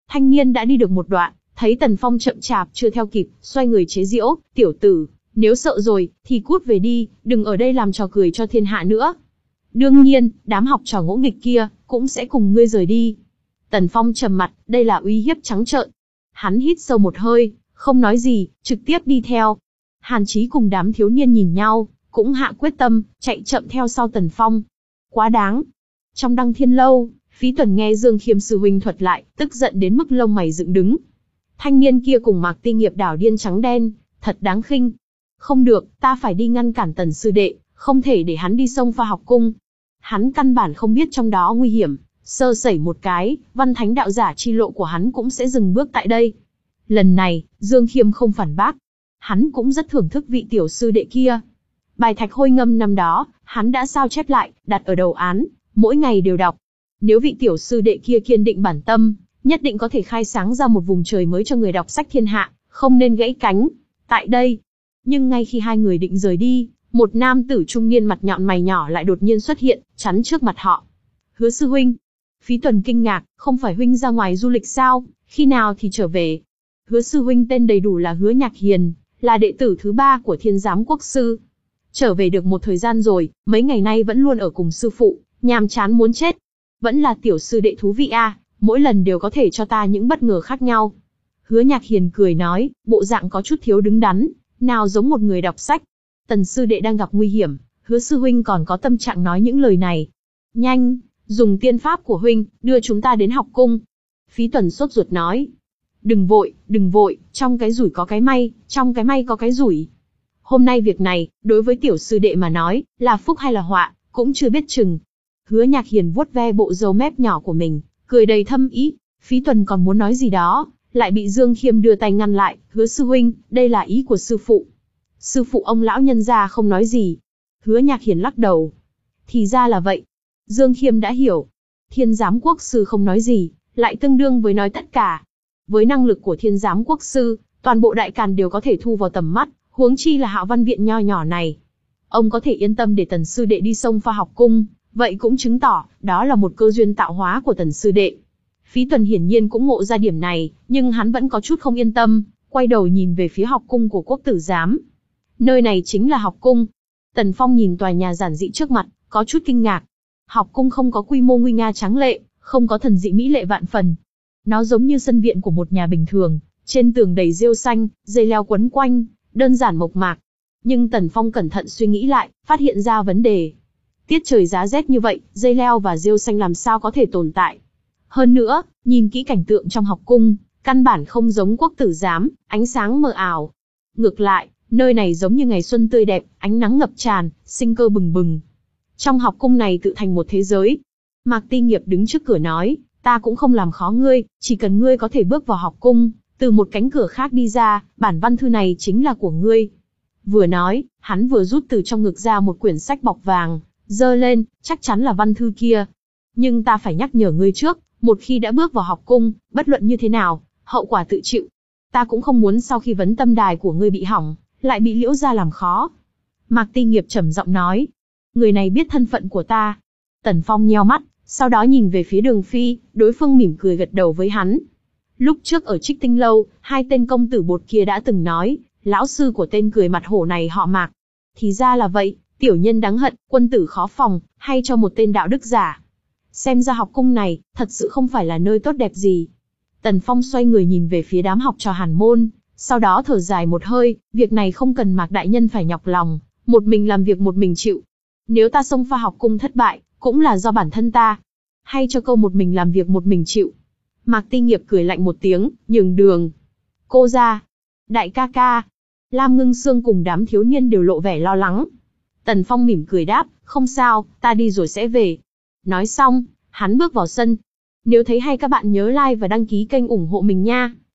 Thanh niên đã đi được một đoạn, thấy Tần Phong chậm chạp chưa theo kịp, xoay người chế giễu, tiểu tử, nếu sợ rồi, thì cút về đi, đừng ở đây làm trò cười cho thiên hạ nữa. Đương nhiên, đám học trò ngỗ nghịch kia, cũng sẽ cùng ngươi rời đi. Tần Phong trầm mặt, đây là uy hiếp trắng trợn. Hắn hít sâu một hơi, không nói gì, trực tiếp đi theo. Hàn Chí cùng đám thiếu niên nhìn nhau, cũng hạ quyết tâm, chạy chậm theo sau Tần Phong. Quá đáng. Trong Đăng Thiên Lâu, Phí Tuần nghe Dương Khiêm sư huynh thuật lại, tức giận đến mức lông mày dựng đứng. Thanh niên kia cùng Mạc Ti Nghiệp đảo điên trắng đen, thật đáng khinh. Không được, ta phải đi ngăn cản Tần sư đệ, không thể để hắn đi xông pha học cung. Hắn căn bản không biết trong đó nguy hiểm, sơ sẩy một cái, văn thánh đạo giả chi lộ của hắn cũng sẽ dừng bước tại đây. Lần này, Dương Khiêm không phản bác. Hắn cũng rất thưởng thức vị tiểu sư đệ kia. Bài thạch hôi ngâm năm đó, hắn đã sao chép lại, đặt ở đầu án, mỗi ngày đều đọc. Nếu vị tiểu sư đệ kia kiên định bản tâm, nhất định có thể khai sáng ra một vùng trời mới cho người đọc sách thiên hạ, không nên gãy cánh. Tại đây, nhưng ngay khi hai người định rời đi, một nam tử trung niên mặt nhọn mày nhỏ lại đột nhiên xuất hiện, chắn trước mặt họ. Hứa sư huynh. Phí Tuần kinh ngạc, không phải huynh ra ngoài du lịch sao, khi nào thì trở về? Hứa sư huynh tên đầy đủ là Hứa Nhạc Hiền, là đệ tử thứ ba của Thiên Giám Quốc sư. Trở về được một thời gian rồi, mấy ngày nay vẫn luôn ở cùng sư phụ, nhàm chán muốn chết. Vẫn là tiểu sư đệ thú vị a, mỗi lần đều có thể cho ta những bất ngờ khác nhau. Hứa Nhạc Hiền cười nói, bộ dạng có chút thiếu đứng đắn, nào giống một người đọc sách. Tần sư đệ đang gặp nguy hiểm, Hứa sư huynh còn có tâm trạng nói những lời này. Nhanh, dùng tiên pháp của huynh, đưa chúng ta đến học cung. Phí Tuần sốt ruột nói. Đừng vội, đừng vội, trong cái rủi có cái may, trong cái may có cái rủi. Hôm nay việc này, đối với tiểu sư đệ mà nói, là phúc hay là họa, cũng chưa biết chừng. Hứa Nhạc Hiền vuốt ve bộ râu mép nhỏ của mình, cười đầy thâm ý. Phí Tuần còn muốn nói gì đó, lại bị Dương Khiêm đưa tay ngăn lại. Hứa sư huynh, đây là ý của sư phụ. Sư phụ ông lão nhân gia không nói gì. Hứa Nhạc Hiền lắc đầu. Thì ra là vậy. Dương Khiêm đã hiểu. Thiên Giám Quốc sư không nói gì, lại tương đương với nói tất cả. Với năng lực của Thiên Giám Quốc sư, toàn bộ đại càn đều có thể thu vào tầm mắt, huống chi là Hạo Văn viện nho nhỏ này. Ông có thể yên tâm để Tần sư đệ đi xông pha học cung, vậy cũng chứng tỏ, đó là một cơ duyên tạo hóa của Tần sư đệ. Phí Tuần hiển nhiên cũng ngộ ra điểm này, nhưng hắn vẫn có chút không yên tâm, quay đầu nhìn về phía học cung của Quốc tử giám. Nơi này chính là học cung. Tần Phong nhìn tòa nhà giản dị trước mặt, có chút kinh ngạc. Học cung không có quy mô nguy nga tráng lệ, không có thần dị mỹ lệ vạn phần. Nó giống như sân viện của một nhà bình thường, trên tường đầy rêu xanh, dây leo quấn quanh, đơn giản mộc mạc. Nhưng Tần Phong cẩn thận suy nghĩ lại, phát hiện ra vấn đề. Tiết trời giá rét như vậy, dây leo và rêu xanh làm sao có thể tồn tại. Hơn nữa, nhìn kỹ cảnh tượng trong học cung, căn bản không giống Quốc tử giám, ánh sáng mờ ảo. Ngược lại, nơi này giống như ngày xuân tươi đẹp, ánh nắng ngập tràn, sinh cơ bừng bừng. Trong học cung này tự thành một thế giới. Mạc Ti Nghiệp đứng trước cửa nói, ta cũng không làm khó ngươi, chỉ cần ngươi có thể bước vào học cung, từ một cánh cửa khác đi ra, bản văn thư này chính là của ngươi. Vừa nói, hắn vừa rút từ trong ngực ra một quyển sách bọc vàng, giơ lên, chắc chắn là văn thư kia. Nhưng ta phải nhắc nhở ngươi trước, một khi đã bước vào học cung, bất luận như thế nào, hậu quả tự chịu. Ta cũng không muốn sau khi vấn tâm đài của ngươi bị hỏng, lại bị Liễu gia làm khó. Mạc Ti Nghiệp trầm giọng nói, người này biết thân phận của ta. Tần Phong nheo mắt, sau đó nhìn về phía Đường Phi, đối phương mỉm cười gật đầu với hắn. Lúc trước ở Trích Tinh Lâu, hai tên công tử bột kia đã từng nói, lão sư của tên cười mặt hổ này họ Mạc. Thì ra là vậy, tiểu nhân đáng hận, quân tử khó phòng, hay cho một tên đạo đức giả. Xem ra học cung này, thật sự không phải là nơi tốt đẹp gì. Tần Phong xoay người nhìn về phía đám học trò Hàn môn, sau đó thở dài một hơi, việc này không cần Mạc đại nhân phải nhọc lòng, một mình làm việc một mình chịu. Nếu ta xông pha học cung thất bại, cũng là do bản thân ta. Hay cho câu một mình làm việc một mình chịu. Mạc Ti Nghiệp cười lạnh một tiếng, nhường đường. Cô ra. Đại ca ca. Lam Ngưng Sương cùng đám thiếu niên đều lộ vẻ lo lắng. Tần Phong mỉm cười đáp, không sao, ta đi rồi sẽ về. Nói xong, hắn bước vào sân. Nếu thấy hay các bạn nhớ like và đăng ký kênh ủng hộ mình nha.